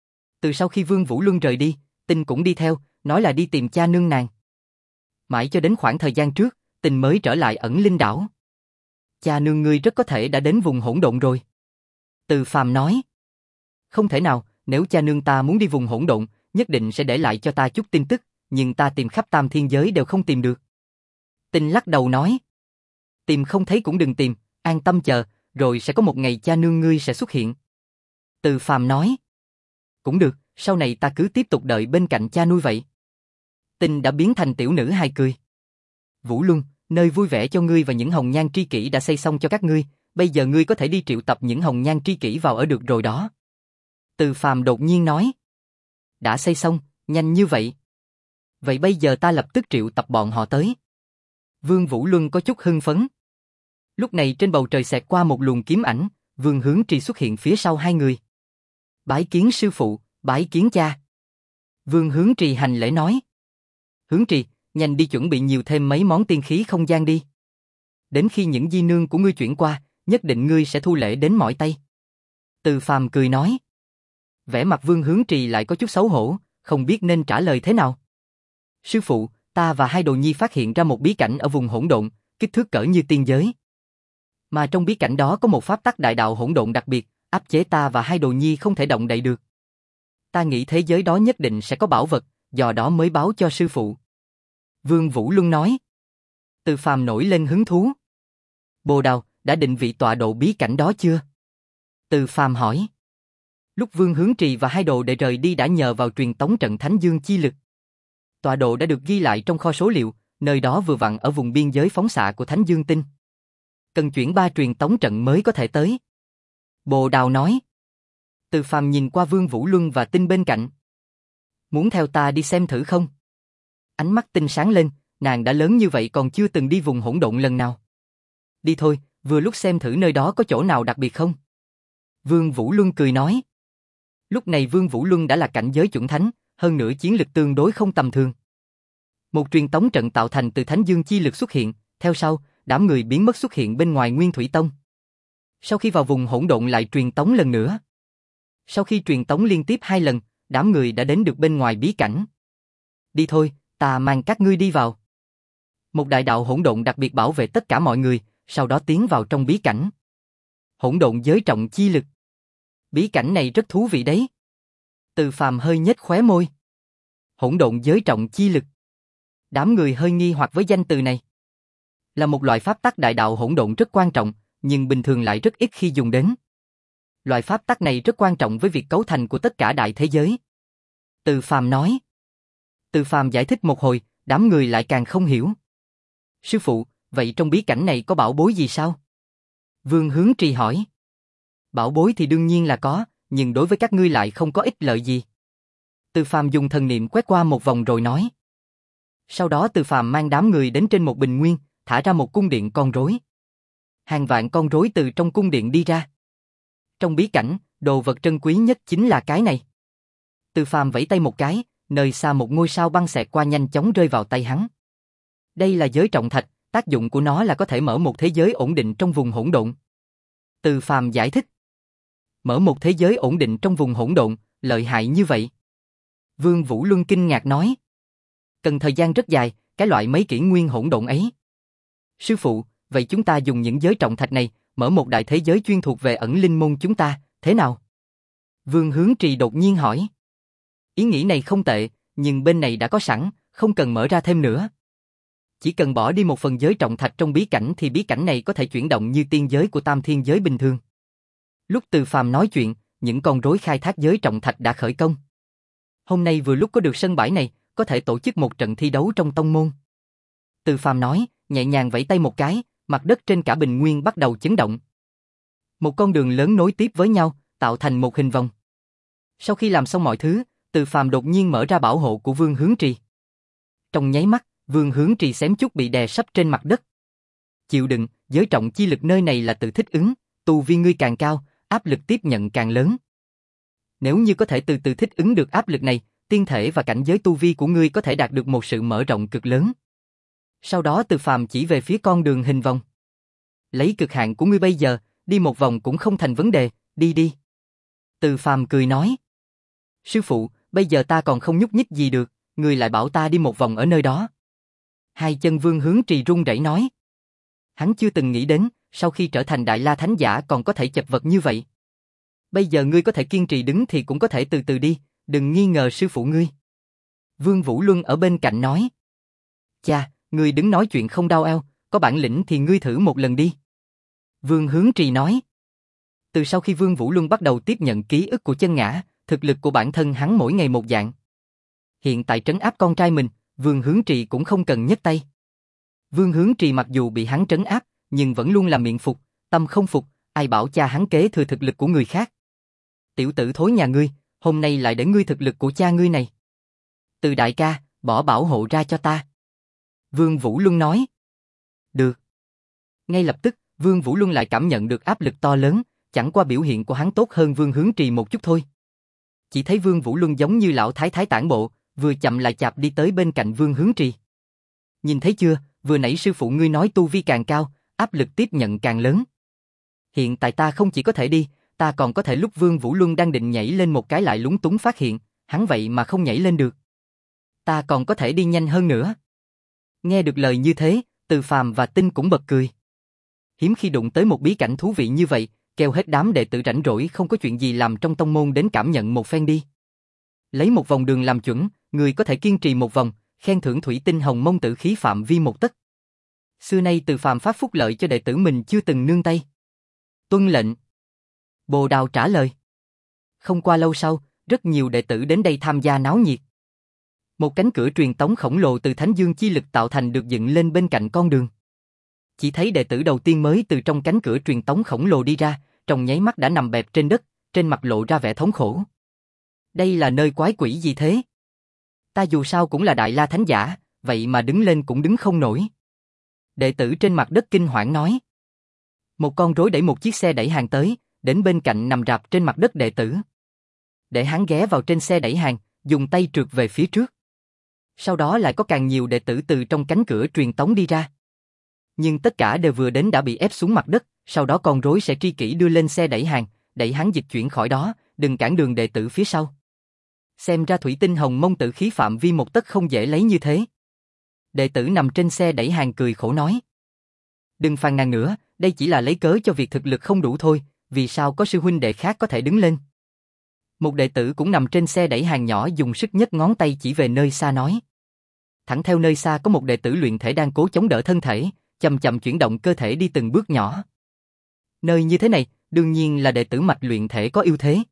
Speaker 1: Từ sau khi Vương Vũ Luân rời đi, Tinh cũng đi theo, nói là đi tìm cha nương nàng. Mãi cho đến khoảng thời gian trước, Tinh mới trở lại ẩn linh đảo. Cha nương ngươi rất có thể đã đến vùng hỗn độn rồi. Từ Phàm nói. Không thể nào, nếu cha nương ta muốn đi vùng hỗn độn, nhất định sẽ để lại cho ta chút tin tức, nhưng ta tìm khắp tam thiên giới đều không tìm được. Tinh lắc đầu nói. Tìm không thấy cũng đừng tìm, an tâm chờ, rồi sẽ có một ngày cha nương ngươi sẽ xuất hiện. Từ Phàm nói. Cũng được, sau này ta cứ tiếp tục đợi bên cạnh cha nuôi vậy. Tinh đã biến thành tiểu nữ hài cười. Vũ Luân, nơi vui vẻ cho ngươi và những hồng nhan tri kỷ đã xây xong cho các ngươi, bây giờ ngươi có thể đi triệu tập những hồng nhan tri kỷ vào ở được rồi đó. Từ Phàm đột nhiên nói. Đã xây xong, nhanh như vậy. Vậy bây giờ ta lập tức triệu tập bọn họ tới. Vương Vũ Luân có chút hưng phấn. Lúc này trên bầu trời xẹt qua một luồng kiếm ảnh, Vương Hướng Trì xuất hiện phía sau hai người. Bái kiến sư phụ, bái kiến cha. Vương Hướng Trì hành lễ nói. Hướng Trì, nhanh đi chuẩn bị nhiều thêm mấy món tiên khí không gian đi. Đến khi những di nương của ngươi chuyển qua, nhất định ngươi sẽ thu lễ đến mỏi tay. Từ Phàm cười nói. Vẻ mặt Vương Hướng Trì lại có chút xấu hổ, không biết nên trả lời thế nào. Sư phụ, ta và hai đồ nhi phát hiện ra một bí cảnh ở vùng hỗn độn, kích thước cỡ như tiên giới. Mà trong bí cảnh đó có một pháp tắc đại đạo hỗn độn đặc biệt, áp chế ta và hai đồ nhi không thể động đậy được. Ta nghĩ thế giới đó nhất định sẽ có bảo vật, do đó mới báo cho sư phụ. Vương Vũ Luân nói. Từ Phàm nổi lên hứng thú. Bồ Đào, đã định vị tọa độ bí cảnh đó chưa? Từ Phàm hỏi. Lúc Vương Hướng Trì và hai đồ đệ rời đi đã nhờ vào truyền tống trận Thánh Dương chi lực. Tọa độ đã được ghi lại trong kho số liệu, nơi đó vừa vặn ở vùng biên giới phóng xạ của Thánh Dương tinh. Cần chuyển ba truyền tống trận mới có thể tới. Bồ Đào nói. Từ Phàm nhìn qua Vương Vũ Luân và Tinh bên cạnh. Muốn theo ta đi xem thử không? Ánh mắt Tinh sáng lên, nàng đã lớn như vậy còn chưa từng đi vùng hỗn độn lần nào. Đi thôi, vừa lúc xem thử nơi đó có chỗ nào đặc biệt không? Vương Vũ Luân cười nói. Lúc này Vương Vũ Luân đã là cảnh giới chuẩn thánh, hơn nữa chiến lực tương đối không tầm thường. Một truyền tống trận tạo thành từ Thánh Dương chi lực xuất hiện, theo sau, đám người biến mất xuất hiện bên ngoài Nguyên Thủy Tông. Sau khi vào vùng hỗn độn lại truyền tống lần nữa. Sau khi truyền tống liên tiếp hai lần, đám người đã đến được bên ngoài bí cảnh. Đi thôi, ta mang các ngươi đi vào. Một đại đạo hỗn độn đặc biệt bảo vệ tất cả mọi người, sau đó tiến vào trong bí cảnh. Hỗn độn giới trọng chi lực. Bí cảnh này rất thú vị đấy. Từ Phàm hơi nhếch khóe môi. Hỗn độn giới trọng chi lực. Đám người hơi nghi hoặc với danh từ này. Là một loại pháp tắc đại đạo hỗn độn rất quan trọng, nhưng bình thường lại rất ít khi dùng đến. Loại pháp tắc này rất quan trọng với việc cấu thành của tất cả đại thế giới. Từ Phàm nói. Từ Phàm giải thích một hồi, đám người lại càng không hiểu. Sư phụ, vậy trong bí cảnh này có bảo bối gì sao? Vương Hướng Trì hỏi. Bảo bối thì đương nhiên là có, nhưng đối với các ngươi lại không có ích lợi gì. Từ Phàm dùng thần niệm quét qua một vòng rồi nói. Sau đó Từ Phàm mang đám người đến trên một bình nguyên, thả ra một cung điện con rối. Hàng vạn con rối từ trong cung điện đi ra. Trong bí cảnh, đồ vật trân quý nhất chính là cái này. Từ Phàm vẫy tay một cái, nơi xa một ngôi sao băng xẹt qua nhanh chóng rơi vào tay hắn. Đây là giới trọng thạch, tác dụng của nó là có thể mở một thế giới ổn định trong vùng hỗn độn. Từ Phàm giải thích. Mở một thế giới ổn định trong vùng hỗn độn, lợi hại như vậy. Vương Vũ Luân kinh ngạc nói. Cần thời gian rất dài, cái loại mấy kỷ nguyên hỗn độn ấy. Sư phụ, vậy chúng ta dùng những giới trọng thạch này, mở một đại thế giới chuyên thuộc về ẩn linh môn chúng ta, thế nào? Vương Hướng Trì đột nhiên hỏi. Ý nghĩ này không tệ, nhưng bên này đã có sẵn, không cần mở ra thêm nữa. Chỉ cần bỏ đi một phần giới trọng thạch trong bí cảnh thì bí cảnh này có thể chuyển động như tiên giới của tam thiên giới bình thường. Lúc Từ Phàm nói chuyện, những con rối khai thác giới trọng thạch đã khởi công. Hôm nay vừa lúc có được sân bãi này, có thể tổ chức một trận thi đấu trong tông môn. Từ Phàm nói, nhẹ nhàng vẫy tay một cái, mặt đất trên cả bình nguyên bắt đầu chấn động. Một con đường lớn nối tiếp với nhau, tạo thành một hình vòng. Sau khi làm xong mọi thứ, Từ Phàm đột nhiên mở ra bảo hộ của Vương Hướng Trì. Trong nháy mắt, Vương Hướng Trì xém chút bị đè sấp trên mặt đất. Chịu đựng, giới trọng chi lực nơi này là tự thích ứng, tu vi ngươi càng cao, áp lực tiếp nhận càng lớn. Nếu như có thể từ từ thích ứng được áp lực này, tiên thể và cảnh giới tu vi của ngươi có thể đạt được một sự mở rộng cực lớn. Sau đó Từ Phàm chỉ về phía con đường hình vòng. Lấy cực hạn của ngươi bây giờ, đi một vòng cũng không thành vấn đề, đi đi. Từ Phàm cười nói. Sư phụ, bây giờ ta còn không nhúc nhích gì được, ngươi lại bảo ta đi một vòng ở nơi đó. Hai chân Vương Hướng Trì run rẩy nói. Hắn chưa từng nghĩ đến, sau khi trở thành Đại La Thánh Giả còn có thể chật vật như vậy. Bây giờ ngươi có thể kiên trì đứng thì cũng có thể từ từ đi, đừng nghi ngờ sư phụ ngươi. Vương Vũ Luân ở bên cạnh nói. Cha, ngươi đứng nói chuyện không đau eo, có bản lĩnh thì ngươi thử một lần đi. Vương Hướng Trì nói. Từ sau khi Vương Vũ Luân bắt đầu tiếp nhận ký ức của chân ngã, thực lực của bản thân hắn mỗi ngày một dạng. Hiện tại trấn áp con trai mình, Vương Hướng Trì cũng không cần nhấc tay. Vương Hướng Trì mặc dù bị hắn trấn áp, nhưng vẫn luôn là miệng phục, tâm không phục, ai bảo cha hắn kế thừa thực lực của người khác. Tiểu tử thối nhà ngươi, hôm nay lại để ngươi thực lực của cha ngươi này. Từ đại ca, bỏ bảo hộ ra cho ta. Vương Vũ Luân nói. Được. Ngay lập tức, Vương Vũ Luân lại cảm nhận được áp lực to lớn, chẳng qua biểu hiện của hắn tốt hơn Vương Hướng Trì một chút thôi. Chỉ thấy Vương Vũ Luân giống như lão thái thái tản bộ, vừa chậm lại chạp đi tới bên cạnh Vương Hướng Trì. Nhìn thấy chưa, vừa nãy sư phụ ngươi nói tu vi càng cao, áp lực tiếp nhận càng lớn. Hiện tại ta không chỉ có thể đi, ta còn có thể lúc Vương Vũ Luân đang định nhảy lên một cái lại lúng túng phát hiện, hắn vậy mà không nhảy lên được. Ta còn có thể đi nhanh hơn nữa. Nghe được lời như thế, Từ Phàm và Tinh cũng bật cười. Hiếm khi đụng tới một bí cảnh thú vị như vậy, kêu hết đám đệ tử rảnh rỗi không có chuyện gì làm trong tông môn đến cảm nhận một phen đi. Lấy một vòng đường làm chuẩn, người có thể kiên trì một vòng, khen thưởng thủy tinh hồng mông tử khí phạm vi một tấc. Xưa nay Từ Phàm phát phúc lợi cho đệ tử mình chưa từng nương tay. Tuân lệnh. Bồ Đào trả lời. Không qua lâu sau, rất nhiều đệ tử đến đây tham gia náo nhiệt. Một cánh cửa truyền tống khổng lồ từ Thánh Dương chi lực tạo thành được dựng lên bên cạnh con đường. Chỉ thấy đệ tử đầu tiên mới từ trong cánh cửa truyền tống khổng lồ đi ra, trong nháy mắt đã nằm bẹp trên đất, trên mặt lộ ra vẻ thống khổ. Đây là nơi quái quỷ gì thế? Ta dù sao cũng là Đại La Thánh Giả, vậy mà đứng lên cũng đứng không nổi. Đệ tử trên mặt đất kinh hoảng nói. Một con rối đẩy một chiếc xe đẩy hàng tới, đến bên cạnh nằm rạp trên mặt đất đệ tử. Để hắn ghé vào trên xe đẩy hàng, dùng tay trượt về phía trước. Sau đó lại có càng nhiều đệ tử từ trong cánh cửa truyền tống đi ra. Nhưng tất cả đều vừa đến đã bị ép xuống mặt đất, sau đó con rối sẽ tri kỷ đưa lên xe đẩy hàng, đẩy hắn dịch chuyển khỏi đó, đừng cản đường đệ tử phía sau. Xem ra thủy tinh hồng mông tử khí phạm vi một tấc không dễ lấy như thế. Đệ tử nằm trên xe đẩy hàng cười khổ nói. Đừng phàn nàn nữa, đây chỉ là lấy cớ cho việc thực lực không đủ thôi, vì sao có sư huynh đệ khác có thể đứng lên. Một đệ tử cũng nằm trên xe đẩy hàng nhỏ dùng sức nhấc ngón tay chỉ về nơi xa nói. Thẳng theo nơi xa có một đệ tử luyện thể đang cố chống đỡ thân thể, chậm chậm chuyển động cơ thể đi từng bước nhỏ. Nơi như thế này, đương nhiên là đệ tử mạch luyện thể có ưu thế.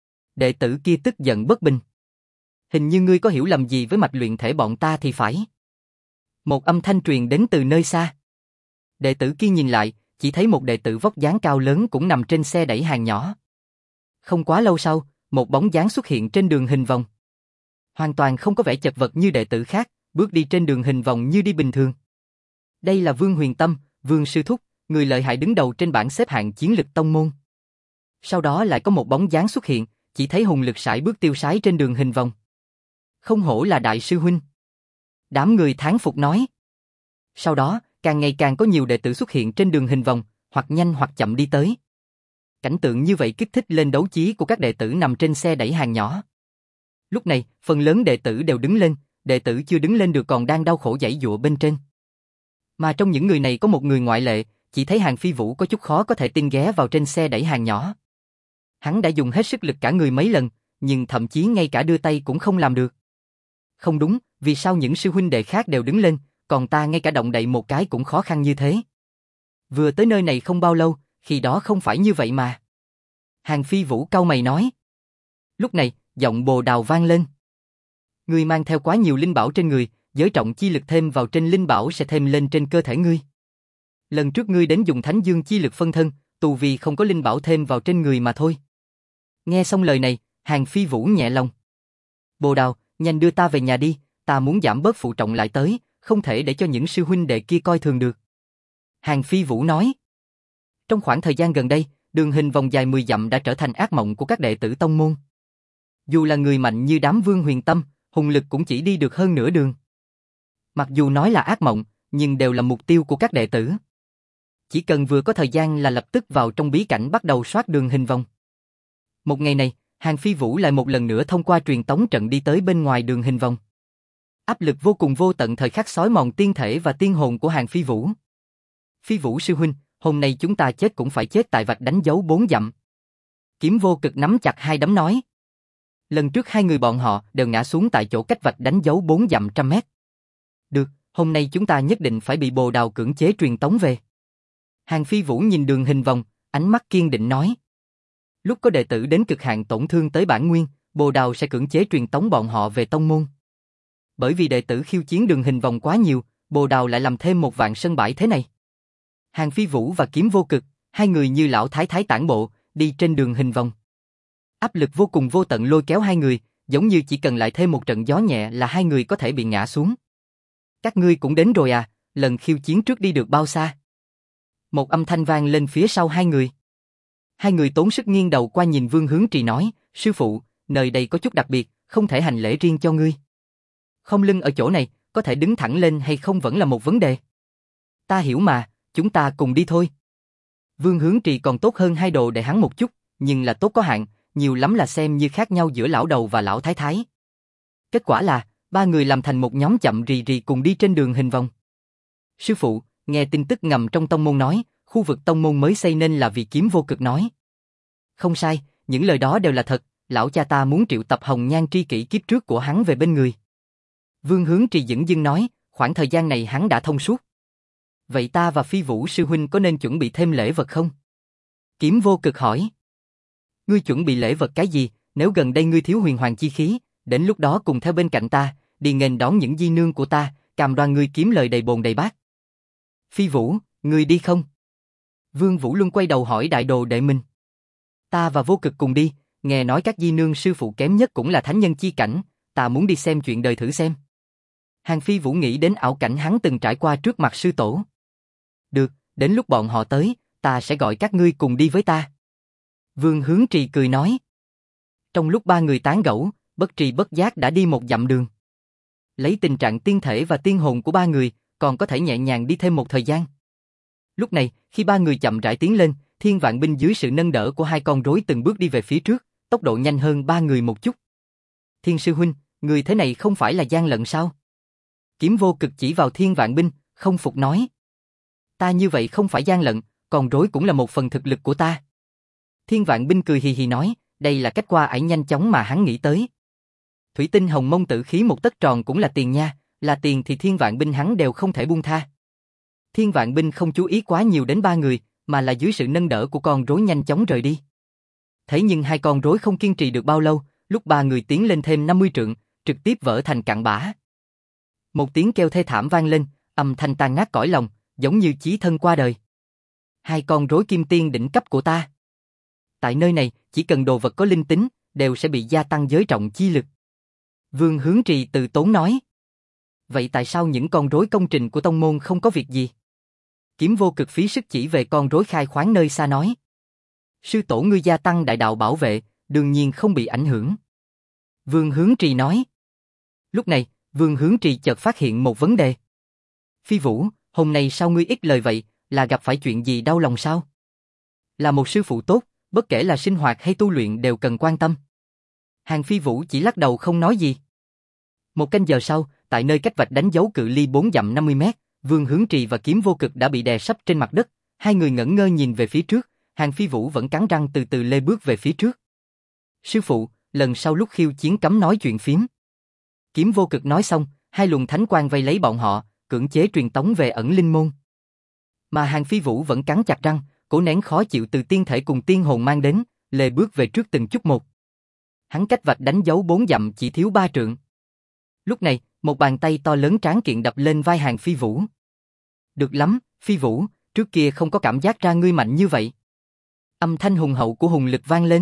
Speaker 1: Đệ tử kia tức giận bất bình. Hình như ngươi có hiểu lầm gì với mạch luyện thể bọn ta thì phải. Một âm thanh truyền đến từ nơi xa. Đệ tử kia nhìn lại, chỉ thấy một đệ tử vóc dáng cao lớn cũng nằm trên xe đẩy hàng nhỏ. Không quá lâu sau, một bóng dáng xuất hiện trên đường hình vòng. Hoàn toàn không có vẻ chật vật như đệ tử khác, bước đi trên đường hình vòng như đi bình thường. Đây là Vương Huyền Tâm, Vương Sư Thúc, người lợi hại đứng đầu trên bảng xếp hạng chiến lực tông môn. Sau đó lại có một bóng dáng xuất hiện, chỉ thấy hùng lực sải bước tiêu sái trên đường hình vòng. Không hổ là đại sư huynh. Đám người thán phục nói. Sau đó, càng ngày càng có nhiều đệ tử xuất hiện trên đường hình vòng, hoặc nhanh hoặc chậm đi tới. Cảnh tượng như vậy kích thích lên đấu trí của các đệ tử nằm trên xe đẩy hàng nhỏ. Lúc này, phần lớn đệ tử đều đứng lên, đệ tử chưa đứng lên được còn đang đau khổ giãy giụa bên trên. Mà trong những người này có một người ngoại lệ, chỉ thấy Hàng Phi Vũ có chút khó có thể tin ghé vào trên xe đẩy hàng nhỏ. Hắn đã dùng hết sức lực cả người mấy lần, nhưng thậm chí ngay cả đưa tay cũng không làm được. Không đúng, vì sao những sư huynh đệ khác đều đứng lên, còn ta ngay cả động đậy một cái cũng khó khăn như thế. Vừa tới nơi này không bao lâu, khi đó không phải như vậy mà. Hàng Phi Vũ cau mày nói. Lúc này, giọng Bồ Đào vang lên. Ngươi mang theo quá nhiều linh bảo trên người, giới trọng chi lực thêm vào trên linh bảo sẽ thêm lên trên cơ thể ngươi. Lần trước ngươi đến dùng Thánh Dương chi lực phân thân, tù vì không có linh bảo thêm vào trên người mà thôi. Nghe xong lời này, Hàng Phi Vũ nhẹ lòng. Bồ Đào, nhanh đưa ta về nhà đi, ta muốn giảm bớt phụ trọng lại tới, không thể để cho những sư huynh đệ kia coi thường được. Hàng Phi Vũ nói. Trong khoảng thời gian gần đây, đường hình vòng dài mười dặm đã trở thành ác mộng của các đệ tử tông môn. Dù là người mạnh như đám Vương Huyền Tâm, hùng lực cũng chỉ đi được hơn nửa đường. Mặc dù nói là ác mộng, nhưng đều là mục tiêu của các đệ tử. Chỉ cần vừa có thời gian là lập tức vào trong bí cảnh bắt đầu soát đường hình vòng. Một ngày này, Hàng Phi Vũ lại một lần nữa thông qua truyền tống trận đi tới bên ngoài đường hình vòng. Áp lực vô cùng vô tận thời khắc xói mòn tiên thể và tiên hồn của Hàng Phi Vũ. Phi Vũ sư huynh, hôm nay chúng ta chết cũng phải chết tại vạch đánh dấu bốn dặm. Kiếm Vô Cực nắm chặt hai đấm nói. Lần trước hai người bọn họ đều ngã xuống tại chỗ cách vạch đánh dấu bốn dặm trăm mét. Được, hôm nay chúng ta nhất định phải bị Bồ Đào cưỡng chế truyền tống về. Hàng Phi Vũ nhìn đường hình vòng, ánh mắt kiên định nói. Lúc có đệ tử đến cực hạn tổn thương tới bản nguyên, Bồ Đào sẽ cưỡng chế truyền tống bọn họ về tông môn. Bởi vì đệ tử khiêu chiến đường hình vòng quá nhiều, Bồ Đào lại làm thêm một vạn sân bãi thế này. Hàng Phi Vũ và Kiếm Vô Cực, hai người như lão thái thái tản bộ, đi trên đường hình vòng. Áp lực vô cùng vô tận lôi kéo hai người, giống như chỉ cần lại thêm một trận gió nhẹ là hai người có thể bị ngã xuống. Các ngươi cũng đến rồi à, lần khiêu chiến trước đi được bao xa? Một âm thanh vang lên phía sau hai người. Hai người tốn sức nghiêng đầu qua nhìn Vương Hướng Trì nói, sư phụ, nơi đây có chút đặc biệt, không thể hành lễ riêng cho ngươi. Không lưng ở chỗ này, có thể đứng thẳng lên hay không vẫn là một vấn đề. Ta hiểu mà, chúng ta cùng đi thôi. Vương Hướng Trì còn tốt hơn hai đồ để hắn một chút, nhưng là tốt có hạn, nhiều lắm là xem như khác nhau giữa lão đầu và lão thái thái. Kết quả là, ba người làm thành một nhóm chậm rì rì cùng đi trên đường hình vòng. Sư phụ, nghe tin tức ngầm trong tông môn nói, khu vực tông môn mới xây nên là vì Kiếm Vô Cực nói. Không sai, những lời đó đều là thật, lão cha ta muốn triệu tập hồng nhan tri kỷ kiếp trước của hắn về bên người. Vương Hướng Trì dửng dưng nói, khoảng thời gian này hắn đã thông suốt. Vậy ta và Phi Vũ sư huynh có nên chuẩn bị thêm lễ vật không? Kiếm Vô Cực hỏi. Ngươi chuẩn bị lễ vật cái gì, nếu gần đây ngươi thiếu huyền hoàng chi khí, đến lúc đó cùng theo bên cạnh ta, đi nghênh đón những di nương của ta, cam đoan ngươi kiếm lời đầy bồn đầy bát. Phi Vũ, ngươi đi không? Vương Vũ Luân quay đầu hỏi đại đồ đệ mình. Ta và Vô Cực cùng đi, nghe nói các di nương sư phụ kém nhất cũng là thánh nhân chi cảnh, ta muốn đi xem chuyện đời thử xem. Hàng Phi Vũ nghĩ đến ảo cảnh hắn từng trải qua trước mặt sư tổ. Được, đến lúc bọn họ tới, ta sẽ gọi các ngươi cùng đi với ta. Vương Hướng Trì cười nói. Trong lúc ba người tán gẫu, bất trì bất giác đã đi một dặm đường. Lấy tình trạng tiên thể và tiên hồn của ba người, còn có thể nhẹ nhàng đi thêm một thời gian. Lúc này, khi ba người chậm rãi tiến lên, Thiên Vạn Binh dưới sự nâng đỡ của hai con rối từng bước đi về phía trước, tốc độ nhanh hơn ba người một chút. Thiên sư huynh, người thế này không phải là gian lận sao? Kiếm Vô Cực chỉ vào Thiên Vạn Binh, không phục nói. Ta như vậy không phải gian lận, còn rối cũng là một phần thực lực của ta. Thiên Vạn Binh cười hì hì nói, đây là cách qua ải nhanh chóng mà hắn nghĩ tới. Thủy tinh hồng mông tử khí một tấc tròn cũng là tiền nha, là tiền thì Thiên Vạn Binh hắn đều không thể buông tha. Thiên Vạn Binh không chú ý quá nhiều đến ba người, mà là dưới sự nâng đỡ của con rối nhanh chóng rời đi. Thế nhưng hai con rối không kiên trì được bao lâu, lúc ba người tiến lên thêm năm mươi trượng, trực tiếp vỡ thành cặn bã. Một tiếng kêu thê thảm vang lên, âm thanh tan nát cõi lòng, giống như chí thân qua đời. Hai con rối kim tiên đỉnh cấp của ta. Tại nơi này, chỉ cần đồ vật có linh tính, đều sẽ bị gia tăng giới trọng chi lực. Vương Hướng Trì từ tốn nói. Vậy tại sao những con rối công trình của tông môn không có việc gì? Kiếm Vô Cực phí sức chỉ về con rối khai khoáng nơi xa nói. Sư tổ ngươi gia tăng đại đạo bảo vệ, đương nhiên không bị ảnh hưởng. Vương Hướng Trì nói. Lúc này, Vương Hướng Trì chợt phát hiện một vấn đề. Phi Vũ, hôm nay sao ngươi ít lời vậy, là gặp phải chuyện gì đau lòng sao? Là một sư phụ tốt, bất kể là sinh hoạt hay tu luyện đều cần quan tâm. Hàng Phi Vũ chỉ lắc đầu không nói gì. Một canh giờ sau, tại nơi cách vạch đánh dấu cự ly bốn dặm năm mươi mét, Vương Hướng Trì và Kiếm Vô Cực đã bị đè sấp trên mặt đất, Hai người ngẩn ngơ nhìn về phía trước, Hàng Phi Vũ vẫn cắn răng từ từ lê bước về phía trước. Sư phụ, lần sau lúc khiêu chiến cấm nói chuyện phiếm. Kiếm Vô Cực nói xong, hai luồng thánh quang vây lấy bọn họ, cưỡng chế truyền tống về ẩn linh môn. Mà Hàng Phi Vũ vẫn cắn chặt răng, cố nén khó chịu từ tiên thể cùng tiên hồn mang đến, lê bước về trước từng chút một. Hắn cách vạch đánh dấu bốn dặm chỉ thiếu ba trượng. Lúc này, một bàn tay to lớn tráng kiện đập lên vai Hàng Phi Vũ. Được lắm, Phi Vũ, trước kia không có cảm giác ra ngươi mạnh như vậy. Âm thanh hùng hậu của hùng lực vang lên.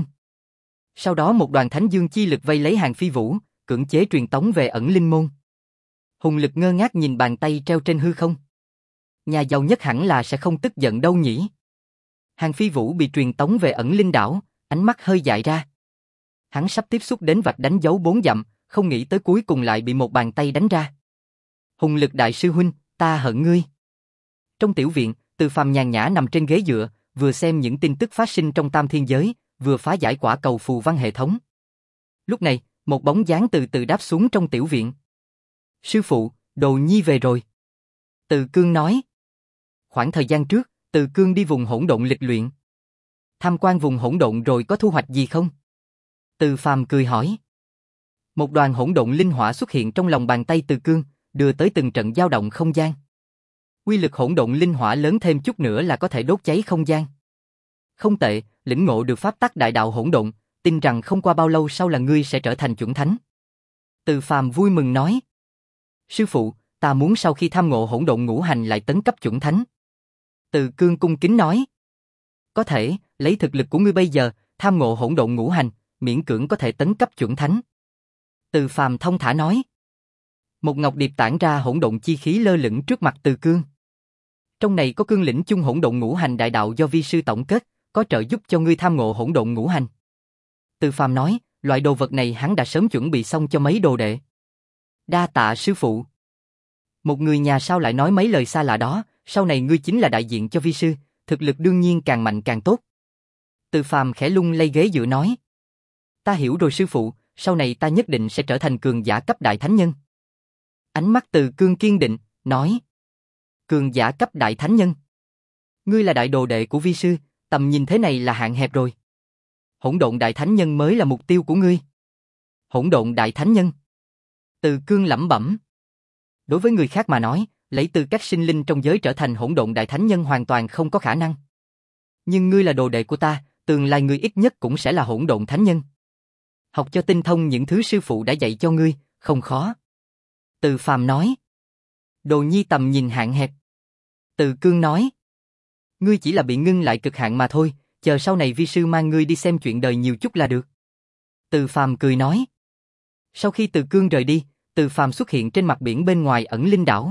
Speaker 1: Sau đó một đoàn thánh dương chi lực vây lấy Hàng Phi Vũ, cưỡng chế truyền tống về ẩn linh môn. Hùng lực ngơ ngác nhìn bàn tay treo trên hư không. Nhà giàu nhất hẳn là sẽ không tức giận đâu nhỉ. Hàng Phi Vũ bị truyền tống về ẩn linh đảo, ánh mắt hơi dại ra. Hắn sắp tiếp xúc đến vạch đánh dấu bốn dặm, không nghĩ tới cuối cùng lại bị một bàn tay đánh ra. Hùng lực đại sư huynh, ta hận ngươi. Trong tiểu viện, Từ Phàm nhàn nhã nằm trên ghế dựa, vừa xem những tin tức phát sinh trong tam thiên giới, vừa phá giải quả cầu phù văn hệ thống. Lúc này, một bóng dáng từ từ đáp xuống trong tiểu viện. Sư phụ, Đồ Nhi về rồi. Từ Cương nói. Khoảng thời gian trước, Từ Cương đi vùng hỗn độn lịch luyện. Tham quan vùng hỗn độn rồi có thu hoạch gì không? Từ Phàm cười hỏi. Một đoàn hỗn độn linh hỏa xuất hiện trong lòng bàn tay Từ Cương, đưa tới từng trận dao động không gian. Uy lực hỗn độn linh hỏa lớn thêm chút nữa là có thể đốt cháy không gian. Không tệ, lĩnh ngộ được pháp tắc đại đạo hỗn độn, tin rằng không qua bao lâu sau là ngươi sẽ trở thành chuẩn thánh. Từ Phàm vui mừng nói. Sư phụ, ta muốn sau khi tham ngộ hỗn độn ngũ hành lại tấn cấp chuẩn thánh. Từ Cương cung kính nói. Có thể, lấy thực lực của ngươi bây giờ, tham ngộ hỗn độn ngũ hành, miễn cưỡng có thể tấn cấp chuẩn thánh. Từ Phàm thông thả nói. Một ngọc điệp tản ra hỗn độn chi khí lơ lửng trước mặt Từ Cương. Trong này có cương lĩnh chung hỗn độn ngũ hành đại đạo do vi sư tổng kết, có trợ giúp cho ngươi tham ngộ hỗn độn ngũ hành. Từ Phàm nói, loại đồ vật này hắn đã sớm chuẩn bị xong cho mấy đồ đệ. Đa tạ sư phụ. Một người nhà sao lại nói mấy lời xa lạ đó, sau này ngươi chính là đại diện cho vi sư, thực lực đương nhiên càng mạnh càng tốt. Từ Phàm khẽ lung lay ghế dựa nói. Ta hiểu rồi sư phụ, sau này ta nhất định sẽ trở thành cường giả cấp đại thánh nhân. Ánh mắt Từ Cương kiên định, nói. Cường giả cấp đại thánh nhân. Ngươi là đại đồ đệ của vi sư, tầm nhìn thế này là hạn hẹp rồi. Hỗn độn đại thánh nhân mới là mục tiêu của ngươi. Hỗn độn đại thánh nhân. Từ Cương lẩm bẩm. Đối với người khác mà nói, lấy tư cách sinh linh trong giới trở thành hỗn độn đại thánh nhân hoàn toàn không có khả năng. Nhưng ngươi là đồ đệ của ta, tương lai ngươi ít nhất cũng sẽ là hỗn độn thánh nhân. Học cho tinh thông những thứ sư phụ đã dạy cho ngươi, không khó. Từ Phàm nói. Đồ Nhi tầm nhìn hạn hẹp. Từ Cương nói. Ngươi chỉ là bị ngưng lại cực hạn mà thôi, chờ sau này vi sư mang ngươi đi xem chuyện đời nhiều chút là được. Từ Phàm cười nói. Sau khi Từ Cương rời đi, Từ Phàm xuất hiện trên mặt biển bên ngoài ẩn linh đảo.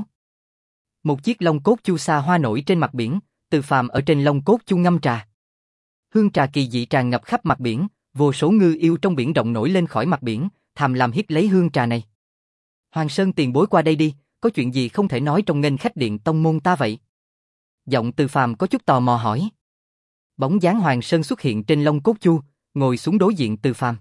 Speaker 1: Một chiếc long cốt chu sa hoa nổi trên mặt biển, Từ Phàm ở trên long cốt chu ngâm trà. Hương trà kỳ dị tràn ngập khắp mặt biển, vô số ngư yêu trong biển rộng nổi lên khỏi mặt biển, tham lam hít lấy hương trà này. Hoàng Sơn tiền bối qua đây đi, có chuyện gì không thể nói trong nghênh khách điện tông môn ta vậy? Giọng Từ Phàm có chút tò mò hỏi. Bóng dáng Hoàng Sơn xuất hiện trên long cốt chu, ngồi xuống đối diện Từ Phàm.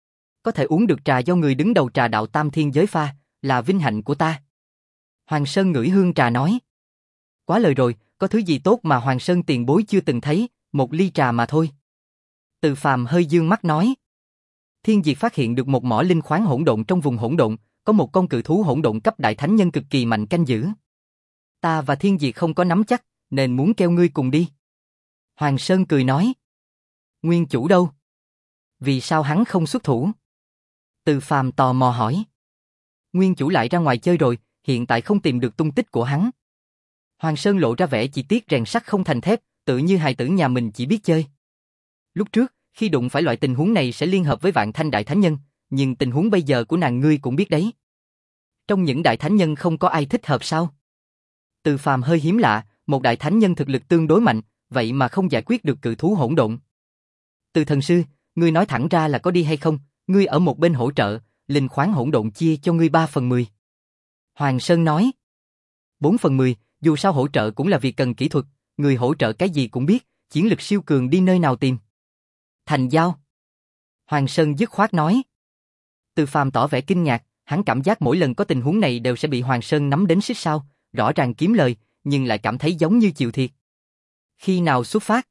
Speaker 1: Có thể uống được trà do người đứng đầu trà đạo tam thiên giới pha, là vinh hạnh của ta. Hoàng Sơn ngửi hương trà nói. Quá lời rồi, có thứ gì tốt mà Hoàng Sơn tiền bối chưa từng thấy, một ly trà mà thôi. Từ Phàm hơi dương mắt nói. Thiên Diệt phát hiện được một mỏ linh khoáng hỗn độn trong vùng hỗn độn, có một con cự thú hỗn độn cấp đại thánh nhân cực kỳ mạnh canh giữ. Ta và Thiên Diệt không có nắm chắc, nên muốn kêu ngươi cùng đi. Hoàng Sơn cười nói. Nguyên chủ đâu? Vì sao hắn không xuất thủ? Từ Phàm tò mò hỏi. Nguyên chủ lại ra ngoài chơi rồi, hiện tại không tìm được tung tích của hắn. Hoàng Sơn lộ ra vẻ chỉ tiếc rèn sắt không thành thép, tự như hài tử nhà mình chỉ biết chơi. Lúc trước, khi đụng phải loại tình huống này sẽ liên hợp với Vạn Thanh đại thánh nhân, nhưng tình huống bây giờ của nàng ngươi cũng biết đấy. Trong những đại thánh nhân không có ai thích hợp sao? Từ Phàm hơi hiếm lạ, một đại thánh nhân thực lực tương đối mạnh, vậy mà không giải quyết được cự thú hỗn độn. Từ thần sư, ngươi nói thẳng ra là có đi hay không, ngươi ở một bên hỗ trợ, linh khoáng hỗn độn chia cho ngươi ba phần mười. Hoàng Sơn nói. Bốn phần mười, dù sao hỗ trợ cũng là việc cần kỹ thuật, người hỗ trợ cái gì cũng biết, chiến lực siêu cường đi nơi nào tìm. Thành giao. Hoàng Sơn dứt khoát nói. Từ Phàm tỏ vẻ kinh ngạc, hắn cảm giác mỗi lần có tình huống này đều sẽ bị Hoàng Sơn nắm đến xích sao, rõ ràng kiếm lời, nhưng lại cảm thấy giống như chịu thiệt. Khi nào xuất phát?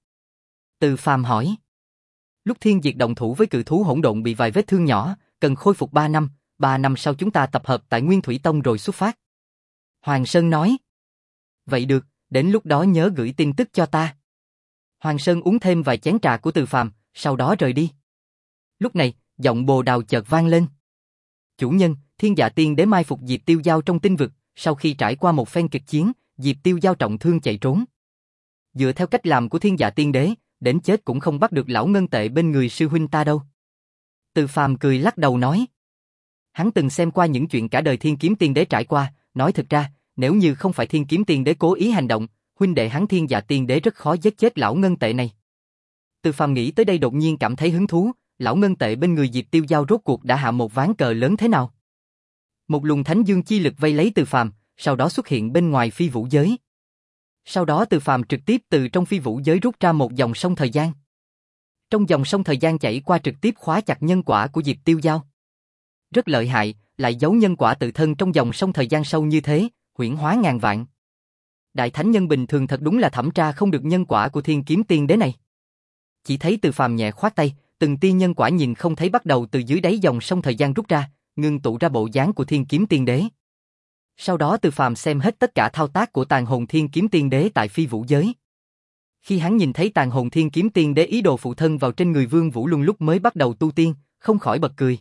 Speaker 1: Từ Phàm hỏi. Lúc Thiên Diệt động thủ với cự thú hỗn độn bị vài vết thương nhỏ, cần khôi phục ba năm, ba năm sau chúng ta tập hợp tại Nguyên Thủy Tông rồi xuất phát. Hoàng Sơn nói. Vậy được, đến lúc đó nhớ gửi tin tức cho ta. Hoàng Sơn uống thêm vài chén trà của Từ Phàm, sau đó rời đi. Lúc này, giọng Bồ Đào chợt vang lên. Chủ nhân, Thiên Dạ Tiên Đế mai phục Diệp Tiêu Giao trong tinh vực, sau khi trải qua một phen kịch chiến, Diệp Tiêu Giao trọng thương chạy trốn. Dựa theo cách làm của Thiên Dạ Tiên Đế, đến chết cũng không bắt được lão ngân tệ bên người sư huynh ta đâu. Từ Phàm cười lắc đầu nói. Hắn từng xem qua những chuyện cả đời Thiên Kiếm Tiên Đế trải qua, nói thực ra, nếu như không phải Thiên Kiếm Tiên Đế cố ý hành động, huynh đệ hắn Thiên Dạ Tiên Đế rất khó giết chết lão ngân tệ này. Từ Phàm nghĩ tới đây đột nhiên cảm thấy hứng thú, lão ngân tệ bên người Diệp Tiêu Giao rốt cuộc đã hạ một ván cờ lớn thế nào? Một luồng thánh dương chi lực vây lấy Từ Phàm, sau đó xuất hiện bên ngoài phi vũ giới. Sau đó Từ Phàm trực tiếp từ trong phi vũ giới rút ra một dòng sông thời gian. Trong dòng sông thời gian chảy qua trực tiếp khóa chặt nhân quả của Diệp Tiêu Giao. Rất lợi hại, lại giấu nhân quả tự thân trong dòng sông thời gian sâu như thế, huyễn hóa ngàn vạn. Đại thánh nhân bình thường thật đúng là thẩm tra không được nhân quả của Thiên Kiếm Tiên Đế này. Chỉ thấy Từ Phàm nhẹ khoát tay, từng tia nhân quả nhìn không thấy bắt đầu từ dưới đáy dòng sông thời gian rút ra, ngưng tụ ra bộ dáng của Thiên Kiếm Tiên Đế. Sau đó Từ Phàm xem hết tất cả thao tác của tàn hồn Thiên Kiếm Tiên Đế tại phi vũ giới. Khi hắn nhìn thấy tàn hồn Thiên Kiếm Tiên Đế ý đồ phụ thân vào trên người Vương Vũ Luân lúc mới bắt đầu tu tiên, không khỏi bật cười.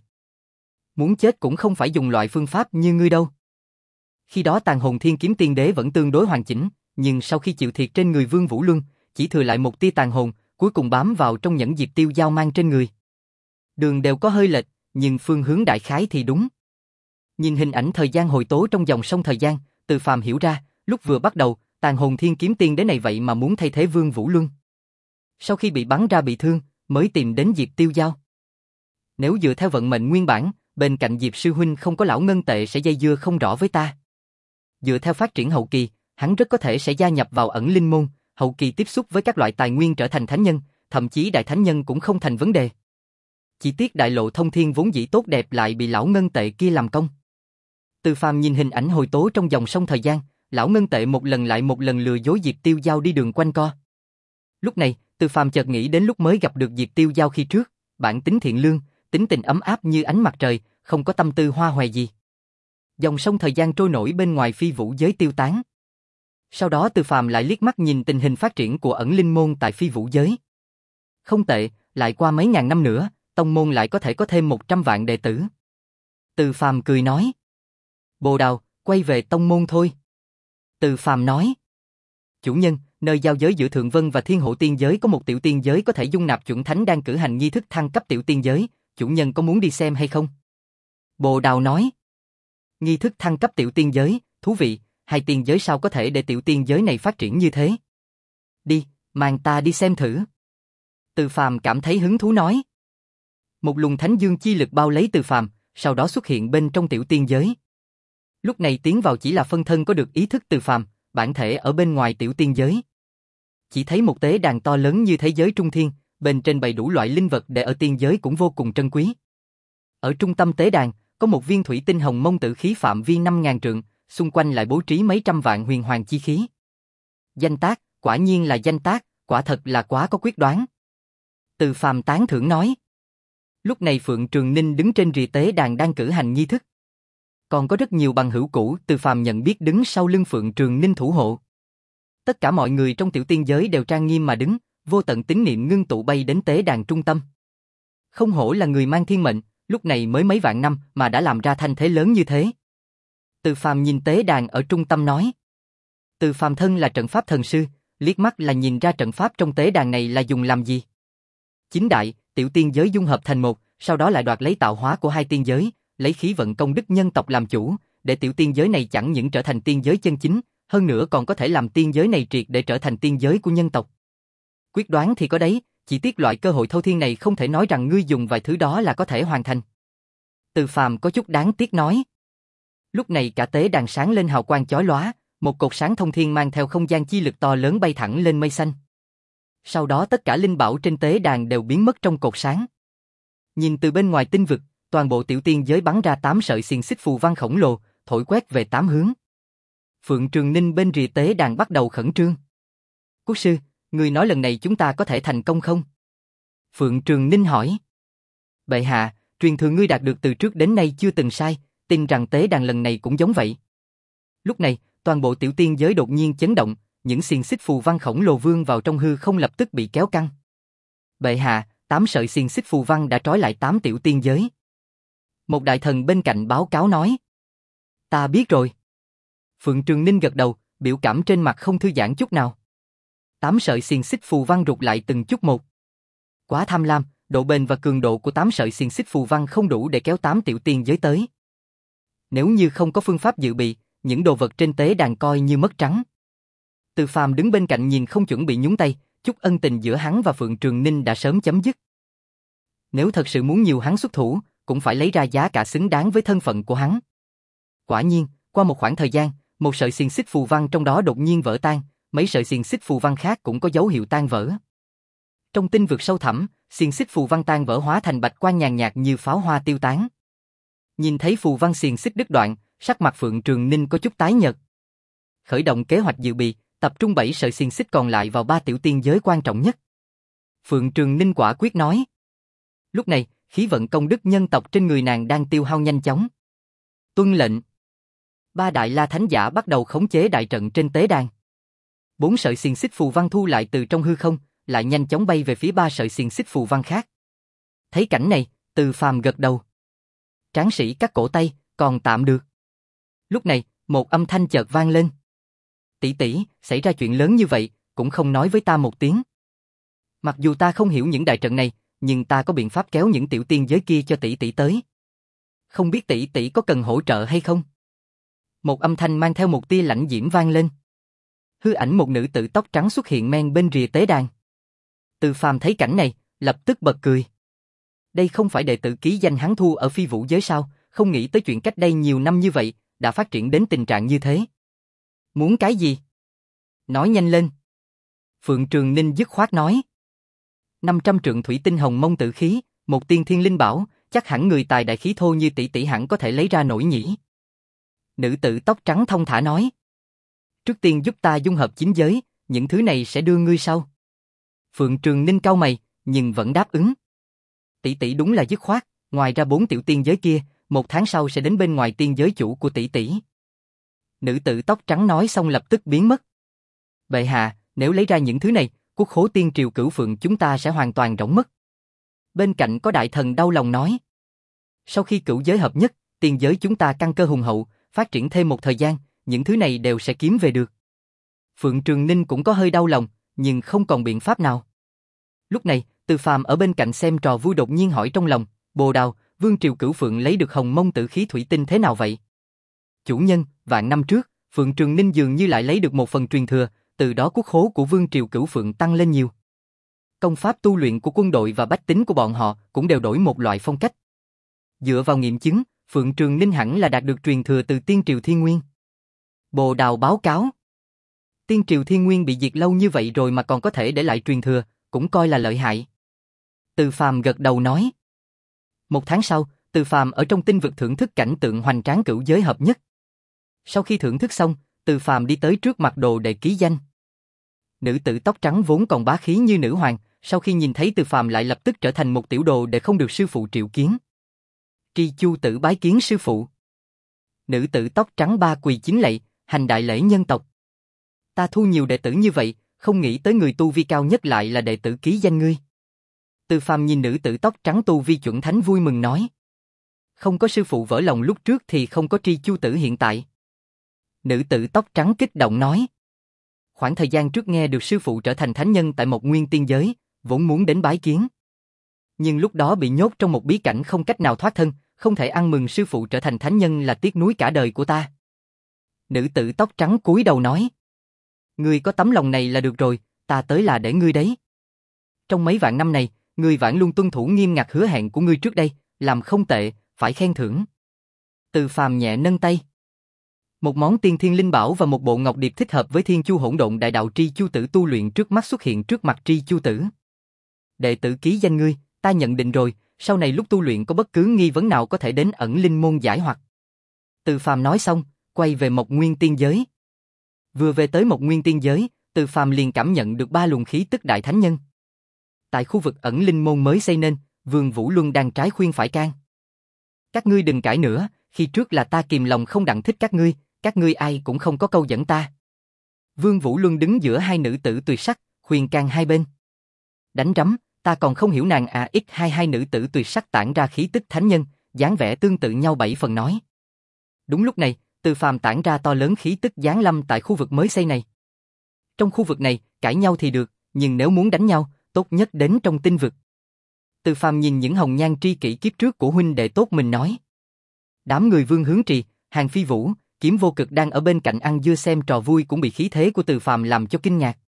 Speaker 1: Muốn chết cũng không phải dùng loại phương pháp như ngươi đâu. Khi đó tàn hồn Thiên Kiếm Tiên Đế vẫn tương đối hoàn chỉnh, nhưng sau khi chịu thiệt trên người Vương Vũ Luân, chỉ thừa lại một tia tàn hồn, cuối cùng bám vào trong nhẫn Diệp Tiêu Giao mang trên người. Đường đều có hơi lệch, nhưng phương hướng đại khái thì đúng. Nhìn hình ảnh thời gian hồi tố trong dòng sông thời gian, Từ Phàm hiểu ra, lúc vừa bắt đầu, tàn hồn Thiên Kiếm Tiên Đế này vậy mà muốn thay thế Vương Vũ Luân. Sau khi bị bắn ra bị thương, mới tìm đến Diệp Tiêu Giao. Nếu dựa theo vận mệnh nguyên bản, bên cạnh Diệp sư huynh không có lão ngân tệ sẽ dây dưa không rõ với ta. Dựa theo phát triển hậu kỳ, hắn rất có thể sẽ gia nhập vào ẩn linh môn, hậu kỳ tiếp xúc với các loại tài nguyên trở thành thánh nhân, thậm chí đại thánh nhân cũng không thành vấn đề. Chỉ tiếc đại lộ thông thiên vốn dĩ tốt đẹp lại bị lão ngân tệ kia làm công. Từ Phàm nhìn hình ảnh hồi tố trong dòng sông thời gian, lão ngân tệ một lần lại một lần lừa dối Diệp Tiêu Giao đi đường quanh co. Lúc này, Từ Phàm chợt nghĩ đến lúc mới gặp được Diệp Tiêu Giao khi trước, bản tính thiện lương, tính tình ấm áp như ánh mặt trời, không có tâm tư hoa hòe gì. Dòng sông thời gian trôi nổi bên ngoài phi vũ giới tiêu tán. Sau đó Từ Phàm lại liếc mắt nhìn tình hình phát triển của ẩn linh môn tại phi vũ giới. Không tệ, lại qua mấy ngàn năm nữa, tông môn lại có thể có thêm một trăm vạn đệ tử. Từ Phàm cười nói. Bồ Đào, quay về tông môn thôi. Từ Phàm nói. Chủ nhân, nơi giao giới giữa Thượng Vân và Thiên Hộ Tiên Giới có một tiểu tiên giới có thể dung nạp chuẩn thánh đang cử hành nghi thức thăng cấp tiểu tiên giới, chủ nhân có muốn đi xem hay không? Bồ Đào nói. Nghi thức thăng cấp tiểu tiên giới, thú vị, hai tiên giới sao có thể để tiểu tiên giới này phát triển như thế? Đi, mang ta đi xem thử. Từ Phàm cảm thấy hứng thú nói. Một luồng thánh dương chi lực bao lấy Từ Phàm, sau đó xuất hiện bên trong tiểu tiên giới. Lúc này tiến vào chỉ là phân thân có được ý thức Từ Phàm, bản thể ở bên ngoài tiểu tiên giới. Chỉ thấy một tế đàn to lớn như thế giới trung thiên, bên trên bày đủ loại linh vật để ở tiên giới cũng vô cùng trân quý. Ở trung tâm tế đàn, có một viên thủy tinh hồng mông tử khí phạm vi năm ngàn trượng, xung quanh lại bố trí mấy trăm vạn huyền hoàng chi khí. Danh tác, quả nhiên là danh tác, quả thật là quá có quyết đoán. Từ Phàm tán thưởng nói. Lúc này Phượng Trường Ninh đứng trên rìa tế đàn đang cử hành nghi thức. Còn có rất nhiều bằng hữu cũ Từ Phàm nhận biết đứng sau lưng Phượng Trường Ninh thủ hộ. Tất cả mọi người trong tiểu tiên giới đều trang nghiêm mà đứng, vô tận tín niệm ngưng tụ bay đến tế đàn trung tâm. Không hổ là người mang thiên mệnh, lúc này mới mấy vạn năm mà đã làm ra thanh thế lớn như thế. Từ Phàm nhìn tế đàn ở trung tâm nói. Từ Phàm thân là trận pháp thần sư, liếc mắt là nhìn ra trận pháp trong tế đàn này là dùng làm gì. Chính đại, tiểu tiên giới dung hợp thành một, sau đó lại đoạt lấy tạo hóa của hai tiên giới, lấy khí vận công đức nhân tộc làm chủ, để tiểu tiên giới này chẳng những trở thành tiên giới chân chính, hơn nữa còn có thể làm tiên giới này triệt để trở thành tiên giới của nhân tộc. Quyết đoán thì có đấy, chỉ tiếc loại cơ hội thâu thiên này không thể nói rằng ngươi dùng vài thứ đó là có thể hoàn thành. Từ Phàm có chút đáng tiếc nói. Lúc này cả tế đàn sáng lên hào quang chói lóa, một cột sáng thông thiên mang theo không gian chi lực to lớn bay thẳng lên mây xanh. Sau đó tất cả linh bảo trên tế đàn đều biến mất trong cột sáng. Nhìn từ bên ngoài tinh vực, toàn bộ tiểu tiên giới bắn ra tám sợi xiềng xích phù văn khổng lồ, thổi quét về tám hướng. Phượng Trường Ninh bên rìa tế đàn bắt đầu khẩn trương. Quốc sư, Ngươi nói lần này chúng ta có thể thành công không? Phượng Trường Ninh hỏi. Bệ hạ, truyền thừa ngươi đạt được từ trước đến nay chưa từng sai, tin rằng tế đàn lần này cũng giống vậy. Lúc này, toàn bộ tiểu tiên giới đột nhiên chấn động, những xiềng xích phù văn khổng lồ vươn vào trong hư không lập tức bị kéo căng. Bệ hạ, tám sợi xiềng xích phù văn đã trói lại tám tiểu tiên giới. Một đại thần bên cạnh báo cáo nói. Ta biết rồi. Phượng Trường Ninh gật đầu, biểu cảm trên mặt không thư giãn chút nào. Tám sợi xiềng xích phù văn rụt lại từng chút một. Quá tham lam, độ bền và cường độ của tám sợi xiềng xích phù văn không đủ để kéo tám tiểu tiên giới tới. Nếu như không có phương pháp dự bị, những đồ vật trên tế đàn coi như mất trắng. Từ Phàm đứng bên cạnh nhìn không chuẩn bị nhúng tay, chút ân tình giữa hắn và Phượng Trường Ninh đã sớm chấm dứt. Nếu thật sự muốn nhiều hắn xuất thủ, cũng phải lấy ra giá cả xứng đáng với thân phận của hắn. Quả nhiên, qua một khoảng thời gian, một sợi xiềng xích phù văn trong đó đột nhiên vỡ tan, mấy sợi xiềng xích phù văn khác cũng có dấu hiệu tan vỡ. Trong tinh vực sâu thẳm, xiềng xích phù văn tan vỡ hóa thành bạch quang nhàn nhạt như pháo hoa tiêu tán. Nhìn thấy phù văn xiềng xích đứt đoạn, sắc mặt Phượng Trường Ninh có chút tái nhợt. Khởi động kế hoạch dự bị, tập trung bảy sợi xiềng xích còn lại vào ba tiểu tiên giới quan trọng nhất. Phượng Trường Ninh quả quyết nói. Lúc này, khí vận công đức nhân tộc trên người nàng đang tiêu hao nhanh chóng. Tuân lệnh. Ba đại la thánh giả bắt đầu khống chế đại trận trên tế đàn. Bốn sợi xiềng xích phù văn thu lại từ trong hư không, lại nhanh chóng bay về phía ba sợi xiềng xích phù văn khác. Thấy cảnh này, Từ Phàm gật đầu. Tráng sĩ cắt cổ tay, còn tạm được. Lúc này, một âm thanh chợt vang lên. Tỷ tỷ, xảy ra chuyện lớn như vậy, cũng không nói với ta một tiếng. Mặc dù ta không hiểu những đại trận này, nhưng ta có biện pháp kéo những tiểu tiên giới kia cho tỷ tỷ tới. Không biết tỷ tỷ có cần hỗ trợ hay không? Một âm thanh mang theo một tia lãnh diễm vang lên. Hư ảnh một nữ tử tóc trắng xuất hiện men bên rìa tế đàn. Từ Phàm thấy cảnh này, lập tức bật cười. Đây không phải đệ tử ký danh hắn thua ở phi vũ giới sao, không nghĩ tới chuyện cách đây nhiều năm như vậy, đã phát triển đến tình trạng như thế. Muốn cái gì? Nói nhanh lên. Phượng Trường Ninh dứt khoát nói. năm trăm trượng thủy tinh hồng mông tự khí, một tiên thiên linh bảo, chắc hẳn người tài đại khí thô như tỷ tỷ hẳn có thể lấy ra nổi nhỉ. Nữ tử tóc trắng thông thả nói. Trước tiên giúp ta dung hợp chính giới, những thứ này sẽ đưa ngươi sau. Phượng Trường Ninh cau mày, nhưng vẫn đáp ứng. Tỷ tỷ đúng là dứt khoát, ngoài ra bốn tiểu tiên giới kia, một tháng sau sẽ đến bên ngoài tiên giới chủ của tỷ tỷ. Nữ tử tóc trắng nói xong lập tức biến mất. Bệ hạ, nếu lấy ra những thứ này, quốc khố tiên triều Cửu Phượng chúng ta sẽ hoàn toàn rỗng mất. Bên cạnh có đại thần đau lòng nói. Sau khi cửu giới hợp nhất, tiên giới chúng ta căn cơ hùng hậu, phát triển thêm một thời gian, những thứ này đều sẽ kiếm về được. Phượng Trường Ninh cũng có hơi đau lòng, nhưng không còn biện pháp nào. Lúc này, Từ Phàm ở bên cạnh xem trò vui đột nhiên hỏi trong lòng, Bồ Đào, Vương triều Cửu Phượng lấy được hồng mông tử khí thủy tinh thế nào vậy? Chủ nhân, vạn năm trước, Phượng Trường Ninh dường như lại lấy được một phần truyền thừa, từ đó quốc khố của Vương triều Cửu Phượng tăng lên nhiều. Công pháp tu luyện của quân đội và bách tính của bọn họ cũng đều đổi một loại phong cách. Dựa vào nghiệm chứng, Phượng Trường Ninh hẳn là đạt được truyền thừa từ Tiên triều Thiên Nguyên. Bồ Đào báo cáo. Tiên triều Thiên Nguyên bị diệt lâu như vậy rồi mà còn có thể để lại truyền thừa, cũng coi là lợi hại. Từ Phàm gật đầu nói. Một tháng sau, Từ Phàm ở trong tinh vực thưởng thức cảnh tượng hoành tráng cửu giới hợp nhất. Sau khi thưởng thức xong, Từ Phàm đi tới trước mặt đồ đệ ký danh. Nữ tử tóc trắng vốn còn bá khí như nữ hoàng, sau khi nhìn thấy Từ Phàm lại lập tức trở thành một tiểu đồ để không được sư phụ triệu kiến. Tri Chu tử bái kiến sư phụ. Nữ tử tóc trắng ba quỳ chính lạy, hành đại lễ nhân tộc. Ta thu nhiều đệ tử như vậy, không nghĩ tới người tu vi cao nhất lại là đệ tử ký danh ngươi. Từ Phàm nhìn nữ tử tóc trắng tu vi chuẩn thánh vui mừng nói. Không có sư phụ vỡ lòng lúc trước thì không có Tri Chu tử hiện tại. Nữ tử tóc trắng kích động nói. Khoảng thời gian trước nghe được sư phụ trở thành thánh nhân tại một nguyên tiên giới, vốn muốn đến bái kiến. Nhưng lúc đó bị nhốt trong một bí cảnh không cách nào thoát thân, không thể ăn mừng sư phụ trở thành thánh nhân là tiếc nuối cả đời của ta. Nữ tử tóc trắng cúi đầu nói. Ngươi có tấm lòng này là được rồi, ta tới là để ngươi đấy. Trong mấy vạn năm này, ngươi vẫn luôn tuân thủ nghiêm ngặt hứa hẹn của ngươi trước đây, làm không tệ, phải khen thưởng. Từ Phàm nhẹ nâng tay. Một món tiên thiên linh bảo và một bộ ngọc điệp thích hợp với Thiên Chu Hỗn Độn Đại Đạo Tri Chu Tử tu luyện trước mắt xuất hiện trước mặt Tri Chu Tử. Đệ tử ký danh ngươi, ta nhận định rồi, sau này lúc tu luyện có bất cứ nghi vấn nào có thể đến ẩn linh môn giải hoặc. Từ Phàm nói xong, quay về Mộc Nguyên tiên giới. Vừa về tới Mộc Nguyên tiên giới, Từ Phàm liền cảm nhận được ba luồng khí tức đại thánh nhân. Tại khu vực ẩn linh môn mới xây nên, Vương Vũ Luân đang trái khuyên phải can. Các ngươi đừng cãi nữa, khi trước là ta kìm lòng không đặng thích các ngươi, các ngươi ai cũng không có câu dẫn ta. Vương Vũ Luân đứng giữa hai nữ tử tuyệt sắc, khuyên can hai bên. Đánh rắm, ta còn không hiểu nàng à ít hai hai nữ tử tuyệt sắc tản ra khí tức thánh nhân, dáng vẻ tương tự nhau bảy phần nói. Đúng lúc này, Từ Phàm tản ra to lớn khí tức giáng lâm tại khu vực mới xây này. Trong khu vực này, cãi nhau thì được, nhưng nếu muốn đánh nhau, tốt nhất đến trong tinh vực. Từ Phàm nhìn những hồng nhan tri kỷ kiếp trước của huynh đệ tốt mình nói. Đám người Vương Hướng Trì, Hàng Phi Vũ, Kiếm Vô Cực đang ở bên cạnh ăn dưa xem trò vui cũng bị khí thế của Từ Phàm làm cho kinh ngạc.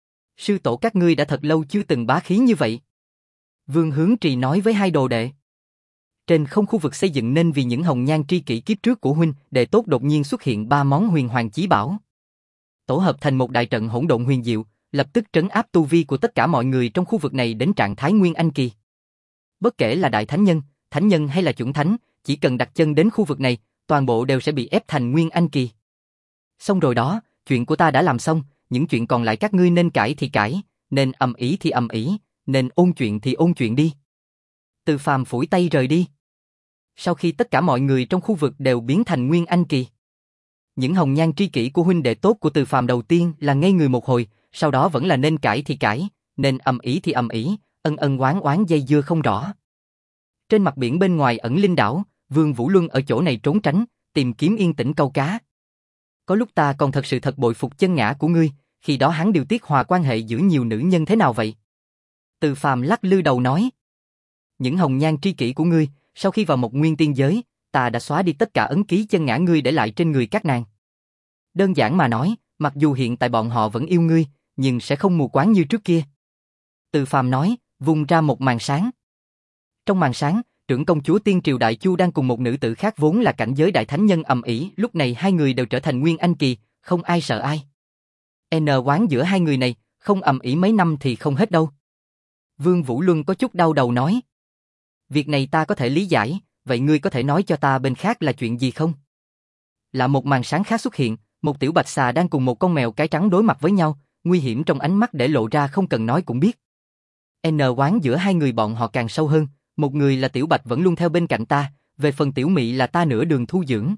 Speaker 1: Sư tổ các ngươi đã thật lâu chưa từng bá khí như vậy. Vương Hướng Trì nói với hai đồ đệ. Trên không khu vực xây dựng nên vì những hồng nhan tri kỷ kiếp trước của huynh đệ tốt đột nhiên xuất hiện ba món huyền hoàng chí bảo. Tổ hợp thành một đại trận hỗn độn huyền diệu, lập tức trấn áp tu vi của tất cả mọi người trong khu vực này đến trạng thái nguyên anh kỳ. Bất kể là đại thánh nhân, thánh nhân hay là chuẩn thánh, chỉ cần đặt chân đến khu vực này, toàn bộ đều sẽ bị ép thành nguyên anh kỳ. Xong rồi đó, chuyện của ta đã làm xong, những chuyện còn lại các ngươi nên cãi thì cãi, nên ầm ĩ thì ầm ĩ, nên ôn chuyện thì ôn chuyện đi. Từ Phàm phủi tay rời đi. Sau khi tất cả mọi người trong khu vực đều biến thành nguyên anh kỳ, những hồng nhan tri kỷ của huynh đệ tốt của Từ Phàm đầu tiên là ngây người một hồi, sau đó vẫn là nên cãi thì cãi, nên ầm ĩ thì ầm ĩ, ân ân oán oán dây dưa không rõ. Trên mặt biển bên ngoài ẩn linh đảo, Vương Vũ Luân ở chỗ này trốn tránh, tìm kiếm yên tĩnh câu cá. Có lúc ta còn thật sự thật bội phục chân ngã của ngươi, khi đó hắn điều tiết hòa quan hệ giữa nhiều nữ nhân thế nào vậy? Từ Phàm lắc lư đầu nói. Những hồng nhan tri kỷ của ngươi, sau khi vào một nguyên tiên giới, ta đã xóa đi tất cả ấn ký chân ngã ngươi để lại trên người các nàng. Đơn giản mà nói, mặc dù hiện tại bọn họ vẫn yêu ngươi, nhưng sẽ không mù quáng như trước kia. Từ Phàm nói, vung ra một màn sáng. Trong màn sáng, trưởng công chúa Tiên Triều Đại Chu đang cùng một nữ tử khác vốn là cảnh giới đại thánh nhân ầm ĩ, lúc này hai người đều trở thành nguyên anh kỳ, không ai sợ ai. N oán giữa hai người này, không ầm ĩ mấy năm thì không hết đâu. Vương Vũ Luân có chút đau đầu nói. Việc này ta có thể lý giải, vậy ngươi có thể nói cho ta bên khác là chuyện gì không? Là một màn sáng khác xuất hiện, một tiểu bạch xà đang cùng một con mèo cái trắng đối mặt với nhau, nguy hiểm trong ánh mắt để lộ ra không cần nói cũng biết. N oán giữa hai người bọn họ càng sâu hơn, một người là tiểu bạch vẫn luôn theo bên cạnh ta, về phần tiểu mị là ta nửa đường thu dưỡng.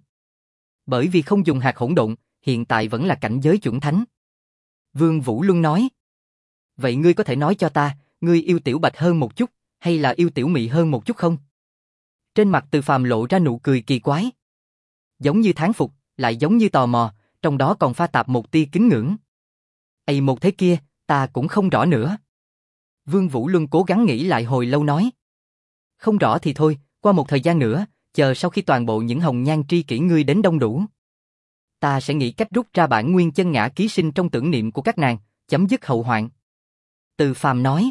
Speaker 1: Bởi vì không dùng hạt hỗn độn, hiện tại vẫn là cảnh giới chuẩn thánh. Vương Vũ Luân nói. Vậy ngươi có thể nói cho ta, ngươi yêu tiểu bạch hơn một chút, hay là yêu tiểu mị hơn một chút không? Trên mặt Từ Phàm lộ ra nụ cười kỳ quái. Giống như thán phục, lại giống như tò mò, trong đó còn pha tạp một tia kính ngưỡng. Ây một thế kia, ta cũng không rõ nữa. Vương Vũ Luân cố gắng nghĩ lại hồi lâu nói. Không rõ thì thôi, qua một thời gian nữa, chờ sau khi toàn bộ những hồng nhan tri kỷ ngươi đến đông đủ, ta sẽ nghĩ cách rút ra bản nguyên chân ngã ký sinh trong tưởng niệm của các nàng, chấm dứt hậu hoạn. Từ Phàm nói.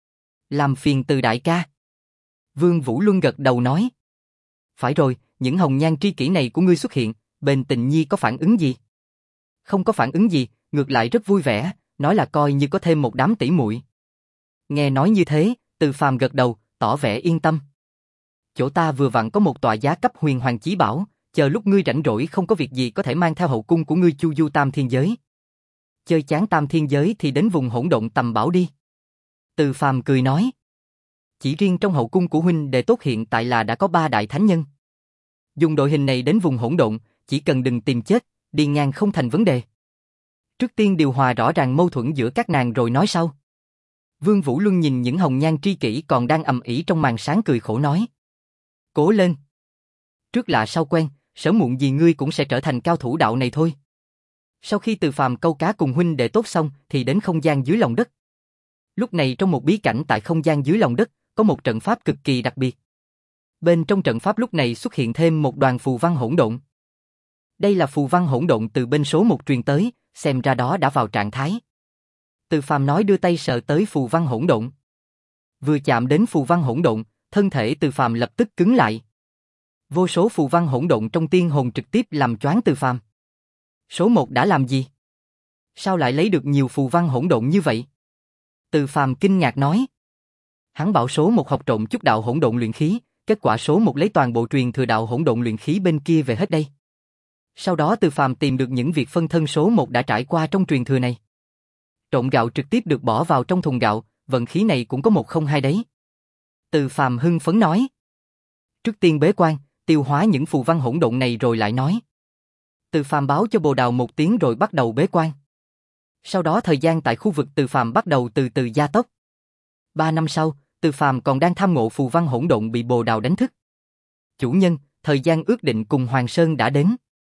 Speaker 1: Làm phiền Từ đại ca. Vương Vũ Luân gật đầu nói. Phải rồi, những hồng nhan tri kỷ này của ngươi xuất hiện, bên Tình Nhi có phản ứng gì? Không có phản ứng gì, ngược lại rất vui vẻ, nói là coi như có thêm một đám tỷ muội. Nghe nói như thế, Từ Phàm gật đầu, tỏ vẻ yên tâm. Chỗ ta vừa vặn có một tòa giá cấp huyền hoàng chí bảo, chờ lúc ngươi rảnh rỗi không có việc gì có thể mang theo hậu cung của ngươi chu du tam thiên giới. Chơi chán tam thiên giới thì đến vùng hỗn độn tầm bảo đi. Từ Phàm cười nói. Chỉ riêng trong hậu cung của huynh đệ tốt hiện tại là đã có ba đại thánh nhân. Dùng đội hình này đến vùng hỗn độn, chỉ cần đừng tìm chết, đi ngang không thành vấn đề. Trước tiên điều hòa rõ ràng mâu thuẫn giữa các nàng rồi nói sau. Vương Vũ Luân nhìn những hồng nhan tri kỷ còn đang ầm ĩ trong màn sáng cười khổ nói. Cố lên. Trước lạ sau quen, sớm muộn gì ngươi cũng sẽ trở thành cao thủ đạo này thôi. Sau khi Từ Phàm câu cá cùng huynh đệ tốt xong thì đến không gian dưới lòng đất. Lúc này trong một bí cảnh tại không gian dưới lòng đất, có một trận pháp cực kỳ đặc biệt. Bên trong trận pháp lúc này xuất hiện thêm một đoàn phù văn hỗn độn. Đây là phù văn hỗn độn từ bên số một truyền tới, xem ra đó đã vào trạng thái. Từ Phàm nói đưa tay sờ tới phù văn hỗn độn. Vừa chạm đến phù văn hỗn độn, thân thể Từ Phàm lập tức cứng lại. Vô số phù văn hỗn độn trong tiên hồn trực tiếp làm choáng Từ Phàm. Số một đã làm gì? Sao lại lấy được nhiều phù văn hỗn độn như vậy? Từ Phàm kinh ngạc nói. Hắn bảo số một học trộm chút đạo hỗn độn luyện khí, kết quả số một lấy toàn bộ truyền thừa đạo hỗn độn luyện khí bên kia về hết đây. Sau đó Từ Phàm tìm được những việc phân thân số một đã trải qua trong truyền thừa này. Trộn gạo trực tiếp được bỏ vào trong thùng gạo, vận khí này cũng có một không hai đấy. Từ Phàm hưng phấn nói. Trước tiên bế quan, tiêu hóa những phù văn hỗn độn này rồi lại nói. Từ Phàm báo cho Bồ Đào một tiếng rồi bắt đầu bế quan. Sau đó thời gian tại khu vực Từ Phàm bắt đầu từ từ gia tốc. Ba năm sau, Từ Phàm còn đang tham ngộ phù văn hỗn độn bị Bồ Đào đánh thức. Chủ nhân, thời gian ước định cùng Hoàng Sơn đã đến.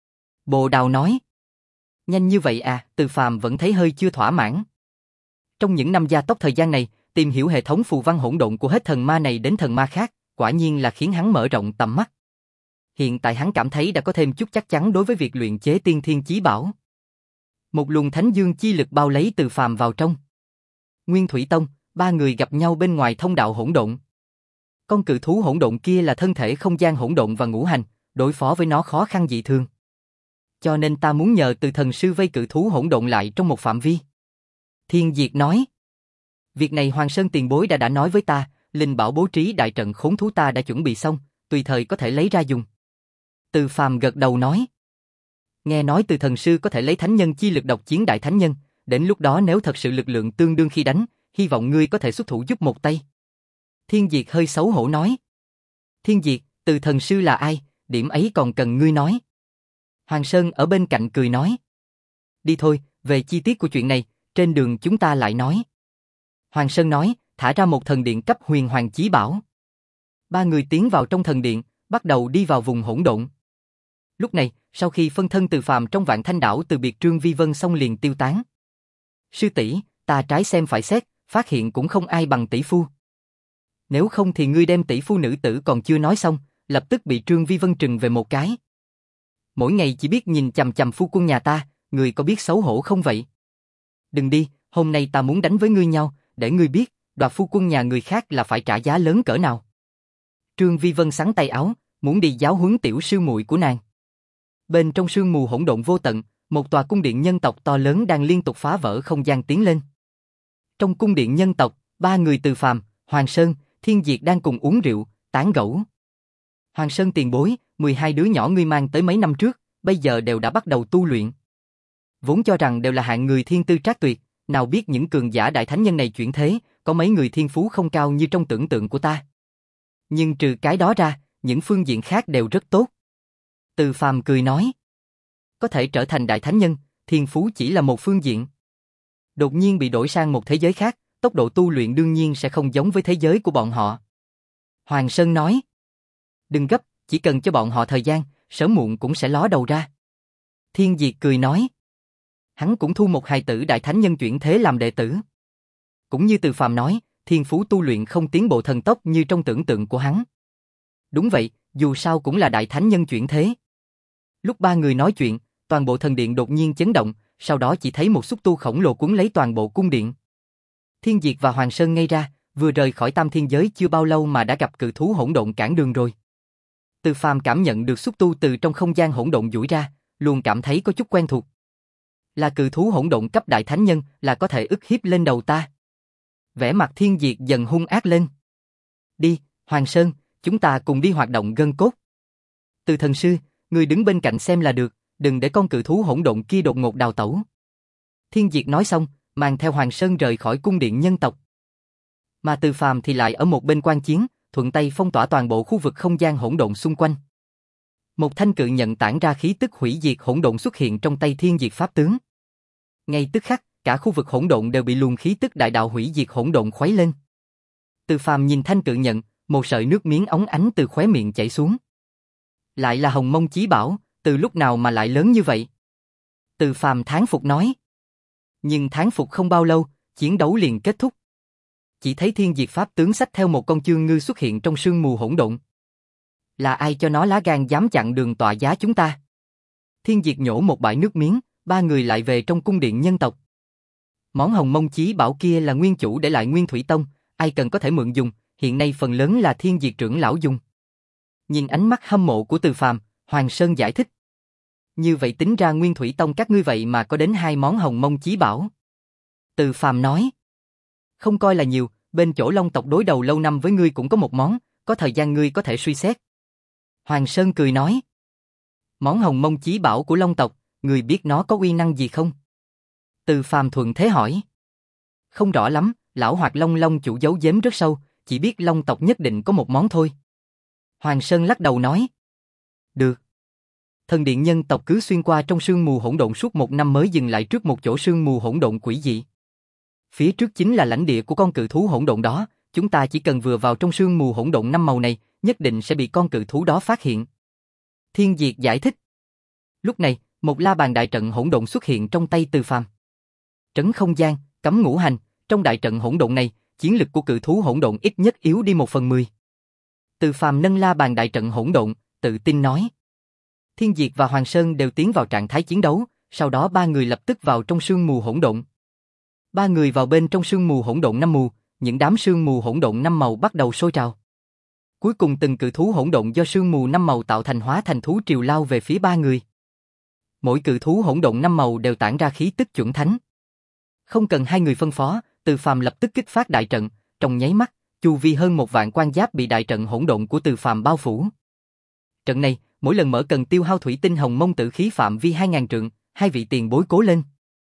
Speaker 1: Bồ Đào nói. Nhanh như vậy à, Từ Phàm vẫn thấy hơi chưa thỏa mãn. Trong những năm gia tốc thời gian này, tìm hiểu hệ thống phù văn hỗn độn của hết thần ma này đến thần ma khác, quả nhiên là khiến hắn mở rộng tầm mắt. Hiện tại hắn cảm thấy đã có thêm chút chắc chắn đối với việc luyện chế tiên thiên chí bảo. Một luồng thánh dương chi lực bao lấy Từ Phàm vào trong. Nguyên Thủy Tông, ba người gặp nhau bên ngoài thông đạo hỗn độn. Con cự thú hỗn độn kia là thân thể không gian hỗn độn và ngũ hành, đối phó với nó khó khăn dị thường. Cho nên ta muốn nhờ Từ thần sư vây cự thú hỗn độn lại trong một phạm vi. Thiên Diệt nói. Việc này Hoàng Sơn tiền bối đã đã nói với ta, linh bảo bố trí đại trận khốn thú ta đã chuẩn bị xong, tùy thời có thể lấy ra dùng. Từ Phàm gật đầu nói. Nghe nói Từ thần sư có thể lấy thánh nhân chi lực độc chiến đại thánh nhân, đến lúc đó nếu thật sự lực lượng tương đương khi đánh, hy vọng ngươi có thể xuất thủ giúp một tay. Thiên Diệt hơi xấu hổ nói. Thiên Diệt, Từ thần sư là ai, điểm ấy còn cần ngươi nói. Hoàng Sơn ở bên cạnh cười nói. Đi thôi, về chi tiết của chuyện này, trên đường chúng ta lại nói. Hoàng Sơn nói, thả ra một thần điện cấp huyền hoàng chí bảo. Ba người tiến vào trong thần điện, bắt đầu đi vào vùng hỗn độn. Lúc này, sau khi phân thân Từ Phàm trong Vạn Thanh đảo từ biệt Trương Vi Vân xong liền tiêu tán. Sư tỷ, ta trái xem phải xét, phát hiện cũng không ai bằng tỷ phu. Nếu không thì ngươi đem tỷ phu nữ tử còn chưa nói xong, lập tức bị Trương Vi Vân trừng về một cái. Mỗi ngày chỉ biết nhìn chằm chằm phu quân nhà ta, ngươi có biết xấu hổ không vậy? Đừng đi, hôm nay ta muốn đánh với ngươi nhau, để ngươi biết, đoạt phu quân nhà người khác là phải trả giá lớn cỡ nào. Trương Vi Vân xắn tay áo, muốn đi giáo huấn tiểu sư muội của nàng. Bên trong sương mù hỗn độn vô tận, một tòa cung điện nhân tộc to lớn đang liên tục phá vỡ không gian tiến lên. Trong cung điện nhân tộc, ba người Từ Phàm, Hoàng Sơn, Thiên Diệt đang cùng uống rượu, tán gẫu. Hoàng Sơn tiền bối, mười hai đứa nhỏ ngươi mang tới mấy năm trước, bây giờ đều đã bắt đầu tu luyện. Vốn cho rằng đều là hạng người thiên tư trác tuyệt, nào biết những cường giả đại thánh nhân này chuyển thế, có mấy người thiên phú không cao như trong tưởng tượng của ta. Nhưng trừ cái đó ra, những phương diện khác đều rất tốt. Từ Phàm cười nói. Có thể trở thành đại thánh nhân, thiên phú chỉ là một phương diện. Đột nhiên bị đổi sang một thế giới khác, tốc độ tu luyện đương nhiên sẽ không giống với thế giới của bọn họ. Hoàng Sơn nói. Đừng gấp, chỉ cần cho bọn họ thời gian, sớm muộn cũng sẽ ló đầu ra. Thiên Diệt cười nói. Hắn cũng thu một hài tử đại thánh nhân chuyển thế làm đệ tử. Cũng như Từ Phàm nói, thiên phú tu luyện không tiến bộ thần tốc như trong tưởng tượng của hắn. Đúng vậy, dù sao cũng là đại thánh nhân chuyển thế. Lúc ba người nói chuyện, toàn bộ thần điện đột nhiên chấn động, sau đó chỉ thấy một xúc tu khổng lồ cuốn lấy toàn bộ cung điện. Thiên Diệt và Hoàng Sơn ngây ra, vừa rời khỏi tam thiên giới chưa bao lâu mà đã gặp cự thú hỗn độn cản đường rồi. Từ Phàm cảm nhận được xúc tu từ trong không gian hỗn độn duỗi ra, luôn cảm thấy có chút quen thuộc. Là cự thú hỗn độn cấp đại thánh nhân, là có thể ức hiếp lên đầu ta. Vẻ mặt Thiên Diệt dần hung ác lên. Đi, Hoàng Sơn, chúng ta cùng đi hoạt động gân cốt. Từ thần sư, người đứng bên cạnh xem là được, đừng để con cự thú hỗn độn kia đột ngột đào tẩu. Thiên Diệt nói xong, mang theo Hoàng Sơn rời khỏi cung điện nhân tộc. Mà Từ Phàm thì lại ở một bên quan chiến, thuận tay phong tỏa toàn bộ khu vực không gian hỗn độn xung quanh. Một thanh cự nhận tản ra khí tức hủy diệt hỗn độn xuất hiện trong tay Thiên Diệt pháp tướng. Ngay tức khắc, cả khu vực hỗn độn đều bị luồng khí tức đại đạo hủy diệt hỗn độn khuấy lên. Từ Phàm nhìn thanh cự nhận, một sợi nước miếng óng ánh từ khóe miệng chảy xuống. Lại là Hồng Mông Chí Bảo, từ lúc nào mà lại lớn như vậy? Từ Phàm thán phục nói. Nhưng thán phục không bao lâu, chiến đấu liền kết thúc. Chỉ thấy Thiên Diệt pháp tướng xách theo một con chương ngư xuất hiện trong sương mù hỗn độn. Là ai cho nó lá gan dám chặn đường tọa giá chúng ta? Thiên Diệt nhổ một bãi nước miếng, ba người lại về trong cung điện nhân tộc. Món Hồng Mông Chí Bảo kia là nguyên chủ để lại Nguyên Thủy Tông, ai cần có thể mượn dùng, hiện nay phần lớn là Thiên Diệt trưởng lão dùng. Nhìn ánh mắt hâm mộ của Từ Phàm, Hoàng Sơn giải thích. Như vậy tính ra Nguyên Thủy Tông các ngươi vậy mà có đến hai món Hồng Mông Chí Bảo. Từ Phàm nói. Không coi là nhiều, bên chỗ Long tộc đối đầu lâu năm với ngươi cũng có một món, có thời gian ngươi có thể suy xét. Hoàng Sơn cười nói. Món Hồng Mông Chí Bảo của Long tộc, ngươi biết nó có uy năng gì không? Từ Phàm thuận thế hỏi. Không rõ lắm, lão Hoạt Long Long chủ giấu giếm rất sâu, chỉ biết Long tộc nhất định có một món thôi. Hoàng Sơn lắc đầu nói. Được. Thần điện nhân tộc cứ xuyên qua trong sương mù hỗn độn suốt một năm mới dừng lại trước một chỗ sương mù hỗn độn quỷ dị. Phía trước chính là lãnh địa của con cự thú hỗn độn đó, chúng ta chỉ cần vừa vào trong sương mù hỗn độn năm màu này, nhất định sẽ bị con cự thú đó phát hiện. Thiên Diệt giải thích. Lúc này, một la bàn đại trận hỗn độn xuất hiện trong tay Từ Phàm. Trấn không gian, cấm ngũ hành, trong đại trận hỗn độn này, chiến lực của cự thú hỗn độn ít nhất yếu đi một phần mười. Từ Phàm nâng la bàn đại trận hỗn độn, tự tin nói. Thiên Diệt và Hoàng Sơn đều tiến vào trạng thái chiến đấu, sau đó ba người lập tức vào trong sương mù hỗn độn. Ba người vào bên trong sương mù hỗn độn năm mù, những đám sương mù hỗn độn năm màu bắt đầu sôi trào. Cuối cùng từng cự thú hỗn độn do sương mù năm màu tạo thành hóa thành thú triều lao về phía ba người. Mỗi cự thú hỗn độn năm màu đều tản ra khí tức chuẩn thánh. Không cần hai người phân phó, Từ Phàm lập tức kích phát đại trận, trong nháy mắt, chu vi hơn một vạn quan giáp bị đại trận hỗn độn của Từ Phàm bao phủ. Trận này, mỗi lần mở cần tiêu hao thủy tinh hồng mông tử khí phạm vi hai ngàn trượng, hai vị tiền bối cố lên.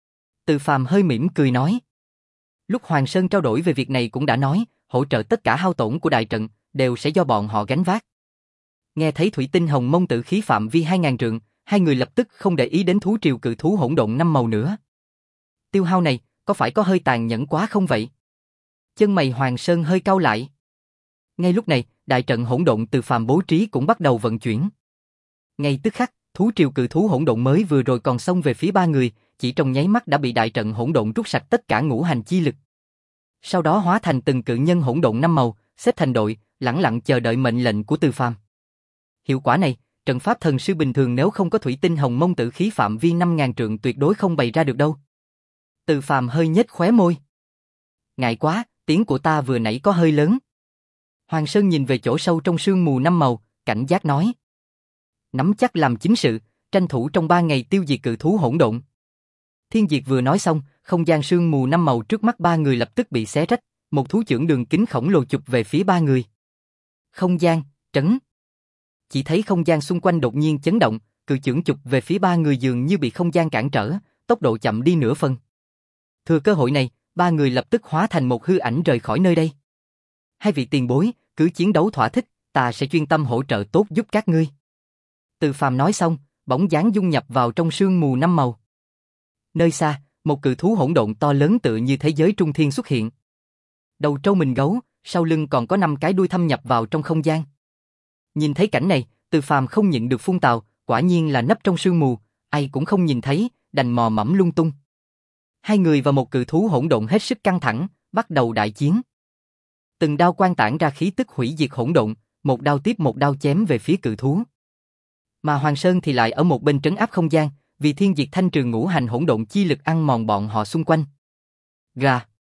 Speaker 1: Từ Phàm hơi mỉm cười nói. Lúc Hoàng Sơn trao đổi về việc này cũng đã nói, hỗ trợ tất cả hao tổn của đại trận, đều sẽ do bọn họ gánh vác. Nghe thấy thủy tinh hồng mông tử khí phạm vi hai ngàn trượng, hai người lập tức không để ý đến thú triều cự thú hỗn độn năm màu nữa. Tiêu hao này, có phải có hơi tàn nhẫn quá không vậy? Chân mày Hoàng Sơn hơi cau lại. Ngay lúc này, đại trận hỗn độn Từ Phàm bố trí cũng bắt đầu vận chuyển. Ngay tức khắc, thú triều cự thú hỗn độn mới vừa rồi còn xông về phía ba người, chỉ trong nháy mắt đã bị đại trận hỗn độn rút sạch tất cả ngũ hành chi lực. Sau đó hóa thành từng cự nhân hỗn độn năm màu, xếp thành đội, lẳng lặng chờ đợi mệnh lệnh của Từ Phàm. Hiệu quả này, trận pháp thần sư bình thường nếu không có thủy tinh hồng mông tử khí phạm vi năm ngàn trượng tuyệt đối không bày ra được đâu. Từ Phàm hơi nhếch khóe môi. Ngại quá, tiếng của ta vừa nãy có hơi lớn. Hoàng Sơn nhìn về chỗ sâu trong sương mù năm màu, cảnh giác nói. Nắm chắc làm chính sự, tranh thủ trong ba ngày tiêu diệt cự thú hỗn độn. Thiên Diệt vừa nói xong, không gian sương mù năm màu trước mắt ba người lập tức bị xé rách, một thú chưởng đường kính khổng lồ chụp về phía ba người. Không gian, trấn. Chỉ thấy không gian xung quanh đột nhiên chấn động, cự chưởng chụp về phía ba người dường như bị không gian cản trở, tốc độ chậm đi nửa phần. Thừa cơ hội này, ba người lập tức hóa thành một hư ảnh rời khỏi nơi đây. Hai vị tiền bối, cứ chiến đấu thỏa thích, ta sẽ chuyên tâm hỗ trợ tốt giúp các ngươi. Từ Phàm nói xong, bóng dáng dung nhập vào trong sương mù năm màu. Nơi xa, một cự thú hỗn độn to lớn tựa như thế giới trung thiên xuất hiện. Đầu trâu mình gấu, sau lưng còn có năm cái đuôi thâm nhập vào trong không gian. Nhìn thấy cảnh này, Từ Phàm không nhịn được phun tào, quả nhiên là nấp trong sương mù, ai cũng không nhìn thấy, đành mò mẫm lung tung. Hai người và một cự thú hỗn độn hết sức căng thẳng, bắt đầu đại chiến. Từng đao quang tản ra khí tức hủy diệt hỗn độn, một đao tiếp một đao chém về phía cự thú. Mà Hoàng Sơn thì lại ở một bên trấn áp không gian, vì thiên diệt thanh trừ ngũ hành hỗn độn chi lực ăn mòn bọn họ xung quanh. Gà.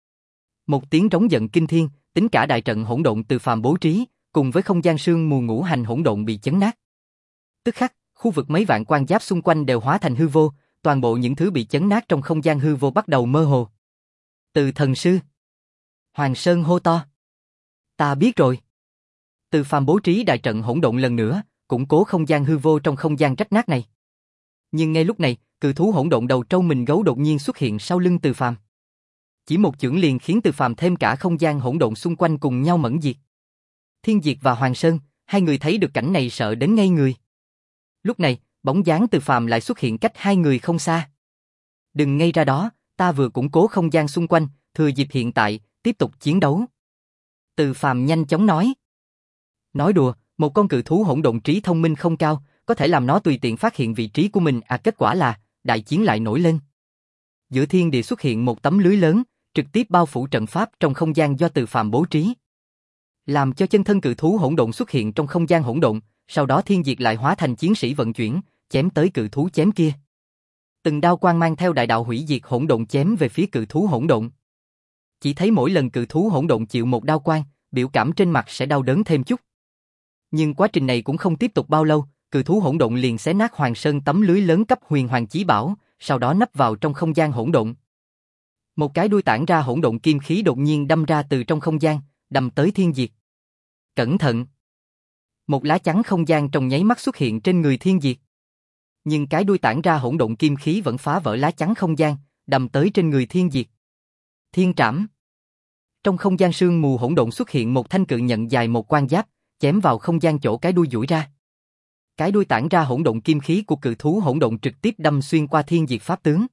Speaker 1: Một tiếng trống giận kinh thiên, tính cả đại trận hỗn độn Từ Phàm bố trí, cùng với không gian sương mù ngũ hành hỗn độn bị chấn nát. Tức khắc, khu vực mấy vạn quan giáp xung quanh đều hóa thành hư vô, toàn bộ những thứ bị chấn nát trong không gian hư vô bắt đầu mơ hồ. Từ thần sư. Hoàng Sơn hô to. Ta biết rồi. Từ Phàm bố trí đại trận hỗn độn lần nữa, củng cố không gian hư vô trong không gian rách nát này. Nhưng ngay lúc này, cự thú hỗn độn đầu trâu mình gấu đột nhiên xuất hiện sau lưng Từ Phàm. Chỉ một chưởng liền khiến Từ Phàm thêm cả không gian hỗn độn xung quanh cùng nhau mẫn diệt. Thiên Diệt và Hoàng Sơn, hai người thấy được cảnh này sợ đến ngây người. Lúc này, bóng dáng Từ Phàm lại xuất hiện cách hai người không xa. Đừng ngây ra đó, ta vừa củng cố không gian xung quanh, thừa dịp hiện tại, tiếp tục chiến đấu. Từ Phàm nhanh chóng nói. Nói đùa, một con cự thú hỗn độn trí thông minh không cao, có thể làm nó tùy tiện phát hiện vị trí của mình, à kết quả là, đại chiến lại nổi lên. Giữa thiên địa xuất hiện một tấm lưới lớn, trực tiếp bao phủ trận pháp trong không gian do Từ Phàm bố trí. Làm cho chân thân cự thú hỗn độn xuất hiện trong không gian hỗn độn, sau đó Thiên Diệt lại hóa thành chiến sĩ vận chuyển, chém tới cự thú chém kia. Từng đao quang mang theo đại đạo hủy diệt hỗn độn chém về phía cự thú hỗn độn. Chỉ thấy mỗi lần cự thú hỗn độn chịu một đao quang, biểu cảm trên mặt sẽ đau đớn thêm chút. Nhưng quá trình này cũng không tiếp tục bao lâu, cự thú hỗn độn liền xé nát Hoàng Sơn tấm lưới lớn cấp huyền hoàng chí bảo, sau đó nấp vào trong không gian hỗn độn. Một cái đuôi tản ra hỗn độn kim khí đột nhiên đâm ra từ trong không gian, đâm tới Thiên Diệt. Cẩn thận! Một lá chắn không gian trong nháy mắt xuất hiện trên người Thiên Diệt. Nhưng cái đuôi tản ra hỗn độn kim khí vẫn phá vỡ lá chắn không gian, đâm tới trên người Thiên Diệt. Thiên trảm. Trong không gian sương mù hỗn độn xuất hiện một thanh cự nhận dài một quan giáp, chém vào không gian chỗ cái đuôi duỗi ra. Cái đuôi tản ra hỗn độn kim khí của cự thú hỗn độn trực tiếp đâm xuyên qua thiên diệt pháp tướng.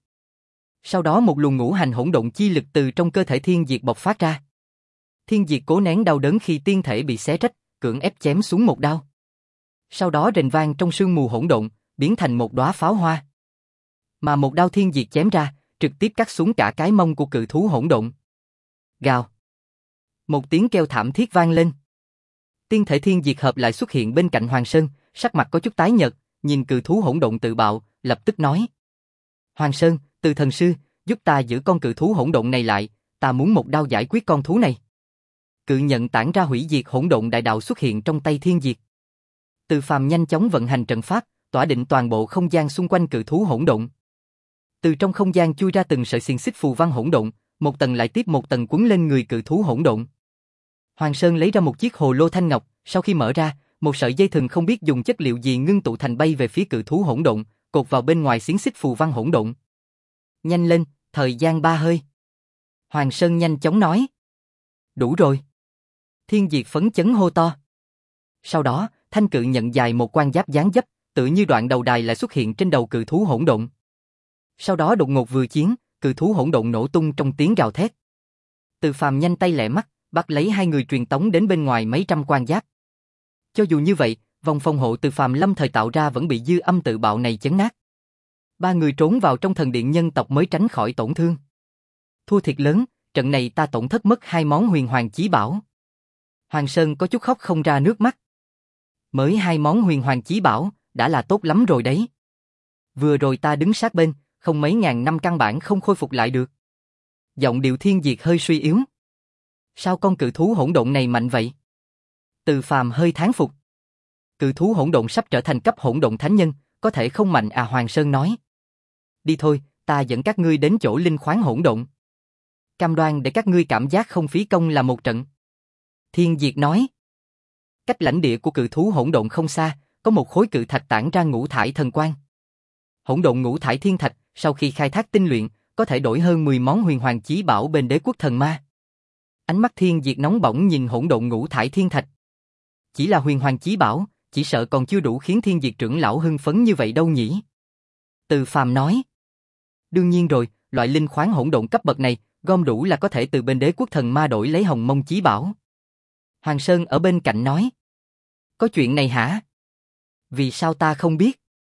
Speaker 1: Sau đó một luồng ngũ hành hỗn độn chi lực từ trong cơ thể thiên diệt bộc phát ra. Thiên diệt cố nén đau đớn khi tiên thể bị xé rách, cưỡng ép chém xuống một đao. Sau đó rền vang trong sương mù hỗn độn, biến thành một đóa pháo hoa. Mà một đao thiên diệt chém ra, trực tiếp cắt xuống cả cái mông của cự thú hỗn độn. Gào. Một tiếng kêu thảm thiết vang lên. Tiên thể thiên diệt hợp lại xuất hiện bên cạnh Hoàng Sơn, sắc mặt có chút tái nhợt, nhìn cự thú hỗn độn tự bạo, lập tức nói: Hoàng Sơn, Từ thần sư, giúp ta giữ con cự thú hỗn độn này lại, ta muốn một đao giải quyết con thú này. Cự nhận tản ra hủy diệt hỗn độn đại đạo xuất hiện trong tay thiên diệt. Từ Phàm nhanh chóng vận hành trận pháp, tỏa định toàn bộ không gian xung quanh cự thú hỗn độn. Từ trong không gian chui ra từng sợi xiềng xích phù văn hỗn độn, một tầng lại tiếp một tầng quấn lên người cự thú hỗn độn. Hoàng Sơn lấy ra một chiếc hồ lô thanh ngọc, sau khi mở ra, một sợi dây thừng không biết dùng chất liệu gì ngưng tụ thành bay về phía cự thú hỗn độn, cột vào bên ngoài xiềng xích phù văn hỗn độn. Nhanh lên, thời gian ba hơi. Hoàng Sơn nhanh chóng nói. Đủ rồi. Thiên diệt phấn chấn hô to. Sau đó, thanh cự nhận dài một quan giáp dáng dấp, tự như đoạn đầu đài lại xuất hiện trên đầu cự thú hỗn độn. Sau đó đột ngột vừa chiến, cự thú hỗn độn nổ tung trong tiếng gào thét. Từ Phàm nhanh tay lẹ mắt, bắt lấy hai người truyền tống đến bên ngoài mấy trăm quan giáp. Cho dù như vậy, vòng phòng hộ Từ Phàm lâm thời tạo ra vẫn bị dư âm tự bạo này chấn nát. Ba người trốn vào trong thần điện nhân tộc mới tránh khỏi tổn thương. Thua thiệt lớn, trận này ta tổn thất mất hai món huyền hoàng chí bảo. Hoàng Sơn có chút khóc không ra nước mắt. Mới hai món huyền hoàng chí bảo, đã là tốt lắm rồi đấy. Vừa rồi ta đứng sát bên, không mấy ngàn năm căn bản không khôi phục lại được. Giọng điệu thiên diệt hơi suy yếu. Sao con cự thú hỗn độn này mạnh vậy? Từ Phàm hơi thán phục. Cự thú hỗn độn sắp trở thành cấp hỗn độn thánh nhân, có thể không mạnh à? Hoàng Sơn nói. Đi thôi, ta dẫn các ngươi đến chỗ linh khoáng hỗn độn. Cam đoan để các ngươi cảm giác không phí công là một trận. Thiên diệt nói. Cách lãnh địa của cự thú hỗn độn không xa, có một khối cự thạch tản ra ngũ thải thần quang. Hỗn độn ngũ thải thiên thạch, sau khi khai thác tinh luyện, có thể đổi hơn mười món huyền hoàng chí bảo bên đế quốc thần ma. Ánh mắt thiên diệt nóng bỏng nhìn hỗn độn ngũ thải thiên thạch. Chỉ là huyền hoàng chí bảo, chỉ sợ còn chưa đủ khiến thiên diệt trưởng lão hưng phấn như vậy đâu nhỉ? Từ Phàm nói. Đương nhiên rồi, loại linh khoáng hỗn độn cấp bậc này, gom đủ là có thể từ bên đế quốc thần ma đổi lấy hồng mông chí bảo. Hoàng Sơn ở bên cạnh nói. Có chuyện này hả? Vì sao ta không biết?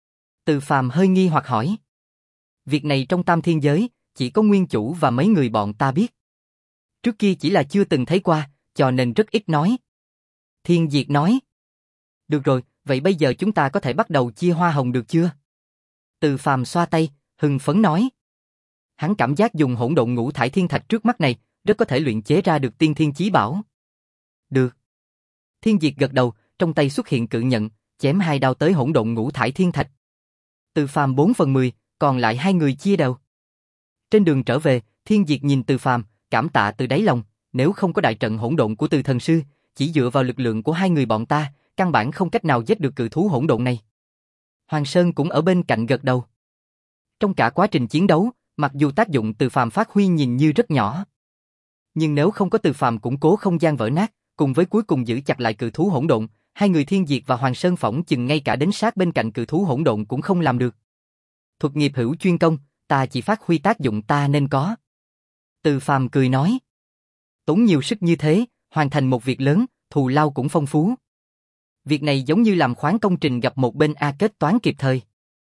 Speaker 1: Từ Phàm hơi nghi hoặc hỏi. Việc này trong tam thiên giới, chỉ có nguyên chủ và mấy người bọn ta biết. Trước kia chỉ là chưa từng thấy qua, cho nên rất ít nói. Thiên diệt nói. Được rồi, vậy bây giờ chúng ta có thể bắt đầu chia hoa hồng được chưa? Từ Phàm xoa tay, hưng phấn nói. Hắn cảm giác dùng hỗn độn ngũ thải thiên thạch trước mắt này, rất có thể luyện chế ra được tiên thiên chí bảo. Được. Thiên diệt gật đầu, trong tay xuất hiện cự nhận, chém hai đao tới hỗn độn ngũ thải thiên thạch. Từ Phàm bốn phần mười, còn lại hai người chia đầu. Trên đường trở về, Thiên diệt nhìn Từ Phàm, cảm tạ từ đáy lòng, nếu không có đại trận hỗn độn của Từ thần sư, chỉ dựa vào lực lượng của hai người bọn ta, căn bản không cách nào giết được cự thú hỗn độn này. Hoàng Sơn cũng ở bên cạnh gật đầu. Trong cả quá trình chiến đấu, mặc dù tác dụng Từ Phàm phát huy nhìn như rất nhỏ, nhưng nếu không có Từ Phàm củng cố không gian vỡ nát, cùng với cuối cùng giữ chặt lại cự thú hỗn độn, hai người Thiên diệt và Hoàng Sơn phỏng chừng ngay cả đến sát bên cạnh cự thú hỗn độn cũng không làm được. Thuật nghiệp hữu chuyên công, ta chỉ phát huy tác dụng ta nên có. Từ Phàm cười nói. Tốn nhiều sức như thế, hoàn thành một việc lớn, thù lao cũng phong phú. Việc này giống như làm khoán công trình gặp một bên A kết toán kịp thời.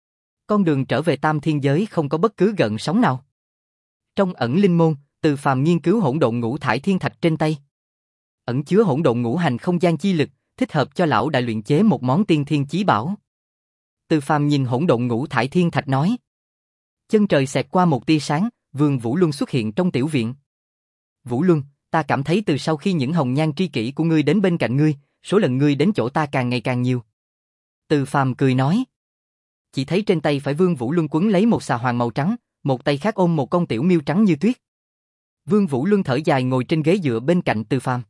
Speaker 1: Con đường trở về tam thiên giới không có bất cứ gợn sóng nào. Trong ẩn linh môn, Từ Phàm nghiên cứu hỗn độn ngũ thải thiên thạch trên tay. Ẩn chứa hỗn độn ngũ hành không gian chi lực, thích hợp cho lão đại luyện chế một món tiên thiên chí bảo. Từ Phàm nhìn hỗn độn ngũ thải thiên thạch nói. Chân trời xẹt qua một tia sáng, Vương Vũ Luân xuất hiện trong tiểu viện. Vũ Luân, ta cảm thấy từ sau khi những hồng nhan tri kỷ của ngươi đến bên cạnh ngươi, số lần ngươi đến chỗ ta càng ngày càng nhiều. Từ Phàm cười nói. Chỉ thấy trên tay phải Vương Vũ Luân quấn lấy một xà hoàng màu trắng, một tay khác ôm một con tiểu miêu trắng như tuyết. Vương Vũ Luân thở dài ngồi trên ghế dựa bên cạnh Từ Phàm.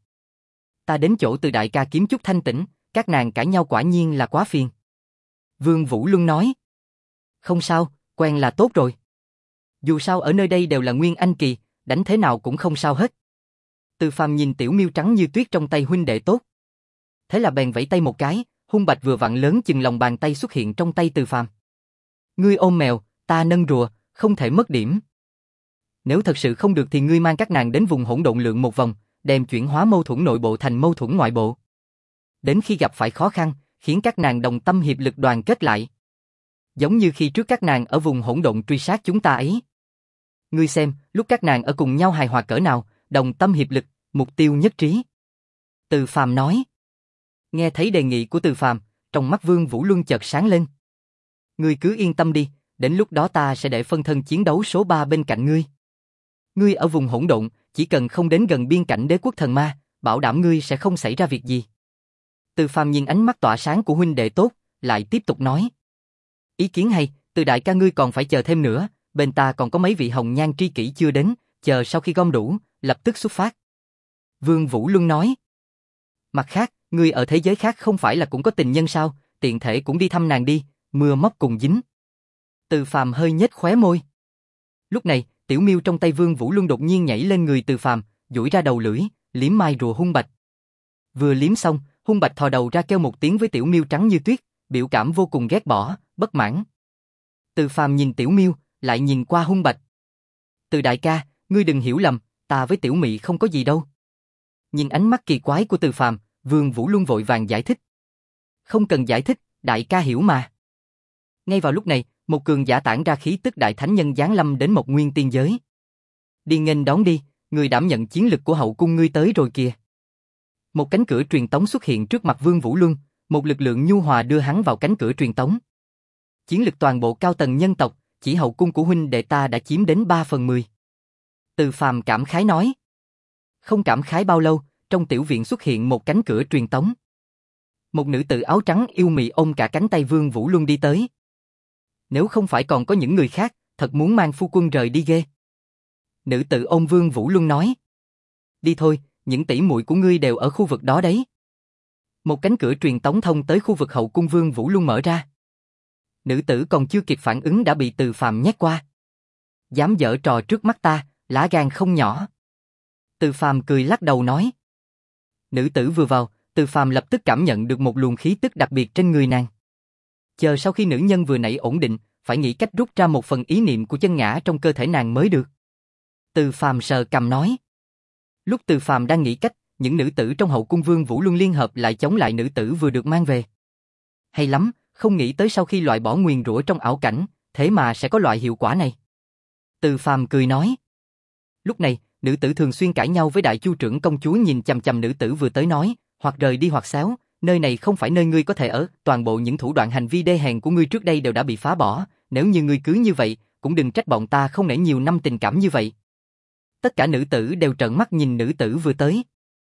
Speaker 1: Ta đến chỗ Từ đại ca kiếm chút thanh tĩnh, các nàng cãi nhau quả nhiên là quá phiền. Vương Vũ Luân nói. Không sao, quen là tốt rồi. Dù sao ở nơi đây đều là nguyên anh kỳ, đánh thế nào cũng không sao hết. Từ Phàm nhìn tiểu miêu trắng như tuyết trong tay huynh đệ tốt. Thế là bèn vẫy tay một cái, hung bạch vừa vặn lớn chừng lòng bàn tay xuất hiện trong tay Từ Phàm. Ngươi ôm mèo, ta nâng rùa, không thể mất điểm. Nếu thật sự không được thì ngươi mang các nàng đến vùng hỗn độn lượn một vòng, đem chuyển hóa mâu thuẫn nội bộ thành mâu thuẫn ngoại bộ. Đến khi gặp phải khó khăn, khiến các nàng đồng tâm hiệp lực đoàn kết lại. Giống như khi trước các nàng ở vùng hỗn độn truy sát chúng ta ấy. Ngươi xem, lúc các nàng ở cùng nhau hài hòa cỡ nào, đồng tâm hiệp lực, mục tiêu nhất trí. Từ Phàm nói. Nghe thấy đề nghị của Từ Phàm, trong mắt Vương Vũ Luân chợt sáng lên. Ngươi cứ yên tâm đi, đến lúc đó ta sẽ để phân thân chiến đấu số ba bên cạnh ngươi. Ngươi ở vùng hỗn độn, chỉ cần không đến gần biên cảnh đế quốc thần ma, bảo đảm ngươi sẽ không xảy ra việc gì. Từ Phàm nhìn ánh mắt tỏa sáng của huynh đệ tốt, lại tiếp tục nói. Ý kiến hay, Từ đại ca ngươi còn phải chờ thêm nữa, bên ta còn có mấy vị hồng nhan tri kỷ chưa đến, chờ sau khi gom đủ, lập tức xuất phát. Vương Vũ Luân nói. Mặt khác, ngươi ở thế giới khác không phải là cũng có tình nhân sao, tiện thể cũng đi thăm nàng đi, mưa móc cùng dính. Từ Phàm hơi nhếch khóe môi. Lúc này, tiểu miêu trong tay Vương Vũ Luân đột nhiên nhảy lên người Từ Phàm, duỗi ra đầu lưỡi, liếm mai rùa hung bạch. Vừa liếm xong, hung bạch thò đầu ra kêu một tiếng với tiểu miêu trắng như tuyết, biểu cảm vô cùng ghét bỏ, bất mãn. Từ Phàm nhìn tiểu miêu, lại nhìn qua hung bạch. Từ đại ca, ngươi đừng hiểu lầm, ta với tiểu mị không có gì đâu. Nhìn ánh mắt kỳ quái của Từ Phàm, Vương Vũ Luân vội vàng giải thích. Không cần giải thích, đại ca hiểu mà. Ngay vào lúc này, một cường giả tản ra khí tức đại thánh nhân giáng lâm đến một nguyên tiên giới. Đi nghênh đón đi, người đảm nhận chiến lực của hậu cung ngươi tới rồi kìa. Một cánh cửa truyền tống xuất hiện trước mặt Vương Vũ Luân, một lực lượng nhu hòa đưa hắn vào cánh cửa truyền tống. Chiến lực toàn bộ cao tầng nhân tộc, chỉ hậu cung của huynh đệ ta đã chiếm đến ba phần mười. Từ Phàm cảm khái nói. Không cảm khái bao lâu, trong tiểu viện xuất hiện một cánh cửa truyền tống. Một nữ tử áo trắng yêu mị ôm cả cánh tay Vương Vũ Luân đi tới. Nếu không phải còn có những người khác, thật muốn mang phu quân rời đi ghê. Nữ tử ôm Vương Vũ Luân nói. Đi thôi, những tỷ muội của ngươi đều ở khu vực đó đấy. Một cánh cửa truyền tống thông tới khu vực hậu cung Vương Vũ Luân mở ra. Nữ tử còn chưa kịp phản ứng đã bị Từ Phàm nhét qua. Dám giở trò trước mắt ta, lá gan không nhỏ. Từ Phàm cười lắc đầu nói. Nữ tử vừa vào, Từ Phàm lập tức cảm nhận được một luồng khí tức đặc biệt trên người nàng. Chờ sau khi nữ nhân vừa nãy ổn định, phải nghĩ cách rút ra một phần ý niệm của chân ngã trong cơ thể nàng mới được. Từ Phàm sờ cằm nói. Lúc Từ Phàm đang nghĩ cách, những nữ tử trong hậu cung Vương Vũ Luân liên hợp lại chống lại nữ tử vừa được mang về. Hay lắm, không nghĩ tới sau khi loại bỏ nguyền rủa trong ảo cảnh, thế mà sẽ có loại hiệu quả này. Từ Phàm cười nói. Lúc này, nữ tử thường xuyên cãi nhau với đại chu trưởng công chúa nhìn chằm chằm nữ tử vừa tới nói, hoặc rời đi hoặc xéo, nơi này không phải nơi ngươi có thể ở, toàn bộ những thủ đoạn hành vi đê hèn của ngươi trước đây đều đã bị phá bỏ, nếu như ngươi cứ như vậy, cũng đừng trách bọn ta không nể nhiều năm tình cảm như vậy. Tất cả nữ tử đều trợn mắt nhìn nữ tử vừa tới.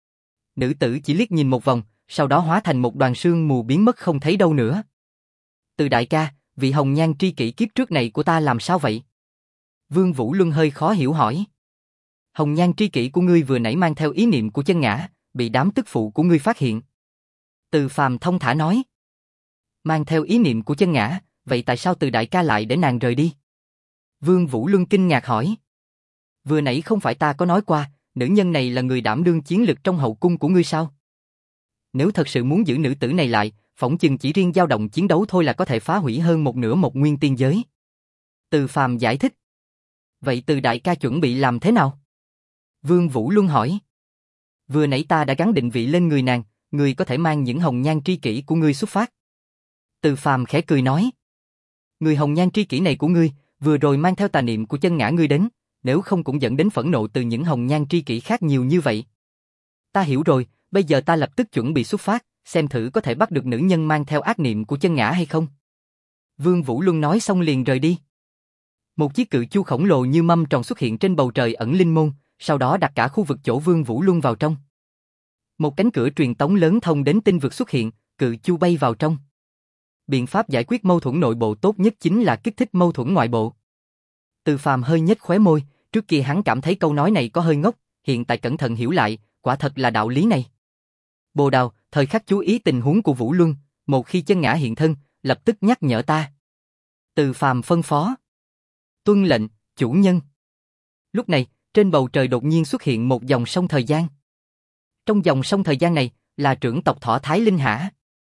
Speaker 1: Nữ tử chỉ liếc nhìn một vòng, sau đó hóa thành một đoàn sương mù biến mất không thấy đâu nữa. Từ đại ca, vị hồng nhan tri kỷ kiếp trước này của ta làm sao vậy? Vương Vũ Luân hơi khó hiểu hỏi. Hồng nhan tri kỷ của ngươi vừa nãy mang theo ý niệm của chân ngã, bị đám tức phụ của ngươi phát hiện. Từ Phàm thông thả nói. Mang theo ý niệm của chân ngã, vậy tại sao Từ đại ca lại để nàng rời đi? Vương Vũ Luân kinh ngạc hỏi. Vừa nãy không phải ta có nói qua, nữ nhân này là người đảm đương chiến lực trong hậu cung của ngươi sao? Nếu thật sự muốn giữ nữ tử này lại, phỏng chừng chỉ riêng dao động chiến đấu thôi là có thể phá hủy hơn một nửa một nguyên tiên giới. Từ Phàm giải thích. Vậy Từ đại ca chuẩn bị làm thế nào? Vương Vũ Luân hỏi. Vừa nãy ta đã gắn định vị lên người nàng, ngươi có thể mang những hồng nhan tri kỷ của ngươi xuất phát. Từ Phàm khẽ cười nói. Người hồng nhan tri kỷ này của ngươi, vừa rồi mang theo tà niệm của chân ngã ngươi đến, nếu không cũng dẫn đến phẫn nộ từ những hồng nhan tri kỷ khác nhiều như vậy. Ta hiểu rồi, bây giờ ta lập tức chuẩn bị xuất phát, xem thử có thể bắt được nữ nhân mang theo ác niệm của chân ngã hay không. Vương Vũ Luân nói xong liền rời đi. Một chiếc cự chu khổng lồ như mâm tròn xuất hiện trên bầu trời ẩn linh môn, sau đó đặt cả khu vực chỗ Vương Vũ Luân vào trong. Một cánh cửa truyền tống lớn thông đến tinh vực xuất hiện, cự chu bay vào trong. Biện pháp giải quyết mâu thuẫn nội bộ tốt nhất chính là kích thích mâu thuẫn ngoại bộ. Từ Phàm hơi nhếch khóe môi, trước kia hắn cảm thấy câu nói này có hơi ngốc, hiện tại cẩn thận hiểu lại, quả thật là đạo lý này. Bồ Đào, thời khắc chú ý tình huống của Vũ Luân, một khi chân ngã hiện thân, lập tức nhắc nhở ta. Từ Phàm phân phó. Tuân lệnh, chủ nhân. Lúc này, trên bầu trời đột nhiên xuất hiện một dòng sông thời gian. Trong dòng sông thời gian này, là trưởng tộc Thỏ Thái Linh hả?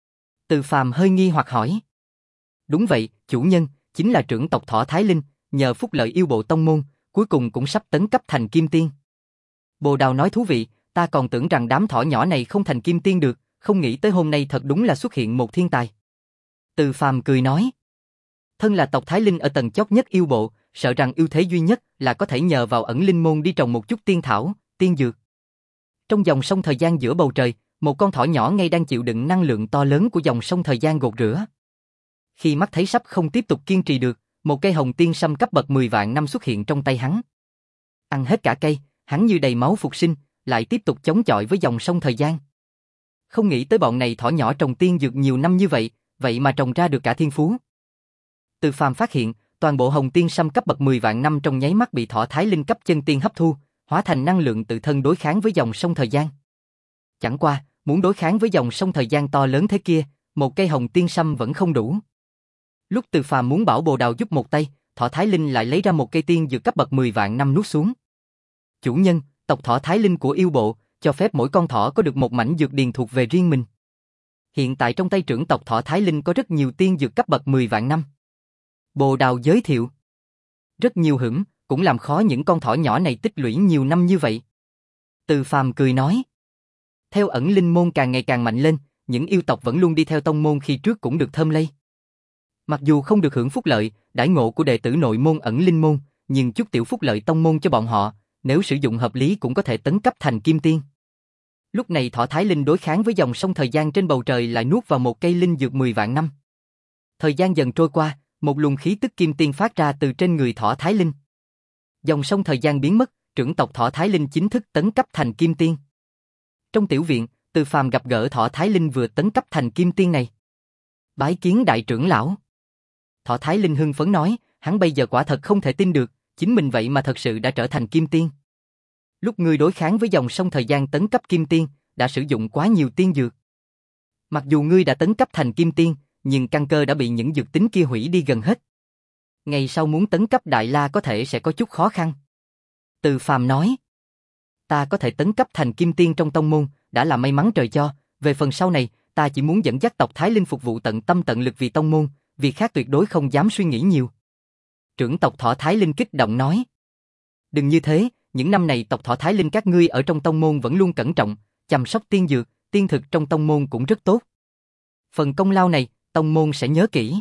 Speaker 1: Từ Phàm hơi nghi hoặc hỏi. Đúng vậy, chủ nhân, chính là trưởng tộc Thỏ Thái Linh, nhờ phúc lợi yêu bộ tông môn, cuối cùng cũng sắp tấn cấp thành kim tiên. Bồ Đào nói thú vị, ta còn tưởng rằng đám thỏ nhỏ này không thành kim tiên được, không nghĩ tới hôm nay thật đúng là xuất hiện một thiên tài. Từ Phàm cười nói. Thân là tộc Thái Linh ở tầng chót nhất yêu bộ, sợ rằng ưu thế duy nhất là có thể nhờ vào ẩn linh môn đi trồng một chút tiên thảo, tiên dược. Trong dòng sông thời gian giữa bầu trời, một con thỏ nhỏ ngay đang chịu đựng năng lượng to lớn của dòng sông thời gian gột rửa. Khi mắt thấy sắp không tiếp tục kiên trì được, một cây hồng tiên sâm cấp bậc mười vạn năm xuất hiện trong tay hắn. Ăn hết cả cây, hắn như đầy máu phục sinh, lại tiếp tục chống chọi với dòng sông thời gian. Không nghĩ tới bọn này thỏ nhỏ trồng tiên dược nhiều năm như vậy, vậy mà trồng ra được cả thiên phú. Từ Phàm phát hiện, toàn bộ hồng tiên sâm cấp bậc mười vạn năm trong nháy mắt bị thỏ Thái Linh cấp chân tiên hấp thu, hóa thành năng lượng tự thân đối kháng với dòng sông thời gian. Chẳng qua, muốn đối kháng với dòng sông thời gian to lớn thế kia, một cây hồng tiên sâm vẫn không đủ. Lúc Từ Phàm muốn bảo Bồ Đào giúp một tay, thỏ Thái Linh lại lấy ra một cây tiên dược cấp bậc mười vạn năm nuốt xuống. Chủ nhân, tộc thỏ Thái Linh của yêu bộ, cho phép mỗi con thỏ có được một mảnh dược điền thuộc về riêng mình. Hiện tại trong tay trưởng tộc thỏ Thái Linh có rất nhiều tiên dược cấp bậc mười vạn năm. Bồ Đào giới thiệu. Rất nhiều hửng, cũng làm khó những con thỏ nhỏ này tích lũy nhiều năm như vậy. Từ Phàm cười nói. Theo ẩn linh môn càng ngày càng mạnh lên, những yêu tộc vẫn luôn đi theo tông môn khi trước cũng được thơm lây. Mặc dù không được hưởng phúc lợi, đãi ngộ của đệ tử nội môn ẩn linh môn, nhưng chút tiểu phúc lợi tông môn cho bọn họ, nếu sử dụng hợp lý cũng có thể tấn cấp thành kim tiên. Lúc này thỏ Thái Linh đối kháng với dòng sông thời gian trên bầu trời lại nuốt vào một cây linh dược mười vạn năm. Thời gian dần trôi qua, một luồng khí tức kim tiên phát ra từ trên người thỏ Thái Linh. Dòng sông thời gian biến mất, trưởng tộc thỏ Thái Linh chính thức tấn cấp thành kim tiên. Trong tiểu viện, Từ Phàm gặp gỡ thỏ Thái Linh vừa tấn cấp thành kim tiên này. Bái kiến đại trưởng lão. Thỏ Thái Linh hưng phấn nói, hắn bây giờ quả thật không thể tin được, chính mình vậy mà thật sự đã trở thành kim tiên. Lúc ngươi đối kháng với dòng sông thời gian tấn cấp kim tiên, đã sử dụng quá nhiều tiên dược. Mặc dù ngươi đã tấn cấp thành kim tiên, nhưng căn cơ đã bị những dược tính kia hủy đi gần hết. Ngày sau muốn tấn cấp đại la có thể sẽ có chút khó khăn. Từ Phàm nói, ta có thể tấn cấp thành kim tiên trong tông môn, đã là may mắn trời cho, về phần sau này, ta chỉ muốn dẫn dắt tộc Thái Linh phục vụ tận tâm tận lực vì tông môn, việc khác tuyệt đối không dám suy nghĩ nhiều. Trưởng tộc Thỏ Thái Linh kích động nói, đừng như thế, những năm này tộc Thỏ Thái Linh các ngươi ở trong tông môn vẫn luôn cẩn trọng, chăm sóc tiên dược, tiên thực trong tông môn cũng rất tốt. Phần công lao này, tông môn sẽ nhớ kỹ.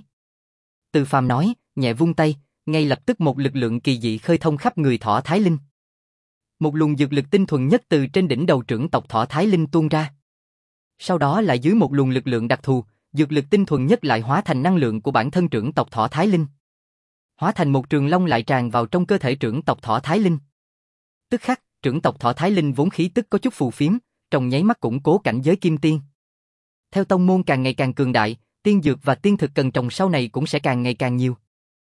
Speaker 1: Từ Phàm nói, nhẹ vung tay, ngay lập tức một lực lượng kỳ dị khơi thông khắp người Thỏ Thái Linh. Một luồng dược lực tinh thuần nhất từ trên đỉnh đầu trưởng tộc Thỏ Thái Linh tuôn ra. Sau đó lại dưới một luồng lực lượng đặc thù, dược lực tinh thuần nhất lại hóa thành năng lượng của bản thân trưởng tộc Thỏ Thái Linh. Hóa thành một trường long lại tràn vào trong cơ thể trưởng tộc Thỏ Thái Linh. Tức khắc, trưởng tộc Thỏ Thái Linh vốn khí tức có chút phù phiếm, trong nháy mắt củng cố cảnh giới kim tiên. Theo tông môn càng ngày càng cường đại, tiên dược và tiên thực cần trồng sau này cũng sẽ càng ngày càng nhiều.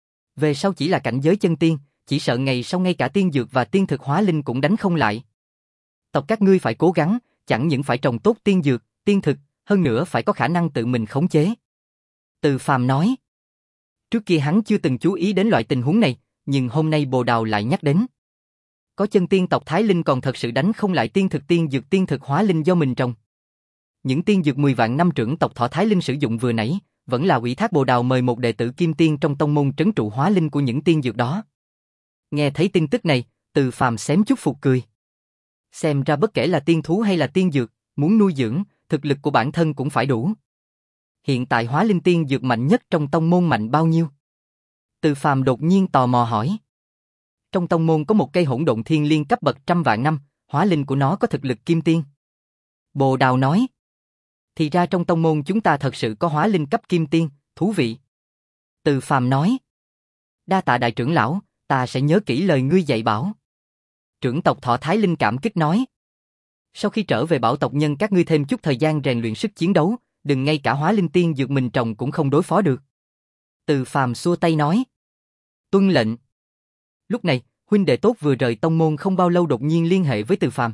Speaker 1: Về sau chỉ là cảnh giới chân tiên, chỉ sợ ngày sau ngay cả tiên dược và tiên thực hóa linh cũng đánh không lại. Tộc các ngươi phải cố gắng, chẳng những phải trồng tốt tiên dược, tiên thực, hơn nữa phải có khả năng tự mình khống chế. Từ Phàm nói. Trước kia hắn chưa từng chú ý đến loại tình huống này, nhưng hôm nay Bồ Đào lại nhắc đến. Có chân tiên tộc Thái Linh còn thật sự đánh không lại tiên thực tiên dược tiên thực hóa linh do mình trồng. Những tiên dược mười vạn năm trưởng tộc Thỏ Thái Linh sử dụng vừa nãy, vẫn là ủy thác Bồ Đào mời một đệ tử kim tiên trong tông môn trấn trụ hóa linh của những tiên dược đó. Nghe thấy tin tức này, Từ Phàm xém chút phục cười. Xem ra bất kể là tiên thú hay là tiên dược, muốn nuôi dưỡng, thực lực của bản thân cũng phải đủ. Hiện tại hóa linh tiên dược mạnh nhất trong tông môn mạnh bao nhiêu? Từ Phàm đột nhiên tò mò hỏi. Trong tông môn có một cây hỗn độn thiên liên cấp bậc trăm vạn năm, hóa linh của nó có thực lực kim tiên. Bồ Đào nói. Thì ra trong tông môn chúng ta thật sự có hóa linh cấp kim tiên, thú vị. Từ Phàm nói. Đa tạ đại trưởng lão, ta sẽ nhớ kỹ lời ngươi dạy bảo. Trưởng tộc Thỏ Thái Linh cảm kích nói. Sau khi trở về bảo tộc nhân các ngươi thêm chút thời gian rèn luyện sức chiến đấu, đừng ngay cả hóa linh tiên dược mình trồng cũng không đối phó được. Từ Phàm xua tay nói. Tuân lệnh. Lúc này, huynh đệ tốt vừa rời tông môn không bao lâu đột nhiên liên hệ với Từ Phàm.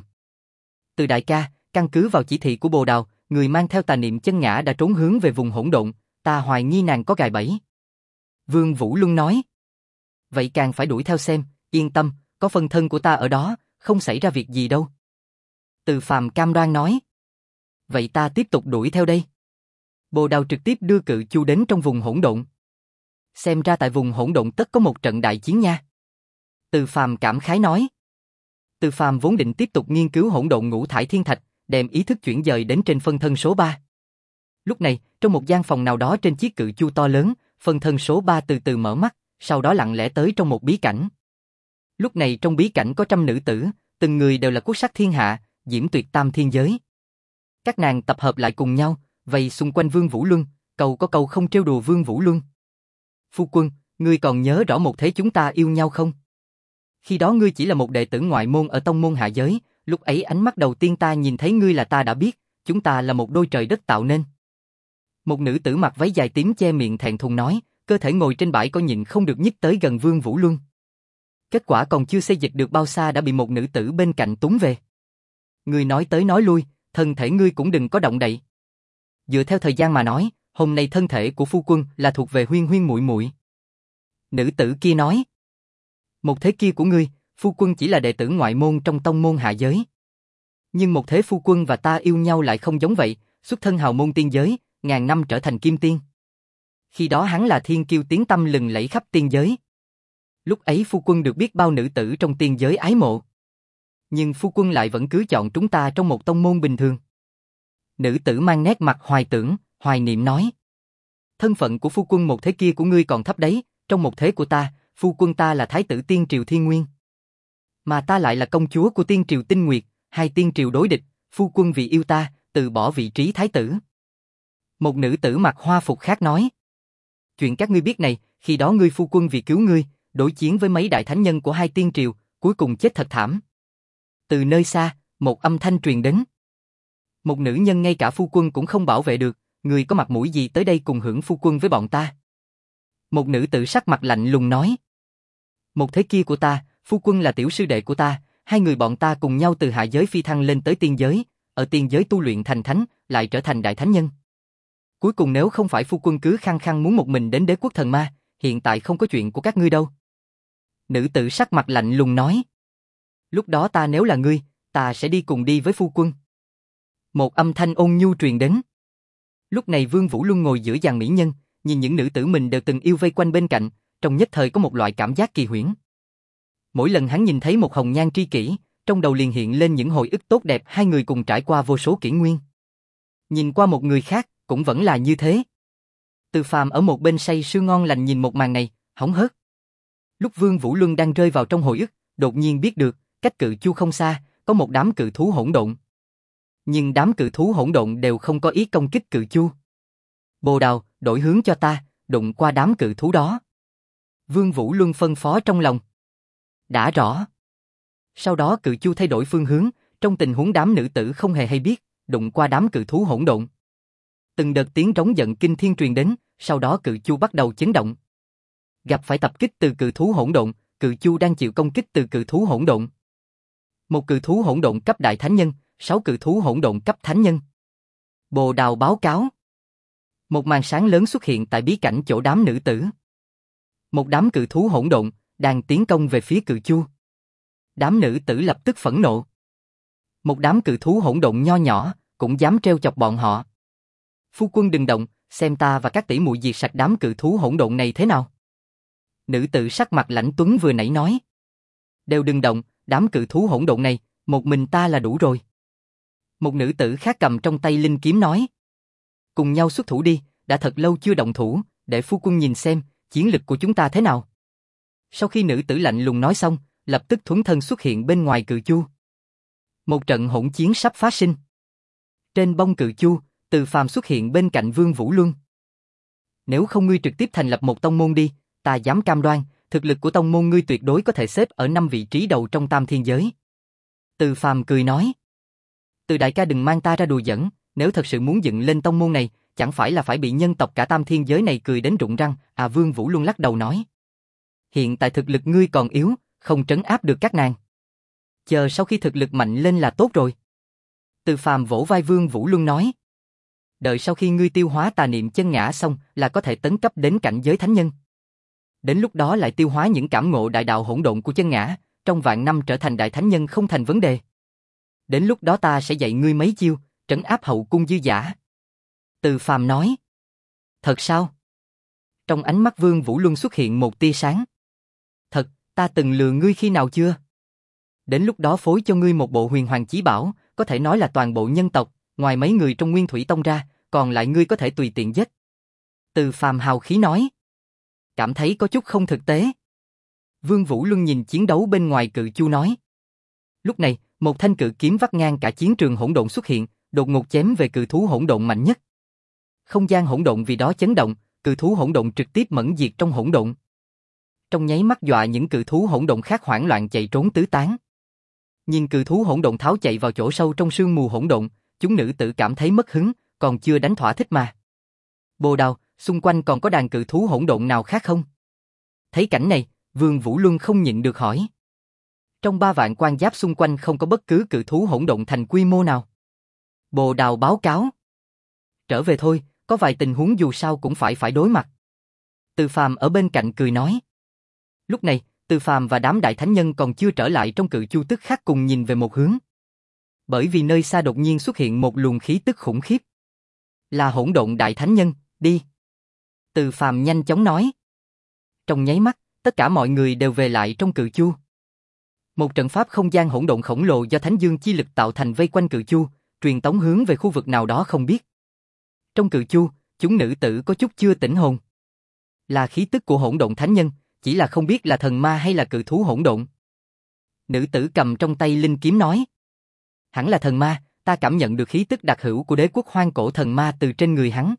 Speaker 1: Từ đại ca, căn cứ vào chỉ thị của Bồ Đào, người mang theo tà niệm chân ngã đã trốn hướng về vùng hỗn độn, ta hoài nghi nàng có gài bẫy. Vương Vũ Luân nói. Vậy càng phải đuổi theo xem, yên tâm, có phân thân của ta ở đó, không xảy ra việc gì đâu. Từ Phàm cam đoan nói. Vậy ta tiếp tục đuổi theo đây. Bồ Đào trực tiếp đưa Cự Chu đến trong vùng hỗn độn. Xem ra tại vùng hỗn độn tất có một trận đại chiến nha. Từ Phàm cảm khái nói. Từ Phàm vốn định tiếp tục nghiên cứu hỗn độn ngũ thải thiên thạch, đem ý thức chuyển dời đến trên phân thân số ba. Lúc này, trong một gian phòng nào đó trên chiếc Cự Chu to lớn, phân thân số ba từ từ mở mắt, sau đó lặng lẽ tới trong một bí cảnh. Lúc này trong bí cảnh có trăm nữ tử, từng người đều là quốc sắc thiên hạ, diễm tuyệt tam thiên giới. Các nàng tập hợp lại cùng nhau, vây xung quanh Vương Vũ Luân, câu có câu không trêu đùa Vương Vũ Luân. Phu quân, ngươi còn nhớ rõ một thế chúng ta yêu nhau không? Khi đó ngươi chỉ là một đệ tử ngoại môn ở tông môn hạ giới, lúc ấy ánh mắt đầu tiên ta nhìn thấy ngươi là ta đã biết, chúng ta là một đôi trời đất tạo nên. Một nữ tử mặc váy dài tím che miệng thẹn thùng nói, cơ thể ngồi trên bãi có nhịn không được nhích tới gần Vương Vũ Luân. Kết quả còn chưa xây dịch được bao xa đã bị một nữ tử bên cạnh túm về. Ngươi nói tới nói lui, thân thể ngươi cũng đừng có động đậy. Dựa theo thời gian mà nói, hôm nay thân thể của phu quân là thuộc về Huyên Huyên muội muội. Nữ tử kia nói. Một thế kia của ngươi, phu quân chỉ là đệ tử ngoại môn trong tông môn hạ giới. Nhưng một thế phu quân và ta yêu nhau lại không giống vậy, xuất thân hào môn tiên giới, ngàn năm trở thành kim tiên. Khi đó hắn là thiên kiêu tiếng tăm lừng lẫy khắp tiên giới. Lúc ấy phu quân được biết bao nữ tử trong tiên giới ái mộ. Nhưng phu quân lại vẫn cứ chọn chúng ta trong một tông môn bình thường. Nữ tử mang nét mặt hoài tưởng, hoài niệm nói. Thân phận của phu quân một thế kia của ngươi còn thấp đấy, trong một thế của ta, phu quân ta là thái tử tiên triều Thiên Nguyên. Mà ta lại là công chúa của tiên triều Tinh Nguyệt, hai tiên triều đối địch, phu quân vì yêu ta, từ bỏ vị trí thái tử. Một nữ tử mặc hoa phục khác nói. Chuyện các ngươi biết này, khi đó ngươi phu quân vì cứu ngươi, đối chiến với mấy đại thánh nhân của hai tiên triều, cuối cùng chết thật thảm. Từ nơi xa, một âm thanh truyền đến. Một nữ nhân ngay cả phu quân cũng không bảo vệ được, người có mặt mũi gì tới đây cùng hưởng phu quân với bọn ta. Một nữ tử sắc mặt lạnh lùng nói. Một thế kia của ta, phu quân là tiểu sư đệ của ta, hai người bọn ta cùng nhau từ hạ giới phi thăng lên tới tiên giới, ở tiên giới tu luyện thành thánh, lại trở thành đại thánh nhân. Cuối cùng nếu không phải phu quân cứ khăng khăng muốn một mình đến đế quốc thần ma, hiện tại không có chuyện của các ngươi đâu. Nữ tử sắc mặt lạnh lùng nói. Lúc đó ta nếu là ngươi, ta sẽ đi cùng đi với phu quân. Một âm thanh ôn nhu truyền đến. Lúc này Vương Vũ Luân ngồi giữa dàn mỹ nhân, nhìn những nữ tử mình đều từng yêu vây quanh bên cạnh, trong nhất thời có một loại cảm giác kỳ huyễn. Mỗi lần hắn nhìn thấy một hồng nhan tri kỷ, trong đầu liền hiện lên những hồi ức tốt đẹp hai người cùng trải qua vô số kỷ nguyên. Nhìn qua một người khác, cũng vẫn là như thế. Từ Phàm ở một bên say sưa ngon lành nhìn một màn này, hóng hớt. Lúc Vương Vũ Luân đang rơi vào trong hồi ức, đột nhiên biết được, cách Cự Chu không xa, có một đám cự thú hỗn độn. Nhưng đám cự thú hỗn độn đều không có ý công kích Cự Chu. Bồ Đào, đổi hướng cho ta, đụng qua đám cự thú đó. Vương Vũ Luân phân phó trong lòng. Đã rõ. Sau đó Cự Chu thay đổi phương hướng, trong tình huống đám nữ tử không hề hay biết, đụng qua đám cự thú hỗn độn. Từng đợt tiếng trống giận kinh thiên truyền đến, sau đó Cự Chu bắt đầu chấn động. Gặp phải tập kích từ cự thú hỗn độn, Cự Chu đang chịu công kích từ cự thú hỗn độn. Một cự thú hỗn độn cấp đại thánh nhân, sáu cự thú hỗn độn cấp thánh nhân. Bồ Đào báo cáo. Một màn sáng lớn xuất hiện tại bí cảnh chỗ đám nữ tử. Một đám cự thú hỗn độn đang tiến công về phía Cự Chu. Đám nữ tử lập tức phẫn nộ. Một đám cự thú hỗn độn nho nhỏ cũng dám trêu chọc bọn họ. Phu quân đừng động, xem ta và các tỷ muội diệt sạch đám cự thú hỗn độn này thế nào. Nữ tử sắc mặt lãnh tuấn vừa nãy nói. Đều đừng động, đám cự thú hỗn độn này, một mình ta là đủ rồi. Một nữ tử khác cầm trong tay linh kiếm nói. Cùng nhau xuất thủ đi, đã thật lâu chưa động thủ, để phu quân nhìn xem, chiến lực của chúng ta thế nào. Sau khi nữ tử lạnh lùng nói xong, lập tức thuấn thân xuất hiện bên ngoài Cự Chu. Một trận hỗn chiến sắp phát sinh. Trên bông Cự Chu, Từ Phàm xuất hiện bên cạnh Vương Vũ Luân. Nếu không ngươi trực tiếp thành lập một tông môn đi, ta dám cam đoan, thực lực của tông môn ngươi tuyệt đối có thể xếp ở năm vị trí đầu trong tam thiên giới. Từ Phàm cười nói. Từ đại ca đừng mang ta ra đùa giỡn, nếu thật sự muốn dựng lên tông môn này, chẳng phải là phải bị nhân tộc cả tam thiên giới này cười đến rụng răng, à Vương Vũ Luân lắc đầu nói. Hiện tại thực lực ngươi còn yếu, không trấn áp được các nàng. Chờ sau khi thực lực mạnh lên là tốt rồi. Từ Phàm vỗ vai Vương Vũ Luân nói. Đợi sau khi ngươi tiêu hóa tà niệm chân ngã xong là có thể tấn cấp đến cảnh giới thánh nhân. Đến lúc đó lại tiêu hóa những cảm ngộ đại đạo hỗn độn của chân ngã, trong vạn năm trở thành đại thánh nhân không thành vấn đề. Đến lúc đó ta sẽ dạy ngươi mấy chiêu, trấn áp hậu cung dư giả. Từ Phàm nói. Thật sao? Trong ánh mắt Vương Vũ Luân xuất hiện một tia sáng. Thật, ta từng lừa ngươi khi nào chưa? Đến lúc đó phối cho ngươi một bộ huyền hoàng chí bảo, có thể nói là toàn bộ nhân tộc, ngoài mấy người trong Nguyên Thủy Tông ra, còn lại ngươi có thể tùy tiện giết. Từ Phàm hào khí nói. Cảm thấy có chút không thực tế. Vương Vũ Luân nhìn chiến đấu bên ngoài cự chu nói. Lúc này, một thanh cự kiếm vắt ngang cả chiến trường hỗn độn xuất hiện, đột ngột chém về cự thú hỗn độn mạnh nhất. Không gian hỗn độn vì đó chấn động, cự thú hỗn độn trực tiếp mẫn diệt trong hỗn độn. Trong nháy mắt dọa những cự thú hỗn độn khác hoảng loạn chạy trốn tứ tán. Nhìn cự thú hỗn độn tháo chạy vào chỗ sâu trong sương mù hỗn độn, chúng nữ tử cảm thấy mất hứng, còn chưa đánh thỏa thích mà. Bồ Đào, xung quanh còn có đàn cự thú hỗn độn nào khác không? Thấy cảnh này, Vương Vũ Luân không nhịn được hỏi. Trong ba vạn quan giáp xung quanh không có bất cứ cự thú hỗn độn thành quy mô nào. Bồ Đào báo cáo. Trở về thôi, có vài tình huống dù sao cũng phải phải đối mặt. Từ Phàm ở bên cạnh cười nói. Lúc này, Từ Phàm và đám đại thánh nhân còn chưa trở lại trong cự chu tức khắc cùng nhìn về một hướng. Bởi vì nơi xa đột nhiên xuất hiện một luồng khí tức khủng khiếp. Là hỗn độn đại thánh nhân, đi. Từ Phàm nhanh chóng nói. Trong nháy mắt, tất cả mọi người đều về lại trong cự chu. Một trận pháp không gian hỗn độn khổng lồ do Thánh Dương chi lực tạo thành vây quanh cự chu, truyền tống hướng về khu vực nào đó không biết. Trong cự chu, chúng nữ tử có chút chưa tỉnh hồn. Là khí tức của hỗn độn thánh nhân, chỉ là không biết là thần ma hay là cự thú hỗn độn. Nữ tử cầm trong tay linh kiếm nói. Hẳn là thần ma, ta cảm nhận được khí tức đặc hữu của đế quốc hoang cổ thần ma từ trên người hắn.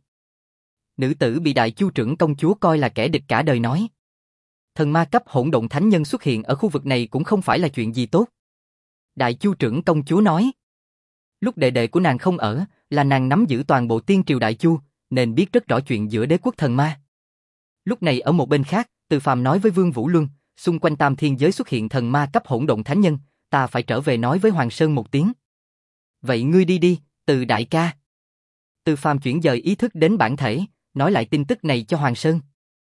Speaker 1: Nữ tử bị đại chu trưởng công chúa coi là kẻ địch cả đời nói. Thần ma cấp hỗn độn thánh nhân xuất hiện ở khu vực này cũng không phải là chuyện gì tốt. Đại chu trưởng công chúa nói. Lúc đệ đệ của nàng không ở, là nàng nắm giữ toàn bộ tiên triều đại chu, nên biết rất rõ chuyện giữa đế quốc thần ma. Lúc này ở một bên khác, Từ Phàm nói với Vương Vũ Luân, xung quanh tam thiên giới xuất hiện thần ma cấp hỗn độn thánh nhân, ta phải trở về nói với Hoàng Sơn một tiếng. Vậy ngươi đi đi, Từ đại ca. Từ Phàm chuyển dời ý thức đến bản thể, nói lại tin tức này cho Hoàng Sơn.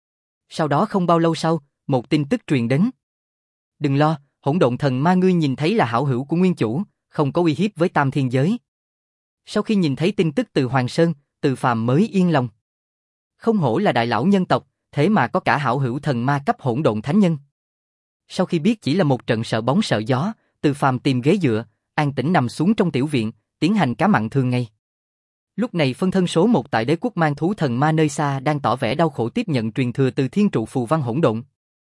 Speaker 1: Sau đó không bao lâu sau, một tin tức truyền đến. Đừng lo, hỗn độn thần ma ngươi nhìn thấy là hảo hữu của nguyên chủ, không có uy hiếp với tam thiên giới. Sau khi nhìn thấy tin tức từ Hoàng Sơn, Từ Phàm mới yên lòng. Không hổ là đại lão nhân tộc, thế mà có cả hảo hữu thần ma cấp hỗn độn thánh nhân. Sau khi biết chỉ là một trận sợ bóng sợ gió, Từ Phàm tìm ghế dựa, an tĩnh nằm xuống trong tiểu viện, tiến hành cá mặn thường ngày. Lúc này phân thân số một tại đế quốc mang thú thần ma nơi xa đang tỏ vẻ đau khổ tiếp nhận truyền thừa từ thiên trụ phù văn hỗn độn.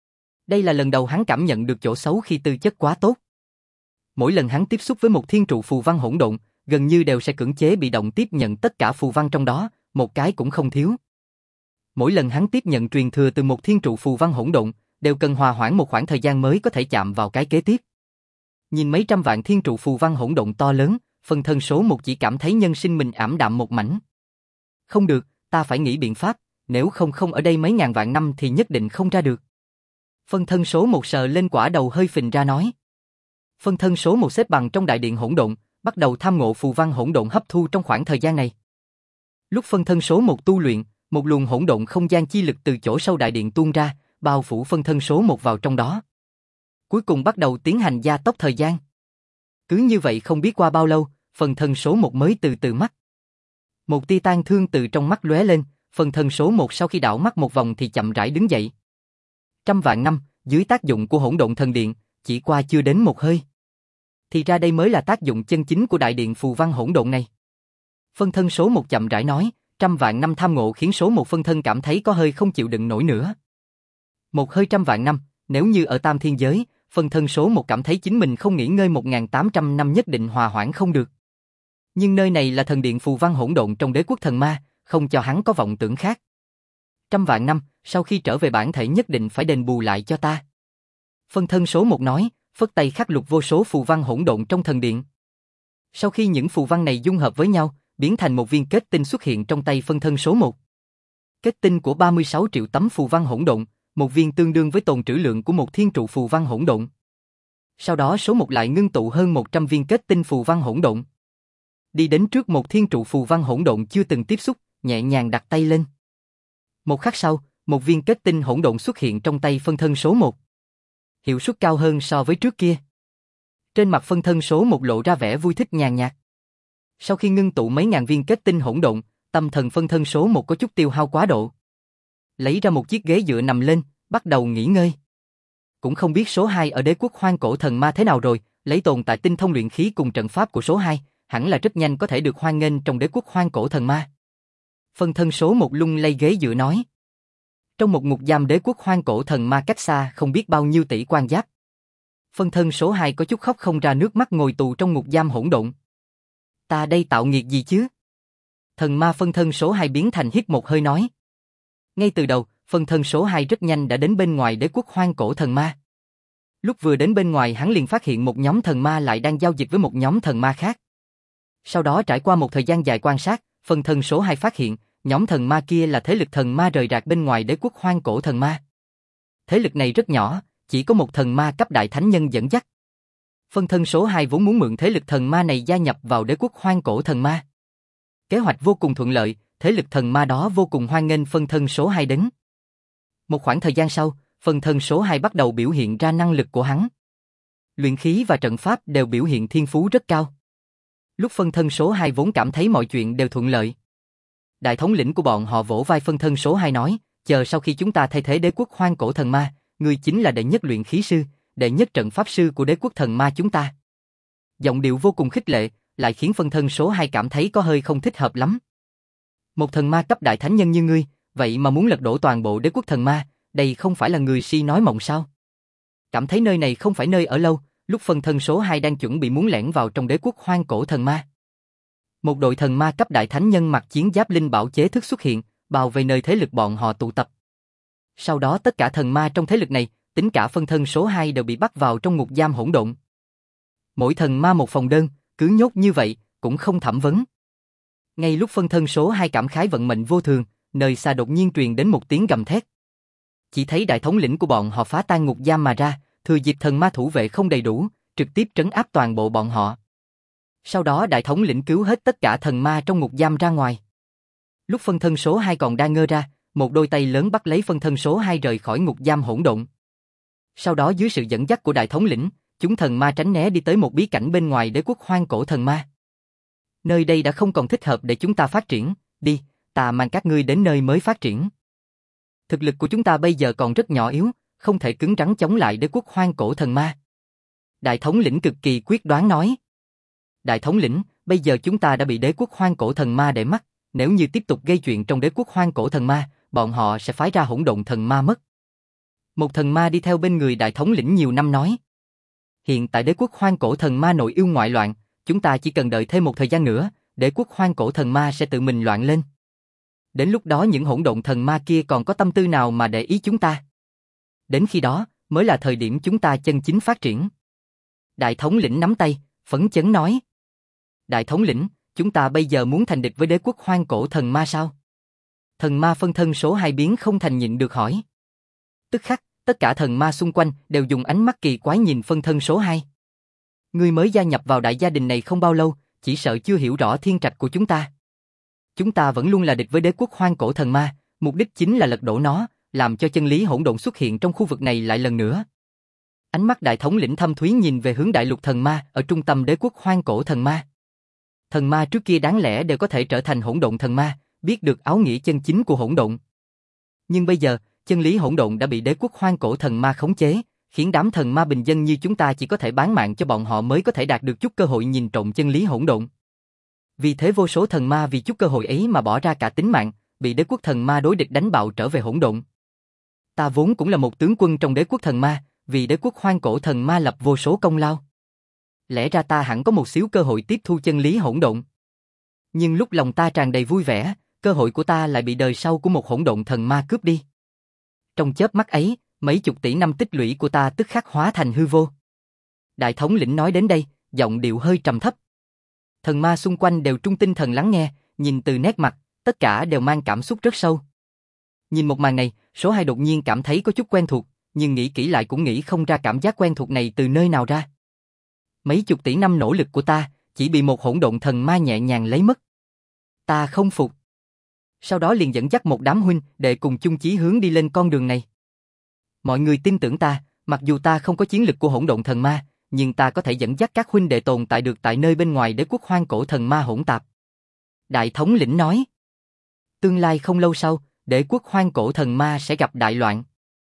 Speaker 1: Đây là lần đầu hắn cảm nhận được chỗ xấu khi tư chất quá tốt. Mỗi lần hắn tiếp xúc với một thiên trụ phù văn hỗn độn, gần như đều sẽ cưỡng chế bị động tiếp nhận tất cả phù văn trong đó, một cái cũng không thiếu. Mỗi lần hắn tiếp nhận truyền thừa từ một thiên trụ phù văn hỗn độn, đều cần hòa hoãn một khoảng thời gian mới có thể chạm vào cái kế tiếp. Nhìn mấy trăm vạn thiên trụ phù văn hỗn độn to lớn, phân thân số một chỉ cảm thấy nhân sinh mình ảm đạm một mảnh. Không được, ta phải nghĩ biện pháp, nếu không không ở đây mấy ngàn vạn năm thì nhất định không ra được. Phân thân số một sờ lên quả đầu hơi phình ra nói. Phân thân số một xếp bằng trong đại điện hỗn độn, bắt đầu tham ngộ phù văn hỗn độn hấp thu trong khoảng thời gian này. Lúc phân thân số một tu luyện, một luồng hỗn độn không gian chi lực từ chỗ sâu đại điện tuôn ra, bao phủ phân thân số một vào trong đó. Cuối cùng bắt đầu tiến hành gia tốc thời gian. Cứ như vậy không biết qua bao lâu, phân thân số một mới từ từ mắt. Một tia tang thương từ trong mắt lóe lên, phân thân số một sau khi đảo mắt một vòng thì chậm rãi đứng dậy. Trăm vạn năm, dưới tác dụng của hỗn độn thần điện, chỉ qua chưa đến một hơi. Thì ra đây mới là tác dụng chân chính của đại điện phù văn hỗn độn này. Phân thân số một chậm rãi nói, trăm vạn năm tham ngộ khiến số một phân thân cảm thấy có hơi không chịu đựng nổi nữa. Một hơi trăm vạn năm, nếu như ở tam thiên giới, phân thân số một cảm thấy chính mình không nghỉ ngơi một nghìn tám trăm năm nhất định hòa hoãn không được. Nhưng nơi này là thần điện phù văn hỗn độn trong đế quốc thần ma, không cho hắn có vọng tưởng khác. Trăm vạn năm, sau khi trở về bản thể nhất định phải đền bù lại cho ta. Phân thân số một nói, phất tay khắc lục vô số phù văn hỗn độn trong thần điện. Sau khi những phù văn này dung hợp với nhau, biến thành một viên kết tinh xuất hiện trong tay phân thân số một. Kết tinh của ba mươi sáu triệu tấm phù văn hỗn độn, một viên tương đương với tồn trữ lượng của một thiên trụ phù văn hỗn độn. Sau đó số một lại ngưng tụ hơn một trăm viên kết tinh phù văn hỗn độn. Đi đến trước một thiên trụ phù văn hỗn độn chưa từng tiếp xúc, nhẹ nhàng đặt tay lên. Một khắc sau, một viên kết tinh hỗn độn xuất hiện trong tay phân thân số một. Hiệu suất cao hơn so với trước kia. Trên mặt phân thân số một lộ ra vẻ vui thích nhàn nhạt. Sau khi ngưng tụ mấy ngàn viên kết tinh hỗn độn, tâm thần phân thân số một có chút tiêu hao quá độ. Lấy ra một chiếc ghế dựa nằm lên, bắt đầu nghỉ ngơi. Cũng không biết số hai ở đế quốc hoang cổ thần ma thế nào rồi, lấy tồn tại tinh thông luyện khí cùng trận pháp của số hai, hẳn là rất nhanh có thể được hoan nghênh trong đế quốc hoang cổ thần ma. Phân thân số một lung lay ghế dựa nói. Trong một ngục giam đế quốc hoang cổ thần ma cách xa không biết bao nhiêu tỷ quan giáp. Phân thân số hai có chút khóc không ra nước mắt ngồi tù trong ngục giam hỗn độn. Ta đây tạo nghiệt gì chứ? Thần ma phân thân số hai biến thành hít một hơi nói. Ngay từ đầu, phân thân số hai rất nhanh đã đến bên ngoài đế quốc hoang cổ thần ma. Lúc vừa đến bên ngoài hắn liền phát hiện một nhóm thần ma lại đang giao dịch với một nhóm thần ma khác. Sau đó trải qua một thời gian dài quan sát, phân thân số hai phát hiện, nhóm thần ma kia là thế lực thần ma rời rạc bên ngoài đế quốc hoang cổ thần ma. Thế lực này rất nhỏ, chỉ có một thần ma cấp đại thánh nhân dẫn dắt. Phân thân số hai vốn muốn mượn thế lực thần ma này gia nhập vào đế quốc hoang cổ thần ma. Kế hoạch vô cùng thuận lợi, thế lực thần ma đó vô cùng hoan nghênh phân thân số hai đến. Một khoảng thời gian sau, phân thân số hai bắt đầu biểu hiện ra năng lực của hắn. Luyện khí và trận pháp đều biểu hiện thiên phú rất cao. Lúc phân thân số hai vốn cảm thấy mọi chuyện đều thuận lợi. Đại thống lĩnh của bọn họ vỗ vai phân thân số hai nói, chờ sau khi chúng ta thay thế đế quốc hoang cổ thần ma, ngươi chính là đệ nhất luyện khí sư, đệ nhất trận pháp sư của đế quốc thần ma chúng ta. Giọng điệu vô cùng khích lệ, lại khiến phân thân số hai cảm thấy có hơi không thích hợp lắm. Một thần ma cấp đại thánh nhân như ngươi, vậy mà muốn lật đổ toàn bộ đế quốc thần ma, đây không phải là người si nói mộng sao? Cảm thấy nơi này không phải nơi ở lâu, lúc phân thân số hai đang chuẩn bị muốn lẻn vào trong đế quốc hoang cổ thần ma. Một đội thần ma cấp đại thánh nhân mặc chiến giáp linh bảo chế thức xuất hiện, bảo vệ nơi thế lực bọn họ tụ tập. Sau đó tất cả thần ma trong thế lực này, tính cả phân thân số hai đều bị bắt vào trong ngục giam hỗn độn. Mỗi thần ma một phòng đơn, cứ nhốt như vậy, cũng không thẩm vấn. Ngay lúc phân thân số hai cảm khái vận mệnh vô thường, nơi xa đột nhiên truyền đến một tiếng gầm thét. Chỉ thấy đại thống lĩnh của bọn họ phá tan ngục giam mà ra, thừa dịp thần ma thủ vệ không đầy đủ, trực tiếp trấn áp toàn bộ bọn họ. Sau đó đại thống lĩnh cứu hết tất cả thần ma trong ngục giam ra ngoài. Lúc phân thân số hai còn đang ngơ ra, một đôi tay lớn bắt lấy phân thân số hai rời khỏi ngục giam hỗn độn. Sau đó dưới sự dẫn dắt của đại thống lĩnh, chúng thần ma tránh né đi tới một bí cảnh bên ngoài đế quốc hoang cổ thần ma. Nơi đây đã không còn thích hợp để chúng ta phát triển, đi, ta mang các ngươi đến nơi mới phát triển. Thực lực của chúng ta bây giờ còn rất nhỏ yếu, không thể cứng rắn chống lại đế quốc hoang cổ thần ma. Đại thống lĩnh cực kỳ quyết đoán nói. Đại thống lĩnh, bây giờ chúng ta đã bị đế quốc hoang cổ thần ma để mắt, nếu như tiếp tục gây chuyện trong đế quốc hoang cổ thần ma, bọn họ sẽ phái ra hỗn độn thần ma mất. Một thần ma đi theo bên người đại thống lĩnh nhiều năm nói. Hiện tại đế quốc hoang cổ thần ma nội yêu ngoại loạn, chúng ta chỉ cần đợi thêm một thời gian nữa, đế quốc hoang cổ thần ma sẽ tự mình loạn lên. Đến lúc đó những hỗn độn thần ma kia còn có tâm tư nào mà để ý chúng ta. Đến khi đó, mới là thời điểm chúng ta chân chính phát triển. Đại thống lĩnh nắm tay, phấn chấn nói. Đại thống lĩnh, chúng ta bây giờ muốn thành địch với đế quốc hoang cổ thần ma sao? Thần ma phân thân số hai biến không thành nhịn được hỏi. Tức khắc, tất cả thần ma xung quanh đều dùng ánh mắt kỳ quái nhìn phân thân số hai. Ngươi mới gia nhập vào đại gia đình này không bao lâu, chỉ sợ chưa hiểu rõ thiên trạch của chúng ta. Chúng ta vẫn luôn là địch với đế quốc hoang cổ thần ma, mục đích chính là lật đổ nó, làm cho chân lý hỗn độn xuất hiện trong khu vực này lại lần nữa. Ánh mắt đại thống lĩnh thâm thúy nhìn về hướng đại lục thần ma ở trung tâm đế quốc hoang cổ thần ma. Thần ma trước kia đáng lẽ đều có thể trở thành hỗn độn thần ma, biết được áo nghĩa chân chính của hỗn độn. Nhưng bây giờ, chân lý hỗn độn đã bị đế quốc hoang cổ thần ma khống chế, khiến đám thần ma bình dân như chúng ta chỉ có thể bán mạng cho bọn họ mới có thể đạt được chút cơ hội nhìn trộm chân lý hỗn độn. Vì thế vô số thần ma vì chút cơ hội ấy mà bỏ ra cả tính mạng, bị đế quốc thần ma đối địch đánh bạo trở về hỗn độn. Ta vốn cũng là một tướng quân trong đế quốc thần ma, vì đế quốc hoang cổ thần ma lập vô số công lao. Lẽ ra ta hẳn có một xíu cơ hội tiếp thu chân lý hỗn độn. Nhưng lúc lòng ta tràn đầy vui vẻ, cơ hội của ta lại bị đời sau của một hỗn độn thần ma cướp đi. Trong chớp mắt ấy, mấy chục tỷ năm tích lũy của ta tức khắc hóa thành hư vô. Đại thống lĩnh nói đến đây, giọng điệu hơi trầm thấp. Thần ma xung quanh đều trung tinh thần lắng nghe, nhìn từ nét mặt, tất cả đều mang cảm xúc rất sâu. Nhìn một màn này, số hai đột nhiên cảm thấy có chút quen thuộc, nhưng nghĩ kỹ lại cũng nghĩ không ra cảm giác quen thuộc này từ nơi nào ra. Mấy chục tỷ năm nỗ lực của ta, chỉ bị một hỗn độn thần ma nhẹ nhàng lấy mất. Ta không phục. Sau đó liền dẫn dắt một đám huynh đệ cùng chung chí hướng đi lên con đường này. Mọi người tin tưởng ta, Mặc dù ta không có chiến lực của hỗn độn thần ma, nhưng ta có thể dẫn dắt các huynh đệ tồn tại được tại nơi bên ngoài đế quốc hoang cổ thần ma hỗn tạp. Đại thống lĩnh nói. Tương lai không lâu sau, đế quốc hoang cổ thần ma sẽ gặp đại loạn.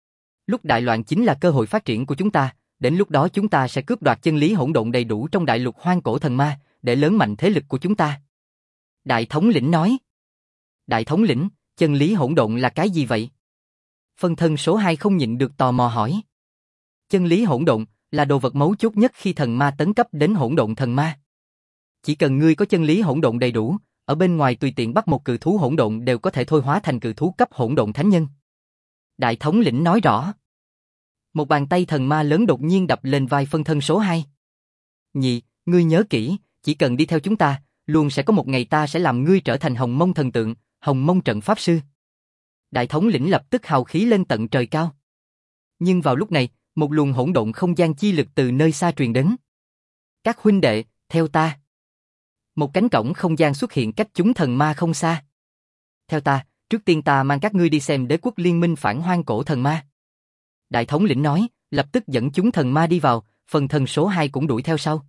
Speaker 1: Lúc đại loạn chính là cơ hội phát triển của chúng ta, đến lúc đó chúng ta sẽ cướp đoạt chân lý hỗn độn đầy đủ trong đại lục hoang cổ thần ma, để lớn mạnh thế lực của chúng ta. Đại thống lĩnh nói. Đại thống lĩnh, chân lý hỗn độn là cái gì vậy? Phân thân số hai không nhịn được tò mò hỏi. Chân lý hỗn độn là đồ vật mấu chốt nhất khi thần ma tấn cấp đến hỗn độn thần ma. Chỉ cần ngươi có chân lý hỗn độn đầy đủ, ở bên ngoài tùy tiện bắt một cự thú hỗn độn đều có thể thôi hóa thành cự thú cấp hỗn độn thánh nhân. Đại thống lĩnh nói rõ. Một bàn tay thần ma lớn đột nhiên đập lên vai phân thân số hai. Nhị, ngươi nhớ kỹ, chỉ cần đi theo chúng ta, luôn sẽ có một ngày ta sẽ làm ngươi trở thành hồng mông thần tượng, hồng mông trận pháp sư. Đại thống lĩnh lập tức hào khí lên tận trời cao. Nhưng vào lúc này, một luồng hỗn độn không gian chi lực từ nơi xa truyền đến. Các huynh đệ, theo ta. Một cánh cổng không gian xuất hiện cách chúng thần ma không xa. Theo ta, trước tiên ta mang các ngươi đi xem đế quốc liên minh phản hoang cổ thần ma. Đại thống lĩnh nói, lập tức dẫn chúng thần ma đi vào, phần thân số hai cũng đuổi theo sau.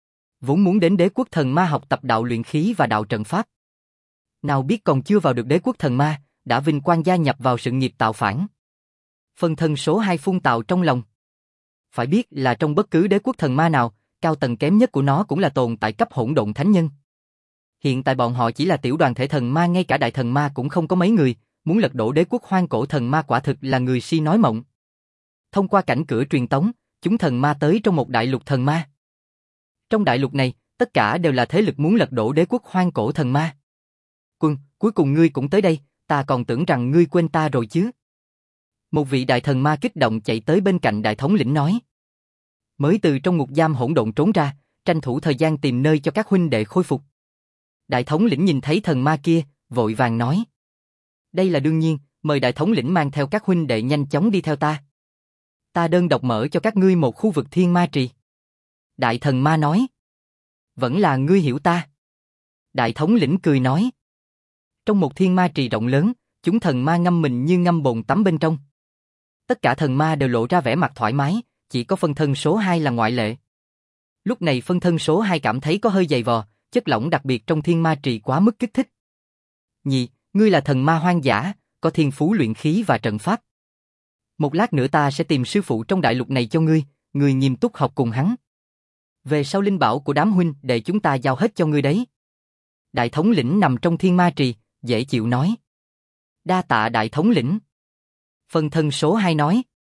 Speaker 1: Vốn muốn đến đế quốc thần ma học tập đạo luyện khí và đạo trận pháp. Nào biết còn chưa vào được đế quốc thần ma, đã vinh quang gia nhập vào sự nghiệp tạo phản. Phần thân số hai phun tào trong lòng. Phải biết là trong bất cứ đế quốc thần ma nào, cao tầng kém nhất của nó cũng là tồn tại cấp hỗn độn thánh nhân. Hiện tại bọn họ chỉ là tiểu đoàn thể thần ma, ngay cả đại thần ma cũng không có mấy người, muốn lật đổ đế quốc hoang cổ thần ma quả thực là người si nói mộng. Thông qua cảnh cửa truyền tống, chúng thần ma tới trong một đại lục thần ma. Trong đại lục này, tất cả đều là thế lực muốn lật đổ đế quốc hoang cổ thần ma. Quân, cuối cùng ngươi cũng tới đây, ta còn tưởng rằng ngươi quên ta rồi chứ. Một vị đại thần ma kích động chạy tới bên cạnh đại thống lĩnh nói. Mới từ trong ngục giam hỗn độn trốn ra, tranh thủ thời gian tìm nơi cho các huynh đệ khôi phục. Đại thống lĩnh nhìn thấy thần ma kia, vội vàng nói. Đây là đương nhiên, mời đại thống lĩnh mang theo các huynh đệ nhanh chóng đi theo ta. Ta đơn độc mở cho các ngươi một khu vực thiên ma trì. Đại thần ma nói. Vẫn là ngươi hiểu ta. Đại thống lĩnh cười nói. Trong một thiên ma trì rộng lớn, chúng thần ma ngâm mình như ngâm bồn tắm bên trong. Tất cả thần ma đều lộ ra vẻ mặt thoải mái, chỉ có phân thân số hai là ngoại lệ. Lúc này phân thân số hai cảm thấy có hơi dày vò, chất lỏng đặc biệt trong thiên ma trì quá mức kích thích. Nhị, ngươi là thần ma hoang dã, có thiên phú luyện khí và trận pháp. Một lát nữa ta sẽ tìm sư phụ trong đại lục này cho ngươi, ngươi nghiêm túc học cùng hắn. Về sau linh bảo của đám huynh đệ chúng ta giao hết cho ngươi đấy. Đại thống lĩnh nằm trong thiên ma trì, dễ chịu nói. Đa tạ đại thống lĩnh. Phân thân số hai nói.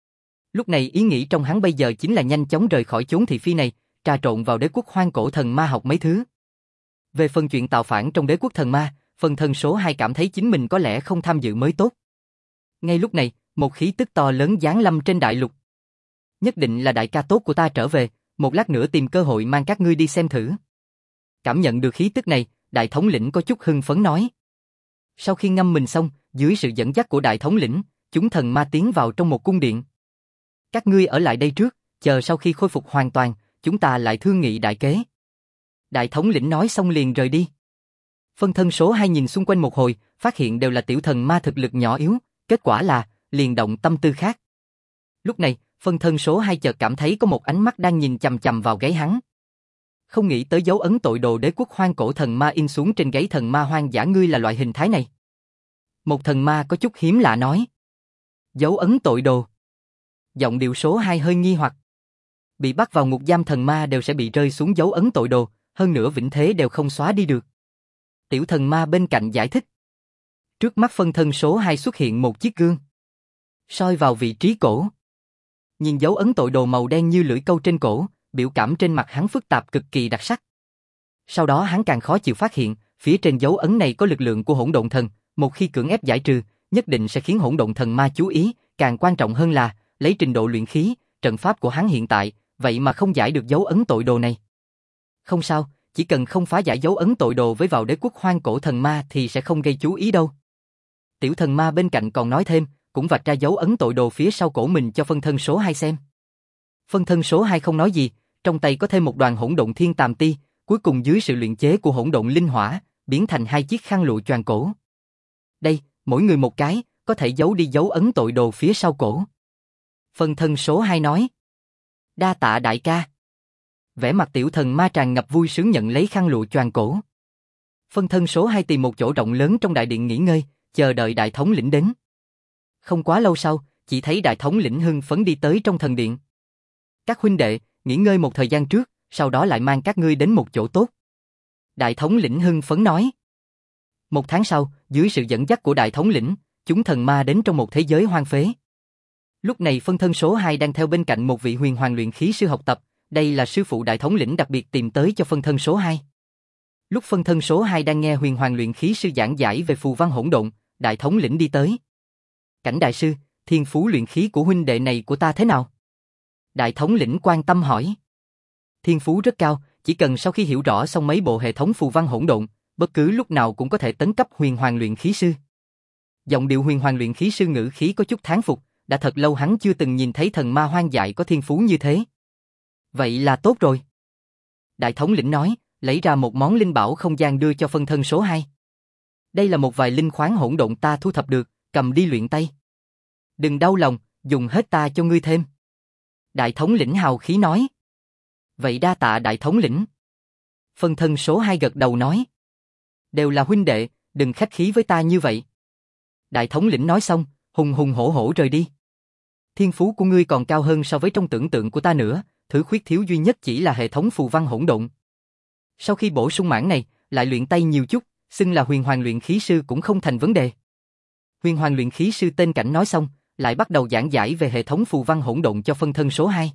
Speaker 1: Lúc này ý nghĩ trong hắn bây giờ chính là nhanh chóng rời khỏi chốn thị phi này, trà trộn vào đế quốc hoang cổ thần ma học mấy thứ. Về phần chuyện tạo phản trong đế quốc thần ma, phân thân số hai cảm thấy chính mình có lẽ không tham dự mới tốt. Ngay lúc này, một khí tức to lớn giáng lâm trên đại lục. Nhất định là đại ca tốt của ta trở về, một lát nữa tìm cơ hội mang các ngươi đi xem thử. Cảm nhận được khí tức này, đại thống lĩnh có chút hưng phấn nói. Sau khi ngâm mình xong, dưới sự dẫn dắt của đại thống lĩnh, chúng thần ma tiến vào trong một cung điện. Các ngươi ở lại đây trước, chờ sau khi khôi phục hoàn toàn, chúng ta lại thương nghị đại kế. Đại thống lĩnh nói xong liền rời đi. Phân thân số hai nhìn xung quanh một hồi, phát hiện đều là tiểu thần ma thực lực nhỏ yếu, kết quả là, liền động tâm tư khác. Lúc này, phân thân số hai chợt cảm thấy có một ánh mắt đang nhìn chằm chằm vào gáy hắn. Không nghĩ tới dấu ấn tội đồ đế quốc hoang cổ thần ma in xuống trên gáy thần ma hoang dã ngươi là loại hình thái này. Một thần ma có chút hiếm lạ nói. Dấu ấn tội đồ. Giọng điệu số hai hơi nghi hoặc. Bị bắt vào ngục giam thần ma đều sẽ bị rơi xuống dấu ấn tội đồ, hơn nữa vĩnh thế đều không xóa đi được. Tiểu thần ma bên cạnh giải thích. Trước mắt phân thân số hai xuất hiện một chiếc gương. Soi vào vị trí cổ. Nhìn dấu ấn tội đồ màu đen như lưỡi câu trên cổ, biểu cảm trên mặt hắn phức tạp cực kỳ đặc sắc. Sau đó hắn càng khó chịu phát hiện, phía trên dấu ấn này có lực lượng của hỗn độn thần, một khi cưỡng ép giải trừ, nhất định sẽ khiến hỗn độn thần ma chú ý, càng quan trọng hơn là, lấy trình độ luyện khí, trận pháp của hắn hiện tại, vậy mà không giải được dấu ấn tội đồ này. Không sao, chỉ cần không phá giải dấu ấn tội đồ với vào đế quốc hoang cổ thần ma thì sẽ không gây chú ý đâu. Tiểu thần ma bên cạnh còn nói thêm, cũng vạch ra dấu ấn tội đồ phía sau cổ mình cho phân thân số hai xem. Phân thân số hai không nói gì, trong tay có thêm một đoàn hỗn độn thiên tàm ti, cuối cùng dưới sự luyện chế của hỗn độn linh hỏa, biến thành hai chiếc khăn lụa choàng cổ. Đây, mỗi người một cái, có thể giấu đi dấu ấn tội đồ phía sau cổ. Phân thân số hai nói. Đa tạ đại ca. Vẻ mặt tiểu thần ma tràn ngập vui sướng nhận lấy khăn lụa choàng cổ. Phân thân số hai tìm một chỗ rộng lớn trong đại điện nghỉ ngơi, chờ đợi đại thống lĩnh đến. Không quá lâu sau, chỉ thấy đại thống lĩnh hưng phấn đi tới trong thần điện. Các huynh đệ, nghỉ ngơi một thời gian trước, sau đó lại mang các ngươi đến một chỗ tốt. Đại thống lĩnh hưng phấn nói. Một tháng sau, dưới sự dẫn dắt của đại thống lĩnh, chúng thần ma đến trong một thế giới hoang phế. Lúc này phân thân số hai đang theo bên cạnh một vị huyền hoàng luyện khí sư học tập, đây là sư phụ đại thống lĩnh đặc biệt tìm tới cho phân thân số hai. Lúc phân thân số hai đang nghe huyền hoàng luyện khí sư giảng giải về phù văn hỗn độn, đại thống lĩnh đi tới. Cảnh đại sư, thiên phú luyện khí của huynh đệ này của ta thế nào? Đại thống lĩnh quan tâm hỏi. Thiên phú rất cao, chỉ cần sau khi hiểu rõ xong mấy bộ hệ thống phù văn hỗn độn, bất cứ lúc nào cũng có thể tấn cấp huyền hoàng luyện khí sư. Giọng điệu huyền hoàng luyện khí sư ngữ khí có chút thán phục, đã thật lâu hắn chưa từng nhìn thấy thần ma hoang dại có thiên phú như thế. Vậy là tốt rồi. Đại thống lĩnh nói, lấy ra một món linh bảo không gian đưa cho phân thân số hai. Đây là một vài linh khoáng hỗn độn ta thu thập được, cầm đi luyện tay. Đừng đau lòng, dùng hết ta cho ngươi thêm. Đại thống lĩnh hào khí nói. Vậy đa tạ đại thống lĩnh. Phân thân số hai gật đầu nói. Đều là huynh đệ, đừng khách khí với ta như vậy. Đại thống lĩnh nói xong, hùng hùng hổ hổ rời đi. Thiên phú của ngươi còn cao hơn so với trong tưởng tượng của ta nữa, thứ khuyết thiếu duy nhất chỉ là hệ thống phù văn hỗn độn. Sau khi bổ sung mảng này, lại luyện tay nhiều chút, xưng là huyền hoàng luyện khí sư cũng không thành vấn đề. Huyền hoàng luyện khí sư tên Cảnh nói xong, lại bắt đầu giảng giải về hệ thống phù văn hỗn độn cho phân thân số hai.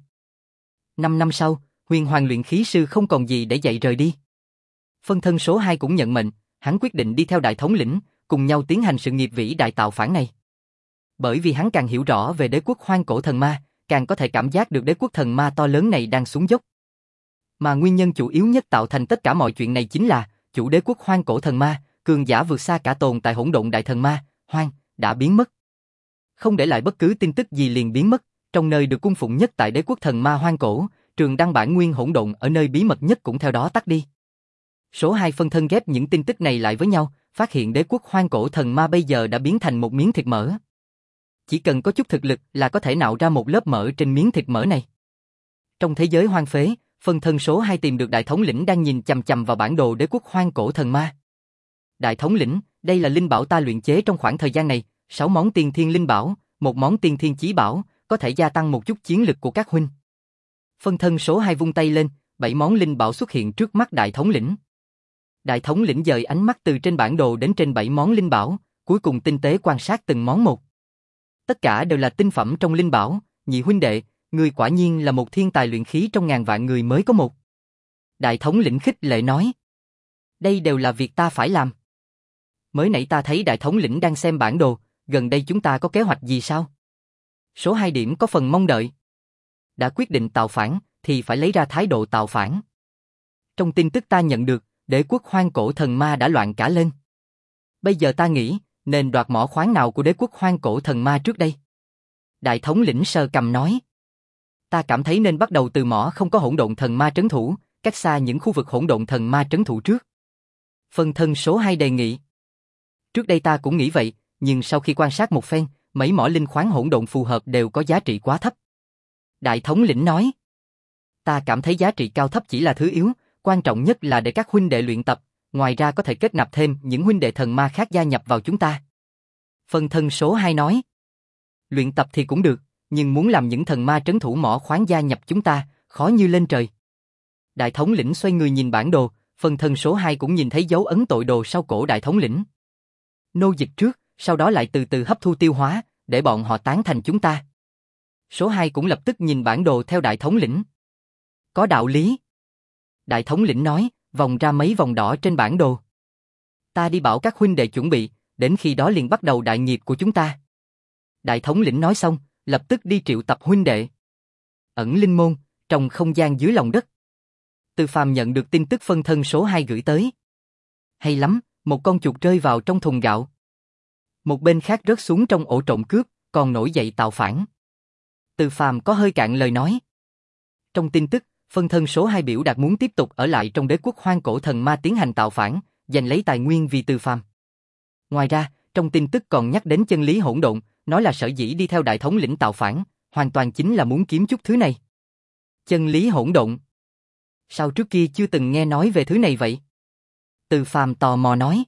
Speaker 1: Năm năm sau, huyền hoàng luyện khí sư không còn gì để dạy rời đi. Phân thân số hai cũng nhận mệnh, hắn quyết định đi theo đại thống lĩnh, cùng nhau tiến hành sự nghiệp vĩ đại tạo phản này. Bởi vì hắn càng hiểu rõ về đế quốc hoang cổ thần ma, càng có thể cảm giác được đế quốc thần ma to lớn này đang xuống dốc. Mà nguyên nhân chủ yếu nhất tạo thành tất cả mọi chuyện này chính là chủ đế quốc hoang cổ thần ma, cường giả vượt xa cả tồn tại hỗn độn đại thần ma, Hoang, đã biến mất. Không để lại bất cứ tin tức gì liền biến mất, trong nơi được cung phụng nhất tại đế quốc thần ma hoang cổ, trường đăng bản nguyên hỗn độn ở nơi bí mật nhất cũng theo đó tắt đi. Số hai phân thân ghép những tin tức này lại với nhau, phát hiện đế quốc hoang cổ thần ma bây giờ đã biến thành một miếng thịt mỡ. Chỉ cần có chút thực lực là có thể nạo ra một lớp mỡ trên miếng thịt mỡ này. Trong thế giới hoang phế, phân thân số hai tìm được đại thống lĩnh đang nhìn chằm chằm vào bản đồ đế quốc hoang cổ thần ma. Đại thống lĩnh, đây là linh bảo ta luyện chế trong khoảng thời gian này, sáu món tiên thiên linh bảo, một món tiên thiên chí bảo, có thể gia tăng một chút chiến lực của các huynh. Phân thân số hai vung tay lên, bảy món linh bảo xuất hiện trước mắt đại thống lĩnh. Đại thống lĩnh dời ánh mắt từ trên bản đồ đến trên bảy món linh bảo, cuối cùng tinh tế quan sát từng món một. Tất cả đều là tinh phẩm trong linh bảo, nhị huynh đệ, ngươi quả nhiên là một thiên tài luyện khí trong ngàn vạn người mới có một. Đại thống lĩnh khích lệ nói. Đây đều là việc ta phải làm. Mới nãy ta thấy đại thống lĩnh đang xem bản đồ, gần đây chúng ta có kế hoạch gì sao? Số hai điểm có phần mong đợi. Đã quyết định tạo phản, thì phải lấy ra thái độ tạo phản. Trong tin tức ta nhận được, đế quốc hoang cổ thần ma đã loạn cả lên. Bây giờ ta nghĩ, nên đoạt mỏ khoáng nào của đế quốc hoang cổ thần ma trước đây? Đại thống lĩnh sờ cầm nói. Ta cảm thấy nên bắt đầu từ mỏ không có hỗn độn thần ma trấn thủ, cách xa những khu vực hỗn độn thần ma trấn thủ trước. Phân thân số hai đề nghị. Trước đây ta cũng nghĩ vậy, nhưng sau khi quan sát một phen, mấy mỏ linh khoáng hỗn độn phù hợp đều có giá trị quá thấp. Đại thống lĩnh nói. Ta cảm thấy giá trị cao thấp chỉ là thứ yếu, quan trọng nhất là để các huynh đệ luyện tập, ngoài ra có thể kết nạp thêm những huynh đệ thần ma khác gia nhập vào chúng ta. Phân thân số hai nói. Luyện tập thì cũng được, nhưng muốn làm những thần ma trấn thủ mỏ khoáng gia nhập chúng ta, khó như lên trời. Đại thống lĩnh xoay người nhìn bản đồ, phân thân số hai cũng nhìn thấy dấu ấn tội đồ sau cổ đại thống lĩnh. Nô dịch trước, sau đó lại từ từ hấp thu tiêu hóa, để bọn họ tán thành chúng ta. Số hai cũng lập tức nhìn bản đồ theo đại thống lĩnh. Có đạo lý. Đại thống lĩnh nói, vòng ra mấy vòng đỏ trên bản đồ. Ta đi bảo các huynh đệ chuẩn bị, đến khi đó liền bắt đầu đại nghiệp của chúng ta. Đại thống lĩnh nói xong, lập tức đi triệu tập huynh đệ. Ẩn linh môn, trong không gian dưới lòng đất. Từ Phàm nhận được tin tức phân thân số hai gửi tới. Hay lắm, một con chuột rơi vào trong thùng gạo. Một bên khác rớt xuống trong ổ trộm cướp, còn nổi dậy tạo phản. Từ Phàm có hơi cạn lời nói. Trong tin tức, phân thân số hai biểu đạt muốn tiếp tục ở lại trong đế quốc hoang cổ thần ma tiến hành tạo phản, giành lấy tài nguyên vì Từ Phàm. Ngoài ra, trong tin tức còn nhắc đến chân lý hỗn độn, nói là sở dĩ đi theo đại thống lĩnh tạo phản, hoàn toàn chính là muốn kiếm chút thứ này. Chân lý hỗn độn. Sao trước kia chưa từng nghe nói về thứ này vậy? Từ Phàm tò mò nói.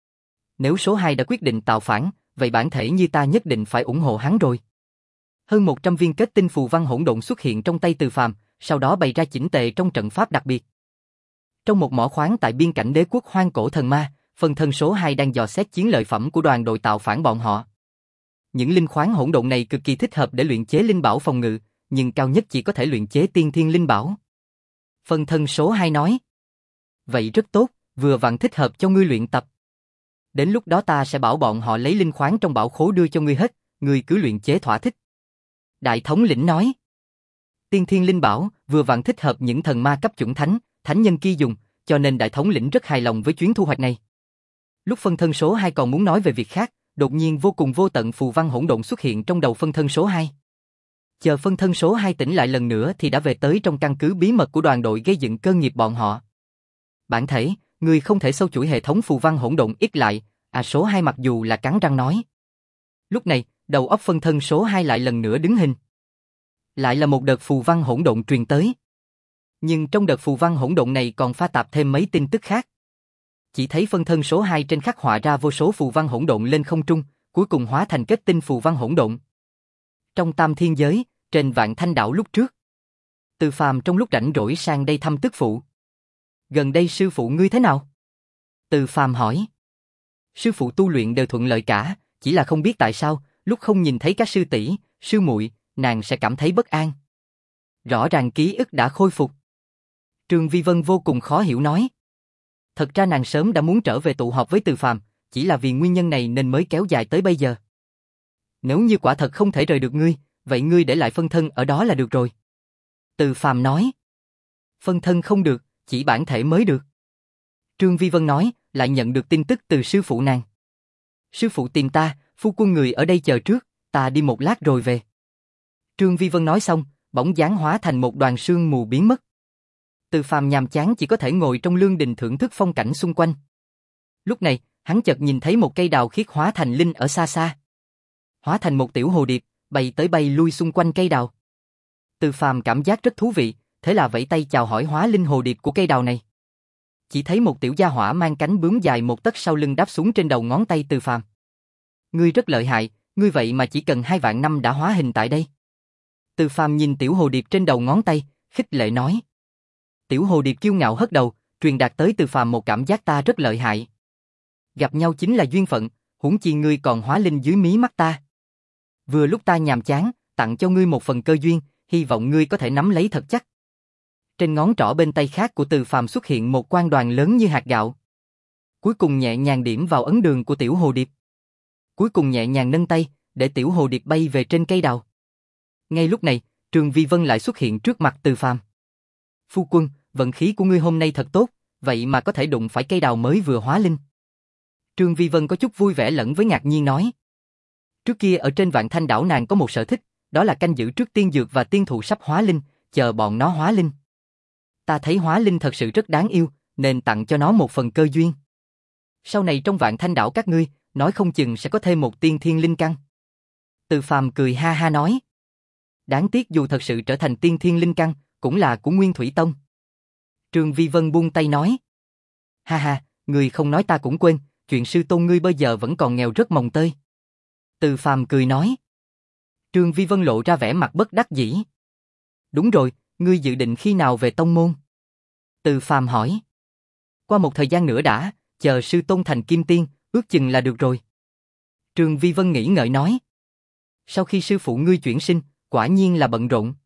Speaker 1: Nếu số hai đã quyết định tạo phản, vậy bản thể như ta nhất định phải ủng hộ hắn rồi. Hơn một trăm viên kết tinh phù văn hỗn độn xuất hiện trong tay Từ Phàm, sau đó bày ra chỉnh tề trong trận pháp đặc biệt. Trong một mỏ khoáng tại biên cảnh đế quốc hoang cổ thần ma, phần thân số hai đang dò xét chiến lợi phẩm của đoàn đội tạo phản bọn họ. Những linh khoáng hỗn độn này cực kỳ thích hợp để luyện chế linh bảo phòng ngự, nhưng cao nhất chỉ có thể luyện chế tiên thiên linh bảo. Phần thân số hai nói. Vậy rất tốt, vừa vặn thích hợp cho ngươi luyện tập. Đến lúc đó ta sẽ bảo bọn họ lấy linh khoáng trong bảo khố đưa cho ngươi hết, ngươi cứ luyện chế thỏa thích. Đại thống lĩnh nói. Tiên thiên linh bảo vừa vặn thích hợp những thần ma cấp chuẩn thánh, thánh nhân kia dùng, cho nên đại thống lĩnh rất hài lòng với chuyến thu hoạch này. Lúc phân thân số hai còn muốn nói về việc khác, đột nhiên vô cùng vô tận phù văn hỗn độn xuất hiện trong đầu phân thân số hai. Chờ phân thân số hai tỉnh lại lần nữa thì đã về tới trong căn cứ bí mật của đoàn đội gây dựng cơ nghiệp bọn họ. Bản thể, người không thể sâu chuỗi hệ thống phù văn hỗn độn ít lại, à số hai mặc dù là cắn răng nói. Lúc này, đầu óc phân thân số hai lại lần nữa đứng hình. Lại là một đợt phù văn hỗn độn truyền tới. Nhưng trong đợt phù văn hỗn độn này còn pha tạp thêm mấy tin tức khác. Chỉ thấy phân thân số hai trên khắc họa ra vô số phù văn hỗn độn lên không trung, cuối cùng hóa thành kết tinh phù văn hỗn độn. Trong tam thiên giới, trên Vạn Thanh đảo lúc trước, Từ Phàm trong lúc rảnh rỗi sang đây thăm tức phụ. Gần đây sư phụ ngươi thế nào? Từ Phàm hỏi. Sư phụ tu luyện đều thuận lợi cả, chỉ là không biết tại sao, lúc không nhìn thấy các sư tỷ, sư muội, nàng sẽ cảm thấy bất an. Rõ ràng ký ức đã khôi phục. Trương Vi Vân vô cùng khó hiểu nói. Thật ra nàng sớm đã muốn trở về tụ họp với Từ Phàm, chỉ là vì nguyên nhân này nên mới kéo dài tới bây giờ. Nếu như quả thật không thể rời được ngươi, vậy ngươi để lại phân thân ở đó là được rồi. Từ Phàm nói. Phân thân không được, chỉ bản thể mới được. Trương Vi Vân nói, lại nhận được tin tức từ sư phụ nàng. Sư phụ tìm ta, phu quân người ở đây chờ trước, ta đi một lát rồi về. Trương Vi Vân nói xong, bỗng dáng hóa thành một đoàn sương mù biến mất. Từ Phàm nhàm chán chỉ có thể ngồi trong lương đình thưởng thức phong cảnh xung quanh. Lúc này, hắn chợt nhìn thấy một cây đào khiết hóa thành linh ở xa xa. Hóa thành một tiểu hồ điệp, bay tới bay lui xung quanh cây đào. Từ Phàm cảm giác rất thú vị, thế là vẫy tay chào hỏi hóa linh hồ điệp của cây đào này. Chỉ thấy một tiểu gia hỏa mang cánh bướm dài một tấc sau lưng đáp xuống trên đầu ngón tay Từ Phàm. Ngươi rất lợi hại, ngươi vậy mà chỉ cần hai vạn năm đã hóa hình tại đây. Từ Phàm nhìn tiểu hồ điệp trên đầu ngón tay, khích lệ nói. Tiểu hồ điệp kiêu ngạo hất đầu, truyền đạt tới Từ Phàm một cảm giác ta rất lợi hại. Gặp nhau chính là duyên phận, huống chi ngươi còn hóa linh dưới mí mắt ta. Vừa lúc ta nhàm chán, tặng cho ngươi một phần cơ duyên, hy vọng ngươi có thể nắm lấy thật chắc. Trên ngón trỏ bên tay khác của Từ Phàm xuất hiện một quang đoàn lớn như hạt gạo. Cuối cùng nhẹ nhàng điểm vào ấn đường của tiểu hồ điệp. Cuối cùng nhẹ nhàng nâng tay, để tiểu hồ điệp bay về trên cây đào. Ngay lúc này, Trương Vi Vân lại xuất hiện trước mặt Từ Phàm. Phu quân, vận khí của ngươi hôm nay thật tốt, vậy mà có thể đụng phải cây đào mới vừa hóa linh. Trương Vi Vân có chút vui vẻ lẫn với ngạc nhiên nói. Trước kia ở trên Vạn Thanh đảo nàng có một sở thích, đó là canh giữ trước tiên dược và tiên thụ sắp hóa linh, chờ bọn nó hóa linh. Ta thấy hóa linh thật sự rất đáng yêu, nên tặng cho nó một phần cơ duyên. Sau này trong Vạn Thanh đảo các ngươi, nói không chừng sẽ có thêm một tiên thiên linh căn. Từ Phàm cười ha ha nói. Đáng tiếc dù thật sự trở thành tiên thiên linh căn, cũng là của Nguyên Thủy Tông. Trương Vi Vân buông tay nói. Ha ha, người không nói ta cũng quên, chuyện sư tôn ngươi bây giờ vẫn còn nghèo rất mồng tơi. Từ Phàm cười nói. Trương Vi Vân lộ ra vẻ mặt bất đắc dĩ. Đúng rồi, ngươi dự định khi nào về tông môn? Từ Phàm hỏi. Qua một thời gian nữa đã, chờ sư tôn thành kim tiên, ước chừng là được rồi. Trương Vi Vân nghĩ ngợi nói. Sau khi sư phụ ngươi chuyển sinh, quả nhiên là bận rộn.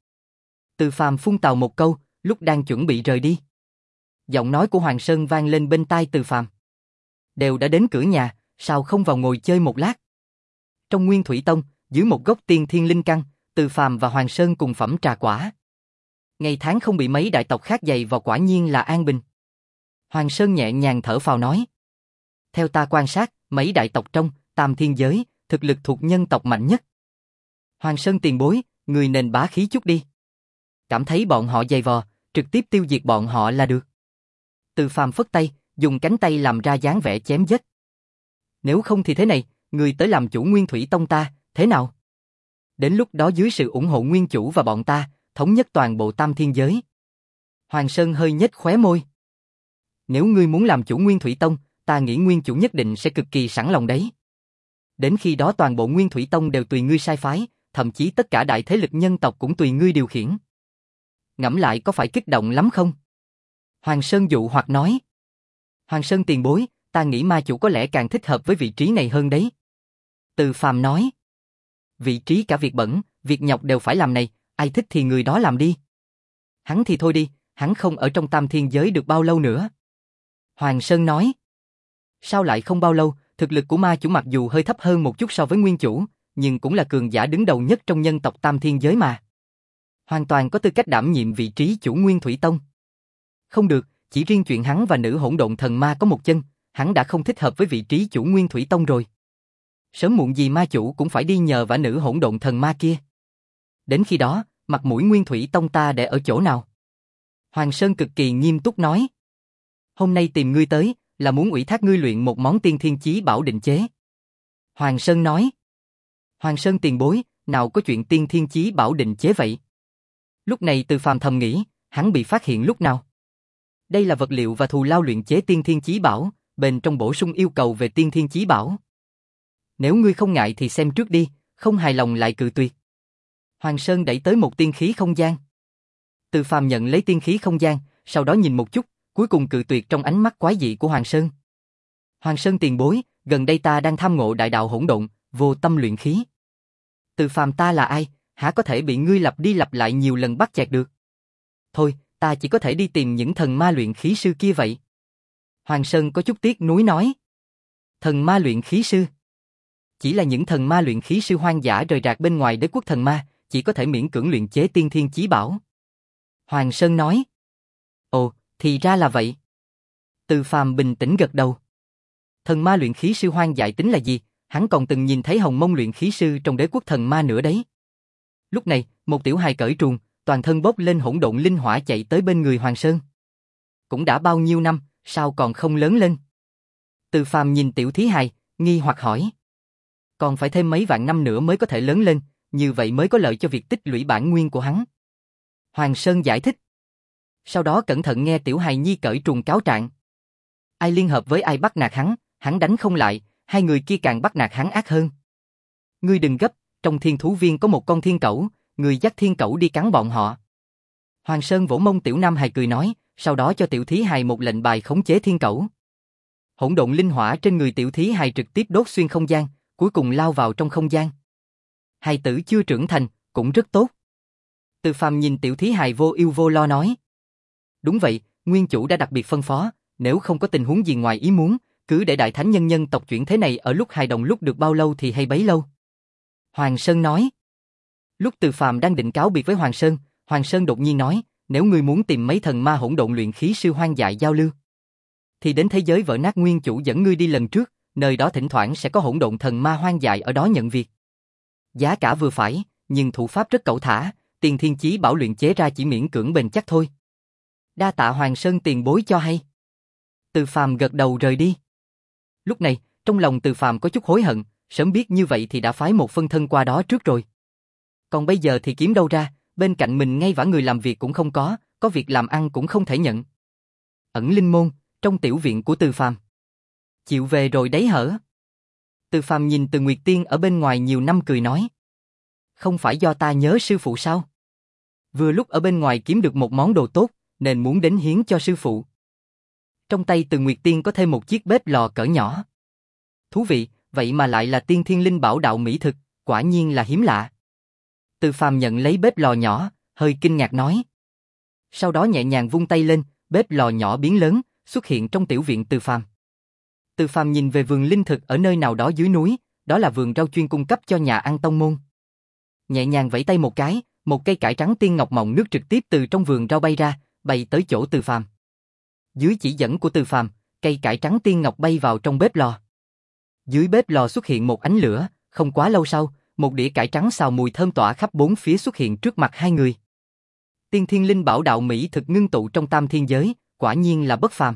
Speaker 1: Từ Phàm phun tào một câu, lúc đang chuẩn bị rời đi. Giọng nói của Hoàng Sơn vang lên bên tai Từ Phàm. Đều đã đến cửa nhà, sao không vào ngồi chơi một lát? Trong Nguyên Thủy Tông, dưới một gốc tiên thiên linh căn, Từ Phàm và Hoàng Sơn cùng phẩm trà quả. Ngày tháng không bị mấy đại tộc khác dày vào quả nhiên là an bình. Hoàng Sơn nhẹ nhàng thở phào nói. Theo ta quan sát, mấy đại tộc trong tam thiên giới, thực lực thuộc nhân tộc mạnh nhất. Hoàng Sơn tiền bối, người nên bá khí chút đi. Cảm thấy bọn họ dày vò, trực tiếp tiêu diệt bọn họ là được. Từ Phàm phất tay, dùng cánh tay làm ra dáng vẻ chém giết. Nếu không thì thế này, người tới làm chủ Nguyên Thủy Tông ta, thế nào? Đến lúc đó dưới sự ủng hộ nguyên chủ và bọn ta, thống nhất toàn bộ tam thiên giới. Hoàng Sơn hơi nhếch khóe môi. Nếu ngươi muốn làm chủ Nguyên Thủy Tông, ta nghĩ nguyên chủ nhất định sẽ cực kỳ sẵn lòng đấy. Đến khi đó toàn bộ Nguyên Thủy Tông đều tùy ngươi sai phái, thậm chí tất cả đại thế lực nhân tộc cũng tùy ngươi điều khiển. Ngẫm lại có phải kích động lắm không? Hoàng Sơn dụ hoặc nói. Hoàng Sơn tiền bối, ta nghĩ ma chủ có lẽ càng thích hợp với vị trí này hơn đấy. Từ Phàm nói. Vị trí cả việc bẩn, việc nhọc đều phải làm này, ai thích thì người đó làm đi. Hắn thì thôi đi, hắn không ở trong tam thiên giới được bao lâu nữa. Hoàng Sơn nói. Sao lại không bao lâu, thực lực của ma chủ mặc dù hơi thấp hơn một chút so với nguyên chủ, nhưng cũng là cường giả đứng đầu nhất trong nhân tộc tam thiên giới mà. Hoàn toàn có tư cách đảm nhiệm vị trí chủ Nguyên Thủy Tông. Không được, chỉ riêng chuyện hắn và nữ hỗn độn thần ma có một chân, hắn đã không thích hợp với vị trí chủ Nguyên Thủy Tông rồi. Sớm muộn gì ma chủ cũng phải đi nhờ vả nữ hỗn độn thần ma kia. Đến khi đó, mặt mũi Nguyên Thủy Tông ta để ở chỗ nào? Hoàng Sơn cực kỳ nghiêm túc nói. Hôm nay tìm ngươi tới, là muốn ủy thác ngươi luyện một món tiên thiên chí bảo định chế. Hoàng Sơn nói. Hoàng Sơn tiền bối, nào có chuyện tiên thiên chí bảo định chế vậy? Lúc này Từ Phàm thầm nghĩ, hắn bị phát hiện lúc nào? Đây là vật liệu và thù lao luyện chế tiên thiên chí bảo, bên trong bổ sung yêu cầu về tiên thiên chí bảo. Nếu ngươi không ngại thì xem trước đi, không hài lòng lại cự tuyệt. Hoàng Sơn đẩy tới một tiên khí không gian. Từ Phàm nhận lấy tiên khí không gian, sau đó nhìn một chút, cuối cùng cự tuyệt trong ánh mắt quái dị của Hoàng Sơn. Hoàng Sơn tiền bối, gần đây ta đang tham ngộ đại đạo hỗn độn, vô tâm luyện khí. Từ Phàm ta là ai, hả có thể bị ngươi lặp đi lặp lại nhiều lần bắt chẹt được? Thôi, ta chỉ có thể đi tìm những thần ma luyện khí sư kia vậy. Hoàng Sơn có chút tiếc nuối nói. Thần ma luyện khí sư? Chỉ là những thần ma luyện khí sư hoang dã rời rạc bên ngoài đế quốc thần ma, chỉ có thể miễn cưỡng luyện chế tiên thiên chí bảo. Hoàng Sơn nói. Ồ, thì ra là vậy. Từ Phàm bình tĩnh gật đầu. Thần ma luyện khí sư hoang dại tính là gì, hắn còn từng nhìn thấy hồng mông luyện khí sư trong đế quốc thần ma nữa đấy. Lúc này, một tiểu hài cởi truồng, toàn thân bốc lên hỗn độn linh hỏa chạy tới bên người Hoàng Sơn. Cũng đã bao nhiêu năm, sao còn không lớn lên? Từ Phàm nhìn tiểu thí hài, nghi hoặc hỏi. Còn phải thêm mấy vạn năm nữa mới có thể lớn lên, như vậy mới có lợi cho việc tích lũy bản nguyên của hắn. Hoàng Sơn giải thích. Sau đó cẩn thận nghe tiểu hài nhi cởi truồng cáo trạng. Ai liên hợp với ai bắt nạt hắn, hắn đánh không lại, hai người kia càng bắt nạt hắn ác hơn. Ngươi đừng gấp, trong thiên thú viên có một con thiên cẩu, người dắt thiên cẩu đi cắn bọn họ. Hoàng Sơn vỗ mông tiểu nam hài cười nói, sau đó cho tiểu thí hài một lệnh bài khống chế thiên cẩu. Hỗn độn linh hỏa trên người tiểu thí hài trực tiếp đốt xuyên không gian, cuối cùng lao vào trong không gian. Hài tử chưa trưởng thành, cũng rất tốt. Từ Phàm nhìn tiểu thí hài vô ưu vô lo nói. Đúng vậy, nguyên chủ đã đặc biệt phân phó, nếu không có tình huống gì ngoài ý muốn, cứ để đại thánh nhân nhân tộc chuyển thế này ở lúc hài đồng lúc được bao lâu thì hay bấy lâu. Hoàng Sơn nói. Lúc Từ Phàm đang định cáo biệt với Hoàng Sơn, Hoàng Sơn đột nhiên nói, nếu ngươi muốn tìm mấy thần ma hỗn độn luyện khí sư hoang dại giao lưu, thì đến thế giới vỡ nát nguyên chủ dẫn ngươi đi lần trước, nơi đó thỉnh thoảng sẽ có hỗn độn thần ma hoang dại ở đó nhận việc. Giá cả vừa phải, nhưng thủ pháp rất cẩu thả, tiền thiên chí bảo luyện chế ra chỉ miễn cưỡng bền chắc thôi. Đa tạ Hoàng Sơn tiền bối cho hay. Từ Phàm gật đầu rời đi. Lúc này, trong lòng Từ Phàm có chút hối hận, sớm biết như vậy thì đã phái một phân thân qua đó trước rồi. Còn bây giờ thì kiếm đâu ra, bên cạnh mình ngay vả người làm việc cũng không có, có việc làm ăn cũng không thể nhận. Ẩn linh môn, trong tiểu viện của Từ Phàm. Chịu về rồi đấy hở? Từ Phàm nhìn Từ Nguyệt Tiên ở bên ngoài nhiều năm cười nói. Không phải do ta nhớ sư phụ sao? Vừa lúc ở bên ngoài kiếm được một món đồ tốt, nên muốn đến hiến cho sư phụ. Trong tay Từ Nguyệt Tiên có thêm một chiếc bếp lò cỡ nhỏ. Thú vị, vậy mà lại là tiên thiên linh bảo đạo mỹ thực, quả nhiên là hiếm lạ. Từ Phàm nhận lấy bếp lò nhỏ, hơi kinh ngạc nói. Sau đó nhẹ nhàng vung tay lên, bếp lò nhỏ biến lớn, xuất hiện trong tiểu viện Từ Phàm. Từ Phàm nhìn về vườn linh thực ở nơi nào đó dưới núi, đó là vườn rau chuyên cung cấp cho nhà ăn tông môn. Nhẹ nhàng vẫy tay một cái, một cây cải trắng tiên ngọc mọng nước trực tiếp từ trong vườn rau bay ra, bay tới chỗ Từ Phàm. Dưới chỉ dẫn của Từ Phàm, cây cải trắng tiên ngọc bay vào trong bếp lò. Dưới bếp lò xuất hiện một ánh lửa, không quá lâu sau, một đĩa cải trắng xào mùi thơm tỏa khắp bốn phía xuất hiện trước mặt hai người. Tiên thiên linh bảo đạo mỹ thực ngưng tụ trong tam thiên giới, quả nhiên là bất phàm.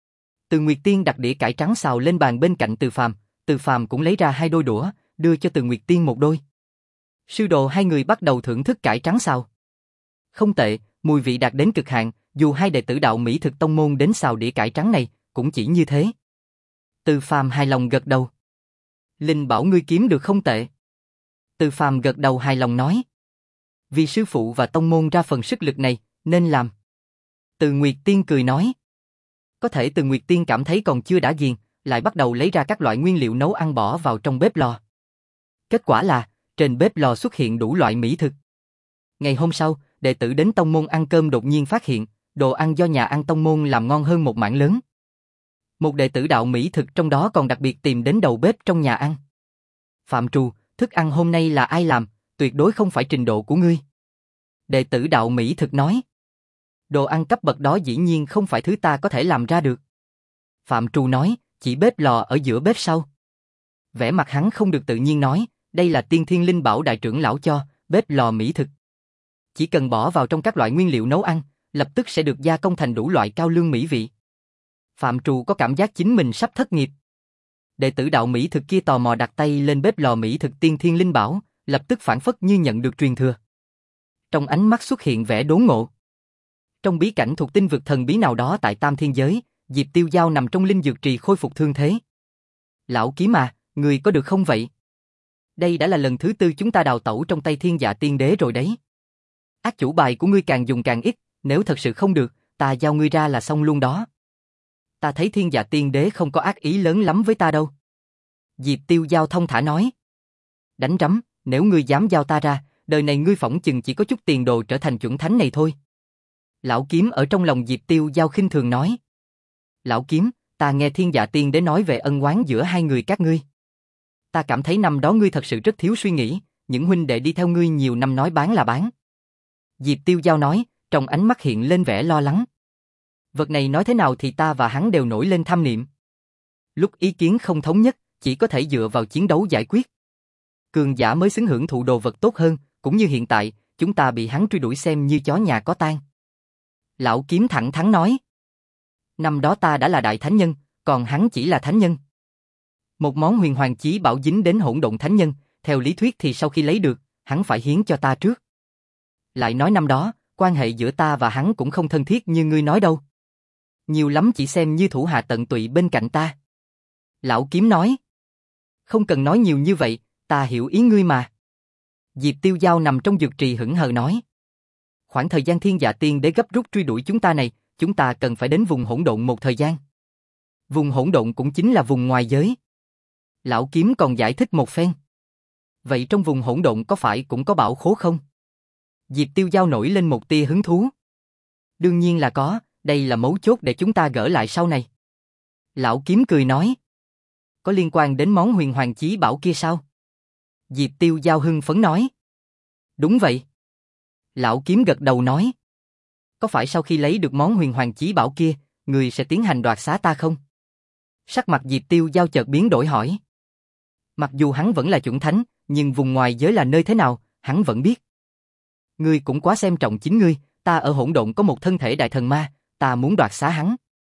Speaker 1: Từ Nguyệt Tiên đặt đĩa cải trắng xào lên bàn bên cạnh Từ Phàm, Từ Phàm cũng lấy ra hai đôi đũa, đưa cho Từ Nguyệt Tiên một đôi. Sư đồ hai người bắt đầu thưởng thức cải trắng xào. Không tệ, mùi vị đạt đến cực hạn, dù hai đệ tử đạo Mỹ Thực tông môn đến xào đĩa cải trắng này, cũng chỉ như thế. Từ Phàm hài lòng gật đầu. Linh bảo ngươi kiếm được không tệ. Từ Phàm gật đầu hài lòng nói. Vì sư phụ và tông môn ra phần sức lực này, nên làm. Từ Nguyệt Tiên cười nói. Có thể Từ Nguyệt Tiên cảm thấy còn chưa đã ghiền, lại bắt đầu lấy ra các loại nguyên liệu nấu ăn bỏ vào trong bếp lò. Kết quả là, trên bếp lò xuất hiện đủ loại mỹ thực. Ngày hôm sau, đệ tử đến tông môn ăn cơm đột nhiên phát hiện, đồ ăn do nhà ăn tông môn làm ngon hơn một mảng lớn. Một đệ tử đạo Mỹ Thực trong đó còn đặc biệt tìm đến đầu bếp trong nhà ăn. Phạm Trù, thức ăn hôm nay là ai làm, tuyệt đối không phải trình độ của ngươi. Đệ tử đạo Mỹ Thực nói. Đồ ăn cấp bậc đó dĩ nhiên không phải thứ ta có thể làm ra được. Phạm Trù nói, chỉ bếp lò ở giữa bếp sau. Vẻ mặt hắn không được tự nhiên nói, đây là tiên thiên linh bảo đại trưởng lão cho, bếp lò Mỹ Thực. Chỉ cần bỏ vào trong các loại nguyên liệu nấu ăn, lập tức sẽ được gia công thành đủ loại cao lương mỹ vị. Phạm Trù có cảm giác chính mình sắp thất nghiệp. Đệ tử đạo Mỹ Thực kia tò mò đặt tay lên bếp lò Mỹ Thực tiên thiên linh bảo, lập tức phản phất như nhận được truyền thừa. Trong ánh mắt xuất hiện vẻ đốn ngộ. Trong bí cảnh thuộc tinh vực thần bí nào đó tại Tam Thiên Giới, Diệp Tiêu Giao nằm trong linh dược trì khôi phục thương thế. Lão Kiếm à, người có được không vậy? Đây đã là lần thứ tư chúng ta đào tẩu trong tay Thiên Dạ Tiên Đế rồi đấy. Ác chủ bài của ngươi càng dùng càng ít, nếu thật sự không được, ta giao ngươi ra là xong luôn đó. Ta thấy Thiên Dạ Tiên Đế không có ác ý lớn lắm với ta đâu. Diệp Tiêu Giao thông thả nói. Đánh rắm, nếu ngươi dám giao ta ra, đời này ngươi phỏng chừng chỉ có chút tiền đồ trở thành chuẩn thánh này thôi. Lão Kiếm ở trong lòng Diệp Tiêu Giao khinh thường nói. Lão Kiếm, ta nghe Thiên Dạ Tiên Đế nói về ân oán giữa hai người các ngươi. Ta cảm thấy năm đó ngươi thật sự rất thiếu suy nghĩ, những huynh đệ đi theo ngươi nhiều năm nói bán là bán. Diệp Tiêu Giao nói, trong ánh mắt hiện lên vẻ lo lắng. Vật này nói thế nào thì ta và hắn đều nổi lên tham niệm. Lúc ý kiến không thống nhất, chỉ có thể dựa vào chiến đấu giải quyết. Cường giả mới xứng hưởng thụ đồ vật tốt hơn, cũng như hiện tại, chúng ta bị hắn truy đuổi xem như chó nhà có tang. Lão Kiếm thẳng thắn nói. Năm đó ta đã là đại thánh nhân, còn hắn chỉ là thánh nhân. Một món huyền hoàng chí bảo dính đến hỗn độn thánh nhân, theo lý thuyết thì sau khi lấy được, hắn phải hiến cho ta trước. Lại nói năm đó, quan hệ giữa ta và hắn cũng không thân thiết như ngươi nói đâu. Nhiều lắm chỉ xem như thủ hạ tận tụy bên cạnh ta. Lão Kiếm nói. Không cần nói nhiều như vậy, ta hiểu ý ngươi mà. Diệp Tiêu Giao nằm trong dược trì hững hờ nói. Khoảng thời gian Thiên Dạ Tiên Đế gấp rút truy đuổi chúng ta này, chúng ta cần phải đến vùng hỗn độn một thời gian. Vùng hỗn độn cũng chính là vùng ngoài giới. Lão Kiếm còn giải thích một phen. Vậy trong vùng hỗn độn có phải cũng có bảo khố không? Diệp Tiêu Giao nổi lên một tia hứng thú. Đương nhiên là có, đây là mấu chốt để chúng ta gỡ lại sau này. Lão Kiếm cười nói. Có liên quan đến món huyền hoàng chí bảo kia sao? Diệp Tiêu Giao hưng phấn nói. Đúng vậy. Lão Kiếm gật đầu nói. Có phải sau khi lấy được món huyền hoàng chí bảo kia, người sẽ tiến hành đoạt xá ta không? Sắc mặt Diệp Tiêu Giao chợt biến đổi hỏi. Mặc dù hắn vẫn là chuẩn thánh, nhưng vùng ngoài giới là nơi thế nào, hắn vẫn biết. Ngươi cũng quá xem trọng chính ngươi, ta ở hỗn độn có một thân thể đại thần ma, ta muốn đoạt xá hắn.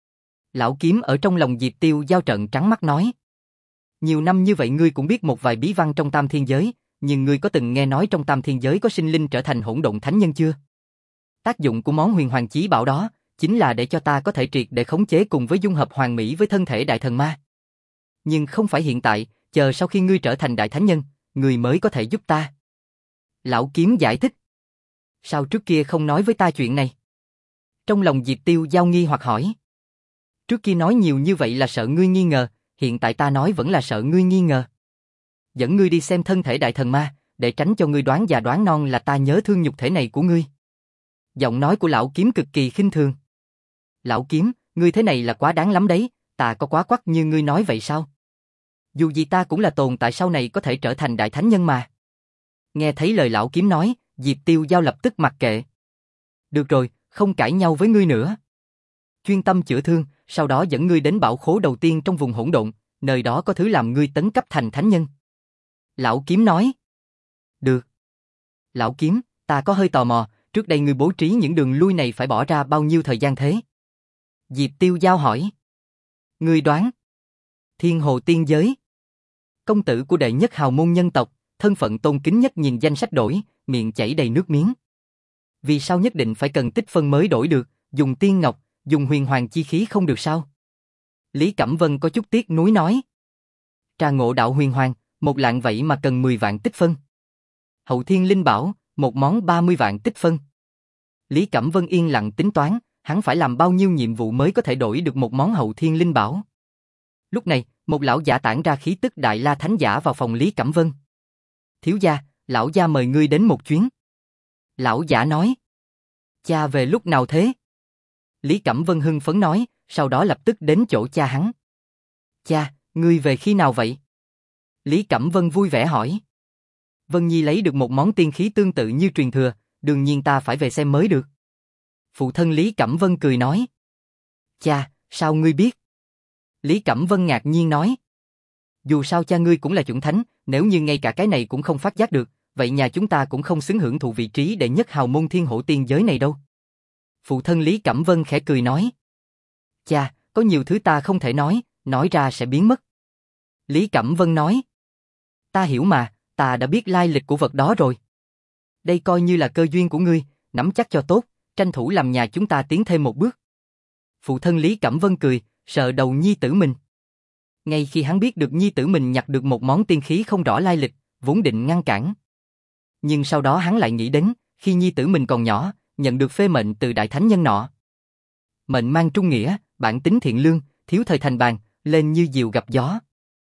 Speaker 1: Lão Kiếm ở trong lòng Diệp Tiêu Giao trợn trắng mắt nói. Nhiều năm như vậy ngươi cũng biết một vài bí văn trong Tam Thiên Giới, nhưng ngươi có từng nghe nói trong Tam Thiên Giới có sinh linh trở thành hỗn độn thánh nhân chưa? Tác dụng của món huyền hoàng chí bảo đó, chính là để cho ta có thể triệt để khống chế cùng với dung hợp hoàn mỹ với thân thể đại thần ma. Nhưng không phải hiện tại, chờ sau khi ngươi trở thành đại thánh nhân, ngươi mới có thể giúp ta. Lão Kiếm giải thích. Sao trước kia không nói với ta chuyện này? Trong lòng Diệp Tiêu Giao nghi hoặc hỏi. Trước kia nói nhiều như vậy là sợ ngươi nghi ngờ, hiện tại ta nói vẫn là sợ ngươi nghi ngờ. Dẫn ngươi đi xem thân thể đại thần ma, để tránh cho ngươi đoán già đoán non là ta nhớ thương nhục thể này của ngươi. Giọng nói của Lão Kiếm cực kỳ khinh thường. Lão Kiếm, ngươi thế này là quá đáng lắm đấy, ta có quá quắc như ngươi nói vậy sao? Dù gì ta cũng là tồn tại sau này có thể trở thành đại thánh nhân mà. Nghe thấy lời Lão Kiếm nói, Diệp Tiêu Giao lập tức mặc kệ. Được rồi, không cãi nhau với ngươi nữa. Chuyên tâm chữa thương, sau đó dẫn ngươi đến bảo khố đầu tiên trong vùng hỗn độn, nơi đó có thứ làm ngươi tấn cấp thành thánh nhân. Lão Kiếm nói. Được. Lão Kiếm, ta có hơi tò mò, trước đây ngươi bố trí những đường lui này phải bỏ ra bao nhiêu thời gian thế? Diệp Tiêu Giao hỏi. Ngươi đoán. Thiên Hồ Tiên Giới. Công tử của đệ nhất hào môn nhân tộc, thân phận tôn kính nhất nhìn danh sách đổi, miệng chảy đầy nước miếng. Vì sao nhất định phải cần tích phân mới đổi được, dùng tiên ngọc, dùng huyền hoàng chi khí không được sao? Lý Cẩm Vân có chút tiếc nuối nói. Trà ngộ đạo huyền hoàng, một lạng vậy mà cần mười vạn tích phân. Hậu thiên linh bảo, một món ba mươi vạn tích phân. Lý Cẩm Vân yên lặng tính toán, hắn phải làm bao nhiêu nhiệm vụ mới có thể đổi được một món hậu thiên linh bảo. Lúc này, một lão giả tản ra khí tức đại la thánh giả vào phòng Lý Cẩm Vân. Thiếu gia, lão gia mời ngươi đến một chuyến. Lão giả nói. Cha về lúc nào thế? Lý Cẩm Vân hưng phấn nói, sau đó lập tức đến chỗ cha hắn. Cha, ngươi về khi nào vậy? Lý Cẩm Vân vui vẻ hỏi. Vân Nhi lấy được một món tiên khí tương tự như truyền thừa, đương nhiên ta phải về xem mới được. Phụ thân Lý Cẩm Vân cười nói. Cha, sao ngươi biết? Lý Cẩm Vân ngạc nhiên nói. Dù sao cha ngươi cũng là chuẩn thánh, nếu như ngay cả cái này cũng không phát giác được, vậy nhà chúng ta cũng không xứng hưởng thụ vị trí đệ nhất hào môn thiên hổ tiên giới này đâu. Phụ thân Lý Cẩm Vân khẽ cười nói. Cha, có nhiều thứ ta không thể nói, nói ra sẽ biến mất. Lý Cẩm Vân nói. Ta hiểu mà, ta đã biết lai lịch của vật đó rồi. Đây coi như là cơ duyên của ngươi, nắm chắc cho tốt, tranh thủ làm nhà chúng ta tiến thêm một bước. Phụ thân Lý Cẩm Vân cười, sờ đầu nhi tử mình. Ngay khi hắn biết được nhi tử mình nhặt được một món tiên khí không rõ lai lịch, vốn định ngăn cản. Nhưng sau đó hắn lại nghĩ đến, khi nhi tử mình còn nhỏ, nhận được phê mệnh từ đại thánh nhân nọ. Mệnh mang trung nghĩa, bản tính thiện lương, thiếu thời thành bàn, lên như diều gặp gió.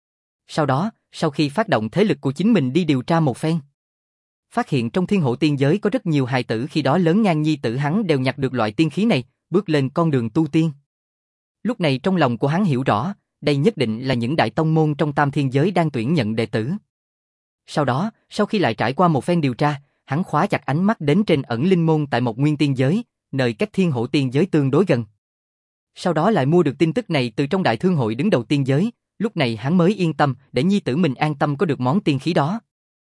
Speaker 1: Sau đó, sau khi phát động thế lực của chính mình đi điều tra một phen, phát hiện trong thiên hộ tiên giới có rất nhiều hài tử khi đó lớn ngang nhi tử hắn đều nhặt được loại tiên khí này, bước lên con đường tu tiên. Lúc này trong lòng của hắn hiểu rõ, đây nhất định là những đại tông môn trong tam thiên giới đang tuyển nhận đệ tử. Sau đó, sau khi lại trải qua một phen điều tra, hắn khóa chặt ánh mắt đến trên ẩn linh môn tại một nguyên tiên giới, nơi cách thiên hộ tiên giới tương đối gần. Sau đó lại mua được tin tức này từ trong đại thương hội đứng đầu tiên giới, lúc này hắn mới yên tâm để nhi tử mình an tâm có được món tiên khí đó.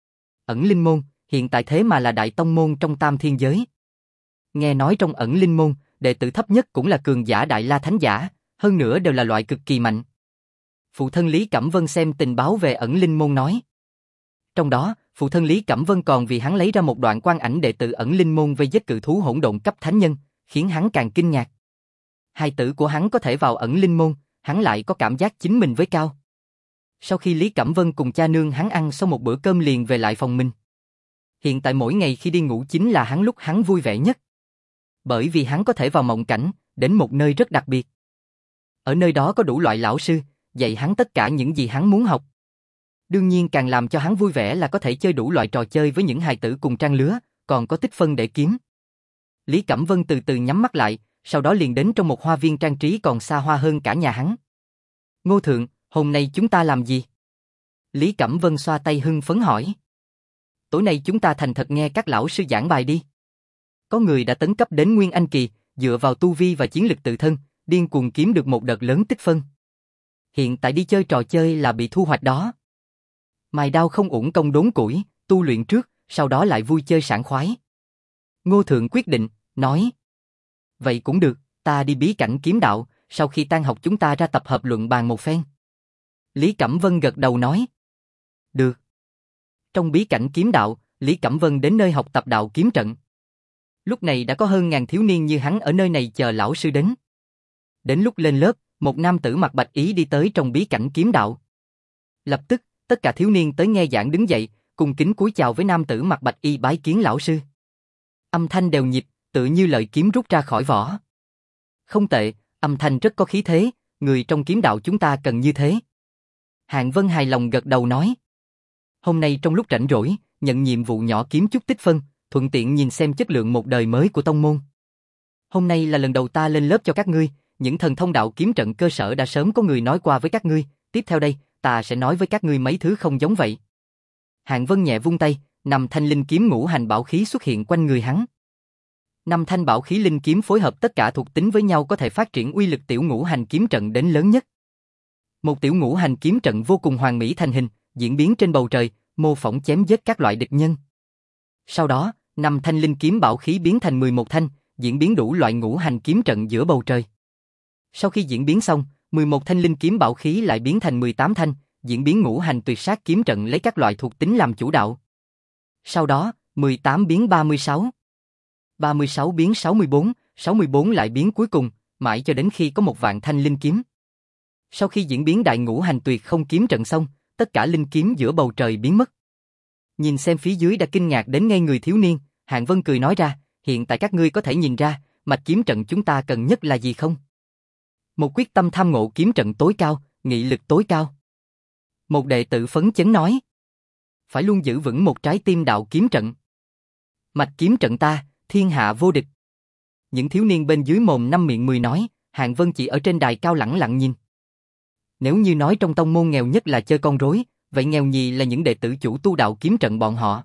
Speaker 1: Ẩn linh môn, hiện tại thế mà là đại tông môn trong tam thiên giới. Nghe nói trong ẩn linh môn, đệ tử thấp nhất cũng là cường giả đại la thánh giả, hơn nữa đều là loại cực kỳ mạnh. Phụ thân Lý Cẩm Vân xem tình báo về ẩn linh môn nói. Trong đó, phụ thân Lý Cẩm Vân còn vì hắn lấy ra một đoạn quang ảnh đệ tử ẩn linh môn vây giết cự thú hỗn độn cấp thánh nhân, khiến hắn càng kinh ngạc. Hai tử của hắn có thể vào ẩn linh môn, hắn lại có cảm giác chính mình với cao. Sau khi Lý Cẩm Vân cùng cha nương hắn ăn xong một bữa cơm liền về lại phòng mình. Hiện tại mỗi ngày khi đi ngủ chính là hắn lúc hắn vui vẻ nhất. Bởi vì hắn có thể vào mộng cảnh, đến một nơi rất đặc biệt. Ở nơi đó có đủ loại lão sư, dạy hắn tất cả những gì hắn muốn học. Đương nhiên càng làm cho hắn vui vẻ là có thể chơi đủ loại trò chơi với những hài tử cùng trang lứa, còn có tích phân để kiếm. Lý Cẩm Vân từ từ nhắm mắt lại, sau đó liền đến trong một hoa viên trang trí còn xa hoa hơn cả nhà hắn. Ngô Thượng, hôm nay chúng ta làm gì? Lý Cẩm Vân xoa tay hưng phấn hỏi. Tối nay chúng ta thành thật nghe các lão sư giảng bài đi. Có người đã tấn cấp đến Nguyên Anh Kỳ, dựa vào tu vi và chiến lực tự thân, điên cuồng kiếm được một đợt lớn tích phân. Hiện tại đi chơi trò chơi là bị thu hoạch đó. Mài đao không uổng công đốn củi, tu luyện trước, sau đó lại vui chơi sảng khoái. Ngô Thượng quyết định, nói. Vậy cũng được, ta đi bí cảnh kiếm đạo, sau khi tan học chúng ta ra tập hợp luận bàn một phen. Lý Cẩm Vân gật đầu nói. Được. Trong bí cảnh kiếm đạo, Lý Cẩm Vân đến nơi học tập đạo kiếm trận. Lúc này đã có hơn ngàn thiếu niên như hắn ở nơi này chờ lão sư đến. Đến lúc lên lớp, một nam tử mặc bạch ý đi tới trong bí cảnh kiếm đạo. Lập tức, tất cả thiếu niên tới nghe giảng đứng dậy, cùng kính cúi chào với nam tử mặc bạch y bái kiến lão sư. Âm thanh đều nhịp, tự như lợi kiếm rút ra khỏi vỏ. Không tệ, âm thanh rất có khí thế, người trong kiếm đạo chúng ta cần như thế. Hạng Vân hài lòng gật đầu nói. Hôm nay trong lúc rảnh rỗi, nhận nhiệm vụ nhỏ kiếm chút tích phân, thuận tiện nhìn xem chất lượng một đời mới của tông môn. Hôm nay là lần đầu ta lên lớp cho các ngươi, những thần thông đạo kiếm trận cơ sở đã sớm có người nói qua với các ngươi, tiếp theo đây, ta sẽ nói với các ngươi mấy thứ không giống vậy. Hạng Vân nhẹ vung tay, năm thanh linh kiếm ngũ hành bảo khí xuất hiện quanh người hắn. Năm thanh bảo khí linh kiếm phối hợp tất cả thuộc tính với nhau có thể phát triển uy lực tiểu ngũ hành kiếm trận đến lớn nhất. Một tiểu ngũ hành kiếm trận vô cùng hoàn mỹ thành hình, diễn biến trên bầu trời, mô phỏng chém giết các loại địch nhân. Sau đó, năm thanh linh kiếm bảo khí biến thành mười một thanh, diễn biến đủ loại ngũ hành kiếm trận giữa bầu trời. Sau khi diễn biến xong, mười một thanh linh kiếm bảo khí lại biến thành mười tám thanh, diễn biến ngũ hành tuyệt sát kiếm trận lấy các loại thuộc tính làm chủ đạo. Sau đó, mười tám biến ba mươi sáu, ba mươi sáu biến sáu mươi bốn, sáu mươi bốn lại biến cuối cùng, mãi cho đến khi có một vạn thanh linh kiếm. Sau khi diễn biến đại ngũ hành tuyệt không kiếm trận xong, tất cả linh kiếm giữa bầu trời biến mất. Nhìn xem phía dưới đã kinh ngạc đến ngây người thiếu niên, Hạng Vân cười nói ra, hiện tại các ngươi có thể nhìn ra, mạch kiếm trận chúng ta cần nhất là gì không? Một quyết tâm tham ngộ kiếm trận tối cao, nghị lực tối cao. Một đệ tử phấn chấn nói, phải luôn giữ vững một trái tim đạo kiếm trận. Mạch kiếm trận ta, thiên hạ vô địch. Những thiếu niên bên dưới mồm năm miệng mười nói, Hạng Vân chỉ ở trên đài cao lẳng lặng nhìn. Nếu như nói trong tông môn nghèo nhất là chơi con rối, vậy nghèo nhì là những đệ tử chủ tu đạo kiếm trận bọn họ.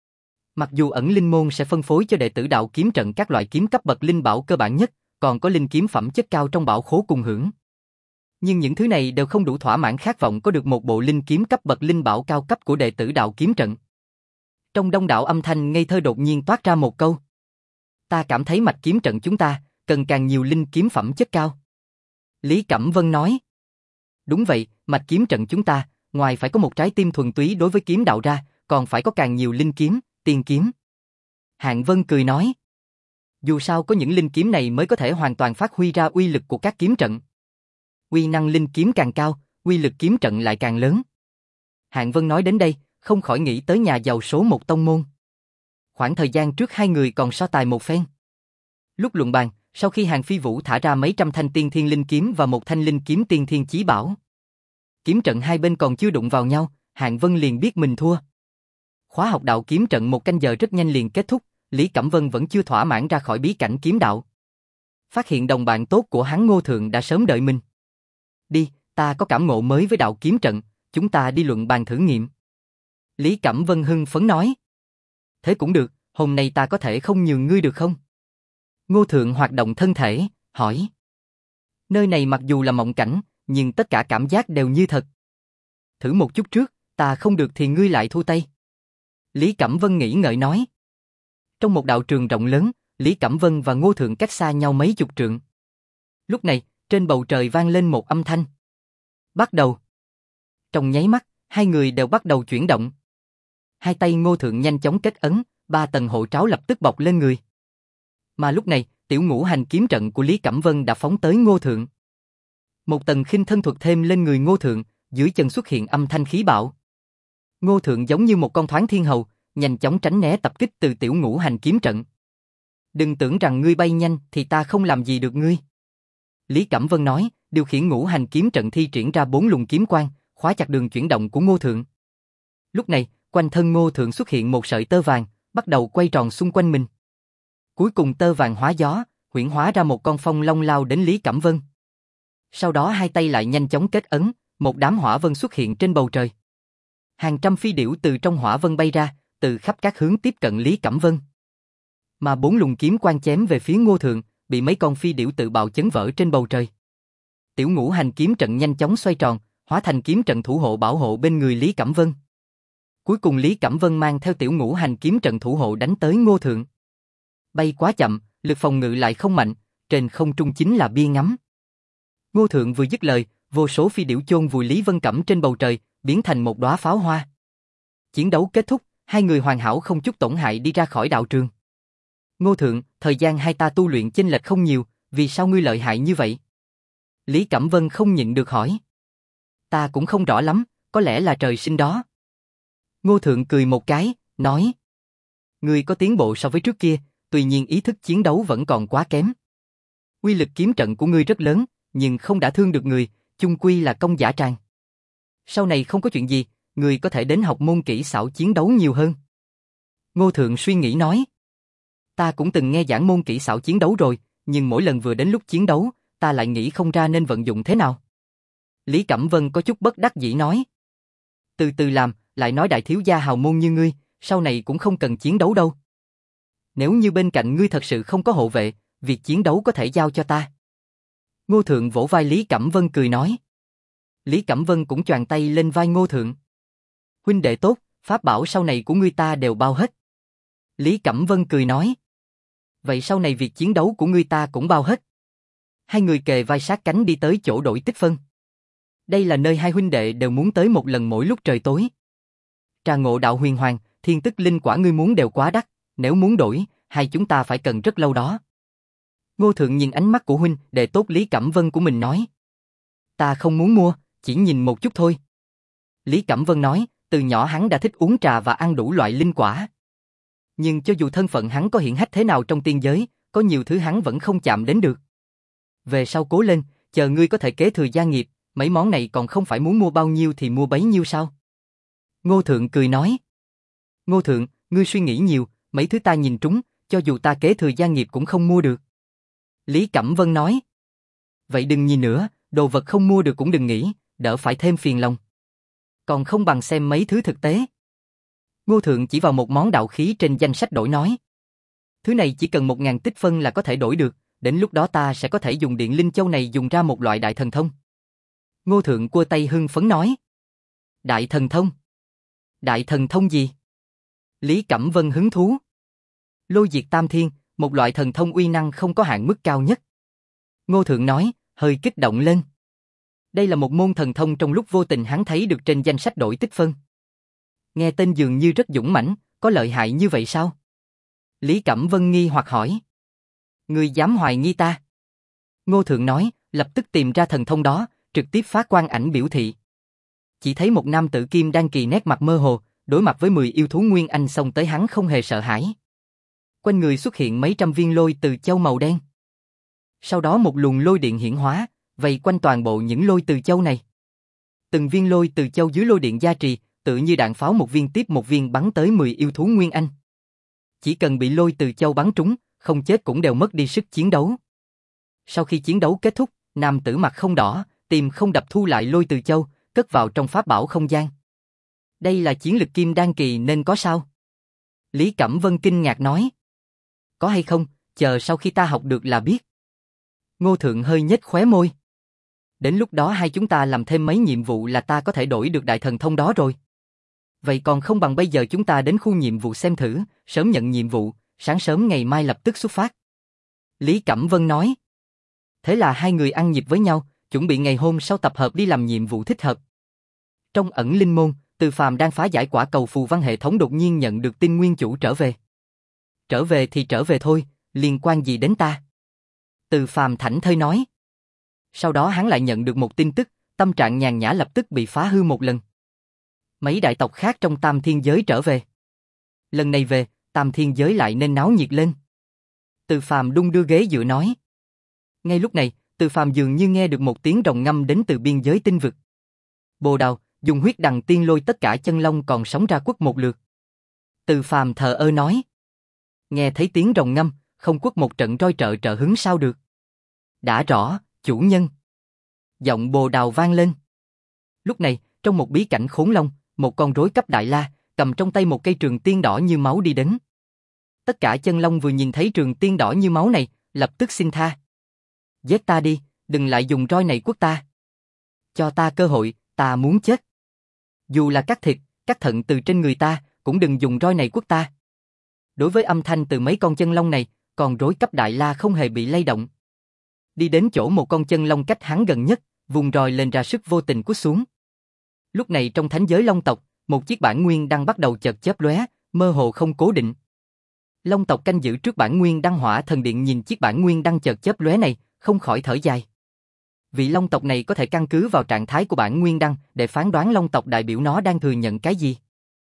Speaker 1: Mặc dù ẩn linh môn sẽ phân phối cho đệ tử đạo kiếm trận các loại kiếm cấp bậc linh bảo cơ bản nhất, còn có linh kiếm phẩm chất cao trong bảo khố cùng hưởng. Nhưng những thứ này đều không đủ thỏa mãn khát vọng có được một bộ linh kiếm cấp bậc linh bảo cao cấp của đệ tử đạo kiếm trận. Trong đông đảo âm thanh ngây thơ đột nhiên toát ra một câu. Ta cảm thấy mạch kiếm trận chúng ta cần càng nhiều linh kiếm phẩm chất cao. Lý Cẩm Vân nói. Đúng vậy, mạch kiếm trận chúng ta, ngoài phải có một trái tim thuần túy đối với kiếm đạo ra, còn phải có càng nhiều linh kiếm, tiên kiếm. Hạng Vân cười nói. Dù sao có những linh kiếm này mới có thể hoàn toàn phát huy ra uy lực của các kiếm trận. Uy năng linh kiếm càng cao, uy lực kiếm trận lại càng lớn. Hạng Vân nói đến đây, không khỏi nghĩ tới nhà giàu số một tông môn. Khoảng thời gian trước hai người còn so tài một phen. Lúc luận bàn, sau khi Hàn Phi Vũ thả ra mấy trăm thanh tiên thiên linh kiếm và một thanh linh kiếm tiên thiên chí bảo. Kiếm trận hai bên còn chưa đụng vào nhau, Hạng Vân liền biết mình thua. Khóa học đạo kiếm trận một canh giờ rất nhanh liền kết thúc, Lý Cẩm Vân vẫn chưa thỏa mãn ra khỏi bí cảnh kiếm đạo. Phát hiện đồng bạn tốt của hắn Ngô Thượng đã sớm đợi mình. Đi, ta có cảm ngộ mới với đạo kiếm trận, chúng ta đi luận bàn thử nghiệm. Lý Cẩm Vân hưng phấn nói. Thế cũng được, hôm nay ta có thể không nhường ngươi được không? Ngô Thượng hoạt động thân thể, hỏi. Nơi này mặc dù là mộng cảnh, nhưng tất cả cảm giác đều như thật. Thử một chút trước, ta không được thì ngươi lại thu tay. Lý Cẩm Vân nghĩ ngợi nói. Trong một đạo trường rộng lớn, Lý Cẩm Vân và Ngô Thượng cách xa nhau mấy chục trượng. Lúc này, trên bầu trời vang lên một âm thanh. Bắt đầu. Trong nháy mắt, hai người đều bắt đầu chuyển động. Hai tay Ngô Thượng nhanh chóng kết ấn, ba tầng hộ tráo lập tức bọc lên người. Mà lúc này, tiểu ngũ hành kiếm trận của Lý Cẩm Vân đã phóng tới Ngô Thượng. Một tầng khinh thân thuật thêm lên người Ngô Thượng, dưới chân xuất hiện âm thanh khí bạo. Ngô Thượng giống như một con thoáng thiên hầu, nhanh chóng tránh né tập kích từ tiểu ngũ hành kiếm trận. Đừng tưởng rằng ngươi bay nhanh thì ta không làm gì được ngươi. Lý Cẩm Vân nói, điều khiển ngũ hành kiếm trận thi triển ra bốn luồng kiếm quang, khóa chặt đường chuyển động của Ngô Thượng. Lúc này, quanh thân Ngô Thượng xuất hiện một sợi tơ vàng, bắt đầu quay tròn xung quanh mình. Cuối cùng tơ vàng hóa gió, huyễn hóa ra một con phong long lao đến Lý Cẩm Vân. Sau đó hai tay lại nhanh chóng kết ấn, một đám hỏa vân xuất hiện trên bầu trời. Hàng trăm phi điểu từ trong hỏa vân bay ra, từ khắp các hướng tiếp cận Lý Cẩm Vân. Mà bốn luồng kiếm quang chém về phía Ngô Thượng, bị mấy con phi điểu tự bạo chấn vỡ trên bầu trời. Tiểu ngũ hành kiếm trận nhanh chóng xoay tròn, hóa thành kiếm trận thủ hộ bảo hộ bên người Lý Cẩm Vân. Cuối cùng Lý Cẩm Vân mang theo tiểu ngũ hành kiếm trận thủ hộ đánh tới Ngô Thượng. Bay quá chậm, lực phòng ngự lại không mạnh, trên không trung chính là bia ngắm. Ngô Thượng vừa dứt lời, vô số phi điểu chôn vùi Lý Vân Cẩm trên bầu trời, biến thành một đóa pháo hoa. Chiến đấu kết thúc, hai người hoàn hảo không chút tổn hại đi ra khỏi đạo trường. Ngô Thượng, thời gian hai ta tu luyện chênh lệch không nhiều, vì sao ngươi lợi hại như vậy? Lý Cẩm Vân không nhịn được hỏi. Ta cũng không rõ lắm, có lẽ là trời sinh đó. Ngô Thượng cười một cái, nói. Ngươi có tiến bộ so với trước kia, tuy nhiên ý thức chiến đấu vẫn còn quá kém. Uy lực kiếm trận của ngươi rất lớn, nhưng không đả thương được người, chung quy là công giả tràng. Sau này không có chuyện gì, ngươi có thể đến học môn kỹ xảo chiến đấu nhiều hơn. Ngô Thượng suy nghĩ nói. Ta cũng từng nghe giảng môn kỹ xảo chiến đấu rồi, nhưng mỗi lần vừa đến lúc chiến đấu, ta lại nghĩ không ra nên vận dụng thế nào. Lý Cẩm Vân có chút bất đắc dĩ nói. Từ từ làm, lại nói đại thiếu gia hào môn như ngươi, sau này cũng không cần chiến đấu đâu. Nếu như bên cạnh ngươi thật sự không có hộ vệ, việc chiến đấu có thể giao cho ta. Ngô Thượng vỗ vai Lý Cẩm Vân cười nói. Lý Cẩm Vân cũng choàng tay lên vai Ngô Thượng. Huynh đệ tốt, pháp bảo sau này của ngươi ta đều bao hết. Lý Cẩm Vân cười nói. Vậy sau này việc chiến đấu của ngươi ta cũng bao hết. Hai người kề vai sát cánh đi tới chỗ đổi tích phân. Đây là nơi hai huynh đệ đều muốn tới một lần mỗi lúc trời tối. Trà ngộ đạo huyền hoàng, thiên tức linh quả ngươi muốn đều quá đắt, nếu muốn đổi, hai chúng ta phải cần rất lâu đó. Ngô Thượng nhìn ánh mắt của huynh đệ tốt Lý Cẩm Vân của mình nói. Ta không muốn mua, chỉ nhìn một chút thôi. Lý Cẩm Vân nói, từ nhỏ hắn đã thích uống trà và ăn đủ loại linh quả. Nhưng cho dù thân phận hắn có hiển hách thế nào trong tiên giới, có nhiều thứ hắn vẫn không chạm đến được. Về sau cố lên, chờ ngươi có thể kế thừa gia nghiệp, mấy món này còn không phải muốn mua bao nhiêu thì mua bấy nhiêu sao? Ngô Thượng cười nói. Ngô Thượng, ngươi suy nghĩ nhiều, mấy thứ ta nhìn trúng, cho dù ta kế thừa gia nghiệp cũng không mua được. Lý Cẩm Vân nói. Vậy đừng nhìn nữa, đồ vật không mua được cũng đừng nghĩ, đỡ phải thêm phiền lòng. Còn không bằng xem mấy thứ thực tế. Ngô Thượng chỉ vào một món đạo khí trên danh sách đổi nói. Thứ này chỉ cần một ngàn tích phân là có thể đổi được, đến lúc đó ta sẽ có thể dùng điện linh châu này dùng ra một loại đại thần thông. Ngô Thượng cua tay hưng phấn nói. Đại thần thông? Đại thần thông gì? Lý Cẩm Vân hứng thú. Lôi diệt tam thiên, một loại thần thông uy năng không có hạn mức cao nhất. Ngô Thượng nói, hơi kích động lên. Đây là một môn thần thông trong lúc vô tình hắn thấy được trên danh sách đổi tích phân. Nghe tên dường như rất dũng mãnh, có lợi hại như vậy sao? Lý Cẩm Vân nghi hoặc hỏi. Ngươi dám hoài nghi ta? Ngô Thượng nói, lập tức tìm ra thần thông đó, trực tiếp phá quan ảnh biểu thị. Chỉ thấy một nam tử kim đan kỳ nét mặt mơ hồ, đối mặt với mười yêu thú nguyên anh xông tới hắn không hề sợ hãi. Quanh người xuất hiện mấy trăm viên lôi từ châu màu đen. Sau đó một luồng lôi điện hiển hóa, vây quanh toàn bộ những lôi từ châu này. Từng viên lôi từ châu dưới lôi điện gia trì, tự như đạn pháo một viên tiếp một viên bắn tới mười yêu thú nguyên anh. Chỉ cần bị lôi từ châu bắn trúng, không chết cũng đều mất đi sức chiến đấu. Sau khi chiến đấu kết thúc, nam tử mặt không đỏ, tim không đập thu lại lôi từ châu, cất vào trong pháp bảo không gian. Đây là chiến lực kim đan kỳ nên có sao? Lý Cẩm Vân kinh ngạc nói. Có hay không, chờ sau khi ta học được là biết. Ngô Thượng hơi nhếch khóe môi. Đến lúc đó hai chúng ta làm thêm mấy nhiệm vụ là ta có thể đổi được đại thần thông đó rồi. Vậy còn không bằng bây giờ chúng ta đến khu nhiệm vụ xem thử, sớm nhận nhiệm vụ, sáng sớm ngày mai lập tức xuất phát. Lý Cẩm Vân nói. Thế là hai người ăn nhịp với nhau, chuẩn bị ngày hôm sau tập hợp đi làm nhiệm vụ thích hợp. Trong ẩn linh môn, Từ Phàm đang phá giải quả cầu phù văn hệ thống đột nhiên nhận được tin nguyên chủ trở về. Trở về thì trở về thôi, liên quan gì đến ta? Từ Phàm thảnh thơi nói. Sau đó hắn lại nhận được một tin tức, tâm trạng nhàn nhã lập tức bị phá hư một lần. Mấy đại tộc khác trong Tam Thiên Giới trở về. Lần này về, Tam Thiên Giới lại nên náo nhiệt lên. Từ Phàm đung đưa ghế dựa nói. Ngay lúc này, Từ Phàm dường như nghe được một tiếng rồng ngâm đến từ biên giới tinh vực. Bồ Đào, dùng huyết đằng tiên lôi tất cả chân long còn sống ra quất một lượt. Từ Phàm thờ ơ nói. Nghe thấy tiếng rồng ngâm, không quất một trận roi trợ trợ hứng sao được. Đã rõ, chủ nhân. Giọng Bồ Đào vang lên. Lúc này, trong một bí cảnh khốn long, một con rối cấp đại la, cầm trong tay một cây trường tiên đỏ như máu đi đến. Tất cả chân long vừa nhìn thấy trường tiên đỏ như máu này, lập tức xin tha. Giết ta đi, đừng lại dùng roi này quất ta. Cho ta cơ hội, ta muốn chết. Dù là cắt thịt, cắt thận từ trên người ta, cũng đừng dùng roi này quất ta. Đối với âm thanh từ mấy con chân long này, con rối cấp đại la không hề bị lay động. Đi đến chỗ một con chân long cách hắn gần nhất, vùng roi lên ra sức vô tình quất xuống. Lúc này trong thánh giới long tộc, một chiếc bản nguyên đang bắt đầu chợt chớp lóe, mơ hồ không cố định. Long tộc canh giữ trước bản nguyên đăng hỏa thần điện nhìn chiếc bản nguyên đang chợt chớp lóe này, không khỏi thở dài. Vị long tộc này có thể căn cứ vào trạng thái của bản nguyên đăng để phán đoán long tộc đại biểu nó đang thừa nhận cái gì.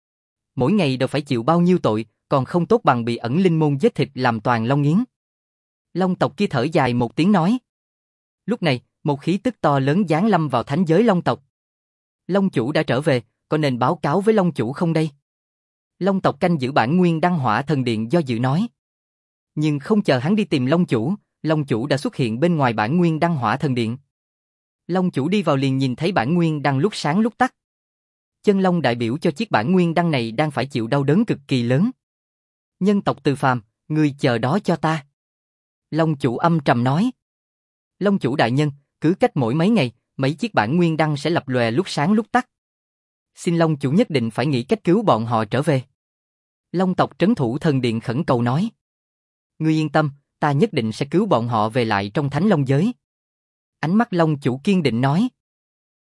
Speaker 1: Mỗi ngày đều phải chịu bao nhiêu tội, còn không tốt bằng bị ẩn linh môn giết thịt làm toàn long nghiến. Long tộc kia thở dài một tiếng nói. Lúc này, một khí tức to lớn giáng lâm vào thánh giới long tộc. Long chủ đã trở về, có nên báo cáo với long chủ không đây? Long tộc canh giữ bản nguyên đăng hỏa thần điện do dự nói. Nhưng không chờ hắn đi tìm long chủ, long chủ đã xuất hiện bên ngoài bản nguyên đăng hỏa thần điện. Long chủ đi vào liền nhìn thấy bản nguyên đăng lúc sáng lúc tắt. Chân long đại biểu cho chiếc bản nguyên đăng này đang phải chịu đau đớn cực kỳ lớn. Nhân tộc Từ Phàm, ngươi chờ đó cho ta. Long chủ âm trầm nói. Long chủ đại nhân, cứ cách mỗi mấy ngày, mấy chiếc bản nguyên đăng sẽ lập lòe lúc sáng lúc tắt. Xin long chủ nhất định phải nghĩ cách cứu bọn họ trở về. Long tộc trấn thủ thần điện khẩn cầu nói. Ngươi yên tâm, ta nhất định sẽ cứu bọn họ về lại trong thánh long giới. Ánh mắt long chủ kiên định nói.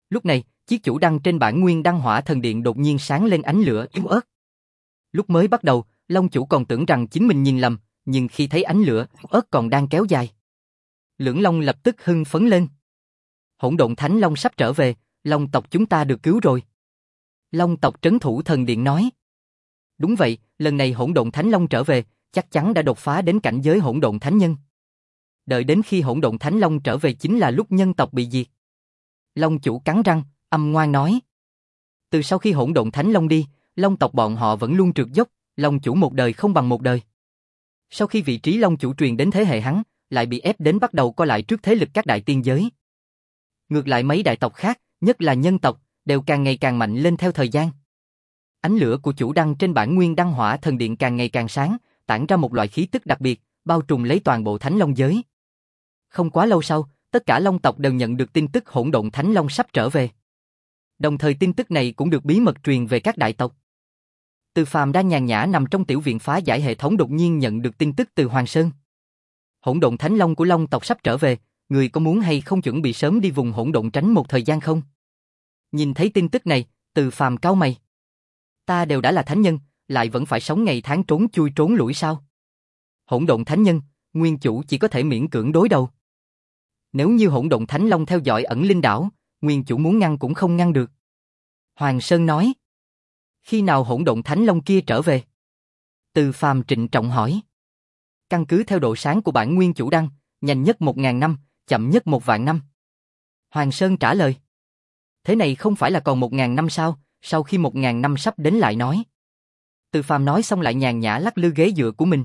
Speaker 1: Lúc này, chiếc chủ đăng trên bản nguyên đăng hỏa thần điện đột nhiên sáng lên ánh lửa yếu ớt. Lúc mới bắt đầu, Long chủ còn tưởng rằng chính mình nhìn lầm, nhưng khi thấy ánh lửa yếu ớt còn đang kéo dài, Lưỡng Long lập tức hưng phấn lên. Hỗn độn Thánh Long sắp trở về, Long tộc chúng ta được cứu rồi. Long tộc trấn thủ thần điện nói. Đúng vậy, lần này hỗn độn Thánh Long trở về, chắc chắn đã đột phá đến cảnh giới hỗn độn Thánh Nhân. Đợi đến khi hỗn độn Thánh Long trở về chính là lúc nhân tộc bị diệt. Long chủ cắn răng, âm ngoan nói. Từ sau khi hỗn độn Thánh Long đi, Long tộc bọn họ vẫn luôn trượt dốc, Long chủ một đời không bằng một đời. Sau khi vị trí Long chủ truyền đến thế hệ hắn, lại bị ép đến bắt đầu co lại trước thế lực các đại tiên giới. Ngược lại mấy đại tộc khác, nhất là nhân tộc, đều càng ngày càng mạnh lên theo thời gian. Ánh lửa của chủ đăng trên bản nguyên đăng hỏa thần điện càng ngày càng sáng, tản ra một loại khí tức đặc biệt, bao trùm lấy toàn bộ Thánh Long giới. Không quá lâu sau, tất cả Long tộc đều nhận được tin tức hỗn độn Thánh Long sắp trở về. Đồng thời tin tức này cũng được bí mật truyền về các đại tộc. Từ Phàm đang nhàn nhã nằm trong tiểu viện phá giải hệ thống đột nhiên nhận được tin tức từ Hoàng Sơn. Hỗn độn Thánh Long của Long tộc sắp trở về, người có muốn hay không chuẩn bị sớm đi vùng hỗn độn tránh một thời gian không? Nhìn thấy tin tức này, Từ Phàm cau mày. Ta đều đã là thánh nhân, lại vẫn phải sống ngày tháng trốn chui trốn lủi sao? Hỗn độn Thánh Nhân, nguyên chủ chỉ có thể miễn cưỡng đối đầu. Nếu như hỗn độn Thánh Long theo dõi ẩn linh đảo, nguyên chủ muốn ngăn cũng không ngăn được. Hoàng Sơn nói. Khi nào hỗn độn Thánh Long kia trở về? Từ Phàm trịnh trọng hỏi. Căn cứ theo độ sáng của bản nguyên chủ đăng, nhanh nhất một ngàn năm, chậm nhất một vạn năm. Hoàng Sơn trả lời. Thế này không phải là còn một ngàn năm sao, sau khi một ngàn năm sắp đến lại nói. Từ Phàm nói xong lại nhàn nhã lắc lư ghế dựa của mình.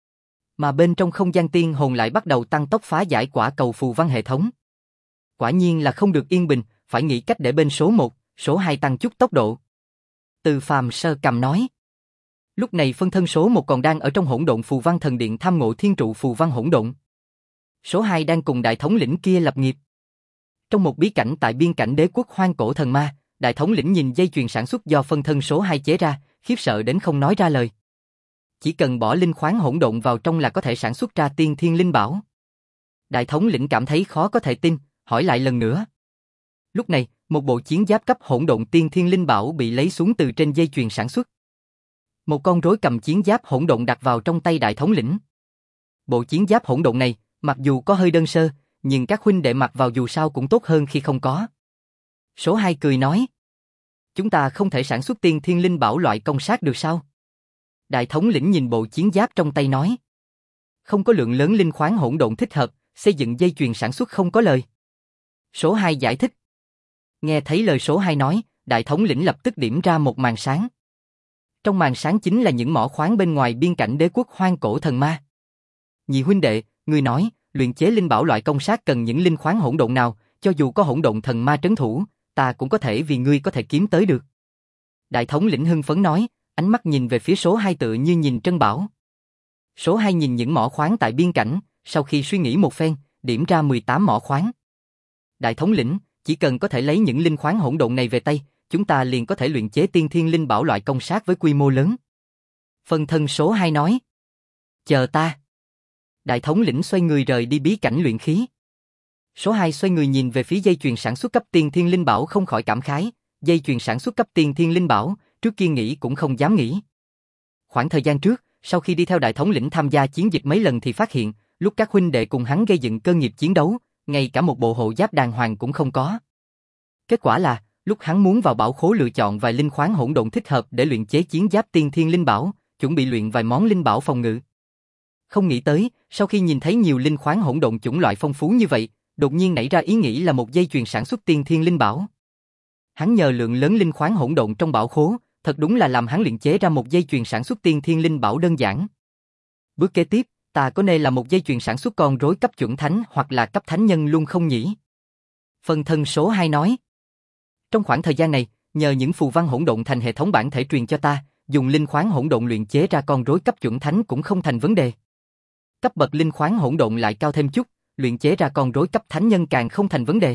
Speaker 1: Mà bên trong không gian tiên hồn lại bắt đầu tăng tốc phá giải quả cầu phù văn hệ thống. Quả nhiên là không được yên bình, phải nghĩ cách để bên số một, số hai tăng chút tốc độ. Từ Phàm sơ cầm nói. Lúc này phân thân số một còn đang ở trong hỗn độn phù văn thần điện tham ngộ thiên trụ phù văn hỗn độn. Số hai đang cùng đại thống lĩnh kia lập nghiệp. Trong một bí cảnh tại biên cảnh đế quốc hoang cổ thần ma, đại thống lĩnh nhìn dây chuyền sản xuất do phân thân số hai chế ra, khiếp sợ đến không nói ra lời. Chỉ cần bỏ linh khoáng hỗn độn vào trong là có thể sản xuất ra tiên thiên linh bảo. Đại thống lĩnh cảm thấy khó có thể tin, hỏi lại lần nữa. Lúc này, một bộ chiến giáp cấp hỗn độn tiên thiên linh bảo bị lấy xuống từ trên dây chuyền sản xuất. Một con rối cầm chiến giáp hỗn độn đặt vào trong tay đại thống lĩnh. Bộ chiến giáp hỗn độn này, mặc dù có hơi đơn sơ, nhưng các huynh đệ mặc vào dù sao cũng tốt hơn khi không có. Số hai cười nói. Chúng ta không thể sản xuất tiên thiên linh bảo loại công sát được sao? Đại thống lĩnh nhìn bộ chiến giáp trong tay nói. Không có lượng lớn linh khoáng hỗn độn thích hợp, xây dựng dây chuyền sản xuất không có lời. Số hai giải thích. Nghe thấy lời số hai nói, đại thống lĩnh lập tức điểm ra một màn sáng. Trong màn sáng chính là những mỏ khoáng bên ngoài biên cảnh đế quốc hoang cổ thần ma. Nhị huynh đệ, ngươi nói, luyện chế linh bảo loại công sát cần những linh khoáng hỗn độn nào, cho dù có hỗn độn thần ma trấn thủ, ta cũng có thể vì ngươi có thể kiếm tới được. Đại thống lĩnh hưng phấn nói, ánh mắt nhìn về phía số hai tựa như nhìn trân bảo. Số hai nhìn những mỏ khoáng tại biên cảnh, sau khi suy nghĩ một phen, điểm ra mười tám mỏ khoáng. Đại thống lĩnh, chỉ cần có thể lấy những linh khoáng hỗn độn này về tay, chúng ta liền có thể luyện chế tiên thiên linh bảo loại công sát với quy mô lớn. Phân thân số hai nói. Chờ ta. Đại thống lĩnh xoay người rời đi bí cảnh luyện khí. Số hai xoay người nhìn về phía dây chuyền sản xuất cấp tiên thiên linh bảo không khỏi cảm khái, dây chuyền sản xuất cấp tiên thiên linh bảo, trước kia nghĩ cũng không dám nghĩ. Khoảng thời gian trước, sau khi đi theo đại thống lĩnh tham gia chiến dịch mấy lần thì phát hiện, lúc các huynh đệ cùng hắn gây dựng cơ nghiệp chiến đấu, ngay cả một bộ hộ giáp đàng hoàng cũng không có. Kết quả là, lúc hắn muốn vào bảo khố lựa chọn vài linh khoáng hỗn độn thích hợp để luyện chế chiến giáp tiên thiên linh bảo, chuẩn bị luyện vài món linh bảo phòng ngự. Không nghĩ tới, sau khi nhìn thấy nhiều linh khoáng hỗn độn chủng loại phong phú như vậy, đột nhiên nảy ra ý nghĩ là một dây chuyền sản xuất tiên thiên linh bảo. Hắn nhờ lượng lớn linh khoáng hỗn độn trong bảo khố, thật đúng là làm hắn luyện chế ra một dây chuyền sản xuất tiên thiên linh bảo đơn giản. Bước kế tiếp, ta có nên là một dây chuyền sản xuất con rối cấp chuẩn thánh hoặc là cấp thánh nhân luôn không nhỉ? Phân thân số hai nói. Trong khoảng thời gian này, nhờ những phù văn hỗn độn thành hệ thống bản thể truyền cho ta, dùng linh khoáng hỗn độn luyện chế ra con rối cấp chuẩn thánh cũng không thành vấn đề. Cấp bậc linh khoáng hỗn độn lại cao thêm chút, luyện chế ra con rối cấp thánh nhân càng không thành vấn đề.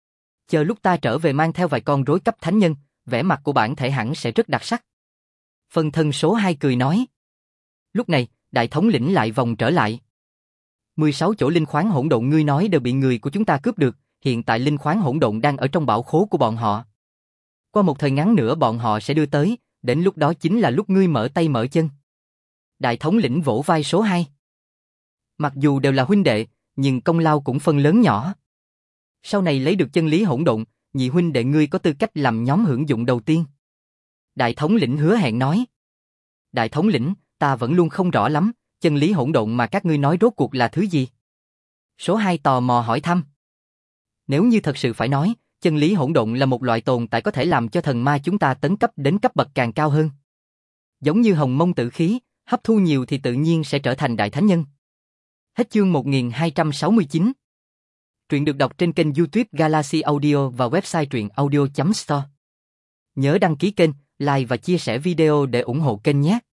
Speaker 1: Chờ lúc ta trở về mang theo vài con rối cấp thánh nhân, vẻ mặt của bản thể hẳn sẽ rất đặc sắc. Phân thân số hai cười nói. Lúc này, đại thống lĩnh lại vòng trở lại. mười sáu chỗ linh khoáng hỗn độn ngươi nói đều bị người của chúng ta cướp được, hiện tại linh khoáng hỗn độn đang ở trong bảo khố của bọn họ. Qua một thời ngắn nữa bọn họ sẽ đưa tới, đến lúc đó chính là lúc ngươi mở tay mở chân. Đại thống lĩnh vỗ vai số hai. Mặc dù đều là huynh đệ, nhưng công lao cũng phân lớn nhỏ. Sau này lấy được chân lý hỗn độn, nhị huynh đệ ngươi có tư cách làm nhóm hưởng dụng đầu tiên. Đại thống lĩnh hứa hẹn nói. Đại thống lĩnh, ta vẫn luôn không rõ lắm, chân lý hỗn độn mà các ngươi nói rốt cuộc là thứ gì? Số hai tò mò hỏi thăm. Nếu như thật sự phải nói, chân lý hỗn độn là một loại tồn tại có thể làm cho thần ma chúng ta tấn cấp đến cấp bậc càng cao hơn. Giống như hồng mông tử khí, hấp thu nhiều thì tự nhiên sẽ trở thành đại thánh nhân. Hết chương một nghìn hai trăm sáu mươi chín. Truyện được đọc trên kênh YouTube Galaxy Audio và website truyện audio chấm store. Nhớ đăng ký kênh, like và chia sẻ video để ủng hộ kênh nhé.